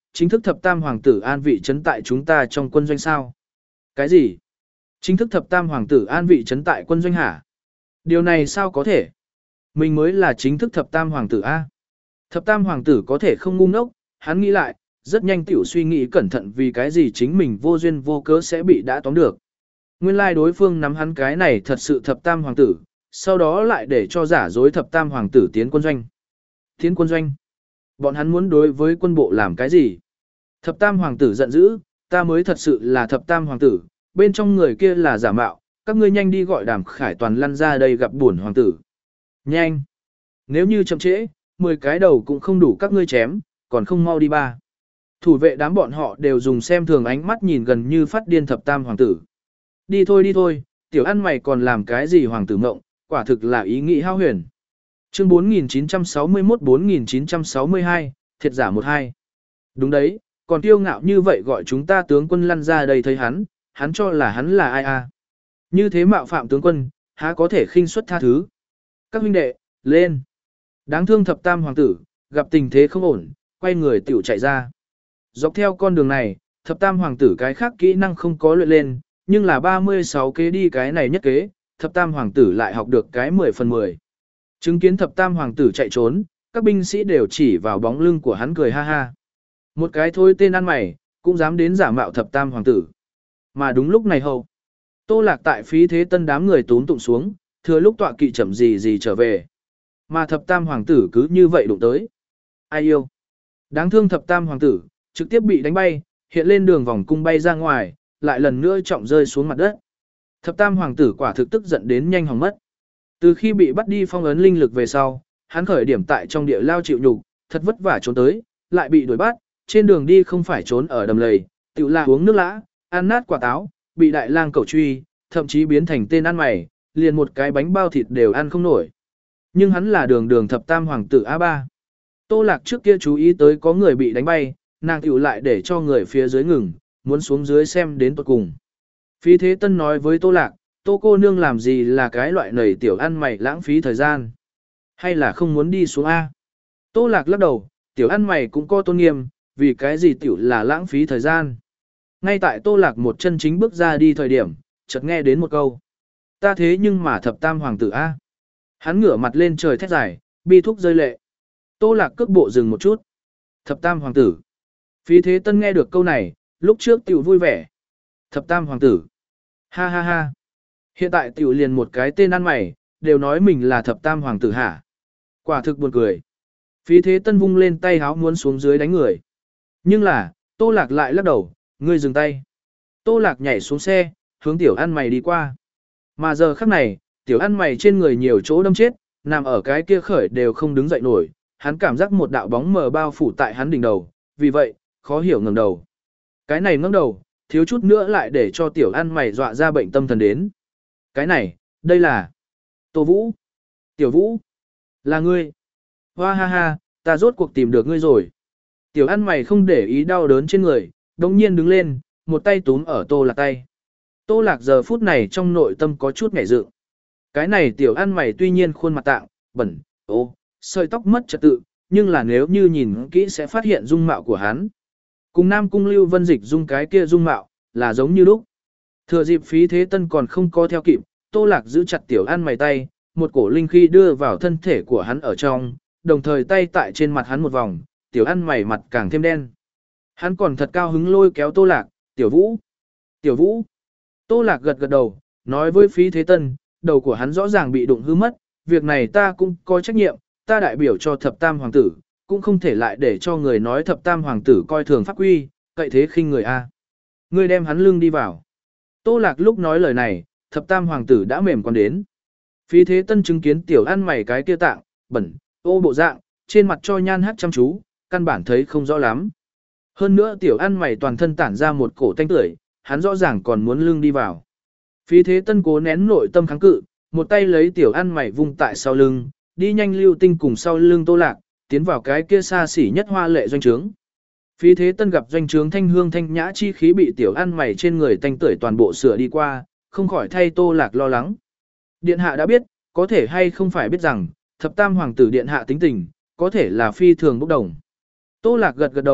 chính thức thập tam hoàng tử an vị trấn tại chúng ta trong quân doanh sao? Cái gì? Chính thức thập tam hoàng tử an vị trấn tại quân doanh hả? Điều này sao có thể? Mình mới là chính thức thập tam hoàng tử A. Thập tam hoàng tử có thể không ngu ngốc, hắn nghĩ lại, rất nhanh tiểu suy nghĩ cẩn thận vì cái gì chính mình vô duyên vô cớ sẽ bị đã tóm được. Nguyên lai đối phương nắm hắn cái này thật sự thập tam hoàng tử, sau đó lại để cho giả dối thập tam hoàng tử tiến quân doanh. Tiến quân doanh? Bọn hắn muốn đối với quân bộ làm cái gì? Thập tam hoàng tử giận dữ, ta mới thật sự là thập tam hoàng tử, bên trong người kia là giả mạo, các ngươi nhanh đi gọi Đàm Khải Toàn lăn ra đây gặp bổn hoàng tử. Nhanh! Nếu như chậm trễ, mười cái đầu cũng không đủ các ngươi chém, còn không mau đi ba. Thủ vệ đám bọn họ đều dùng xem thường ánh mắt nhìn gần như phát điên thập tam hoàng tử. Đi thôi đi thôi, tiểu ăn mày còn làm cái gì hoàng tử mộng, quả thực là ý nghĩ hao huyền. Chương bốn nghìn chín trăm sáu mươi mốt bốn nghìn chín trăm sáu mươi hai, thiệt giả một hai. Đúng đấy, còn kiêu ngạo như vậy gọi chúng ta tướng quân lăn ra đây thấy hắn, hắn cho là hắn là ai à. Như thế mạo phạm tướng quân, há có thể khinh suất tha thứ. Các huynh đệ, lên. Đáng thương thập tam hoàng tử, gặp tình thế không ổn, quay người tiểu chạy ra. Dọc theo con đường này, thập tam hoàng tử cái khác kỹ năng không có luyện lên, nhưng là ba mươi sáu kế đi cái này nhất kế, thập tam hoàng tử lại học được cái mười phần mười. Chứng kiến thập tam hoàng tử chạy trốn, các binh sĩ đều chỉ vào bóng lưng của hắn cười ha ha. Một cái thôi tên ăn mày, cũng dám đến giả mạo thập tam hoàng tử. Mà đúng lúc này hầu, Tô Lạc tại phí thế tân đám người tún tụng xuống, thừa lúc tọa kỵ chậm gì gì trở về. Mà thập tam hoàng tử cứ như vậy đụng tới. Ai yêu? Đáng thương thập tam hoàng tử, trực tiếp bị đánh bay, hiện lên đường vòng cung bay ra ngoài, lại lần nữa trọng rơi xuống mặt đất. Thập tam hoàng tử quả thực tức giận đến nhanh hỏng mất. Từ khi bị bắt đi phong ấn linh lực về sau, hắn khởi điểm tại trong địa lao chịu nhục, thật vất vả trốn tới, lại bị đuổi bắt, trên đường đi không phải trốn ở đầm lầy, tự là uống nước lã, ăn nát quả táo, bị đại lang cẩu truy, thậm chí biến thành tên ăn mày, liền một cái bánh bao thịt đều ăn không nổi. Nhưng hắn là đường đường thập tam hoàng tử a ba. Tô Lạc trước kia chú ý tới có người bị đánh bay, nàng tiểu lại để cho người phía dưới ngừng, muốn xuống dưới xem đến tuột cùng. Phí Thế Tân nói với Tô Lạc, Tô cô nương làm gì là cái loại nầy tiểu ăn mày lãng phí thời gian. Hay là không muốn đi xuống A. Tô Lạc lắc đầu, tiểu ăn mày cũng có tôn nghiêm, vì cái gì tiểu là lãng phí thời gian. Ngay tại Tô Lạc một chân chính bước ra đi thời điểm, chợt nghe đến một câu. Ta thế nhưng mà thập tam hoàng tử A. Hắn ngửa mặt lên trời thét dài, bi thúc rơi lệ. Tô Lạc cước bộ dừng một chút. Thập tam hoàng tử. Phí Thế Tân nghe được câu này, lúc trước tiểu vui vẻ. Thập tam hoàng tử. Ha ha ha. Hiện tại tiểu liền một cái tên ăn mày, đều nói mình là thập tam hoàng tử hả. Quả thực buồn cười. Phí Thế Tân vung lên tay háo muốn xuống dưới đánh người. Nhưng là, Tô Lạc lại lắc đầu, ngươi dừng tay. Tô Lạc nhảy xuống xe, hướng tiểu ăn mày đi qua. Mà giờ khắc này, tiểu ăn mày trên người nhiều chỗ đâm chết, nằm ở cái kia khởi đều không đứng dậy nổi. Hắn cảm giác một đạo bóng mờ bao phủ tại hắn đỉnh đầu, vì vậy, khó hiểu ngẩng đầu. Cái này ngẩng đầu, thiếu chút nữa lại để cho tiểu ăn mày dọa ra bệnh tâm thần đến. Cái này, đây là Tô Vũ. Tiểu Vũ, là ngươi. Hoa ha ha, ta rốt cuộc tìm được ngươi rồi. Tiểu ăn mày không để ý đau đớn trên người, đồng nhiên đứng lên, một tay túm ở Tô Lạc tay. Tô Lạc giờ phút này trong nội tâm có chút ngảy dự. Cái này tiểu ăn mày tuy nhiên khuôn mặt tạng, bẩn, ô, sợi tóc mất trật tự, nhưng là nếu như nhìn kỹ sẽ phát hiện dung mạo của hắn. Cùng Nam Cung Lưu Vân Dịch dung cái kia dung mạo, là giống như lúc. Thừa dịp Phí Thế Tân còn không có theo kịp, Tô Lạc giữ chặt tiểu ăn mày tay, một cổ linh khí đưa vào thân thể của hắn ở trong, đồng thời tay tại trên mặt hắn một vòng, tiểu ăn mày mặt càng thêm đen. Hắn còn thật cao hứng lôi kéo Tô Lạc, tiểu Vũ, tiểu Vũ. Tô Lạc gật gật đầu, nói với Phí Thế Tân, đầu của hắn rõ ràng bị đụng hư mất, việc này ta cũng có trách nhiệm, ta đại biểu cho thập tam hoàng tử, cũng không thể lại để cho người nói thập tam hoàng tử coi thường pháp quy, cậy thế khinh người a. Ngươi đem hắn lưng đi vào. Tô Lạc lúc nói lời này, thập tam hoàng tử đã mềm còn đến. Phí Thế Tân chứng kiến tiểu ăn mày cái kia tạng, bẩn, ô bộ dạng, trên mặt cho nhan hát chăm chú, căn bản thấy không rõ lắm. Hơn nữa tiểu ăn mày toàn thân tản ra một cổ tanh tưởi, hắn rõ ràng còn muốn lưng đi vào. Phí Thế Tân cố nén nội tâm kháng cự, một tay lấy tiểu ăn mày vung tại sau lưng, đi nhanh lưu tinh cùng sau lưng Tô Lạc, tiến vào cái kia xa xỉ nhất hoa lệ doanh trướng. Phí Thế Tân gặp doanh trướng thanh hương thanh nhã chi khí bị tiểu ăn mày trên người tanh tưởi toàn bộ sửa đi qua, không khỏi thay Tô Lạc lo lắng. Điện hạ đã biết, có thể hay không phải biết rằng, thập tam hoàng tử điện hạ tính tình, có thể là phi thường bốc đồng. Tô Lạc gật gật đầu,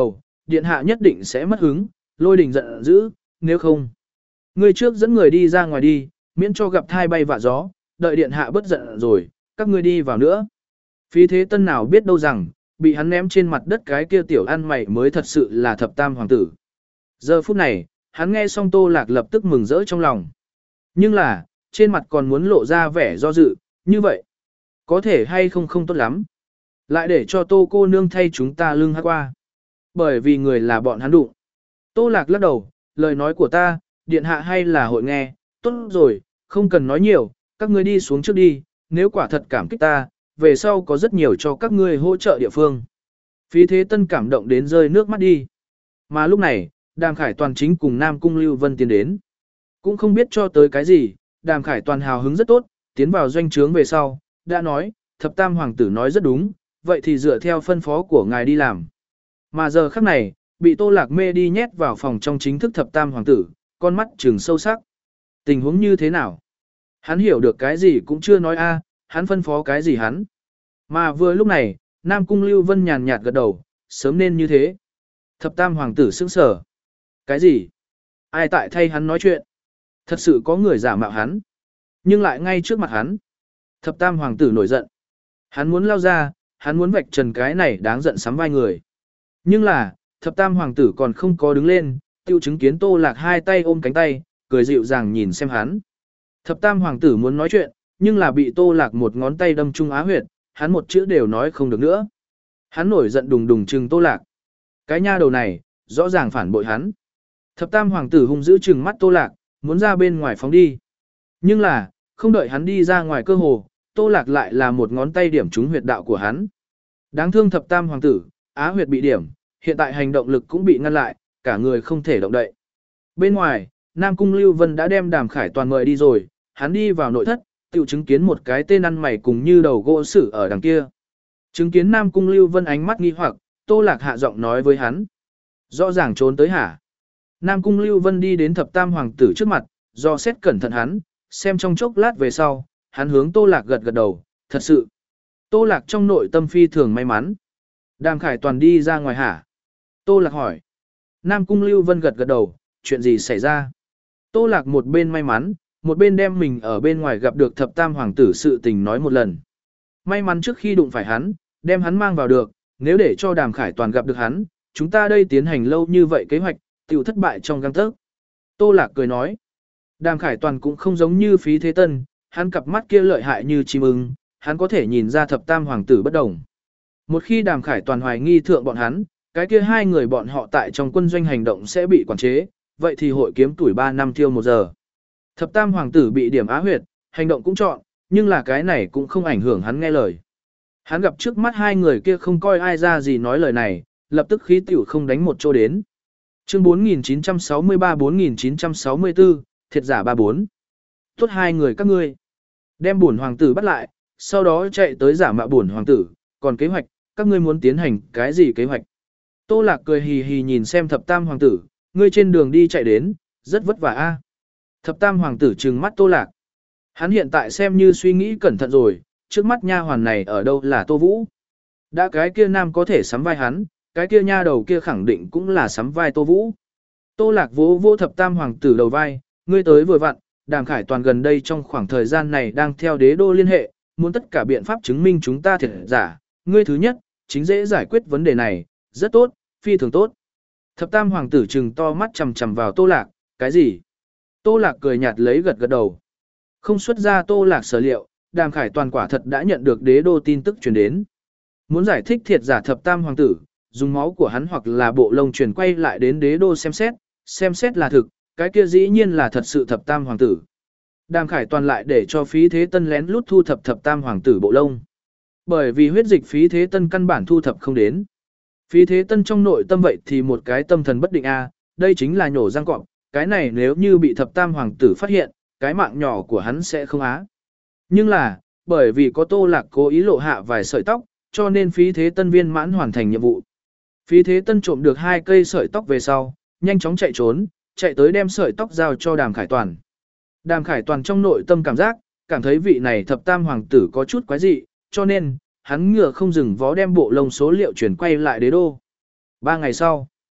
điện hạ nhất định sẽ mất hứng, lôi đình giận dữ, nếu không. Ngươi trước dẫn người đi ra ngoài đi, miễn cho gặp thai bay vạ gió, đợi điện hạ bất giận rồi, các ngươi đi vào nữa. Phí Thế Tân nào biết đâu rằng, bị hắn ném trên mặt đất cái kia tiểu ăn mày mới thật sự là thập tam hoàng tử. Giờ phút này, hắn nghe xong Tô Lạc lập tức mừng rỡ trong lòng. Nhưng là, trên mặt còn muốn lộ ra vẻ do dự, như vậy. Có thể hay không không tốt lắm. Lại để cho Tô cô nương thay chúng ta lưng hát qua. Bởi vì người là bọn hắn đụng. Tô Lạc lắc đầu, lời nói của ta, điện hạ hay là hội nghe, tốt rồi, không cần nói nhiều, các ngươi đi xuống trước đi, nếu quả thật cảm kích ta, về sau có rất nhiều cho các ngươi hỗ trợ địa phương. Phí Thế Tân cảm động đến rơi nước mắt đi. Mà lúc này, Đàm Khải Toàn chính cùng Nam Cung Lưu Vân tiến đến. Cũng không biết cho tới cái gì, Đàm Khải Toàn hào hứng rất tốt, tiến vào doanh trướng về sau, đã nói, thập tam hoàng tử nói rất đúng, vậy thì dựa theo phân phó của ngài đi làm. Mà giờ khắc này, bị Tô Lạc mê đi nhét vào phòng trong chính thức thập tam hoàng tử, con mắt trừng sâu sắc. Tình huống như thế nào? Hắn hiểu được cái gì cũng chưa nói a, hắn phân phó cái gì hắn. Mà vừa lúc này, Nam Cung Lưu Vân nhàn nhạt gật đầu, sớm nên như thế. Thập tam hoàng tử sững sờ. Cái gì? Ai tại thay hắn nói chuyện? Thật sự có người giả mạo hắn. Nhưng lại ngay trước mặt hắn. Thập tam hoàng tử nổi giận. Hắn muốn lao ra, hắn muốn vạch trần cái này đáng giận sắm vai người. Nhưng là, thập tam hoàng tử còn không có đứng lên, tiêu chứng kiến Tô Lạc hai tay ôm cánh tay, cười dịu dàng nhìn xem hắn. Thập tam hoàng tử muốn nói chuyện, nhưng là bị Tô Lạc một ngón tay đâm trung á huyệt, hắn một chữ đều nói không được nữa. Hắn nổi giận đùng đùng trừng Tô Lạc. Cái nha đầu này, rõ ràng phản bội hắn. Thập tam hoàng tử hung dữ trừng mắt Tô Lạc, muốn ra bên ngoài phóng đi. Nhưng là, không đợi hắn đi ra ngoài cơ hồ, Tô Lạc lại là một ngón tay điểm trúng huyệt đạo của hắn. Đáng thương thập tam hoàng tử, á huyệt bị điểm, hiện tại hành động lực cũng bị ngăn lại, cả người không thể động đậy. Bên ngoài, Nam Cung Lưu Vân đã đem Đàm Khải Toàn mời đi rồi, hắn đi vào nội thất, tự chứng kiến một cái tên ăn mày cùng như đầu gỗ sử ở đằng kia. Chứng kiến Nam Cung Lưu Vân ánh mắt nghi hoặc, Tô Lạc hạ giọng nói với hắn. Rõ ràng trốn tới hả? Nam Cung Lưu Vân đi đến thập tam hoàng tử trước mặt, do xét cẩn thận hắn, xem trong chốc lát về sau, hắn hướng Tô Lạc gật gật đầu, thật sự. Tô Lạc trong nội tâm phi thường may mắn. Đàm Khải Toàn đi ra ngoài hả? Tô Lạc hỏi. Nam Cung Lưu Vân gật gật đầu, chuyện gì xảy ra? Tô Lạc một bên may mắn, một bên đem mình ở bên ngoài gặp được thập tam hoàng tử sự tình nói một lần. May mắn trước khi đụng phải hắn, đem hắn mang vào được, nếu để cho Đàm Khải Toàn gặp được hắn, chúng ta đây tiến hành lâu như vậy kế hoạch, tiểu thất bại trong gang tấc. Tô Lạc cười nói. Đàm Khải Toàn cũng không giống như Phí Thế Tân, hắn cặp mắt kia lợi hại như chim ưng, hắn có thể nhìn ra thập tam hoàng tử bất đồng. Một khi Đàm Khải Toàn hoài nghi thượng bọn hắn, cái kia hai người bọn họ tại trong quân doanh hành động sẽ bị quản chế, vậy thì hội kiếm tuổi ba năm thiêu một giờ. Thập tam hoàng tử bị điểm á huyệt, hành động cũng chọn, nhưng là cái này cũng không ảnh hưởng hắn nghe lời. Hắn gặp trước mắt hai người kia không coi ai ra gì nói lời này, lập tức khí tiểu không đánh một chỗ đến. Chương bốn nghìn chín trăm sáu mươi ba bốn nghìn chín trăm sáu mươi tư, thiệt giả ba bốn. Tốt hai người các ngươi. Đem bổn hoàng tử bắt lại, sau đó chạy tới giả mạo bổn hoàng tử, còn kế hoạch, các ngươi muốn tiến hành cái gì kế hoạch? Tô Lạc cười hì hì nhìn xem thập tam hoàng tử, ngươi trên đường đi chạy đến, rất vất vả a. Thập tam hoàng tử trừng mắt Tô Lạc. Hắn hiện tại xem như suy nghĩ cẩn thận rồi, trước mắt nha hoàn này ở đâu là Tô Vũ. Đã cái kia nam có thể sắm vai hắn, cái kia nha đầu kia khẳng định cũng là sắm vai Tô Vũ. Tô Lạc vỗ vỗ thập tam hoàng tử đầu vai, ngươi tới vừa vặn, Đàm Khải Toàn gần đây trong khoảng thời gian này đang theo đế đô liên hệ, muốn tất cả biện pháp chứng minh chúng ta thiệt giả. Ngươi thứ nhất, chính dễ giải quyết vấn đề này, rất tốt, phi thường tốt. Thập tam hoàng tử trừng to mắt chằm chằm vào Tô Lạc, cái gì? Tô Lạc cười nhạt lấy gật gật đầu. Không xuất ra Tô Lạc sở liệu, Đàm Khải Toàn quả thật đã nhận được đế đô tin tức truyền đến. Muốn giải thích thiệt giả thập tam hoàng tử, dùng máu của hắn hoặc là bộ lông truyền quay lại đến đế đô xem xét, xem xét là thực, cái kia dĩ nhiên là thật sự thập tam hoàng tử. Đàm Khải Toàn lại để cho Phí Thế Tân lén lút thu thập thập tam hoàng tử bộ lông. Bởi vì huyết dịch Phí Thế Tân căn bản thu thập không đến. Phí Thế Tân trong nội tâm vậy thì một cái tâm thần bất định a, đây chính là nhổ răng cọp, cái này nếu như bị thập tam hoàng tử phát hiện, cái mạng nhỏ của hắn sẽ không á. Nhưng là, bởi vì có Tô Lạc cố ý lộ hạ vài sợi tóc, cho nên Phí Thế Tân viên mãn hoàn thành nhiệm vụ. Phí Thế Tân trộm được hai cây sợi tóc về sau, nhanh chóng chạy trốn, chạy tới đem sợi tóc giao cho Đàm Khải Toàn. Đàm Khải Toàn trong nội tâm cảm giác, cảm thấy vị này thập tam hoàng tử có chút quái dị, cho nên, hắn ngựa không dừng vó đem bộ lông số liệu chuyển quay lại đế đô. Ba ngày sau,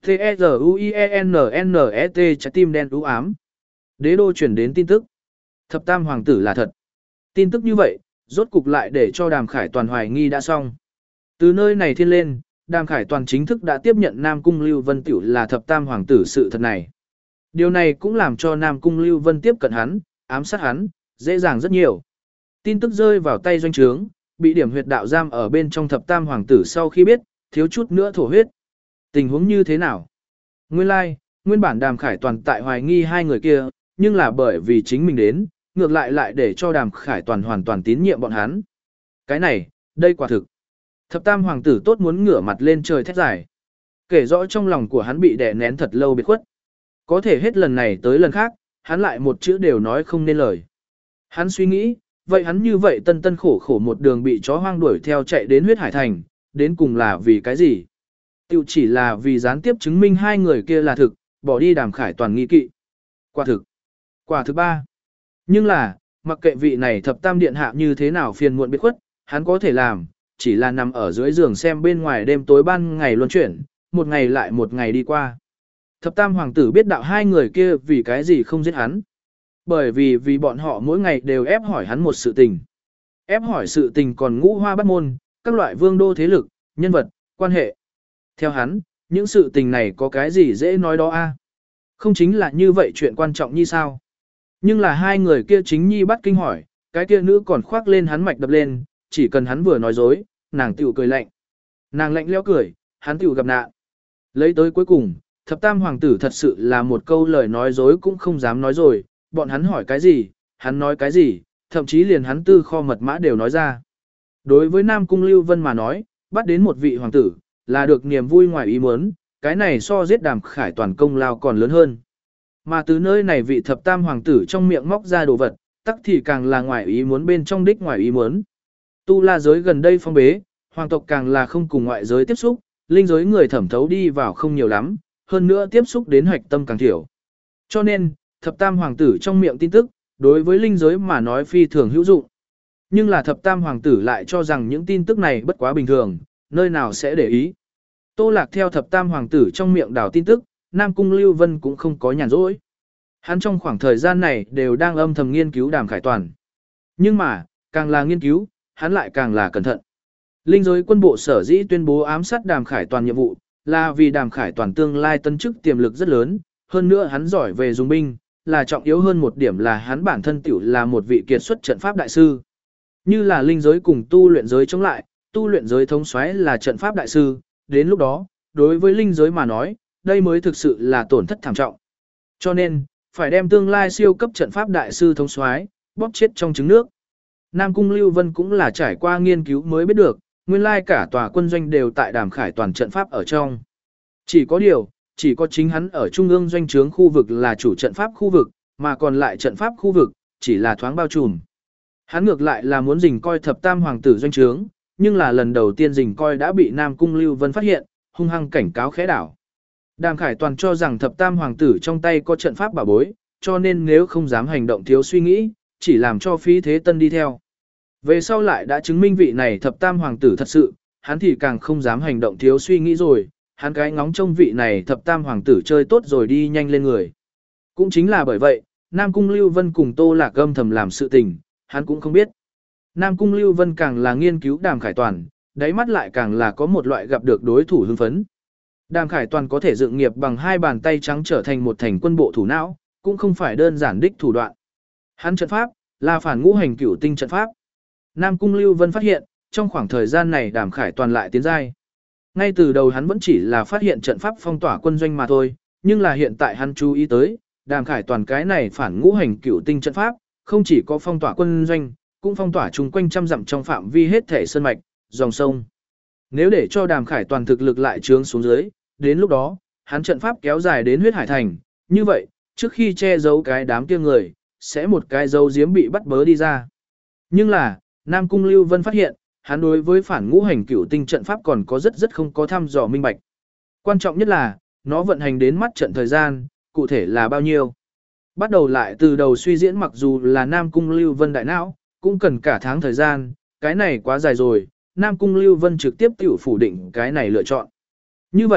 T-E-Z-U-I-E-N-N-E-T trái tim đen u ám. Đế đô chuyển đến tin tức. Thập tam hoàng tử là thật. Tin tức như vậy, rốt cục lại để cho Đàm Khải Toàn hoài nghi đã xong. Từ nơi này thiên lên, Đàm Khải Toàn chính thức đã tiếp nhận Nam Cung Lưu Vân Tiểu là thập tam hoàng tử sự thật này. Điều này cũng làm cho Nam Cung Lưu Vân tiếp cận hắn, ám sát hắn, dễ dàng rất nhiều. Tin tức rơi vào tay doanh trướng, bị điểm huyệt đạo giam ở bên trong thập tam hoàng tử sau khi biết, thiếu chút nữa thổ huyết. Tình huống như thế nào? Nguyên lai, like, nguyên bản Đàm Khải Toàn tại hoài nghi hai người kia, nhưng là bởi vì chính mình đến, ngược lại lại để cho Đàm Khải Toàn hoàn toàn tín nhiệm bọn hắn. Cái này, đây quả thực. Thập tam hoàng tử tốt muốn ngửa mặt lên trời thét dài. Kể rõ trong lòng của hắn bị đè nén thật lâu biệt khuất. Có thể hết lần này tới lần khác, hắn lại một chữ đều nói không nên lời. Hắn suy nghĩ, vậy hắn như vậy tân tân khổ khổ một đường bị chó hoang đuổi theo chạy đến huyết hải thành, đến cùng là vì cái gì? Tiểu chỉ là vì gián tiếp chứng minh hai người kia là thực, bỏ đi Đàm Khải Toàn nghi kỵ. Quả thực. Quả thứ ba. Nhưng là, mặc kệ vị này thập tam điện hạ như thế nào phiền muộn biệt khuất, hắn có thể làm, chỉ là nằm ở dưới giường xem bên ngoài đêm tối ban ngày luân chuyển, một ngày lại một ngày đi qua. Thập tam hoàng tử biết đạo hai người kia vì cái gì không giết hắn. Bởi vì vì bọn họ mỗi ngày đều ép hỏi hắn một sự tình. Ép hỏi sự tình còn ngũ hoa bắt môn, các loại vương đô thế lực, nhân vật, quan hệ. Theo hắn, những sự tình này có cái gì dễ nói đó a? Không chính là như vậy chuyện quan trọng như sao? Nhưng là hai người kia chính nhi bắt kinh hỏi, cái kia nữ còn khoác lên hắn mạch đập lên, chỉ cần hắn vừa nói dối, nàng tiểu cười lạnh. Nàng lạnh lẽo cười, hắn tiểu gặp nạn. Lấy tới cuối cùng, thập tam hoàng tử thật sự là một câu lời nói dối cũng không dám nói rồi, bọn hắn hỏi cái gì, hắn nói cái gì, thậm chí liền hắn tư kho mật mã đều nói ra. Đối với Nam Cung Lưu Vân mà nói, bắt đến một vị hoàng tử, là được niềm vui ngoài ý muốn, cái này so giết Đàm Khải Toàn công lao còn lớn hơn. Mà từ nơi này vị thập tam hoàng tử trong miệng móc ra đồ vật, tắc thì càng là ngoài ý muốn bên trong đích ngoài ý muốn. Tu La giới gần đây phong bế, hoàng tộc càng là không cùng ngoại giới tiếp xúc, linh giới người thẩm thấu đi vào không nhiều lắm, hơn nữa tiếp xúc đến hoạch tâm càng thiểu. Cho nên, thập tam hoàng tử trong miệng tin tức, đối với linh giới mà nói phi thường hữu dụng. Nhưng là thập tam hoàng tử lại cho rằng những tin tức này bất quá bình thường, nơi nào sẽ để ý. Tô Lạc theo thập tam hoàng tử trong miệng đào tin tức, Nam Cung Lưu Vân cũng không có nhàn rỗi. Hắn trong khoảng thời gian này đều đang âm thầm nghiên cứu Đàm Khải Toàn. Nhưng mà, càng là nghiên cứu, hắn lại càng là cẩn thận. Linh giới quân bộ sở dĩ tuyên bố ám sát Đàm Khải Toàn nhiệm vụ, là vì Đàm Khải Toàn tương lai tân chức tiềm lực rất lớn, hơn nữa hắn giỏi về dùng binh, là trọng yếu hơn một điểm là hắn bản thân tiểu là một vị kiệt xuất trận pháp đại sư. Như là linh giới cùng tu luyện giới chống lại, tu luyện giới thống soái là trận pháp đại sư, đến lúc đó, đối với linh giới mà nói, đây mới thực sự là tổn thất thảm trọng. Cho nên, phải đem tương lai siêu cấp trận pháp đại sư thống soái bóp chết trong trứng nước. Nam Cung Lưu Vân cũng là trải qua nghiên cứu mới biết được, nguyên lai cả tòa quân doanh đều tại Đàm Khải Toàn trận pháp ở trong. Chỉ có điều, chỉ có chính hắn ở trung ương doanh trướng khu vực là chủ trận pháp khu vực, mà còn lại trận pháp khu vực, chỉ là thoáng bao trùm. Hắn ngược lại là muốn rình coi thập tam hoàng tử doanh trướng, nhưng là lần đầu tiên rình coi đã bị Nam Cung Lưu Vân phát hiện, hung hăng cảnh cáo khẽ đảo. Đàm Khải Toàn cho rằng thập tam hoàng tử trong tay có trận pháp bảo bối, cho nên nếu không dám hành động thiếu suy nghĩ, chỉ làm cho Phí Thế Tân đi theo. Về sau lại đã chứng minh vị này thập tam hoàng tử thật sự, hắn thì càng không dám hành động thiếu suy nghĩ rồi, hắn cái ngóng trông vị này thập tam hoàng tử chơi tốt rồi đi nhanh lên người. Cũng chính là bởi vậy, Nam Cung Lưu Vân cùng Tô Lạc âm thầm làm sự tình, hắn cũng không biết. Nam Cung Lưu Vân càng là nghiên cứu Đàm Khải Toàn, đáy mắt lại càng là có một loại gặp được đối thủ hưng phấn. Đàm Khải Toàn có thể dựng nghiệp bằng hai bàn tay trắng trở thành một thành quân bộ thủ não, cũng không phải đơn giản đích thủ đoạn. Hắn trận pháp, là phản ngũ hành cửu tinh trận pháp. Nam Cung Lưu Vân phát hiện, trong khoảng thời gian này Đàm Khải Toàn lại tiến giai. Ngay từ đầu hắn vẫn chỉ là phát hiện trận pháp phong tỏa quân doanh mà thôi, nhưng là hiện tại hắn chú ý tới, Đàm Khải Toàn cái này phản ngũ hành cửu tinh trận pháp, không chỉ có phong tỏa quân doanh, cũng phong tỏa chung quanh trăm dặm trong phạm vi hết thể sơn mạch, dòng sông. Nếu để cho Đàm Khải Toàn thực lực lại trướng xuống dưới, đến lúc đó, hắn trận pháp kéo dài đến huyết hải thành, như vậy, trước khi che giấu cái đám kia người, sẽ một cái dấu giếm bị bắt bớ đi ra. Nhưng là, Nam Cung Lưu Vân phát hiện, hắn đối với phản ngũ hành cửu tinh trận pháp còn có rất rất không có thăm dò minh bạch. Quan trọng nhất là, nó vận hành đến mắt trận thời gian, cụ thể là bao nhiêu. Bắt đầu lại từ đầu suy diễn mặc dù là Nam Cung Lưu Vân đại não, cũng cần cả tháng thời gian, cái này quá dài rồi, Nam Cung Lưu Vân trực tiếp tiểu phủ định cái này lựa chọn. Như vậy,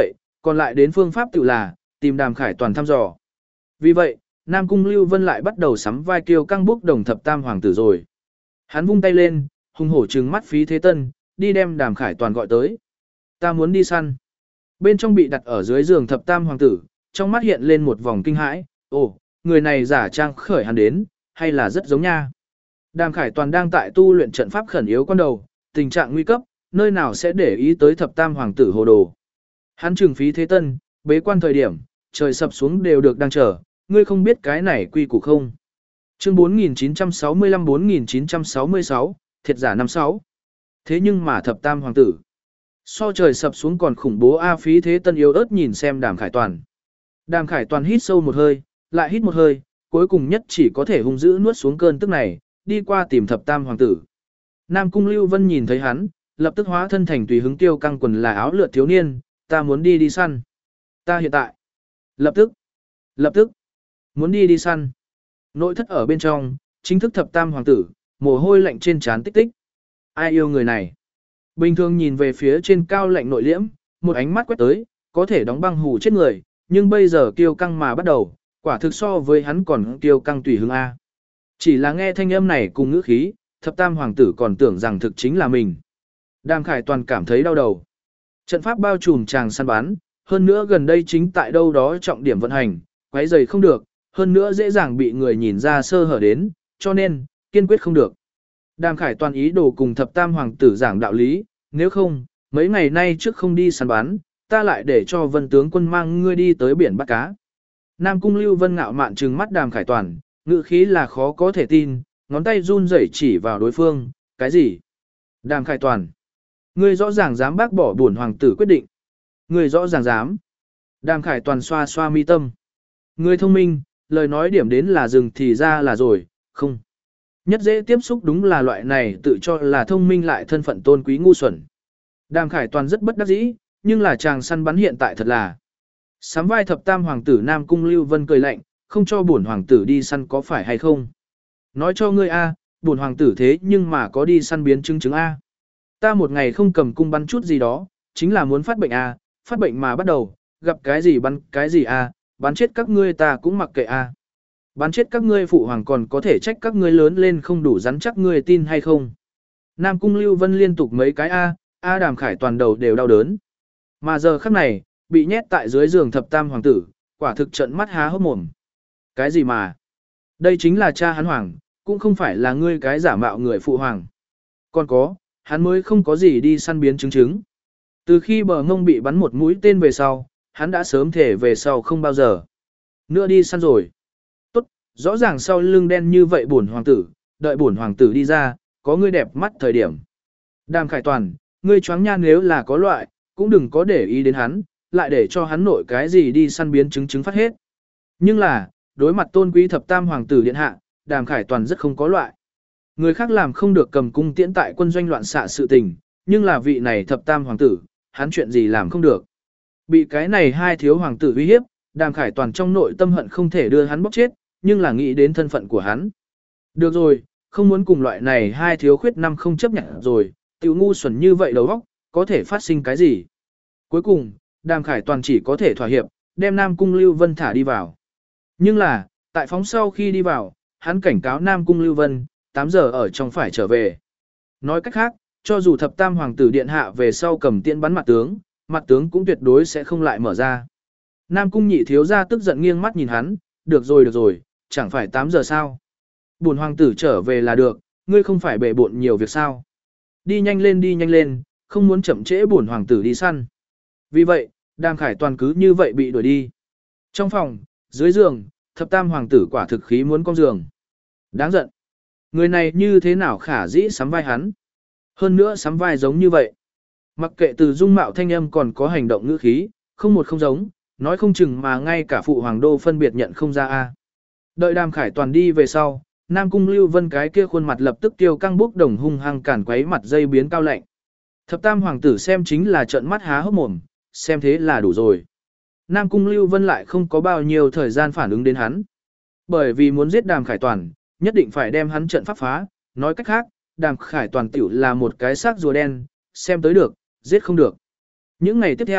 Còn lại đến phương pháp tự là, tìm Đàm Khải Toàn thăm dò. Vì vậy, Nam Cung Lưu Vân lại bắt đầu sắm vai Kiêu Căng bốc đồng thập tam hoàng tử rồi. Hắn vung tay lên, hung hổ trừng mắt Phí Thế Tân, đi đem Đàm Khải Toàn gọi tới. Ta muốn đi săn. Bên trong bị đặt ở dưới giường thập tam hoàng tử, trong mắt hiện lên một vòng kinh hãi, ồ, người này giả trang khởi hắn đến, hay là rất giống nha. Đàm Khải Toàn đang tại tu luyện trận pháp khẩn yếu con đầu, tình trạng nguy cấp, nơi nào sẽ để ý tới thập tam hoàng tử hồ đồ. Hắn trừng Phí Thế Tân, bế quan thời điểm, trời sập xuống đều được đang chờ, ngươi không biết cái này quy củ không. Chương bốn nghìn chín trăm sáu mươi lăm bốn nghìn chín trăm sáu mươi sáu, thiệt giả năm sáu. Thế nhưng mà thập tam hoàng tử, so trời sập xuống còn khủng bố A. Phí Thế Tân yếu ớt nhìn xem Đàm Khải Toàn. Đàm Khải Toàn hít sâu một hơi, lại hít một hơi, cuối cùng nhất chỉ có thể hung dữ nuốt xuống cơn tức này, đi qua tìm thập tam hoàng tử. Nam Cung Lưu Vân nhìn thấy hắn, lập tức hóa thân thành tùy hứng Kiêu Căng quần là áo lượt thiếu niên, ta muốn đi đi săn. Ta hiện tại, lập tức, lập tức, muốn đi đi săn. Nội thất ở bên trong, chính thức thập tam hoàng tử, mồ hôi lạnh trên trán tích tích. Ai yêu người này? Bình thường nhìn về phía trên cao lạnh nội liễm, một ánh mắt quét tới, có thể đóng băng hù chết người, nhưng bây giờ Kiêu Căng mà bắt đầu, quả thực so với hắn còn Kiêu Căng tùy hứng A. Chỉ là nghe thanh âm này cùng ngữ khí, thập tam hoàng tử còn tưởng rằng thực chính là mình. Đàm Khải Toàn cảm thấy đau đầu. Trận pháp bao trùm chàng săn bắn, hơn nữa gần đây chính tại đâu đó trọng điểm vận hành, quấy rầy không được, hơn nữa dễ dàng bị người nhìn ra sơ hở đến, cho nên, kiên quyết không được. Đàm Khải Toàn ý đồ cùng thập tam hoàng tử giảng đạo lý, nếu không, mấy ngày nay trước không đi săn bắn, ta lại để cho Vân tướng quân mang ngươi đi tới biển bắt cá. Nam Cung Lưu Vân ngạo mạn trừng mắt Đàm Khải Toàn, ngữ khí là khó có thể tin, ngón tay run rẩy chỉ vào đối phương, cái gì? Đàm Khải Toàn, ngươi rõ ràng dám bác bỏ bổn hoàng tử quyết định. Ngươi rõ ràng dám. Đàm Khải Toàn xoa xoa mi tâm. Ngươi thông minh, lời nói điểm đến là dừng thì ra là rồi, không. Nhất dễ tiếp xúc đúng là loại này tự cho là thông minh lại thân phận tôn quý ngu xuẩn. Đàm Khải Toàn rất bất đắc dĩ, nhưng là chàng săn bắn hiện tại thật là. Sám vai thập tam hoàng tử Nam Cung Lưu Vân cười lạnh, không cho bổn hoàng tử đi săn có phải hay không? Nói cho ngươi a, bổn hoàng tử thế nhưng mà có đi săn biến chứng chứng a. Ta một ngày không cầm cung bắn chút gì đó, chính là muốn phát bệnh a, phát bệnh mà bắt đầu, gặp cái gì bắn cái gì a, bắn chết các ngươi ta cũng mặc kệ a. Bắn chết các ngươi phụ hoàng còn có thể trách các ngươi lớn lên không đủ rắn chắc ngươi tin hay không? Nam Cung Lưu Vân liên tục mấy cái a, a Đàm Khải toàn đầu đều đau đớn. Mà giờ khắc này, bị nhét tại dưới giường thập tam hoàng tử, quả thực trận mắt há hốc mồm. Cái gì mà? Đây chính là cha hắn hoàng, cũng không phải là ngươi cái giả mạo người phụ hoàng. Còn có, hắn mới không có gì đi săn biến chứng chứng. Từ khi bờ ngông bị bắn một mũi tên về sau, hắn đã sớm thể về sau không bao giờ nữa đi săn rồi. Tốt, rõ ràng sau lưng đen như vậy bổn hoàng tử, đợi bổn hoàng tử đi ra, có ngươi đẹp mắt thời điểm. Đàm Khải Toàn, ngươi choáng nha nếu là có loại, cũng đừng có để ý đến hắn, lại để cho hắn nội cái gì đi săn biến chứng chứng phát hết. Nhưng là, đối mặt tôn quý thập tam hoàng tử điện hạ, Đàm Khải Toàn rất không có loại. Người khác làm không được cầm cung tiễn tại quân doanh loạn xạ sự tình, nhưng là vị này thập tam hoàng tử, hắn chuyện gì làm không được. Bị cái này hai thiếu hoàng tử uy hiếp, Đàm Khải Toàn trong nội tâm hận không thể đưa hắn bóc chết, nhưng là nghĩ đến thân phận của hắn. Được rồi, không muốn cùng loại này hai thiếu khuyết năm không chấp nhận rồi, tiểu ngu xuẩn như vậy đầu óc, có thể phát sinh cái gì. Cuối cùng, Đàm Khải Toàn chỉ có thể thỏa hiệp, đem Nam Cung Lưu Vân thả đi vào. Nhưng là, tại phóng sau khi đi vào, hắn cảnh cáo Nam Cung Lưu Vân, tám giờ ở trong phải trở về. Nói cách khác, cho dù thập tam hoàng tử điện hạ về sau cầm tiễn bắn mặt tướng, mặt tướng cũng tuyệt đối sẽ không lại mở ra. Nam Cung nhị thiếu gia tức giận nghiêng mắt nhìn hắn, được rồi được rồi, chẳng phải tám giờ sao. Bổn hoàng tử trở về là được, ngươi không phải bệ bộn nhiều việc sao. Đi nhanh lên đi nhanh lên, không muốn chậm trễ bổn hoàng tử đi săn. Vì vậy, Đàm Khải Toàn cứ như vậy bị đuổi đi. Trong phòng, dưới giường, thập tam hoàng tử quả thực khí muốn con giường. Đáng giận. Người này như thế nào khả dĩ sắm vai hắn. Hơn nữa sắm vai giống như vậy. Mặc kệ từ dung mạo thanh âm còn có hành động ngữ khí, không một không giống, nói không chừng mà ngay cả phụ hoàng đô phân biệt nhận không ra a. Đợi Đàm Khải Toàn đi về sau, Nam Cung Lưu Vân cái kia khuôn mặt lập tức tiêu căng bốc đồng hung hăng cản quấy mặt dây biến cao lạnh. Thập tam hoàng tử xem chính là trợn mắt há hốc mồm, xem thế là đủ rồi. Nam Cung Lưu Vân lại không có bao nhiêu thời gian phản ứng đến hắn. Bởi vì muốn giết Đàm Khải Toàn, nhất định phải đem hắn trận pháp phá, nói cách khác, Đàm Khải Toàn tiểu là một cái xác rùa đen, xem tới được, giết không được. Những ngày tiếp theo,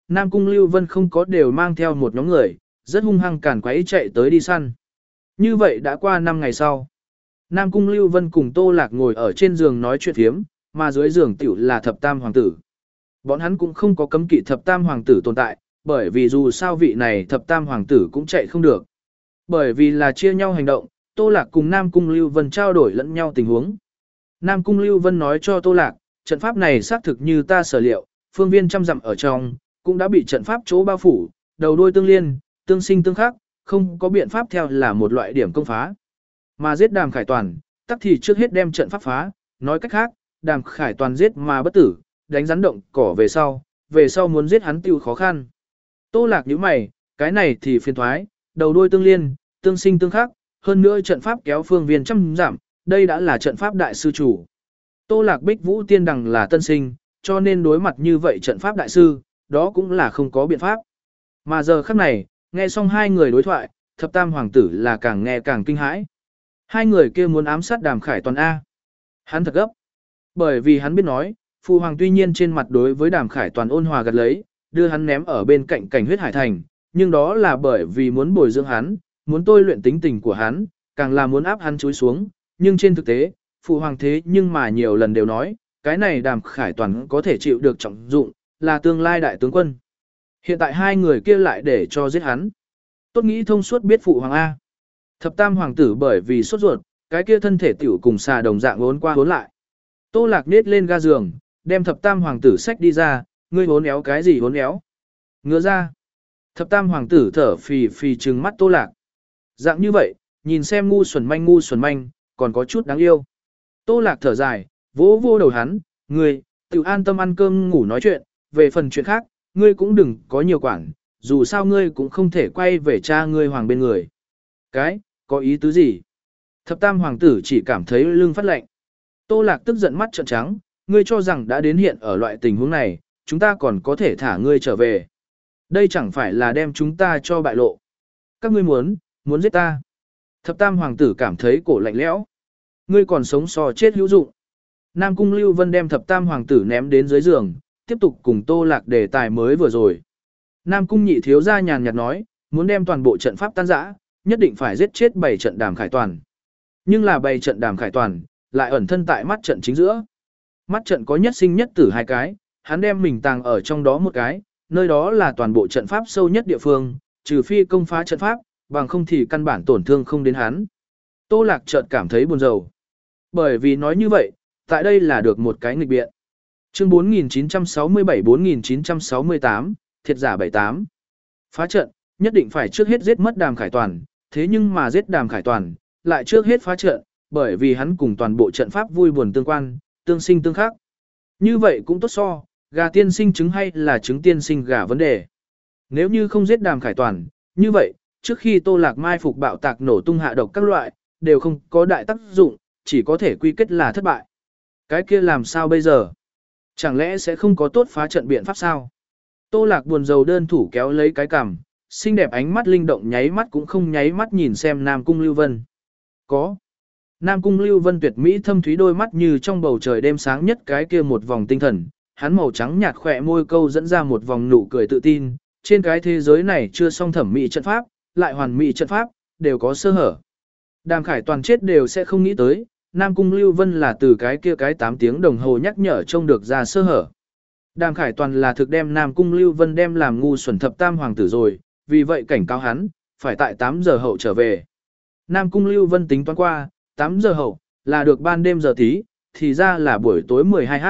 Nam Cung Lưu Vân không có đều mang theo một nhóm người, rất hung hăng càn quấy chạy tới đi săn. Như vậy đã qua năm ngày sau. Nam Cung Lưu Vân cùng Tô Lạc ngồi ở trên giường nói chuyện thiếm, mà dưới giường tiểu là thập tam hoàng tử. Bọn hắn cũng không có cấm kỵ thập tam hoàng tử tồn tại, bởi vì dù sao vị này thập tam hoàng tử cũng chạy không được. Bởi vì là chia nhau hành động, Tô Lạc cùng Nam Cung Lưu Vân trao đổi lẫn nhau tình huống. Nam Cung Lưu Vân nói cho Tô Lạc, trận pháp này xác thực như ta sở liệu, phương viên trăm dặm ở trong, cũng đã bị trận pháp chỗ bao phủ, đầu đuôi tương liên, tương sinh tương khắc, không có biện pháp theo là một loại điểm công phá. Mà giết Đàm Khải Toàn, tắc thì trước hết đem trận pháp phá, nói cách khác, Đàm Khải Toàn giết mà bất tử, đánh rắn động cỏ về sau, về sau muốn giết hắn tiêu khó khăn. Tô Lạc nhíu mày, cái này thì phiền thoái, đầu đuôi tương liên, tương sinh tương khắc, hơn nữa trận pháp kéo phương viên trăm giảm, đây đã là trận pháp đại sư chủ. Tô Lạc Bích Vũ Tiên Đằng là tân sinh, cho nên đối mặt như vậy trận pháp đại sư, đó cũng là không có biện pháp. Mà giờ khắc này, nghe xong hai người đối thoại, thập tam hoàng tử là càng nghe càng kinh hãi. Hai người kia muốn ám sát Đàm Khải Toàn A. Hắn thật gấp. Bởi vì hắn biết nói, Phụ Hoàng tuy nhiên trên mặt đối với Đàm Khải Toàn ôn hòa gật lấy, đưa hắn ném ở bên cạnh cảnh huyết hải thành, nhưng đó là bởi vì muốn bồi dưỡng hắn, muốn tôi luyện tính tình của hắn, càng là muốn áp hắn chúi xuống, nhưng trên thực tế, Phụ Hoàng thế nhưng mà nhiều lần đều nói, cái này Đàm Khải Toàn có thể chịu được trọng dụng, là tương lai đại tướng quân. Hiện tại hai người kia lại để cho giết hắn. Tốt nghĩ thông suốt biết Phụ Hoàng A. Thập tam hoàng tử bởi vì sốt ruột, cái kia thân thể tiểu cùng xà đồng dạng uốn qua uốn lại. Tô Lạc nết lên ga giường, đem thập tam hoàng tử xách đi ra, ngươi uốn éo cái gì uốn éo? Ngứa ra. Thập tam hoàng tử thở phì phì trừng mắt Tô Lạc. Dạng như vậy, nhìn xem ngu xuẩn manh ngu xuẩn manh, còn có chút đáng yêu. Tô Lạc thở dài, vỗ vô đầu hắn, ngươi, tiểu an tâm ăn cơm ngủ nói chuyện, về phần chuyện khác, ngươi cũng đừng có nhiều quản, dù sao ngươi cũng không thể quay về cha ngươi hoàng bên người. Cái, có ý tứ gì? Thập tam hoàng tử chỉ cảm thấy lưng phát lạnh. Tô Lạc tức giận mắt trợn trắng, ngươi cho rằng đã đến hiện ở loại tình huống này, chúng ta còn có thể thả ngươi trở về. Đây chẳng phải là đem chúng ta cho bại lộ. Các ngươi muốn, muốn giết ta. Thập tam hoàng tử cảm thấy cổ lạnh lẽo. Ngươi còn sống so chết hữu dụng. Nam Cung Lưu Vân đem thập tam hoàng tử ném đến dưới giường, tiếp tục cùng Tô Lạc đề tài mới vừa rồi. Nam Cung nhị thiếu gia nhàn nhạt nói, muốn đem toàn bộ trận pháp tan rã, nhất định phải giết chết bảy trận Đàm Khải Toàn. Nhưng là bảy trận Đàm Khải Toàn, lại ẩn thân tại mắt trận chính giữa. Mắt trận có nhất sinh nhất tử hai cái, hắn đem mình tàng ở trong đó một cái, nơi đó là toàn bộ trận pháp sâu nhất địa phương, trừ phi công phá trận pháp, bằng không thì căn bản tổn thương không đến hắn. Tô Lạc chợt cảm thấy buồn rầu. Bởi vì nói như vậy, tại đây là được một cái nghịch biện. Chương bốn nghìn chín trăm sáu mươi bảy bốn nghìn chín trăm sáu mươi tám, thiệt giả bảy tám. Phá trận, nhất định phải trước hết giết mất Đàm Khải Toàn, thế nhưng mà giết Đàm Khải Toàn, lại trước hết phá trận, bởi vì hắn cùng toàn bộ trận pháp vui buồn tương quan, tương sinh tương khắc. Như vậy cũng tốt so, gà tiên sinh trứng hay là trứng tiên sinh gà vấn đề. Nếu như không giết Đàm Khải Toàn, như vậy, trước khi Tô Lạc mai phục bạo tạc nổ tung hạ độc các loại, đều không có đại tác dụng, chỉ có thể quy kết là thất bại. Cái kia làm sao bây giờ? Chẳng lẽ sẽ không có tốt phá trận biện pháp sao? Tô Lạc buồn rầu đơn thủ kéo lấy cái cằm, xinh đẹp ánh mắt linh động nháy mắt cũng không nháy mắt nhìn xem Nam Cung Lưu Vân. Có. Nam Cung Lưu Vân tuyệt mỹ thâm thúy đôi mắt như trong bầu trời đêm sáng nhất cái kia một vòng tinh thần, hắn màu trắng nhạt khỏe môi câu dẫn ra một vòng nụ cười tự tin, trên cái thế giới này chưa xong thẩm mỹ trận pháp, lại hoàn mỹ trận pháp, đều có sơ hở. Đàm Khải Toàn chết đều sẽ không nghĩ tới, Nam Cung Lưu Vân là từ cái kia cái tám tiếng đồng hồ nhắc nhở trông được ra sơ hở. Đàm Khải Toàn là thực đem Nam Cung Lưu Vân đem làm ngu xuẩn thập tam hoàng tử rồi, vì vậy cảnh cáo hắn, phải tại tám giờ hậu trở về. Nam Cung Lưu Vân tính toán qua, tám giờ hậu, là được ban đêm giờ tí, thì ra là buổi tối mười hai h.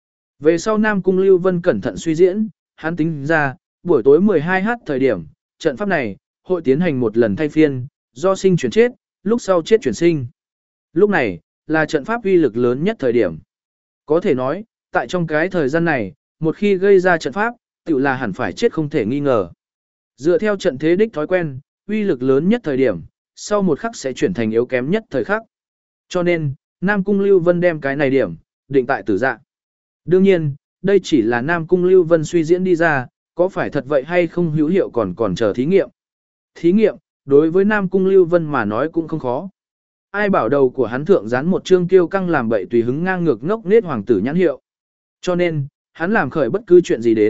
Về sau Nam Cung Lưu Vân cẩn thận suy diễn, hắn tính ra, buổi tối mười hai h thời điểm, trận pháp này, hội tiến hành một lần thay phiên, do sinh chuyển chết, lúc sau chết chuyển sinh. Lúc này, là trận pháp uy lực lớn nhất thời điểm. Có thể nói, tại trong cái thời gian này, một khi gây ra trận pháp, tự là hẳn phải chết không thể nghi ngờ. Dựa theo trận thế đích thói quen, uy lực lớn nhất thời điểm, sau một khắc sẽ chuyển thành yếu kém nhất thời khắc. Cho nên, Nam Cung Lưu Vân đem cái này điểm, định tại tử dạ. Đương nhiên, đây chỉ là Nam Cung Lưu Vân suy diễn đi ra, có phải thật vậy hay không hữu hiệu còn còn chờ thí nghiệm. Thí nghiệm, đối với Nam Cung Lưu Vân mà nói cũng không khó. Ai bảo đầu của hắn thượng dán một chương kiêu căng làm bậy tùy hứng ngang ngược ngốc nết hoàng tử nhãn hiệu. Cho nên, hắn làm khởi bất cứ chuyện gì đến,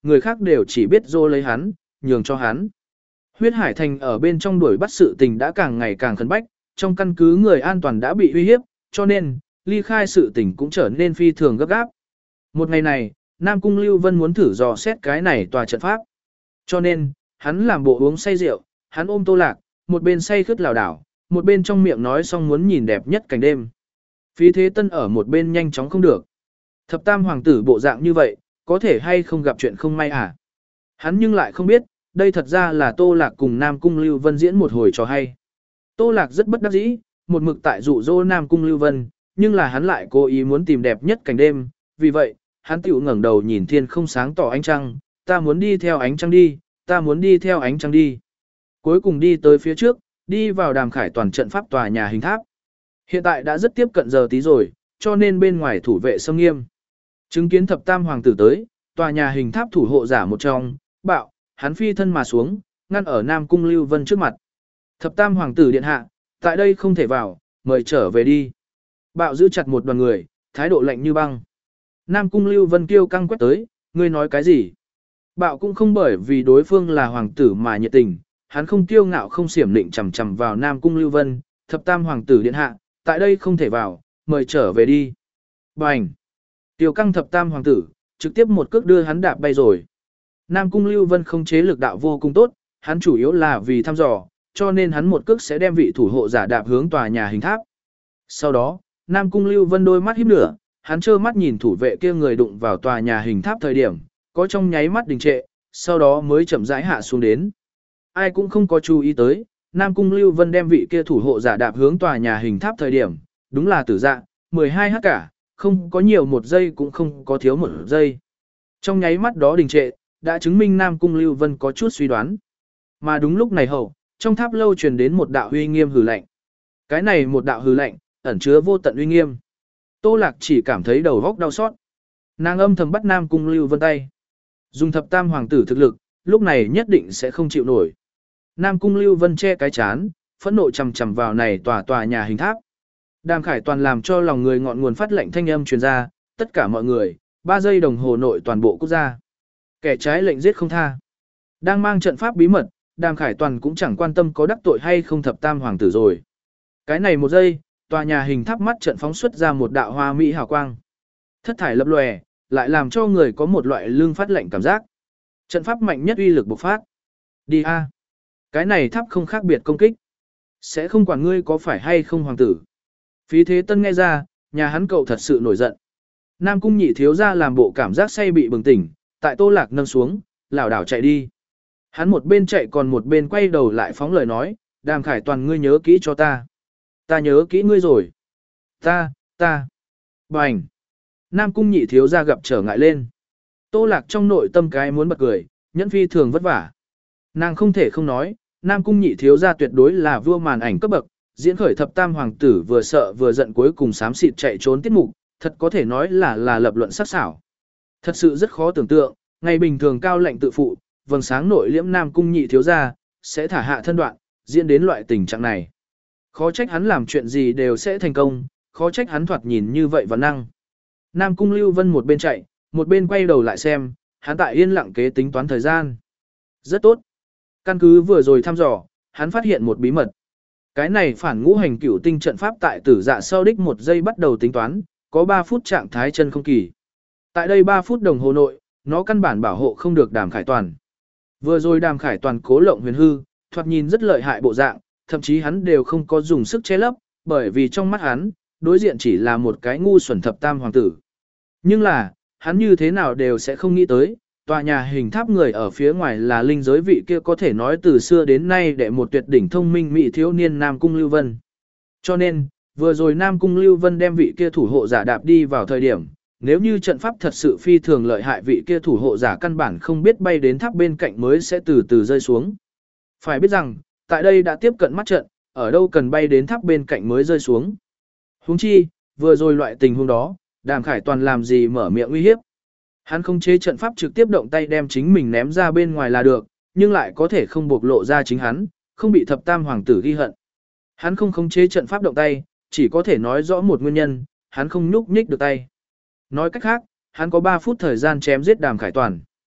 người khác đều chỉ biết dô lấy hắn, nhường cho hắn. Huyết Hải Thành ở bên trong đuổi bắt sự tình đã càng ngày càng khẩn bách, trong căn cứ người an toàn đã bị uy hiếp, cho nên, ly khai sự tình cũng trở nên phi thường gấp gáp. Một ngày này, Nam Cung Lưu Vân muốn thử dò xét cái này tòa trận pháp. Cho nên, hắn làm bộ uống say rượu, hắn ôm Tô Lạc, một bên say khướt lảo đảo, một bên trong miệng nói xong muốn nhìn đẹp nhất cảnh đêm. Phí Thế Tân ở một bên nhanh chóng không được. Thập tam hoàng tử bộ dạng như vậy, có thể hay không gặp chuyện không may à? Hắn nhưng lại không biết, đây thật ra là Tô Lạc cùng Nam Cung Lưu Vân diễn một hồi trò hay. Tô Lạc rất bất đắc dĩ, một mực tại dụ dỗ Nam Cung Lưu Vân, nhưng là hắn lại cố ý muốn tìm đẹp nhất cảnh đêm, vì vậy, hắn tiểu ngẩng đầu nhìn thiên không sáng tỏ ánh trăng, ta muốn đi theo ánh trăng đi, ta muốn đi theo ánh trăng đi. Cuối cùng đi tới phía trước, đi vào Đàm Khải toàn trận pháp tòa nhà hình tháp. Hiện tại đã rất tiếp cận giờ tí rồi, cho nên bên ngoài thủ vệ xâm nghiêm. Chứng kiến thập tam hoàng tử tới, tòa nhà hình tháp thủ hộ giả một trong, bạo, hắn phi thân mà xuống, ngăn ở Nam Cung Lưu Vân trước mặt. Thập tam hoàng tử điện hạ, tại đây không thể vào, mời trở về đi. Bạo giữ chặt một đoàn người, thái độ lạnh như băng. Nam Cung Lưu Vân kêu căng quét tới, ngươi nói cái gì? Bạo cũng không bởi vì đối phương là hoàng tử mà nhiệt tình, hắn không kiêu ngạo không xiểm định chằm chằm vào Nam Cung Lưu Vân, thập tam hoàng tử điện hạ, tại đây không thể vào, mời trở về đi. Bành! Tiêu căng thập tam hoàng tử, trực tiếp một cước đưa hắn đạp bay rồi. Nam Cung Lưu Vân không chế lực đạo vô cùng tốt, hắn chủ yếu là vì thăm dò, cho nên hắn một cước sẽ đem vị thủ hộ giả đạp hướng tòa nhà hình tháp. Sau đó, Nam Cung Lưu Vân đôi mắt híp lửa, hắn trơ mắt nhìn thủ vệ kia người đụng vào tòa nhà hình tháp thời điểm, có trong nháy mắt đình trệ, sau đó mới chậm rãi hạ xuống đến. Ai cũng không có chú ý tới, Nam Cung Lưu Vân đem vị kia thủ hộ giả đạp hướng tòa nhà hình tháp thời điểm, đúng là tử dạ, mười hai h cả, không có nhiều một giây cũng không có thiếu một giây. Trong nháy mắt đó đình trệ, đã chứng minh Nam Cung Lưu Vân có chút suy đoán. Mà đúng lúc này hậu, trong tháp lâu truyền đến một đạo uy nghiêm hừ lạnh. Cái này một đạo hừ lạnh, ẩn chứa vô tận uy nghiêm. Tô Lạc chỉ cảm thấy đầu góc đau xót. Nàng âm thầm bắt Nam Cung Lưu Vân tay. Dùng thập tam hoàng tử thực lực, lúc này nhất định sẽ không chịu nổi. Nam Cung Lưu Vân che cái chán, phẫn nộ chầm chầm vào này tòa tòa nhà hình tháp. Đàm Khải toàn làm cho lòng người ngọn nguồn phát lệnh thanh âm truyền ra, tất cả mọi người, ba giây đồng hồ nội toàn bộ quốc gia. Kẻ trái lệnh giết không tha. Đang mang trận pháp bí mật, Đàm Khải toàn cũng chẳng quan tâm có đắc tội hay không thập tam hoàng tử rồi. Cái này một giây, tòa nhà hình tháp mắt trận phóng xuất ra một đạo hoa mỹ hào quang. Thất thải lập lòe, lại làm cho người có một loại lương phát lệnh cảm giác. Trận pháp mạnh nhất uy lực bộc phát. Đi a. Cái này tháp không khác biệt công kích. Sẽ không quản ngươi có phải hay không hoàng tử. Phí Thế Tân nghe ra, nhà hắn cậu thật sự nổi giận. Nam Cung nhị thiếu ra làm bộ cảm giác say bị bừng tỉnh, tại Tô Lạc nâng xuống, lảo đảo chạy đi. Hắn một bên chạy còn một bên quay đầu lại phóng lời nói, Đàm Khải toàn ngươi nhớ kỹ cho ta. Ta nhớ kỹ ngươi rồi. Ta, ta. Bành. Nam Cung nhị thiếu ra gặp trở ngại lên. Tô Lạc trong nội tâm cái muốn bật cười, nhẫn phi thường vất vả. Nàng không thể không nói, Nam Cung nhị thiếu ra tuyệt đối là vua màn ảnh cấp bậc, diễn khởi thập tam hoàng tử vừa sợ vừa giận cuối cùng xám xịt chạy trốn tiết mục, thật có thể nói là là lập luận sắc sảo. Thật sự rất khó tưởng tượng, ngày bình thường cao lệnh tự phụ, vầng sáng nội liễm Nam Cung nhị thiếu ra, sẽ thả hạ thân đoạn, diễn đến loại tình trạng này. Khó trách hắn làm chuyện gì đều sẽ thành công, khó trách hắn thoạt nhìn như vậy và năng. Nam Cung Lưu Vân một bên chạy, một bên quay đầu lại xem, hắn tại yên lặng kế tính toán thời gian. Rất tốt. Căn cứ vừa rồi thăm dò, hắn phát hiện một bí mật. Cái này phản ngũ hành cửu tinh trận pháp tại tử dạ sau đích một giây bắt đầu tính toán, có ba phút trạng thái chân không kỳ. Tại đây ba phút đồng hồ nội, nó căn bản bảo hộ không được Đàm Khải toàn. Vừa rồi Đàm Khải toàn cố lộng huyền hư, thoạt nhìn rất lợi hại bộ dạng, thậm chí hắn đều không có dùng sức che lấp, bởi vì trong mắt hắn, đối diện chỉ là một cái ngu xuẩn thập tam hoàng tử. Nhưng là, hắn như thế nào đều sẽ không nghĩ tới, tòa nhà hình tháp người ở phía ngoài là linh giới vị kia có thể nói từ xưa đến nay để một tuyệt đỉnh thông minh mỹ thiếu niên Nam Cung Lưu Vân. Cho nên, vừa rồi Nam Cung Lưu Vân đem vị kia thủ hộ giả đạp đi vào thời điểm, nếu như trận pháp thật sự phi thường lợi hại vị kia thủ hộ giả căn bản không biết bay đến tháp bên cạnh mới sẽ từ từ rơi xuống. Phải biết rằng, tại đây đã tiếp cận mắt trận, ở đâu cần bay đến tháp bên cạnh mới rơi xuống. Huống chi, vừa rồi loại tình huống đó, Đàm Khải toàn làm gì mở miệng uy hiếp. Hắn không chế trận pháp trực tiếp động tay đem chính mình ném ra bên ngoài là được, nhưng lại có thể không bộc lộ ra chính hắn, không bị thập tam hoàng tử ghi hận. Hắn không khống chế trận pháp động tay, chỉ có thể nói rõ một nguyên nhân, hắn không nhúc nhích được tay. Nói cách khác, hắn có ba phút thời gian chém giết Đàm Khải toàn.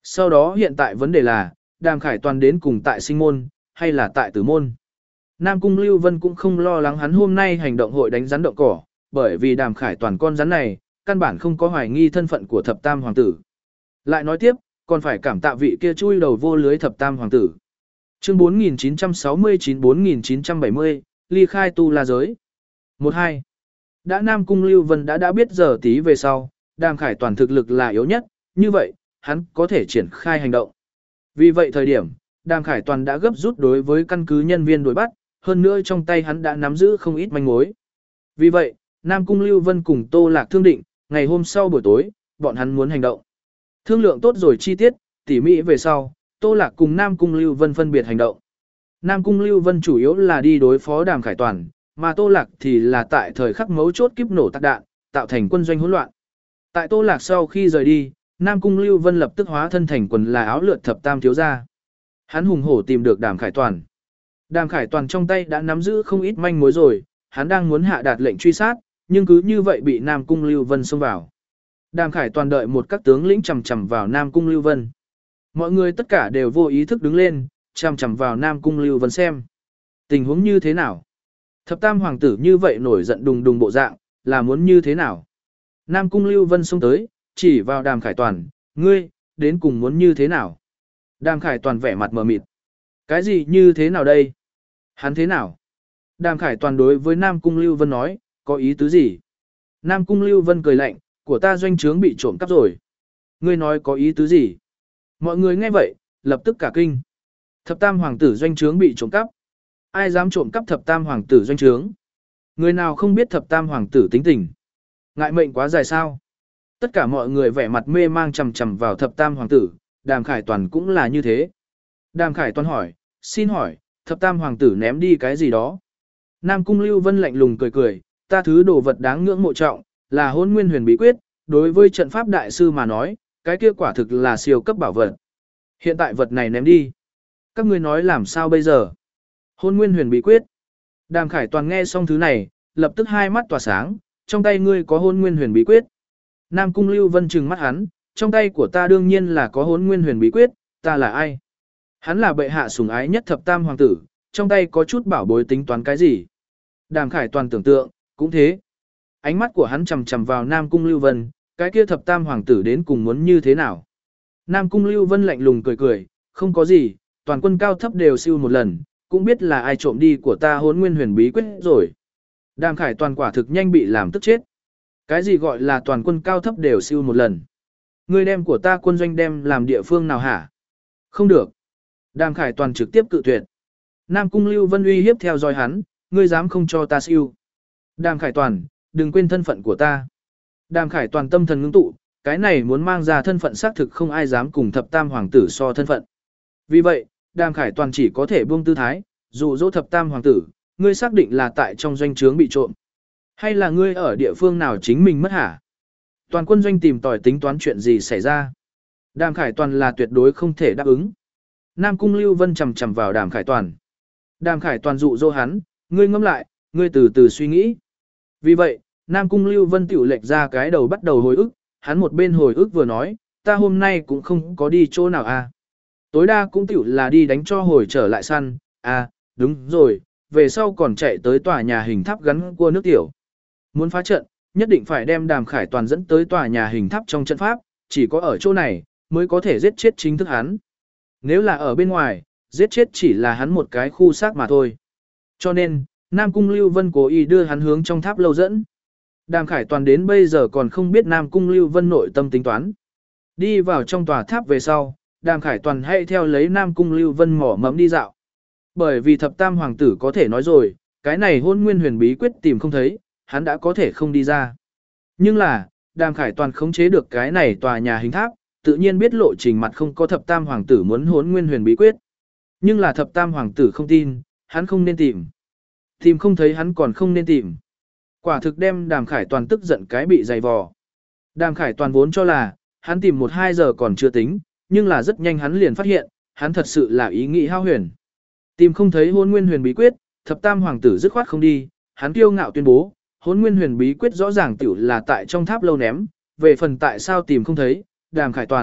Sau đó hiện tại vấn đề là, Đàm Khải Toàn đến cùng tại sinh môn, hay là tại tử môn. Nam Cung Lưu Vân cũng không lo lắng hắn hôm nay hành động hội đánh rắn động cỏ, bởi vì Đàm Khải Toàn con rắn này, căn bản không có hoài nghi thân phận của thập tam hoàng tử. Lại nói tiếp, còn phải cảm tạ vị kia chui đầu vô lưới thập tam hoàng tử. Chương bốn nghìn chín trăm sáu mươi chín bốn nghìn chín trăm bảy mươi, ly khai tu la giới. một hai. Đã Nam Cung Lưu Vân đã đã biết giờ tí về sau, Đàm Khải Toàn thực lực là yếu nhất, như vậy, hắn có thể triển khai hành động. Vì vậy thời điểm, Đàm Khải Toàn đã gấp rút đối với căn cứ nhân viên đuổi bắt, hơn nữa trong tay hắn đã nắm giữ không ít manh mối. Vì vậy, Nam Cung Lưu Vân cùng Tô Lạc thương định, ngày hôm sau buổi tối, bọn hắn muốn hành động. Thương lượng tốt rồi chi tiết, tỉ mỉ về sau, Tô Lạc cùng Nam Cung Lưu Vân phân biệt hành động. Nam Cung Lưu Vân chủ yếu là đi đối phó Đàm Khải Toàn, mà Tô Lạc thì là tại thời khắc mấu chốt kiếp nổ tạc đạn, tạo thành quân doanh hỗn loạn. Tại Tô Lạc sau khi rời đi, Nam Cung Lưu Vân lập tức hóa thân thành quần là áo lượt thập tam thiếu gia. Hắn hùng hổ tìm được Đàm Khải Toàn. Đàm Khải Toàn trong tay đã nắm giữ không ít manh mối rồi, hắn đang muốn hạ đạt lệnh truy sát, nhưng cứ như vậy bị Nam Cung Lưu Vân xông vào. Đàm Khải Toàn đợi một các tướng lĩnh chằm chằm vào Nam Cung Lưu Vân. Mọi người tất cả đều vô ý thức đứng lên, chằm chằm vào Nam Cung Lưu Vân xem. Tình huống như thế nào? Thập tam hoàng tử như vậy nổi giận đùng đùng bộ dạng, là muốn như thế nào? Nam Cung Lưu Vân xông tới, chỉ vào Đàm Khải Toàn, ngươi, đến cùng muốn như thế nào? Đàm Khải Toàn vẻ mặt mờ mịt. Cái gì như thế nào đây? Hắn thế nào? Đàm Khải Toàn đối với Nam Cung Lưu Vân nói, có ý tứ gì? Nam Cung Lưu Vân cười lạnh, của ta doanh trướng bị trộm cắp rồi. Ngươi nói có ý tứ gì? Mọi người nghe vậy, lập tức cả kinh. Thập tam hoàng tử doanh trướng bị trộm cắp. Ai dám trộm cắp thập tam hoàng tử doanh trướng? Người nào không biết thập tam hoàng tử tính tình? Ngại mệnh quá dài sao? Tất cả mọi người vẻ mặt mê mang chằm chằm vào thập tam hoàng tử, Đàm Khải Toàn cũng là như thế. Đàm Khải Toàn hỏi, xin hỏi, thập tam hoàng tử ném đi cái gì đó? Nam Cung Lưu Vân lạnh lùng cười cười, ta thứ đồ vật đáng ngưỡng mộ trọng, là Hỗn Nguyên Huyền Bí Quyết, đối với trận pháp đại sư mà nói, cái kia quả thực là siêu cấp bảo vật. Hiện tại vật này ném đi. Các ngươi nói làm sao bây giờ? Hỗn Nguyên Huyền Bí Quyết. Đàm Khải Toàn nghe xong thứ này, lập tức hai mắt tỏa sáng, trong tay ngươi có Hỗn Nguyên Huyền Bí Quyết. Nam Cung Lưu Vân trừng mắt hắn, trong tay của ta đương nhiên là có Hỗn Nguyên Huyền Bí Quyết, ta là ai? Hắn là bệ hạ sủng ái nhất thập tam hoàng tử, trong tay có chút bảo bối tính toán cái gì? Đàm Khải Toàn tưởng tượng, cũng thế. Ánh mắt của hắn chằm chằm vào Nam Cung Lưu Vân, cái kia thập tam hoàng tử đến cùng muốn như thế nào? Nam Cung Lưu Vân lạnh lùng cười cười, không có gì, toàn quân cao thấp đều siêu một lần, cũng biết là ai trộm đi của ta Hỗn Nguyên Huyền Bí Quyết rồi. Đàm Khải Toàn quả thực nhanh bị làm tức chết. Cái gì gọi là toàn quân cao thấp đều siêu một lần? Ngươi đem của ta quân doanh đem làm địa phương nào hả? Không được. Đàm Khải Toàn trực tiếp cự tuyệt. Nam Cung Lưu Vân uy hiếp theo dõi hắn, ngươi dám không cho ta siêu. Đàm Khải Toàn, đừng quên thân phận của ta. Đàm Khải Toàn tâm thần ngưng tụ, cái này muốn mang ra thân phận xác thực không ai dám cùng thập tam hoàng tử so thân phận. Vì vậy, Đàm Khải Toàn chỉ có thể buông tư thái, dụ dỗ thập tam hoàng tử, ngươi xác định là tại trong doanh trướng bị trộm. Hay là ngươi ở địa phương nào chính mình mất hả? Toàn quân doanh tìm tòi tính toán chuyện gì xảy ra. Đàm Khải Toàn là tuyệt đối không thể đáp ứng. Nam Cung Lưu Vân chầm chầm vào Đàm Khải Toàn. Đàm Khải Toàn dụ dỗ hắn, ngươi ngẫm lại, ngươi từ từ suy nghĩ. Vì vậy, Nam Cung Lưu Vân tiểu lệch ra cái đầu bắt đầu hồi ức, hắn một bên hồi ức vừa nói, ta hôm nay cũng không có đi chỗ nào à. Tối đa cũng tiểu là đi đánh cho hồi trở lại săn, à, đúng rồi, về sau còn chạy tới tòa nhà hình tháp gắn cua nước tiểu. Muốn phá trận, nhất định phải đem Đàm Khải Toàn dẫn tới tòa nhà hình tháp trong trận pháp, chỉ có ở chỗ này, mới có thể giết chết chính thức hắn. Nếu là ở bên ngoài, giết chết chỉ là hắn một cái khu xác mà thôi. Cho nên, Nam Cung Lưu Vân cố ý đưa hắn hướng trong tháp lâu dẫn. Đàm Khải Toàn đến bây giờ còn không biết Nam Cung Lưu Vân nội tâm tính toán. Đi vào trong tòa tháp về sau, Đàm Khải Toàn hãy theo lấy Nam Cung Lưu Vân mỏ mẫm đi dạo. Bởi vì thập tam hoàng tử có thể nói rồi, cái này Hỗn Nguyên Huyền Bí Quyết tìm không thấy, hắn đã có thể không đi ra. Nhưng là, Đàm Khải Toàn khống chế được cái này tòa nhà hình tháp, tự nhiên biết lộ trình mặt không có thập tam hoàng tử muốn Hỗn Nguyên Huyền Bí Quyết. Nhưng là thập tam hoàng tử không tin, hắn không nên tìm. Tìm không thấy hắn còn không nên tìm. Quả thực đem Đàm Khải Toàn tức giận cái bị dày vò. Đàm Khải Toàn vốn cho là, hắn tìm một hai giờ còn chưa tính, nhưng là rất nhanh hắn liền phát hiện, hắn thật sự là ý nghĩ hao huyền. Tìm không thấy Hỗn Nguyên Huyền Bí Quyết, thập tam hoàng tử dứt khoát không đi, hắn kiêu ngạo tuyên bố, Hỗn Nguyên Huyền Bí Quyết rõ ràng tiểu là tại trong tháp lâu ném, về phần tại sao tìm không thấy, Đàm Khải Toàn,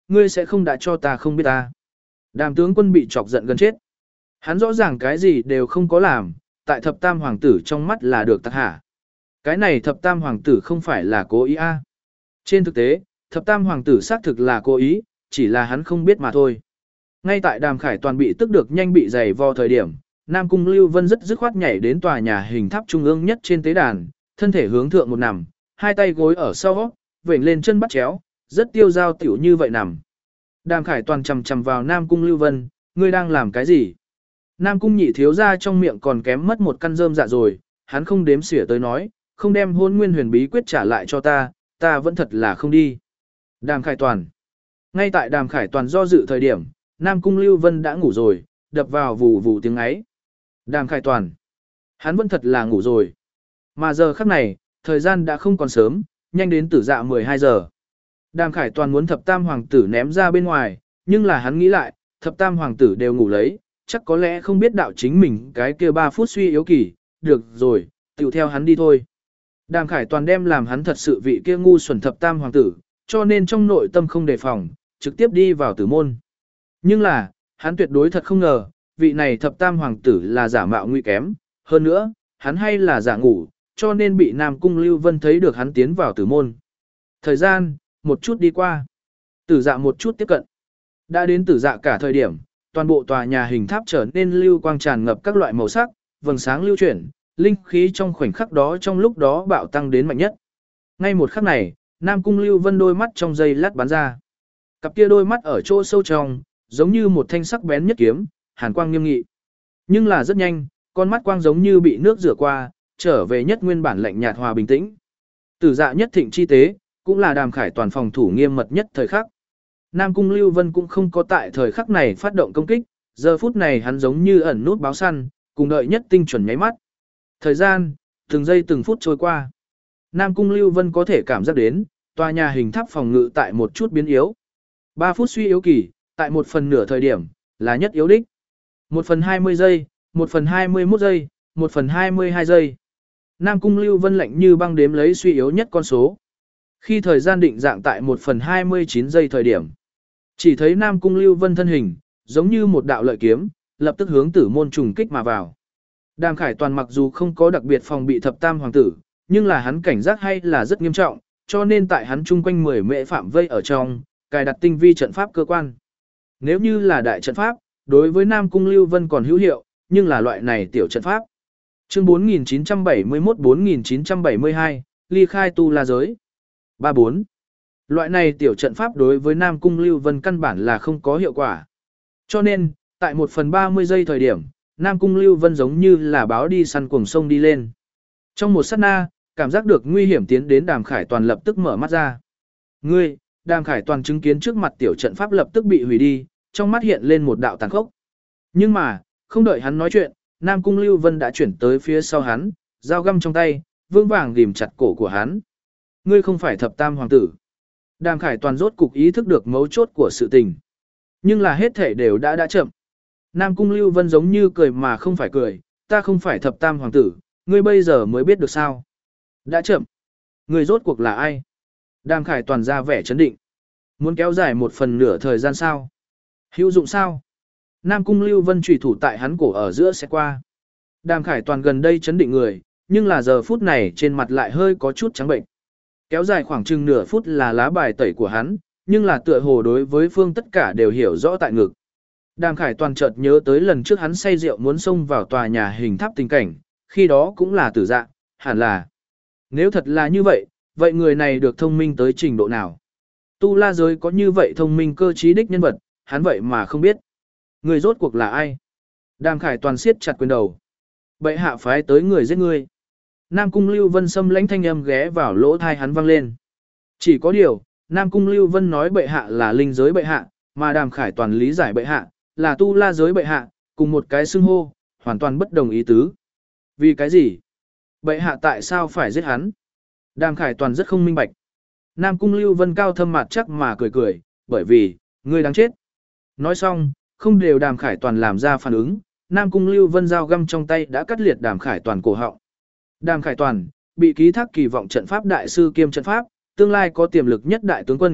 ngươi sẽ không đã cho ta không biết ta. Đàm tướng quân bị chọc giận gần chết. Hắn rõ ràng cái gì đều không có làm, tại thập tam hoàng tử trong mắt là được tặc hả. Cái này thập tam hoàng tử không phải là cố ý a. À. Trên thực tế, thập tam hoàng tử xác thực là cố ý, chỉ là hắn không biết mà thôi. Ngay tại Đàm Khải Toàn bị tức được nhanh bị giày vò thời điểm, Nam Cung Lưu Vân rất dứt khoát nhảy đến tòa nhà hình tháp trung ương nhất trên tế đàn, thân thể hướng thượng một nằm, hai tay gối ở sau, vểnh lên chân bắt chéo, rất tiêu dao tiểu như vậy nằm. Đàm Khải Toàn chầm chầm vào Nam Cung Lưu Vân, ngươi đang làm cái gì? Nam Cung nhị thiếu ra trong miệng còn kém mất một căn rơm dạ rồi, hắn không đếm xỉa tới nói, không đem hôn nguyên huyền bí quyết trả lại cho ta, ta vẫn thật là không đi. Đàm Khải Toàn. Ngay tại Đàm Khải Toàn do dự thời điểm, Nam Cung Lưu Vân đã ngủ rồi, đập vào vù vù tiếng ấy. Đàm Khải Toàn. Hắn vẫn thật là ngủ rồi. Mà giờ khắc này, thời gian đã không còn sớm, nhanh đến tử dạ mười hai giờ. Đàm Khải Toàn muốn thập tam hoàng tử ném ra bên ngoài, nhưng là hắn nghĩ lại, thập tam hoàng tử đều ngủ lấy, chắc có lẽ không biết đạo chính mình cái kia ba phút suy yếu kỳ, được rồi, tiểu theo hắn đi thôi. Đàm Khải Toàn đem làm hắn thật sự vị kia ngu xuẩn thập tam hoàng tử, cho nên trong nội tâm không đề phòng, trực tiếp đi vào tử môn. Nhưng là, hắn tuyệt đối thật không ngờ, vị này thập tam hoàng tử là giả mạo nguy kém, hơn nữa, hắn hay là giả ngủ, cho nên bị Nam Cung Lưu Vân thấy được hắn tiến vào tử môn. Thời gian, một chút đi qua. Tử dạ một chút tiếp cận. Đã đến tử dạ cả thời điểm, toàn bộ tòa nhà hình tháp trở nên lưu quang tràn ngập các loại màu sắc, vầng sáng lưu chuyển, linh khí trong khoảnh khắc đó trong lúc đó bạo tăng đến mạnh nhất. Ngay một khắc này, Nam Cung Lưu Vân đôi mắt trong giây lát bắn ra. Cặp kia đôi mắt ở chỗ sâu trong, giống như một thanh sắc bén nhất kiếm, hàn quang nghiêm nghị. Nhưng là rất nhanh, con mắt quang giống như bị nước rửa qua, trở về nhất nguyên bản lạnh nhạt hòa bình tĩnh. Tử dạ nhất thịnh chi tế, cũng là Đàm Khải Toàn phòng thủ nghiêm mật nhất thời khắc. Nam Cung Lưu Vân cũng không có tại thời khắc này phát động công kích, giờ phút này hắn giống như ẩn nút báo săn, cùng đợi nhất tinh chuẩn nháy mắt. Thời gian, từng giây từng phút trôi qua. Nam Cung Lưu Vân có thể cảm giác đến, tòa nhà hình tháp phòng ngự tại một chút biến yếu. ba phút suy yếu kỳ, tại một phần nửa thời điểm, là nhất yếu đích. một phần hai mươi giây, một phần hai mươi mốt giây, một phần hai mươi hai giây. Nam Cung Lưu Vân lạnh như băng đếm lấy suy yếu nhất con số. Khi thời gian định dạng tại một phần hai mươi chín giây thời điểm, chỉ thấy Nam Cung Lưu Vân thân hình, giống như một đạo lợi kiếm, lập tức hướng tử môn trùng kích mà vào. Đàm Khải Toàn mặc dù không có đặc biệt phòng bị thập tam hoàng tử, nhưng là hắn cảnh giác hay là rất nghiêm trọng, cho nên tại hắn chung quanh mười mệ phạm vây ở trong, cài đặt tinh vi trận pháp cơ quan. Nếu như là đại trận pháp, đối với Nam Cung Lưu Vân còn hữu hiệu, nhưng là loại này tiểu trận pháp. Chương bốn nghìn chín trăm bảy mươi mốt đến bốn nghìn chín trăm bảy mươi hai, ly khai tu la giới. ba bốn. Loại này tiểu trận pháp đối với Nam Cung Lưu Vân căn bản là không có hiệu quả. Cho nên, tại một phần ba mươi giây thời điểm, Nam Cung Lưu Vân giống như là báo đi săn cuồng sông đi lên. Trong một sát na, cảm giác được nguy hiểm tiến đến Đàm Khải Toàn lập tức mở mắt ra. Ngươi, Đàm Khải Toàn chứng kiến trước mặt tiểu trận pháp lập tức bị hủy đi, trong mắt hiện lên một đạo tàn khốc. Nhưng mà, không đợi hắn nói chuyện, Nam Cung Lưu Vân đã chuyển tới phía sau hắn, dao găm trong tay, vương vàng ghim chặt cổ của hắn. Ngươi không phải thập tam hoàng tử. Đàm Khải Toàn rốt cục ý thức được mấu chốt của sự tình. Nhưng là hết thể đều đã đã chậm. Nam Cung Lưu Vân giống như cười mà không phải cười, ta không phải thập tam hoàng tử, ngươi bây giờ mới biết được sao. Đã chậm. Ngươi rốt cuộc là ai? Đàm Khải Toàn ra vẻ chấn định. Muốn kéo dài một phần nửa thời gian sao? Hữu dụng sao? Nam Cung Lưu Vân trùy thủ tại hắn cổ ở giữa sẽ qua. Đàm Khải Toàn gần đây chấn định người, nhưng là giờ phút này trên mặt lại hơi có chút trắng bệnh. Kéo dài khoảng chừng nửa phút là lá bài tẩy của hắn, nhưng là tựa hồ đối với phương tất cả đều hiểu rõ tại ngực. Đàm Khải Toàn chợt nhớ tới lần trước hắn say rượu muốn xông vào tòa nhà hình tháp tình cảnh, khi đó cũng là tử dạ, hẳn là. Nếu thật là như vậy, vậy người này được thông minh tới trình độ nào? Tu la giới có như vậy thông minh cơ trí đích nhân vật, hắn vậy mà không biết. Người rốt cuộc là ai? Đàm Khải Toàn siết chặt quyền đầu. Bệ hạ phái tới người giết ngươi. Nam Cung Lưu Vân xâm lãnh thanh âm ghé vào lỗ tai hắn vang lên. Chỉ có điều, Nam Cung Lưu Vân nói bệ hạ là linh giới bệ hạ, mà Đàm Khải Toàn lý giải bệ hạ là tu la giới bệ hạ, cùng một cái xưng hô, hoàn toàn bất đồng ý tứ. Vì cái gì? Bệ hạ tại sao phải giết hắn? Đàm Khải Toàn rất không minh bạch. Nam Cung Lưu Vân cao thâm mặt chắc mà cười cười, bởi vì, ngươi đáng chết. Nói xong, không đều Đàm Khải Toàn làm ra phản ứng, Nam Cung Lưu Vân dao găm trong tay đã cắt liệt Đàm Khải Toàn cổ họng. Đàm Khải Toàn, bị ký thác kỳ vọng trận pháp đại sư kiêm trận pháp, tương lai có tiềm lực nhất đại tướng quân,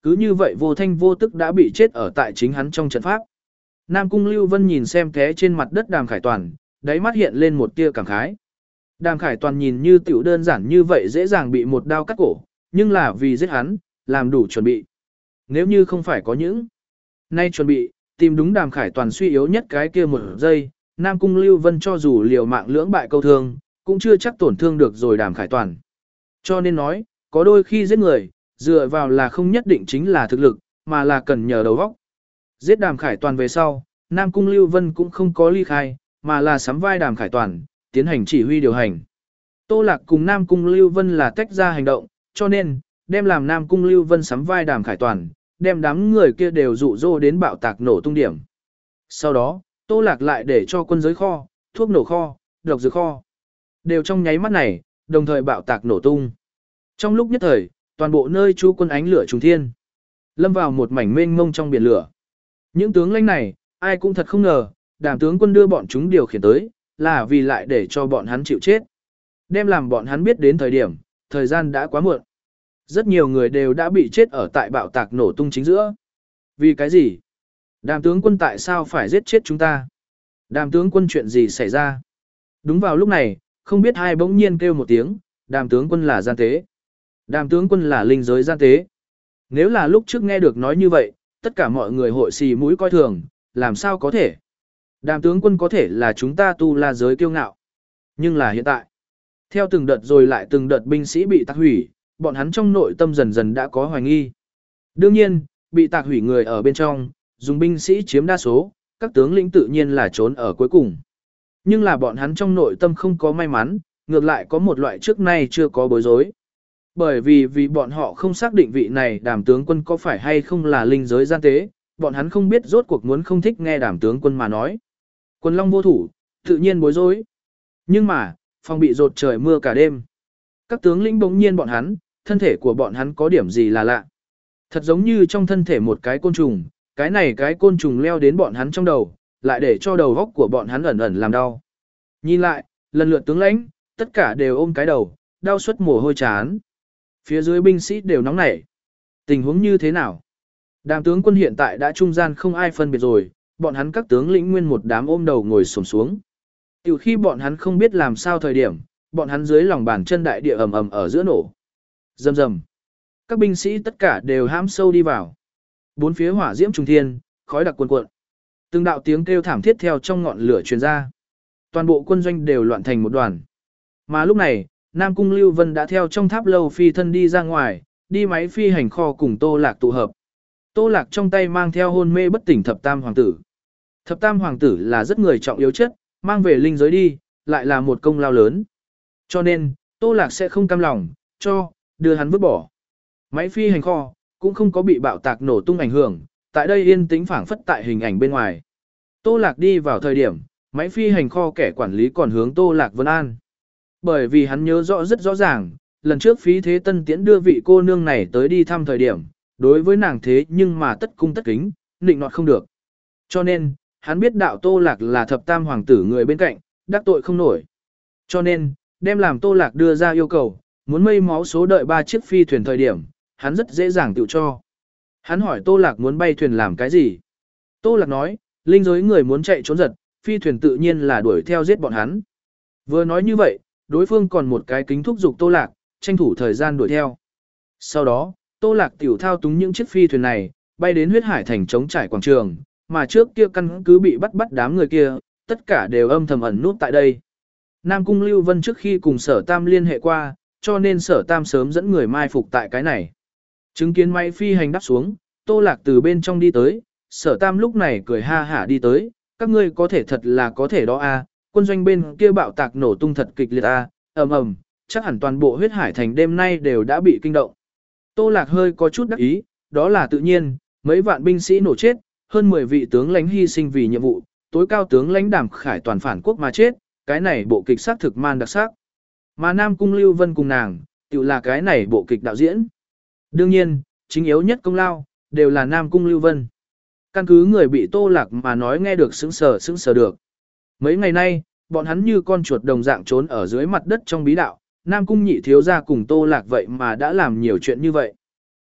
cứ như vậy vô thanh vô tức đã bị chết ở tại chính hắn trong trận pháp. Nam Cung Lưu Vân nhìn xem té trên mặt đất Đàm Khải Toàn, đáy mắt hiện lên một tia cảm khái. Đàm Khải Toàn nhìn như tiểu đơn giản như vậy dễ dàng bị một đao cắt cổ, nhưng là vì giết hắn, làm đủ chuẩn bị. Nếu như không phải có những nay chuẩn bị, tìm đúng Đàm Khải Toàn suy yếu nhất cái kia một giây, Nam Cung Lưu Vân cho dù liều mạng lưỡng bại câu thương, cũng chưa chắc tổn thương được rồi Đàm Khải Toàn. Cho nên nói, có đôi khi giết người, dựa vào là không nhất định chính là thực lực, mà là cần nhờ đầu óc. Giết Đàm Khải Toàn về sau, Nam Cung Lưu Vân cũng không có ly khai, mà là sắm vai Đàm Khải Toàn, tiến hành chỉ huy điều hành. Tô Lạc cùng Nam Cung Lưu Vân là tách ra hành động, cho nên, đem làm Nam Cung Lưu Vân sắm vai Đàm Khải Toàn, đem đám người kia đều dụ dỗ đến bạo tạc nổ tung điểm. Sau đó, Tô Lạc lại để cho quân giới kho, thuốc nổ kho, độc dược kho, đều trong nháy mắt này, đồng thời bạo tạc nổ tung. Trong lúc nhất thời, toàn bộ nơi trú quân ánh lửa trùng thiên, lâm vào một mảnh mênh mông trong biển lửa. Những tướng lãnh này, ai cũng thật không ngờ, Đàm tướng quân đưa bọn chúng điều khiển tới, là vì lại để cho bọn hắn chịu chết. Đem làm bọn hắn biết đến thời điểm, thời gian đã quá muộn. Rất nhiều người đều đã bị chết ở tại bạo tạc nổ tung chính giữa. Vì cái gì? Đàm tướng quân tại sao phải giết chết chúng ta? Đàm tướng quân chuyện gì xảy ra? Đúng vào lúc này, không biết ai bỗng nhiên kêu một tiếng, đàm tướng quân là gian tế. Đàm tướng quân là linh giới gian tế. Nếu là lúc trước nghe được nói như vậy, tất cả mọi người hội xì mũi coi thường, làm sao có thể? Đàm tướng quân có thể là chúng ta tu la giới kiêu ngạo. Nhưng là hiện tại, theo từng đợt rồi lại từng đợt binh sĩ bị tạc hủy, bọn hắn trong nội tâm dần dần đã có hoài nghi. Đương nhiên, bị tạc hủy người ở bên trong, dùng binh sĩ chiếm đa số, các tướng lĩnh tự nhiên là trốn ở cuối cùng. Nhưng là bọn hắn trong nội tâm không có may mắn, ngược lại có một loại trước nay chưa có bối rối. Bởi vì vì bọn họ không xác định vị này đàm tướng quân có phải hay không là linh giới gian tế, bọn hắn không biết rốt cuộc muốn không thích nghe đàm tướng quân mà nói. Quân long vô thủ, tự nhiên bối rối. Nhưng mà, phòng bị rột trời mưa cả đêm. Các tướng lĩnh bỗng nhiên bọn hắn, thân thể của bọn hắn có điểm gì là lạ. Thật giống như trong thân thể một cái côn trùng, cái này cái côn trùng leo đến bọn hắn trong đầu, lại để cho đầu góc của bọn hắn ẩn ẩn làm đau. Nhìn lại, lần lượt tướng lãnh, tất cả đều ôm cái đầu, đau suốt mồ hôi chán. Phía dưới binh sĩ đều nóng nảy. Tình huống như thế nào? Đàm tướng quân hiện tại đã trung gian không ai phân biệt rồi, bọn hắn các tướng lĩnh nguyên một đám ôm đầu ngồi xổm xuống. Từ khi bọn hắn không biết làm sao thời điểm, bọn hắn dưới lòng bàn chân đại địa ầm ầm ở giữa nổ. Rầm rầm. Các binh sĩ tất cả đều hãm sâu đi vào. Bốn phía hỏa diễm trùng thiên, khói đặc cuồn cuộn. Từng đạo tiếng kêu thảm thiết theo trong ngọn lửa truyền ra. Toàn bộ quân doanh đều loạn thành một đoàn. Mà lúc này, Nam Cung Lưu Vân đã theo trong tháp lâu phi thân đi ra ngoài, đi máy phi hành kho cùng Tô Lạc tụ hợp. Tô Lạc trong tay mang theo hôn mê bất tỉnh thập tam hoàng tử. Thập tam hoàng tử là rất người trọng yếu chất, mang về linh giới đi, lại là một công lao lớn. Cho nên, Tô Lạc sẽ không cam lòng, cho, đưa hắn vứt bỏ. Máy phi hành kho, cũng không có bị bạo tạc nổ tung ảnh hưởng, tại đây yên tĩnh phảng phất tại hình ảnh bên ngoài. Tô Lạc đi vào thời điểm, máy phi hành kho kẻ quản lý còn hướng Tô Lạc Vân An. Bởi vì hắn nhớ rõ rất rõ ràng, lần trước phí thế tân tiễn đưa vị cô nương này tới đi thăm thời điểm, đối với nàng thế nhưng mà tất cung tất kính, nịnh nọt không được. Cho nên, hắn biết đạo Tô Lạc là thập tam hoàng tử người bên cạnh, đắc tội không nổi. Cho nên, đem làm Tô Lạc đưa ra yêu cầu, muốn mây máu số đợi ba chiếc phi thuyền thời điểm, hắn rất dễ dàng tự cho. Hắn hỏi Tô Lạc muốn bay thuyền làm cái gì? Tô Lạc nói, linh giới người muốn chạy trốn giật, phi thuyền tự nhiên là đuổi theo giết bọn hắn. Vừa nói như vậy, đối phương còn một cái kính thúc giục Tô Lạc, tranh thủ thời gian đuổi theo. Sau đó, Tô Lạc tiểu thao túng những chiếc phi thuyền này, bay đến huyết hải thành trống trải quảng trường, mà trước kia căn cứ bị bắt bắt đám người kia, tất cả đều âm thầm ẩn nút tại đây. Nam Cung Lưu Vân trước khi cùng Sở Tam liên hệ qua, cho nên Sở Tam sớm dẫn người mai phục tại cái này. Chứng kiến máy phi hành đáp xuống, Tô Lạc từ bên trong đi tới, Sở Tam lúc này cười ha hả đi tới, các ngươi có thể thật là có thể đó a, quân doanh bên kia bạo tạc nổ tung thật kịch liệt a, ầm ầm, chắc hẳn toàn bộ huyết hải thành đêm nay đều đã bị kinh động. Tô Lạc hơi có chút đắc ý, đó là tự nhiên, mấy vạn binh sĩ nổ chết, hơn mười vị tướng lãnh hy sinh vì nhiệm vụ, tối cao tướng lãnh Đàm Khải toàn phản quốc mà chết, cái này bộ kịch xác thực man đặc sắc. Mà Nam Cung Lưu Vân cùng nàng, tự là cái này bộ kịch đạo diễn. Đương nhiên, chính yếu nhất công lao, đều là Nam Cung Lưu Vân. Căn cứ người bị Tô Lạc mà nói nghe được sững sờ sững sờ được. Mấy ngày nay, bọn hắn như con chuột đồng dạng trốn ở dưới mặt đất trong bí đạo, Nam Cung nhị thiếu gia cùng Tô Lạc vậy mà đã làm nhiều chuyện như vậy.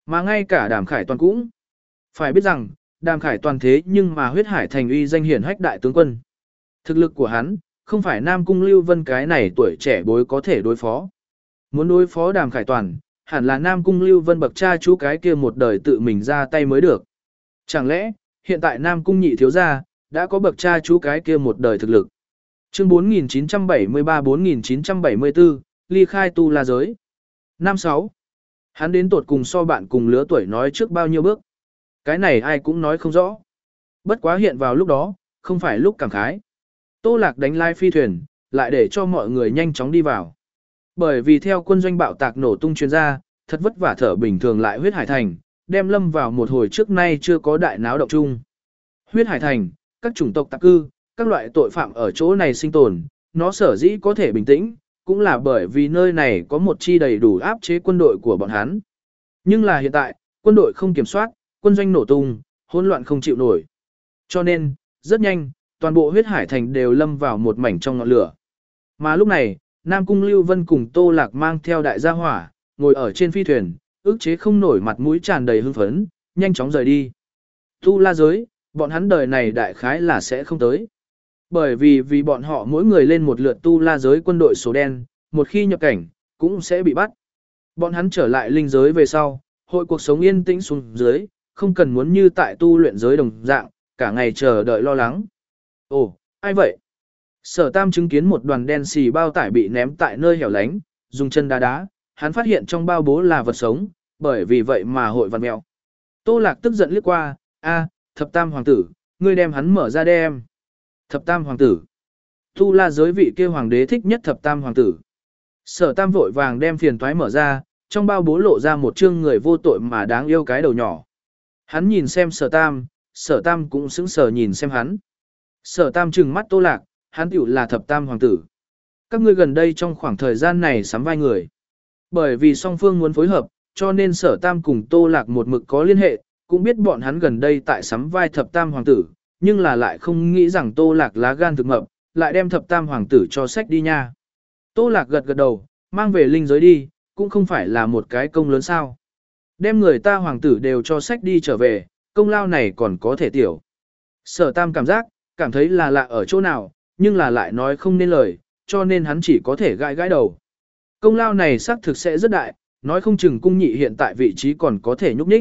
Mà ngay cả Đàm Khải Toàn cũng. Phải biết rằng, Đàm Khải Toàn thế nhưng mà huyết hải thành uy danh hiển hách đại tướng quân. Thực lực của hắn, không phải Nam Cung Lưu Vân cái này tuổi trẻ bối có thể đối phó. Muốn đối phó Đàm Khải Toàn, hẳn là Nam Cung Lưu Vân bậc cha chú cái kia một đời tự mình ra tay mới được. Chẳng lẽ, hiện tại Nam Cung nhị thiếu gia, đã có bậc cha chú cái kia một đời thực lực. Chương bốn nghìn chín trăm bảy mươi ba bốn nghìn chín trăm bảy mươi tư, ly khai tu la giới. Năm sáu. Hắn đến tột cùng so bạn cùng lứa tuổi nói trước bao nhiêu bước. Cái này ai cũng nói không rõ. Bất quá hiện vào lúc đó, không phải lúc cảm khái. Tô Lạc đánh lai phi thuyền, lại để cho mọi người nhanh chóng đi vào. Bởi vì theo quân doanh bạo tạc nổ tung chuyên gia, thật vất vả thở bình thường lại huyết hải thành, đem lâm vào một hồi trước nay chưa có đại náo động chung. Huyết hải thành, các chủng tộc tạp cư, các loại tội phạm ở chỗ này sinh tồn, nó sở dĩ có thể bình tĩnh, cũng là bởi vì nơi này có một chi đầy đủ áp chế quân đội của bọn hắn. Nhưng là hiện tại, quân đội không kiểm soát, quân doanh nổ tung, hỗn loạn không chịu nổi. Cho nên, rất nhanh, toàn bộ huyết hải thành đều lâm vào một mảnh trong ngọn lửa. Mà lúc này, Nam Cung Lưu Vân cùng Tô Lạc mang theo đại gia hỏa, ngồi ở trên phi thuyền, ức chế không nổi mặt mũi tràn đầy hưng phấn, nhanh chóng rời đi. Tu la giới, bọn hắn đời này đại khái là sẽ không tới. Bởi vì vì bọn họ mỗi người lên một lượt tu la giới quân đội số đen, một khi nhập cảnh, cũng sẽ bị bắt. Bọn hắn trở lại linh giới về sau, hội cuộc sống yên tĩnh xuống dưới, không cần muốn như tại tu luyện giới đồng dạng, cả ngày chờ đợi lo lắng. Ồ, ai vậy? Sở Tam chứng kiến một đoàn đen xì bao tải bị ném tại nơi hẻo lánh, dùng chân đá đá, hắn phát hiện trong bao bố là vật sống, bởi vì vậy mà hội vặn mèo. Tô Lạc tức giận liếc qua, a, Thập Tam hoàng tử, ngươi đem hắn mở ra đem. Thập Tam hoàng tử. Tu la giới vị kia hoàng đế thích nhất Thập Tam hoàng tử. Sở Tam vội vàng đem phiền toái mở ra, trong bao bố lộ ra một trương người vô tội mà đáng yêu cái đầu nhỏ. Hắn nhìn xem Sở Tam, Sở Tam cũng sững sờ nhìn xem hắn. Sở Tam trừng mắt Tô Lạc, hắn tiểu là Thập Tam hoàng tử. Các ngươi gần đây trong khoảng thời gian này sắm vai người. Bởi vì song phương muốn phối hợp, cho nên Sở Tam cùng Tô Lạc một mực có liên hệ, cũng biết bọn hắn gần đây tại sắm vai Thập Tam hoàng tử, nhưng là lại không nghĩ rằng Tô Lạc lá gan thực mập, lại đem Thập Tam hoàng tử cho sách đi nha. Tô Lạc gật gật đầu, mang về linh giới đi, cũng không phải là một cái công lớn sao. Đem người ta hoàng tử đều cho sách đi trở về, công lao này còn có thể tiểu. Sở Tam cảm giác, cảm thấy là lạ ở chỗ nào, nhưng là lại nói không nên lời, cho nên hắn chỉ có thể gãi gãi đầu. Công lao này xác thực sẽ rất đại, nói không chừng cung nhị hiện tại vị trí còn có thể nhúc nhích.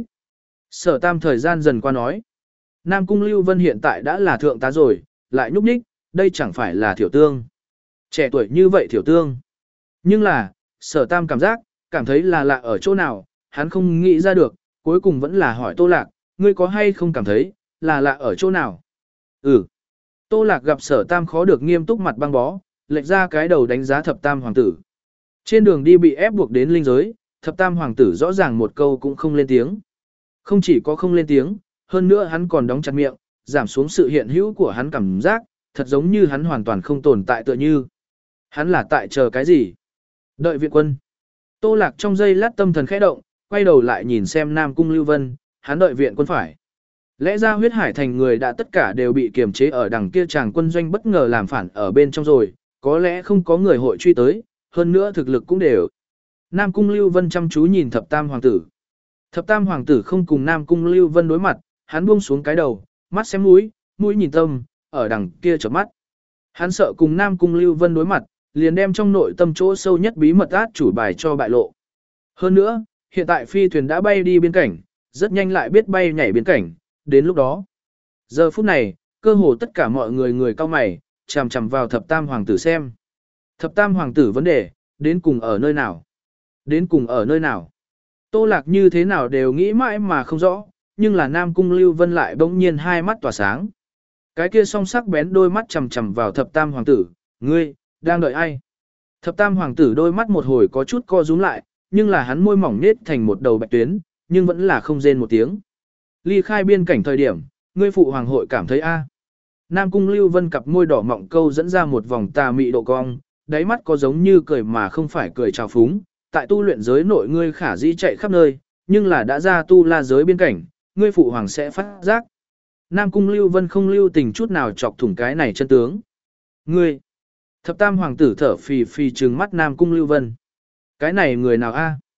Sở Tam thời gian dần qua nói, Nam Cung Lưu Vân hiện tại đã là thượng tá rồi, lại nhúc nhích, đây chẳng phải là thiểu tương. Trẻ tuổi như vậy thiểu tương. Nhưng là, Sở Tam cảm giác, cảm thấy là lạ ở chỗ nào, hắn không nghĩ ra được, cuối cùng vẫn là hỏi Tô Lạc, ngươi có hay không cảm thấy, là lạ ở chỗ nào? Ừ. Tô Lạc gặp Sở Tam khó được nghiêm túc mặt băng bó, lệch ra cái đầu đánh giá Thập Tam hoàng tử. Trên đường đi bị ép buộc đến linh giới, Thập Tam hoàng tử rõ ràng một câu cũng không lên tiếng. Không chỉ có không lên tiếng, hơn nữa hắn còn đóng chặt miệng, giảm xuống sự hiện hữu của hắn cảm giác, thật giống như hắn hoàn toàn không tồn tại tựa như. Hắn là tại chờ cái gì? Đợi viện quân. Tô Lạc trong giây lát tâm thần khẽ động, quay đầu lại nhìn xem Nam Cung Lưu Vân, hắn đợi viện quân phải. Lẽ ra huyết hải thành người đã tất cả đều bị kiềm chế ở đằng kia chàng quân doanh bất ngờ làm phản ở bên trong rồi, có lẽ không có người hội truy tới, hơn nữa thực lực cũng đều. Nam Cung Lưu Vân chăm chú nhìn Thập Tam hoàng tử. Thập Tam hoàng tử không cùng Nam Cung Lưu Vân đối mặt, hắn buông xuống cái đầu, mắt xem mũi, mũi nhìn tâm, ở đằng kia chớp mắt. Hắn sợ cùng Nam Cung Lưu Vân đối mặt, liền đem trong nội tâm chỗ sâu nhất bí mật át chủ bài cho bại lộ. Hơn nữa, hiện tại phi thuyền đã bay đi biên cảnh, rất nhanh lại biết bay nhảy biên cảnh, đến lúc đó. Giờ phút này, cơ hồ tất cả mọi người người cao mày, chằm chằm vào Thập Tam hoàng tử xem. Thập Tam hoàng tử vấn đề, đến cùng ở nơi nào? Đến cùng ở nơi nào? Tô Lạc như thế nào đều nghĩ mãi mà không rõ, nhưng là Nam Cung Lưu Vân lại bỗng nhiên hai mắt tỏa sáng. Cái kia song sắc bén đôi mắt chằm chằm vào Thập Tam hoàng tử, ngươi, đang đợi ai? Thập Tam hoàng tử đôi mắt một hồi có chút co rúm lại, nhưng là hắn môi mỏng nết thành một đầu bạch tuyến, nhưng vẫn là không rên một tiếng. Ly khai biên cảnh thời điểm, ngươi phụ hoàng hội cảm thấy a. Nam Cung Lưu Vân cặp môi đỏ mọng câu dẫn ra một vòng tà mị độ cong, đáy mắt có giống như cười mà không phải cười trào phúng, tại tu luyện giới nội ngươi khả dĩ chạy khắp nơi, nhưng là đã ra tu la giới biên cảnh, ngươi phụ hoàng sẽ phát giác. Nam Cung Lưu Vân không lưu tình chút nào chọc thủng cái này chân tướng. Ngươi! Thập Tam hoàng tử thở phì phì trừng mắt Nam Cung Lưu Vân. Cái này người nào a?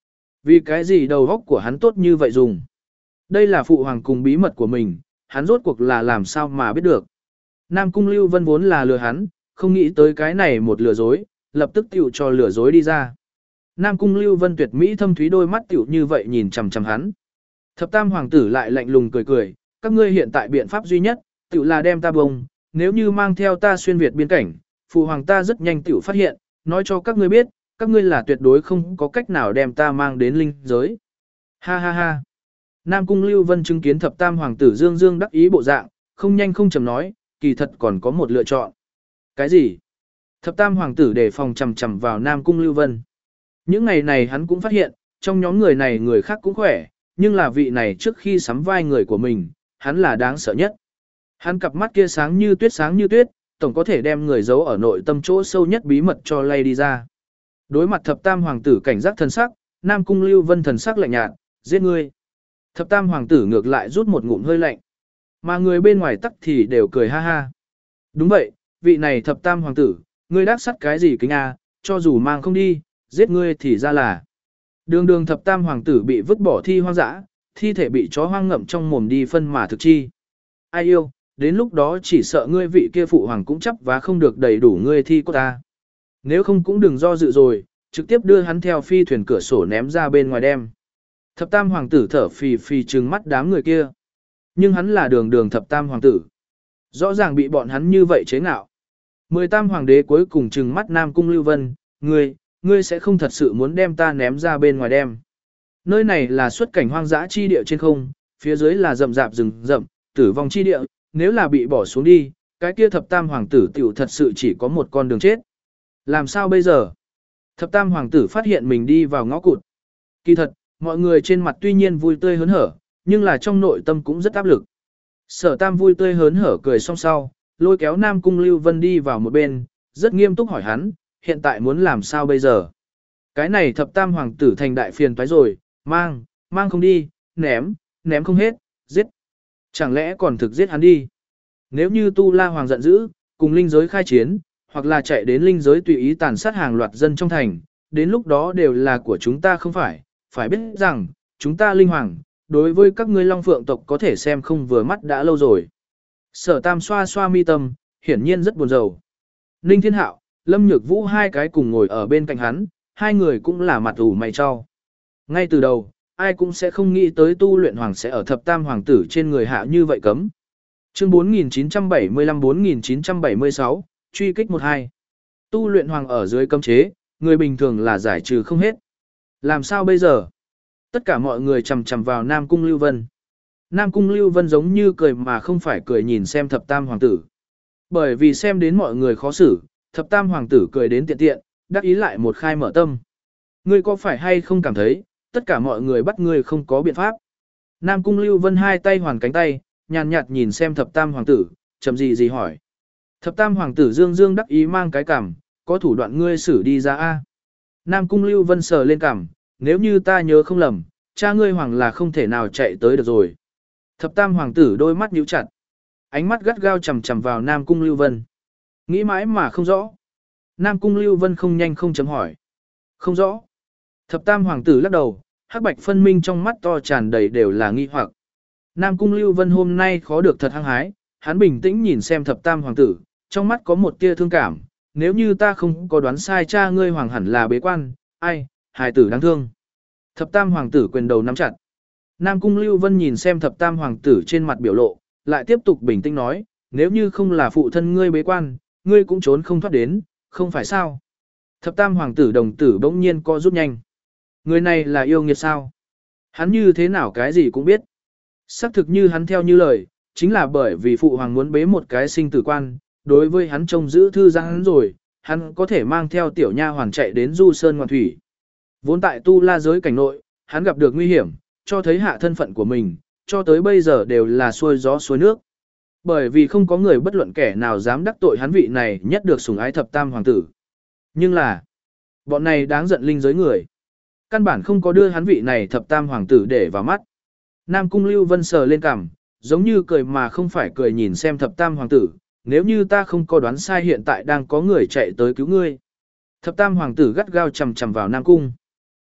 Vì cái gì đầu óc của hắn tốt như vậy dùng? Đây là phụ hoàng cùng bí mật của mình, hắn rốt cuộc là làm sao mà biết được. Nam Cung Lưu Vân vốn là lừa hắn, không nghĩ tới cái này một lừa dối, lập tức tiểu cho lừa dối đi ra. Nam Cung Lưu Vân tuyệt mỹ thâm thúy đôi mắt tiểu như vậy nhìn chằm chằm hắn. Thập Tam hoàng tử lại lạnh lùng cười cười, các ngươi hiện tại biện pháp duy nhất, tiểu là đem ta bông, nếu như mang theo ta xuyên việt biên cảnh, phụ hoàng ta rất nhanh tiểu phát hiện, nói cho các ngươi biết, các ngươi là tuyệt đối không có cách nào đem ta mang đến linh giới. Ha ha ha. Nam Cung Lưu Vân chứng kiến Thập Tam hoàng tử dương dương đắc ý bộ dạng, không nhanh không chậm nói, kỳ thật còn có một lựa chọn. Cái gì? Thập Tam hoàng tử đề phòng chằm chằm vào Nam Cung Lưu Vân. Những ngày này hắn cũng phát hiện, trong nhóm người này người khác cũng khỏe, nhưng là vị này trước khi sắm vai người của mình, hắn là đáng sợ nhất. Hắn cặp mắt kia sáng như tuyết sáng như tuyết, tổng có thể đem người giấu ở nội tâm chỗ sâu nhất bí mật cho lay đi ra. Đối mặt Thập Tam hoàng tử cảnh giác thần sắc, Nam Cung Lưu Vân thần sắc lạnh nhạt, giết ngươi. Thập Tam hoàng tử ngược lại rút một ngụm hơi lạnh. Mà người bên ngoài tắc thì đều cười ha ha. Đúng vậy, vị này Thập Tam hoàng tử, ngươi đắc sắt cái gì kính a, cho dù mang không đi, giết ngươi thì ra là. Đường đường Thập Tam hoàng tử bị vứt bỏ thi hoang dã, thi thể bị chó hoang ngậm trong mồm đi phân mà thực chi. Ai yêu, đến lúc đó chỉ sợ ngươi vị kia phụ hoàng cũng chấp và không được đầy đủ ngươi thi của ta. Nếu không cũng đừng do dự rồi, trực tiếp đưa hắn theo phi thuyền cửa sổ ném ra bên ngoài đem. Thập Tam hoàng tử thở phì phì trừng mắt đám người kia. Nhưng hắn là đường đường Thập Tam hoàng tử. Rõ ràng bị bọn hắn như vậy chế ngạo. Mười Tam hoàng đế cuối cùng trừng mắt Nam Cung Lưu Vân, ngươi, ngươi sẽ không thật sự muốn đem ta ném ra bên ngoài đem. Nơi này là xuất cảnh hoang dã chi địa trên không, phía dưới là rậm rạp rừng rậm, tử vong chi địa, nếu là bị bỏ xuống đi, cái kia Thập Tam hoàng tử tiểu thật sự chỉ có một con đường chết. Làm sao bây giờ? Thập Tam hoàng tử phát hiện mình đi vào ngõ cụt. Kỳ thật, mọi người trên mặt tuy nhiên vui tươi hớn hở, nhưng là trong nội tâm cũng rất áp lực. Sở Tam vui tươi hớn hở cười xong sau, lôi kéo Nam Cung Lưu Vân đi vào một bên, rất nghiêm túc hỏi hắn, hiện tại muốn làm sao bây giờ? Cái này Thập Tam hoàng tử thành đại phiền toái rồi, mang, mang không đi, ném, ném không hết, giết. Chẳng lẽ còn thực giết hắn đi? Nếu như Tu La hoàng giận dữ, cùng linh giới khai chiến, hoặc là chạy đến linh giới tùy ý tàn sát hàng loạt dân trong thành, đến lúc đó đều là của chúng ta không phải, phải biết rằng, chúng ta linh hoàng, đối với các ngươi Long Phượng tộc có thể xem không vừa mắt đã lâu rồi. Sở Tam xoa xoa mi tâm, hiển nhiên rất buồn rầu. Ninh Thiên Hạo, Lâm Nhược Vũ hai cái cùng ngồi ở bên cạnh hắn, hai người cũng là mặt ủ mày cho. Ngay từ đầu, ai cũng sẽ không nghĩ tới tu luyện hoàng sẽ ở Thập Tam hoàng tử trên người hạ như vậy cấm. Chương bốn nghìn chín trăm bảy mươi lăm bốn nghìn chín trăm bảy mươi sáu, truy kích một hai. Tu luyện hoàng ở dưới cấm chế, người bình thường là giải trừ không hết. Làm sao bây giờ? Tất cả mọi người chằm chằm vào Nam Cung Lưu Vân. Nam Cung Lưu Vân giống như cười mà không phải cười nhìn xem Thập Tam hoàng tử. Bởi vì xem đến mọi người khó xử, Thập Tam hoàng tử cười đến tiện tiện, đắc ý lại một khai mở tâm. Ngươi có phải hay không cảm thấy, tất cả mọi người bắt ngươi không có biện pháp? Nam Cung Lưu Vân hai tay hoàn cánh tay, nhàn nhạt nhìn xem Thập Tam hoàng tử, chậm gì gì hỏi. Thập Tam hoàng tử dương dương đắc ý mang cái cằm, có thủ đoạn ngươi xử đi ra a. Nam Cung Lưu Vân sờ lên cằm, nếu như ta nhớ không lầm, cha ngươi hoàng là không thể nào chạy tới được rồi. Thập Tam hoàng tử đôi mắt nhíu chặt, ánh mắt gắt gao chằm chằm vào Nam Cung Lưu Vân. Nghĩ mãi mà không rõ. Nam Cung Lưu Vân không nhanh không chấm hỏi. Không rõ. Thập Tam hoàng tử lắc đầu, hắc bạch phân minh trong mắt to tràn đầy đều là nghi hoặc. Nam Cung Lưu Vân hôm nay khó được thật hăng hái, hắn bình tĩnh nhìn xem Thập Tam hoàng tử, trong mắt có một tia thương cảm, nếu như ta không có đoán sai cha ngươi hoàng hẳn là bế quan, ai, hài tử đáng thương. Thập Tam hoàng tử quyền đầu nắm chặt. Nam Cung Lưu Vân nhìn xem Thập Tam hoàng tử trên mặt biểu lộ, lại tiếp tục bình tĩnh nói, nếu như không là phụ thân ngươi bế quan, ngươi cũng trốn không thoát đến, không phải sao? Thập Tam hoàng tử đồng tử bỗng nhiên co rút nhanh. Người này là yêu nghiệt sao? Hắn như thế nào cái gì cũng biết. Xác thực như hắn theo như lời, chính là bởi vì phụ hoàng muốn bế một cái sinh tử quan, đối với hắn trông giữ thư giãn hắn rồi, hắn có thể mang theo tiểu nha hoàn chạy đến Du Sơn Ngoạn Thủy. Vốn tại Tu La giới cảnh nội, hắn gặp được nguy hiểm, cho thấy hạ thân phận của mình, cho tới bây giờ đều là xuôi gió xuôi nước. Bởi vì không có người bất luận kẻ nào dám đắc tội hắn vị này nhất được sủng ái Thập Tam hoàng tử. Nhưng là, bọn này đáng giận linh giới người. Căn bản không có đưa hắn vị này Thập Tam hoàng tử để vào mắt. Nam Cung Lưu Vân sờ lên cằm, giống như cười mà không phải cười nhìn xem Thập Tam hoàng tử, nếu như ta không có đoán sai hiện tại đang có người chạy tới cứu ngươi. Thập Tam hoàng tử gắt gao chằm chằm vào Nam Cung.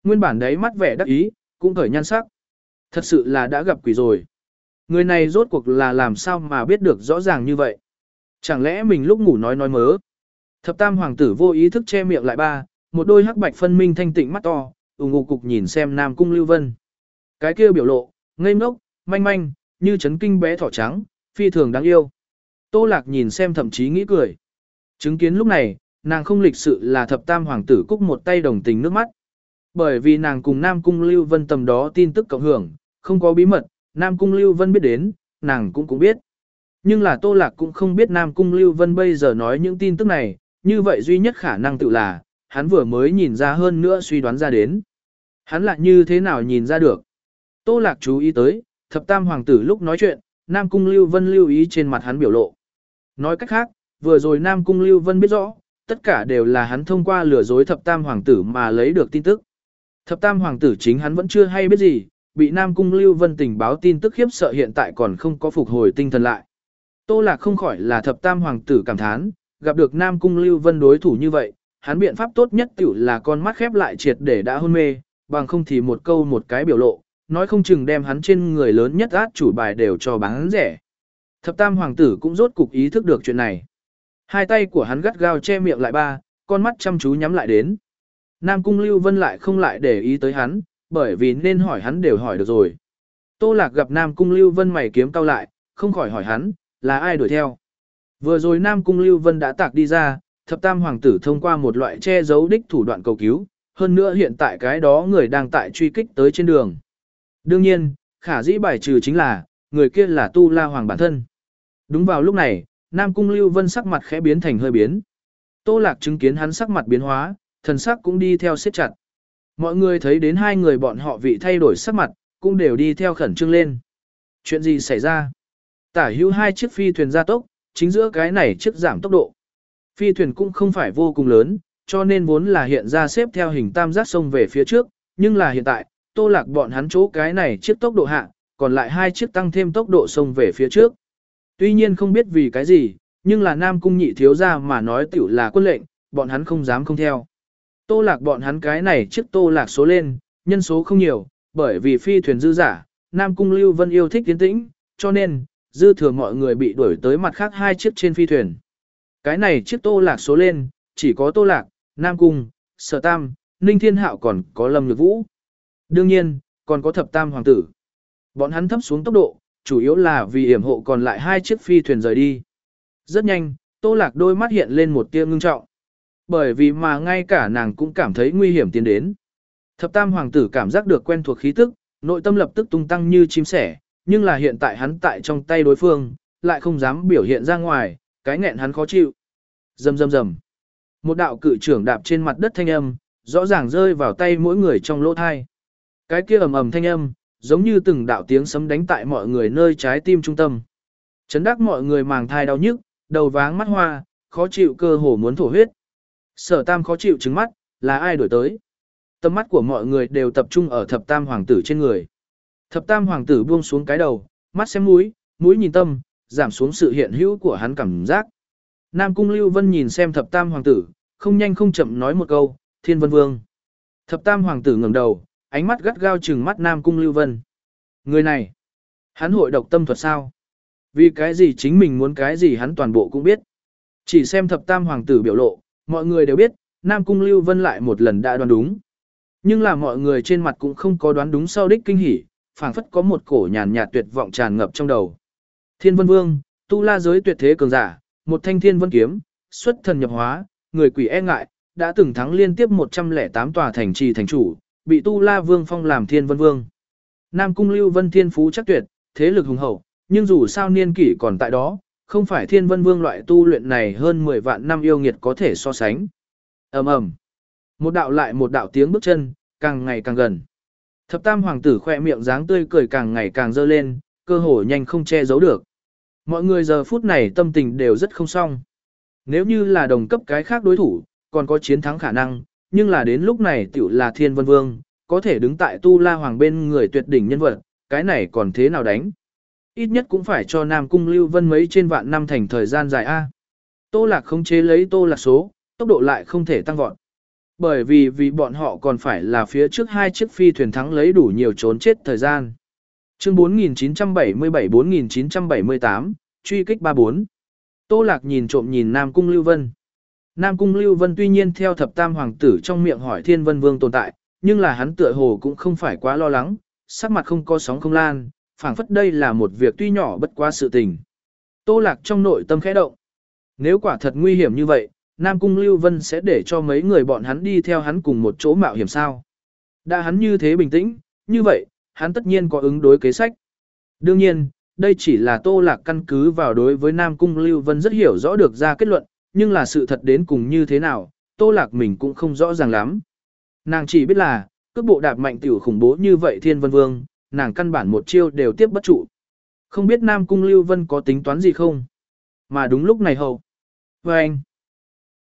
Nguyên bản đấy mắt vẻ đắc ý, cũng cởi nhan sắc. Thật sự là đã gặp quỷ rồi. Người này rốt cuộc là làm sao mà biết được rõ ràng như vậy? Chẳng lẽ mình lúc ngủ nói nói mớ? Thập tam hoàng tử vô ý thức che miệng lại ba, một đôi hắc bạch phân minh thanh tịnh mắt to, ủng ngục cục nhìn xem Nam Cung Lưu Vân. Cái kia biểu lộ, ngây ngốc, manh manh, như chấn kinh bé thỏ trắng, phi thường đáng yêu. Tô Lạc nhìn xem thậm chí nghĩ cười. Chứng kiến lúc này, nàng không lịch sự là thập tam hoàng tử cúc một tay đồng tình nước mắt. Bởi vì nàng cùng Nam Cung Lưu Vân tầm đó tin tức cộng hưởng, không có bí mật, Nam Cung Lưu Vân biết đến, nàng cũng cũng biết. Nhưng là Tô Lạc cũng không biết Nam Cung Lưu Vân bây giờ nói những tin tức này, như vậy duy nhất khả năng tự là, hắn vừa mới nhìn ra hơn nữa suy đoán ra đến. Hắn lại như thế nào nhìn ra được? Tô Lạc chú ý tới, thập tam hoàng tử lúc nói chuyện, Nam Cung Lưu Vân lưu ý trên mặt hắn biểu lộ. Nói cách khác, vừa rồi Nam Cung Lưu Vân biết rõ, tất cả đều là hắn thông qua lừa dối thập tam hoàng tử mà lấy được tin tức. Thập tam hoàng tử chính hắn vẫn chưa hay biết gì, bị Nam Cung Lưu Vân tình báo tin tức khiếp sợ hiện tại còn không có phục hồi tinh thần lại. Tô Lạc không khỏi là thập tam hoàng tử cảm thán, gặp được Nam Cung Lưu Vân đối thủ như vậy, hắn biện pháp tốt nhất tiểu là con mắt khép lại triệt để đã hôn mê, bằng không thì một câu một cái biểu lộ, nói không chừng đem hắn trên người lớn nhất át chủ bài đều cho bán rẻ. Thập tam hoàng tử cũng rốt cục ý thức được chuyện này. Hai tay của hắn gắt gao che miệng lại ba, con mắt chăm chú nhắm lại đến. Nam Cung Lưu Vân lại không lại để ý tới hắn, bởi vì nên hỏi hắn đều hỏi được rồi. Tô Lạc gặp Nam Cung Lưu Vân mày kiếm cau lại, không khỏi hỏi hắn, là ai đuổi theo. Vừa rồi Nam Cung Lưu Vân đã tạc đi ra, thập tam hoàng tử thông qua một loại che giấu đích thủ đoạn cầu cứu, hơn nữa hiện tại cái đó người đang tại truy kích tới trên đường. Đương nhiên, khả dĩ bài trừ chính là, người kia là Tu La Hoàng bản thân. Đúng vào lúc này, Nam Cung Lưu Vân sắc mặt khẽ biến thành hơi biến. Tô Lạc chứng kiến hắn sắc mặt biến hóa, thần sắc cũng đi theo siết chặt. Mọi người thấy đến hai người bọn họ vị thay đổi sắc mặt, cũng đều đi theo khẩn trương lên. Chuyện gì xảy ra? Tả hữu hai chiếc phi thuyền gia tốc, chính giữa cái này chiếc giảm tốc độ. Phi thuyền cũng không phải vô cùng lớn, cho nên vốn là hiện ra xếp theo hình tam giác sông về phía trước, nhưng là hiện tại, Tô Lạc bọn hắn chỗ cái này chiếc tốc độ hạ, còn lại hai chiếc tăng thêm tốc độ sông về phía trước. Tuy nhiên không biết vì cái gì, nhưng là Nam Cung nhị thiếu ra mà nói tiểu là quân lệnh, bọn hắn không dám không theo. Tô Lạc bọn hắn cái này chiếc Tô Lạc số lên, nhân số không nhiều, bởi vì phi thuyền dư giả, Nam Cung Lưu Vân yêu thích tiến tĩnh, cho nên, dư thừa mọi người bị đuổi tới mặt khác hai chiếc trên phi thuyền. Cái này chiếc Tô Lạc số lên, chỉ có Tô Lạc, Nam Cung, Sở Tam, Ninh Thiên Hạo còn có Lâm Nhược Vũ. Đương nhiên, còn có thập tam hoàng tử. Bọn hắn thấp xuống tốc độ, chủ yếu là vì hiểm hộ còn lại hai chiếc phi thuyền rời đi. Rất nhanh, Tô Lạc đôi mắt hiện lên một tia ngưng trọng. Bởi vì mà ngay cả nàng cũng cảm thấy nguy hiểm tiến đến. Thập tam hoàng tử cảm giác được quen thuộc khí tức, nội tâm lập tức tung tăng như chim sẻ, nhưng là hiện tại hắn tại trong tay đối phương, lại không dám biểu hiện ra ngoài, cái nghẹn hắn khó chịu. Rầm rầm rầm. Một đạo cự trưởng đạp trên mặt đất thanh âm, rõ ràng rơi vào tay mỗi người trong lỗ thai. Cái kia ầm ầm thanh âm, giống như từng đạo tiếng sấm đánh tại mọi người nơi trái tim trung tâm. Chấn đắc mọi người màng thai đau nhức, đầu váng mắt hoa, khó chịu cơ hồ muốn thổ huyết. Sở Tam khó chịu trừng mắt, là ai đổi tới? Tâm mắt của mọi người đều tập trung ở thập tam hoàng tử trên người. Thập tam hoàng tử buông xuống cái đầu, mắt xem mũi, mũi nhìn tâm, giảm xuống sự hiện hữu của hắn cảm giác. Nam Cung Lưu Vân nhìn xem thập tam hoàng tử, không nhanh không chậm nói một câu, Thiên Vân Vương. Thập tam hoàng tử ngẩng đầu, ánh mắt gắt gao trừng mắt Nam Cung Lưu Vân. Người này, hắn hội độc tâm thuật sao? Vì cái gì chính mình muốn cái gì hắn toàn bộ cũng biết. Chỉ xem thập tam hoàng tử biểu lộ, mọi người đều biết, Nam Cung Lưu Vân lại một lần đã đoán đúng. Nhưng là mọi người trên mặt cũng không có đoán đúng sau đích kinh hỉ, phảng phất có một cổ nhàn nhạt tuyệt vọng tràn ngập trong đầu. Thiên Vân Vương, tu la giới tuyệt thế cường giả, một thanh thiên vân kiếm, xuất thần nhập hóa, người quỷ e ngại, đã từng thắng liên tiếp một trăm lẻ tám tòa thành trì thành chủ, bị tu la vương phong làm Thiên Vân Vương. Nam Cung Lưu Vân thiên phú chắc tuyệt, thế lực hùng hậu, nhưng dù sao niên kỷ còn tại đó, không phải Thiên Vân Vương loại tu luyện này hơn mười vạn năm yêu nghiệt có thể so sánh. Ầm ầm. Một đạo lại một đạo tiếng bước chân, càng ngày càng gần. Thập tam hoàng tử khỏe miệng dáng tươi cười càng ngày càng dơ lên, cơ hồ nhanh không che giấu được. Mọi người giờ phút này tâm tình đều rất không xong. Nếu như là đồng cấp cái khác đối thủ, còn có chiến thắng khả năng, nhưng là đến lúc này tiểu là Thiên Vân Vương, có thể đứng tại Tu La Hoàng bên người tuyệt đỉnh nhân vật, cái này còn thế nào đánh? Ít nhất cũng phải cho Nam Cung Lưu Vân mấy trên vạn năm thành thời gian dài A. Tô Lạc không chế lấy Tô Lạc số, tốc độ lại không thể tăng vọt. Bởi vì vì bọn họ còn phải là phía trước hai chiếc phi thuyền thắng lấy đủ nhiều trốn chết thời gian. Chương bốn nghìn chín trăm bảy mươi bảy bốn nghìn chín trăm bảy mươi tám, truy kích ba bốn. Tô Lạc nhìn trộm nhìn Nam Cung Lưu Vân. Nam Cung Lưu Vân tuy nhiên theo thập tam hoàng tử trong miệng hỏi Thiên Vân Vương tồn tại, nhưng là hắn tựa hồ cũng không phải quá lo lắng, sắc mặt không có sóng không lan, phảng phất đây là một việc tuy nhỏ bất quá sự tình. Tô Lạc trong nội tâm khẽ động. Nếu quả thật nguy hiểm như vậy, Nam Cung Lưu Vân sẽ để cho mấy người bọn hắn đi theo hắn cùng một chỗ mạo hiểm sao? Đã hắn như thế bình tĩnh, như vậy, hắn tất nhiên có ứng đối kế sách. Đương nhiên, đây chỉ là Tô Lạc căn cứ vào đối với Nam Cung Lưu Vân rất hiểu rõ được ra kết luận, nhưng là sự thật đến cùng như thế nào, Tô Lạc mình cũng không rõ ràng lắm. Nàng chỉ biết là, cước bộ đạp mạnh tiểu khủng bố như vậy Thiên Vân Vương, nàng căn bản một chiêu đều tiếp bất trụ. Không biết Nam Cung Lưu Vân có tính toán gì không? Mà đúng lúc này hầu. Và anh,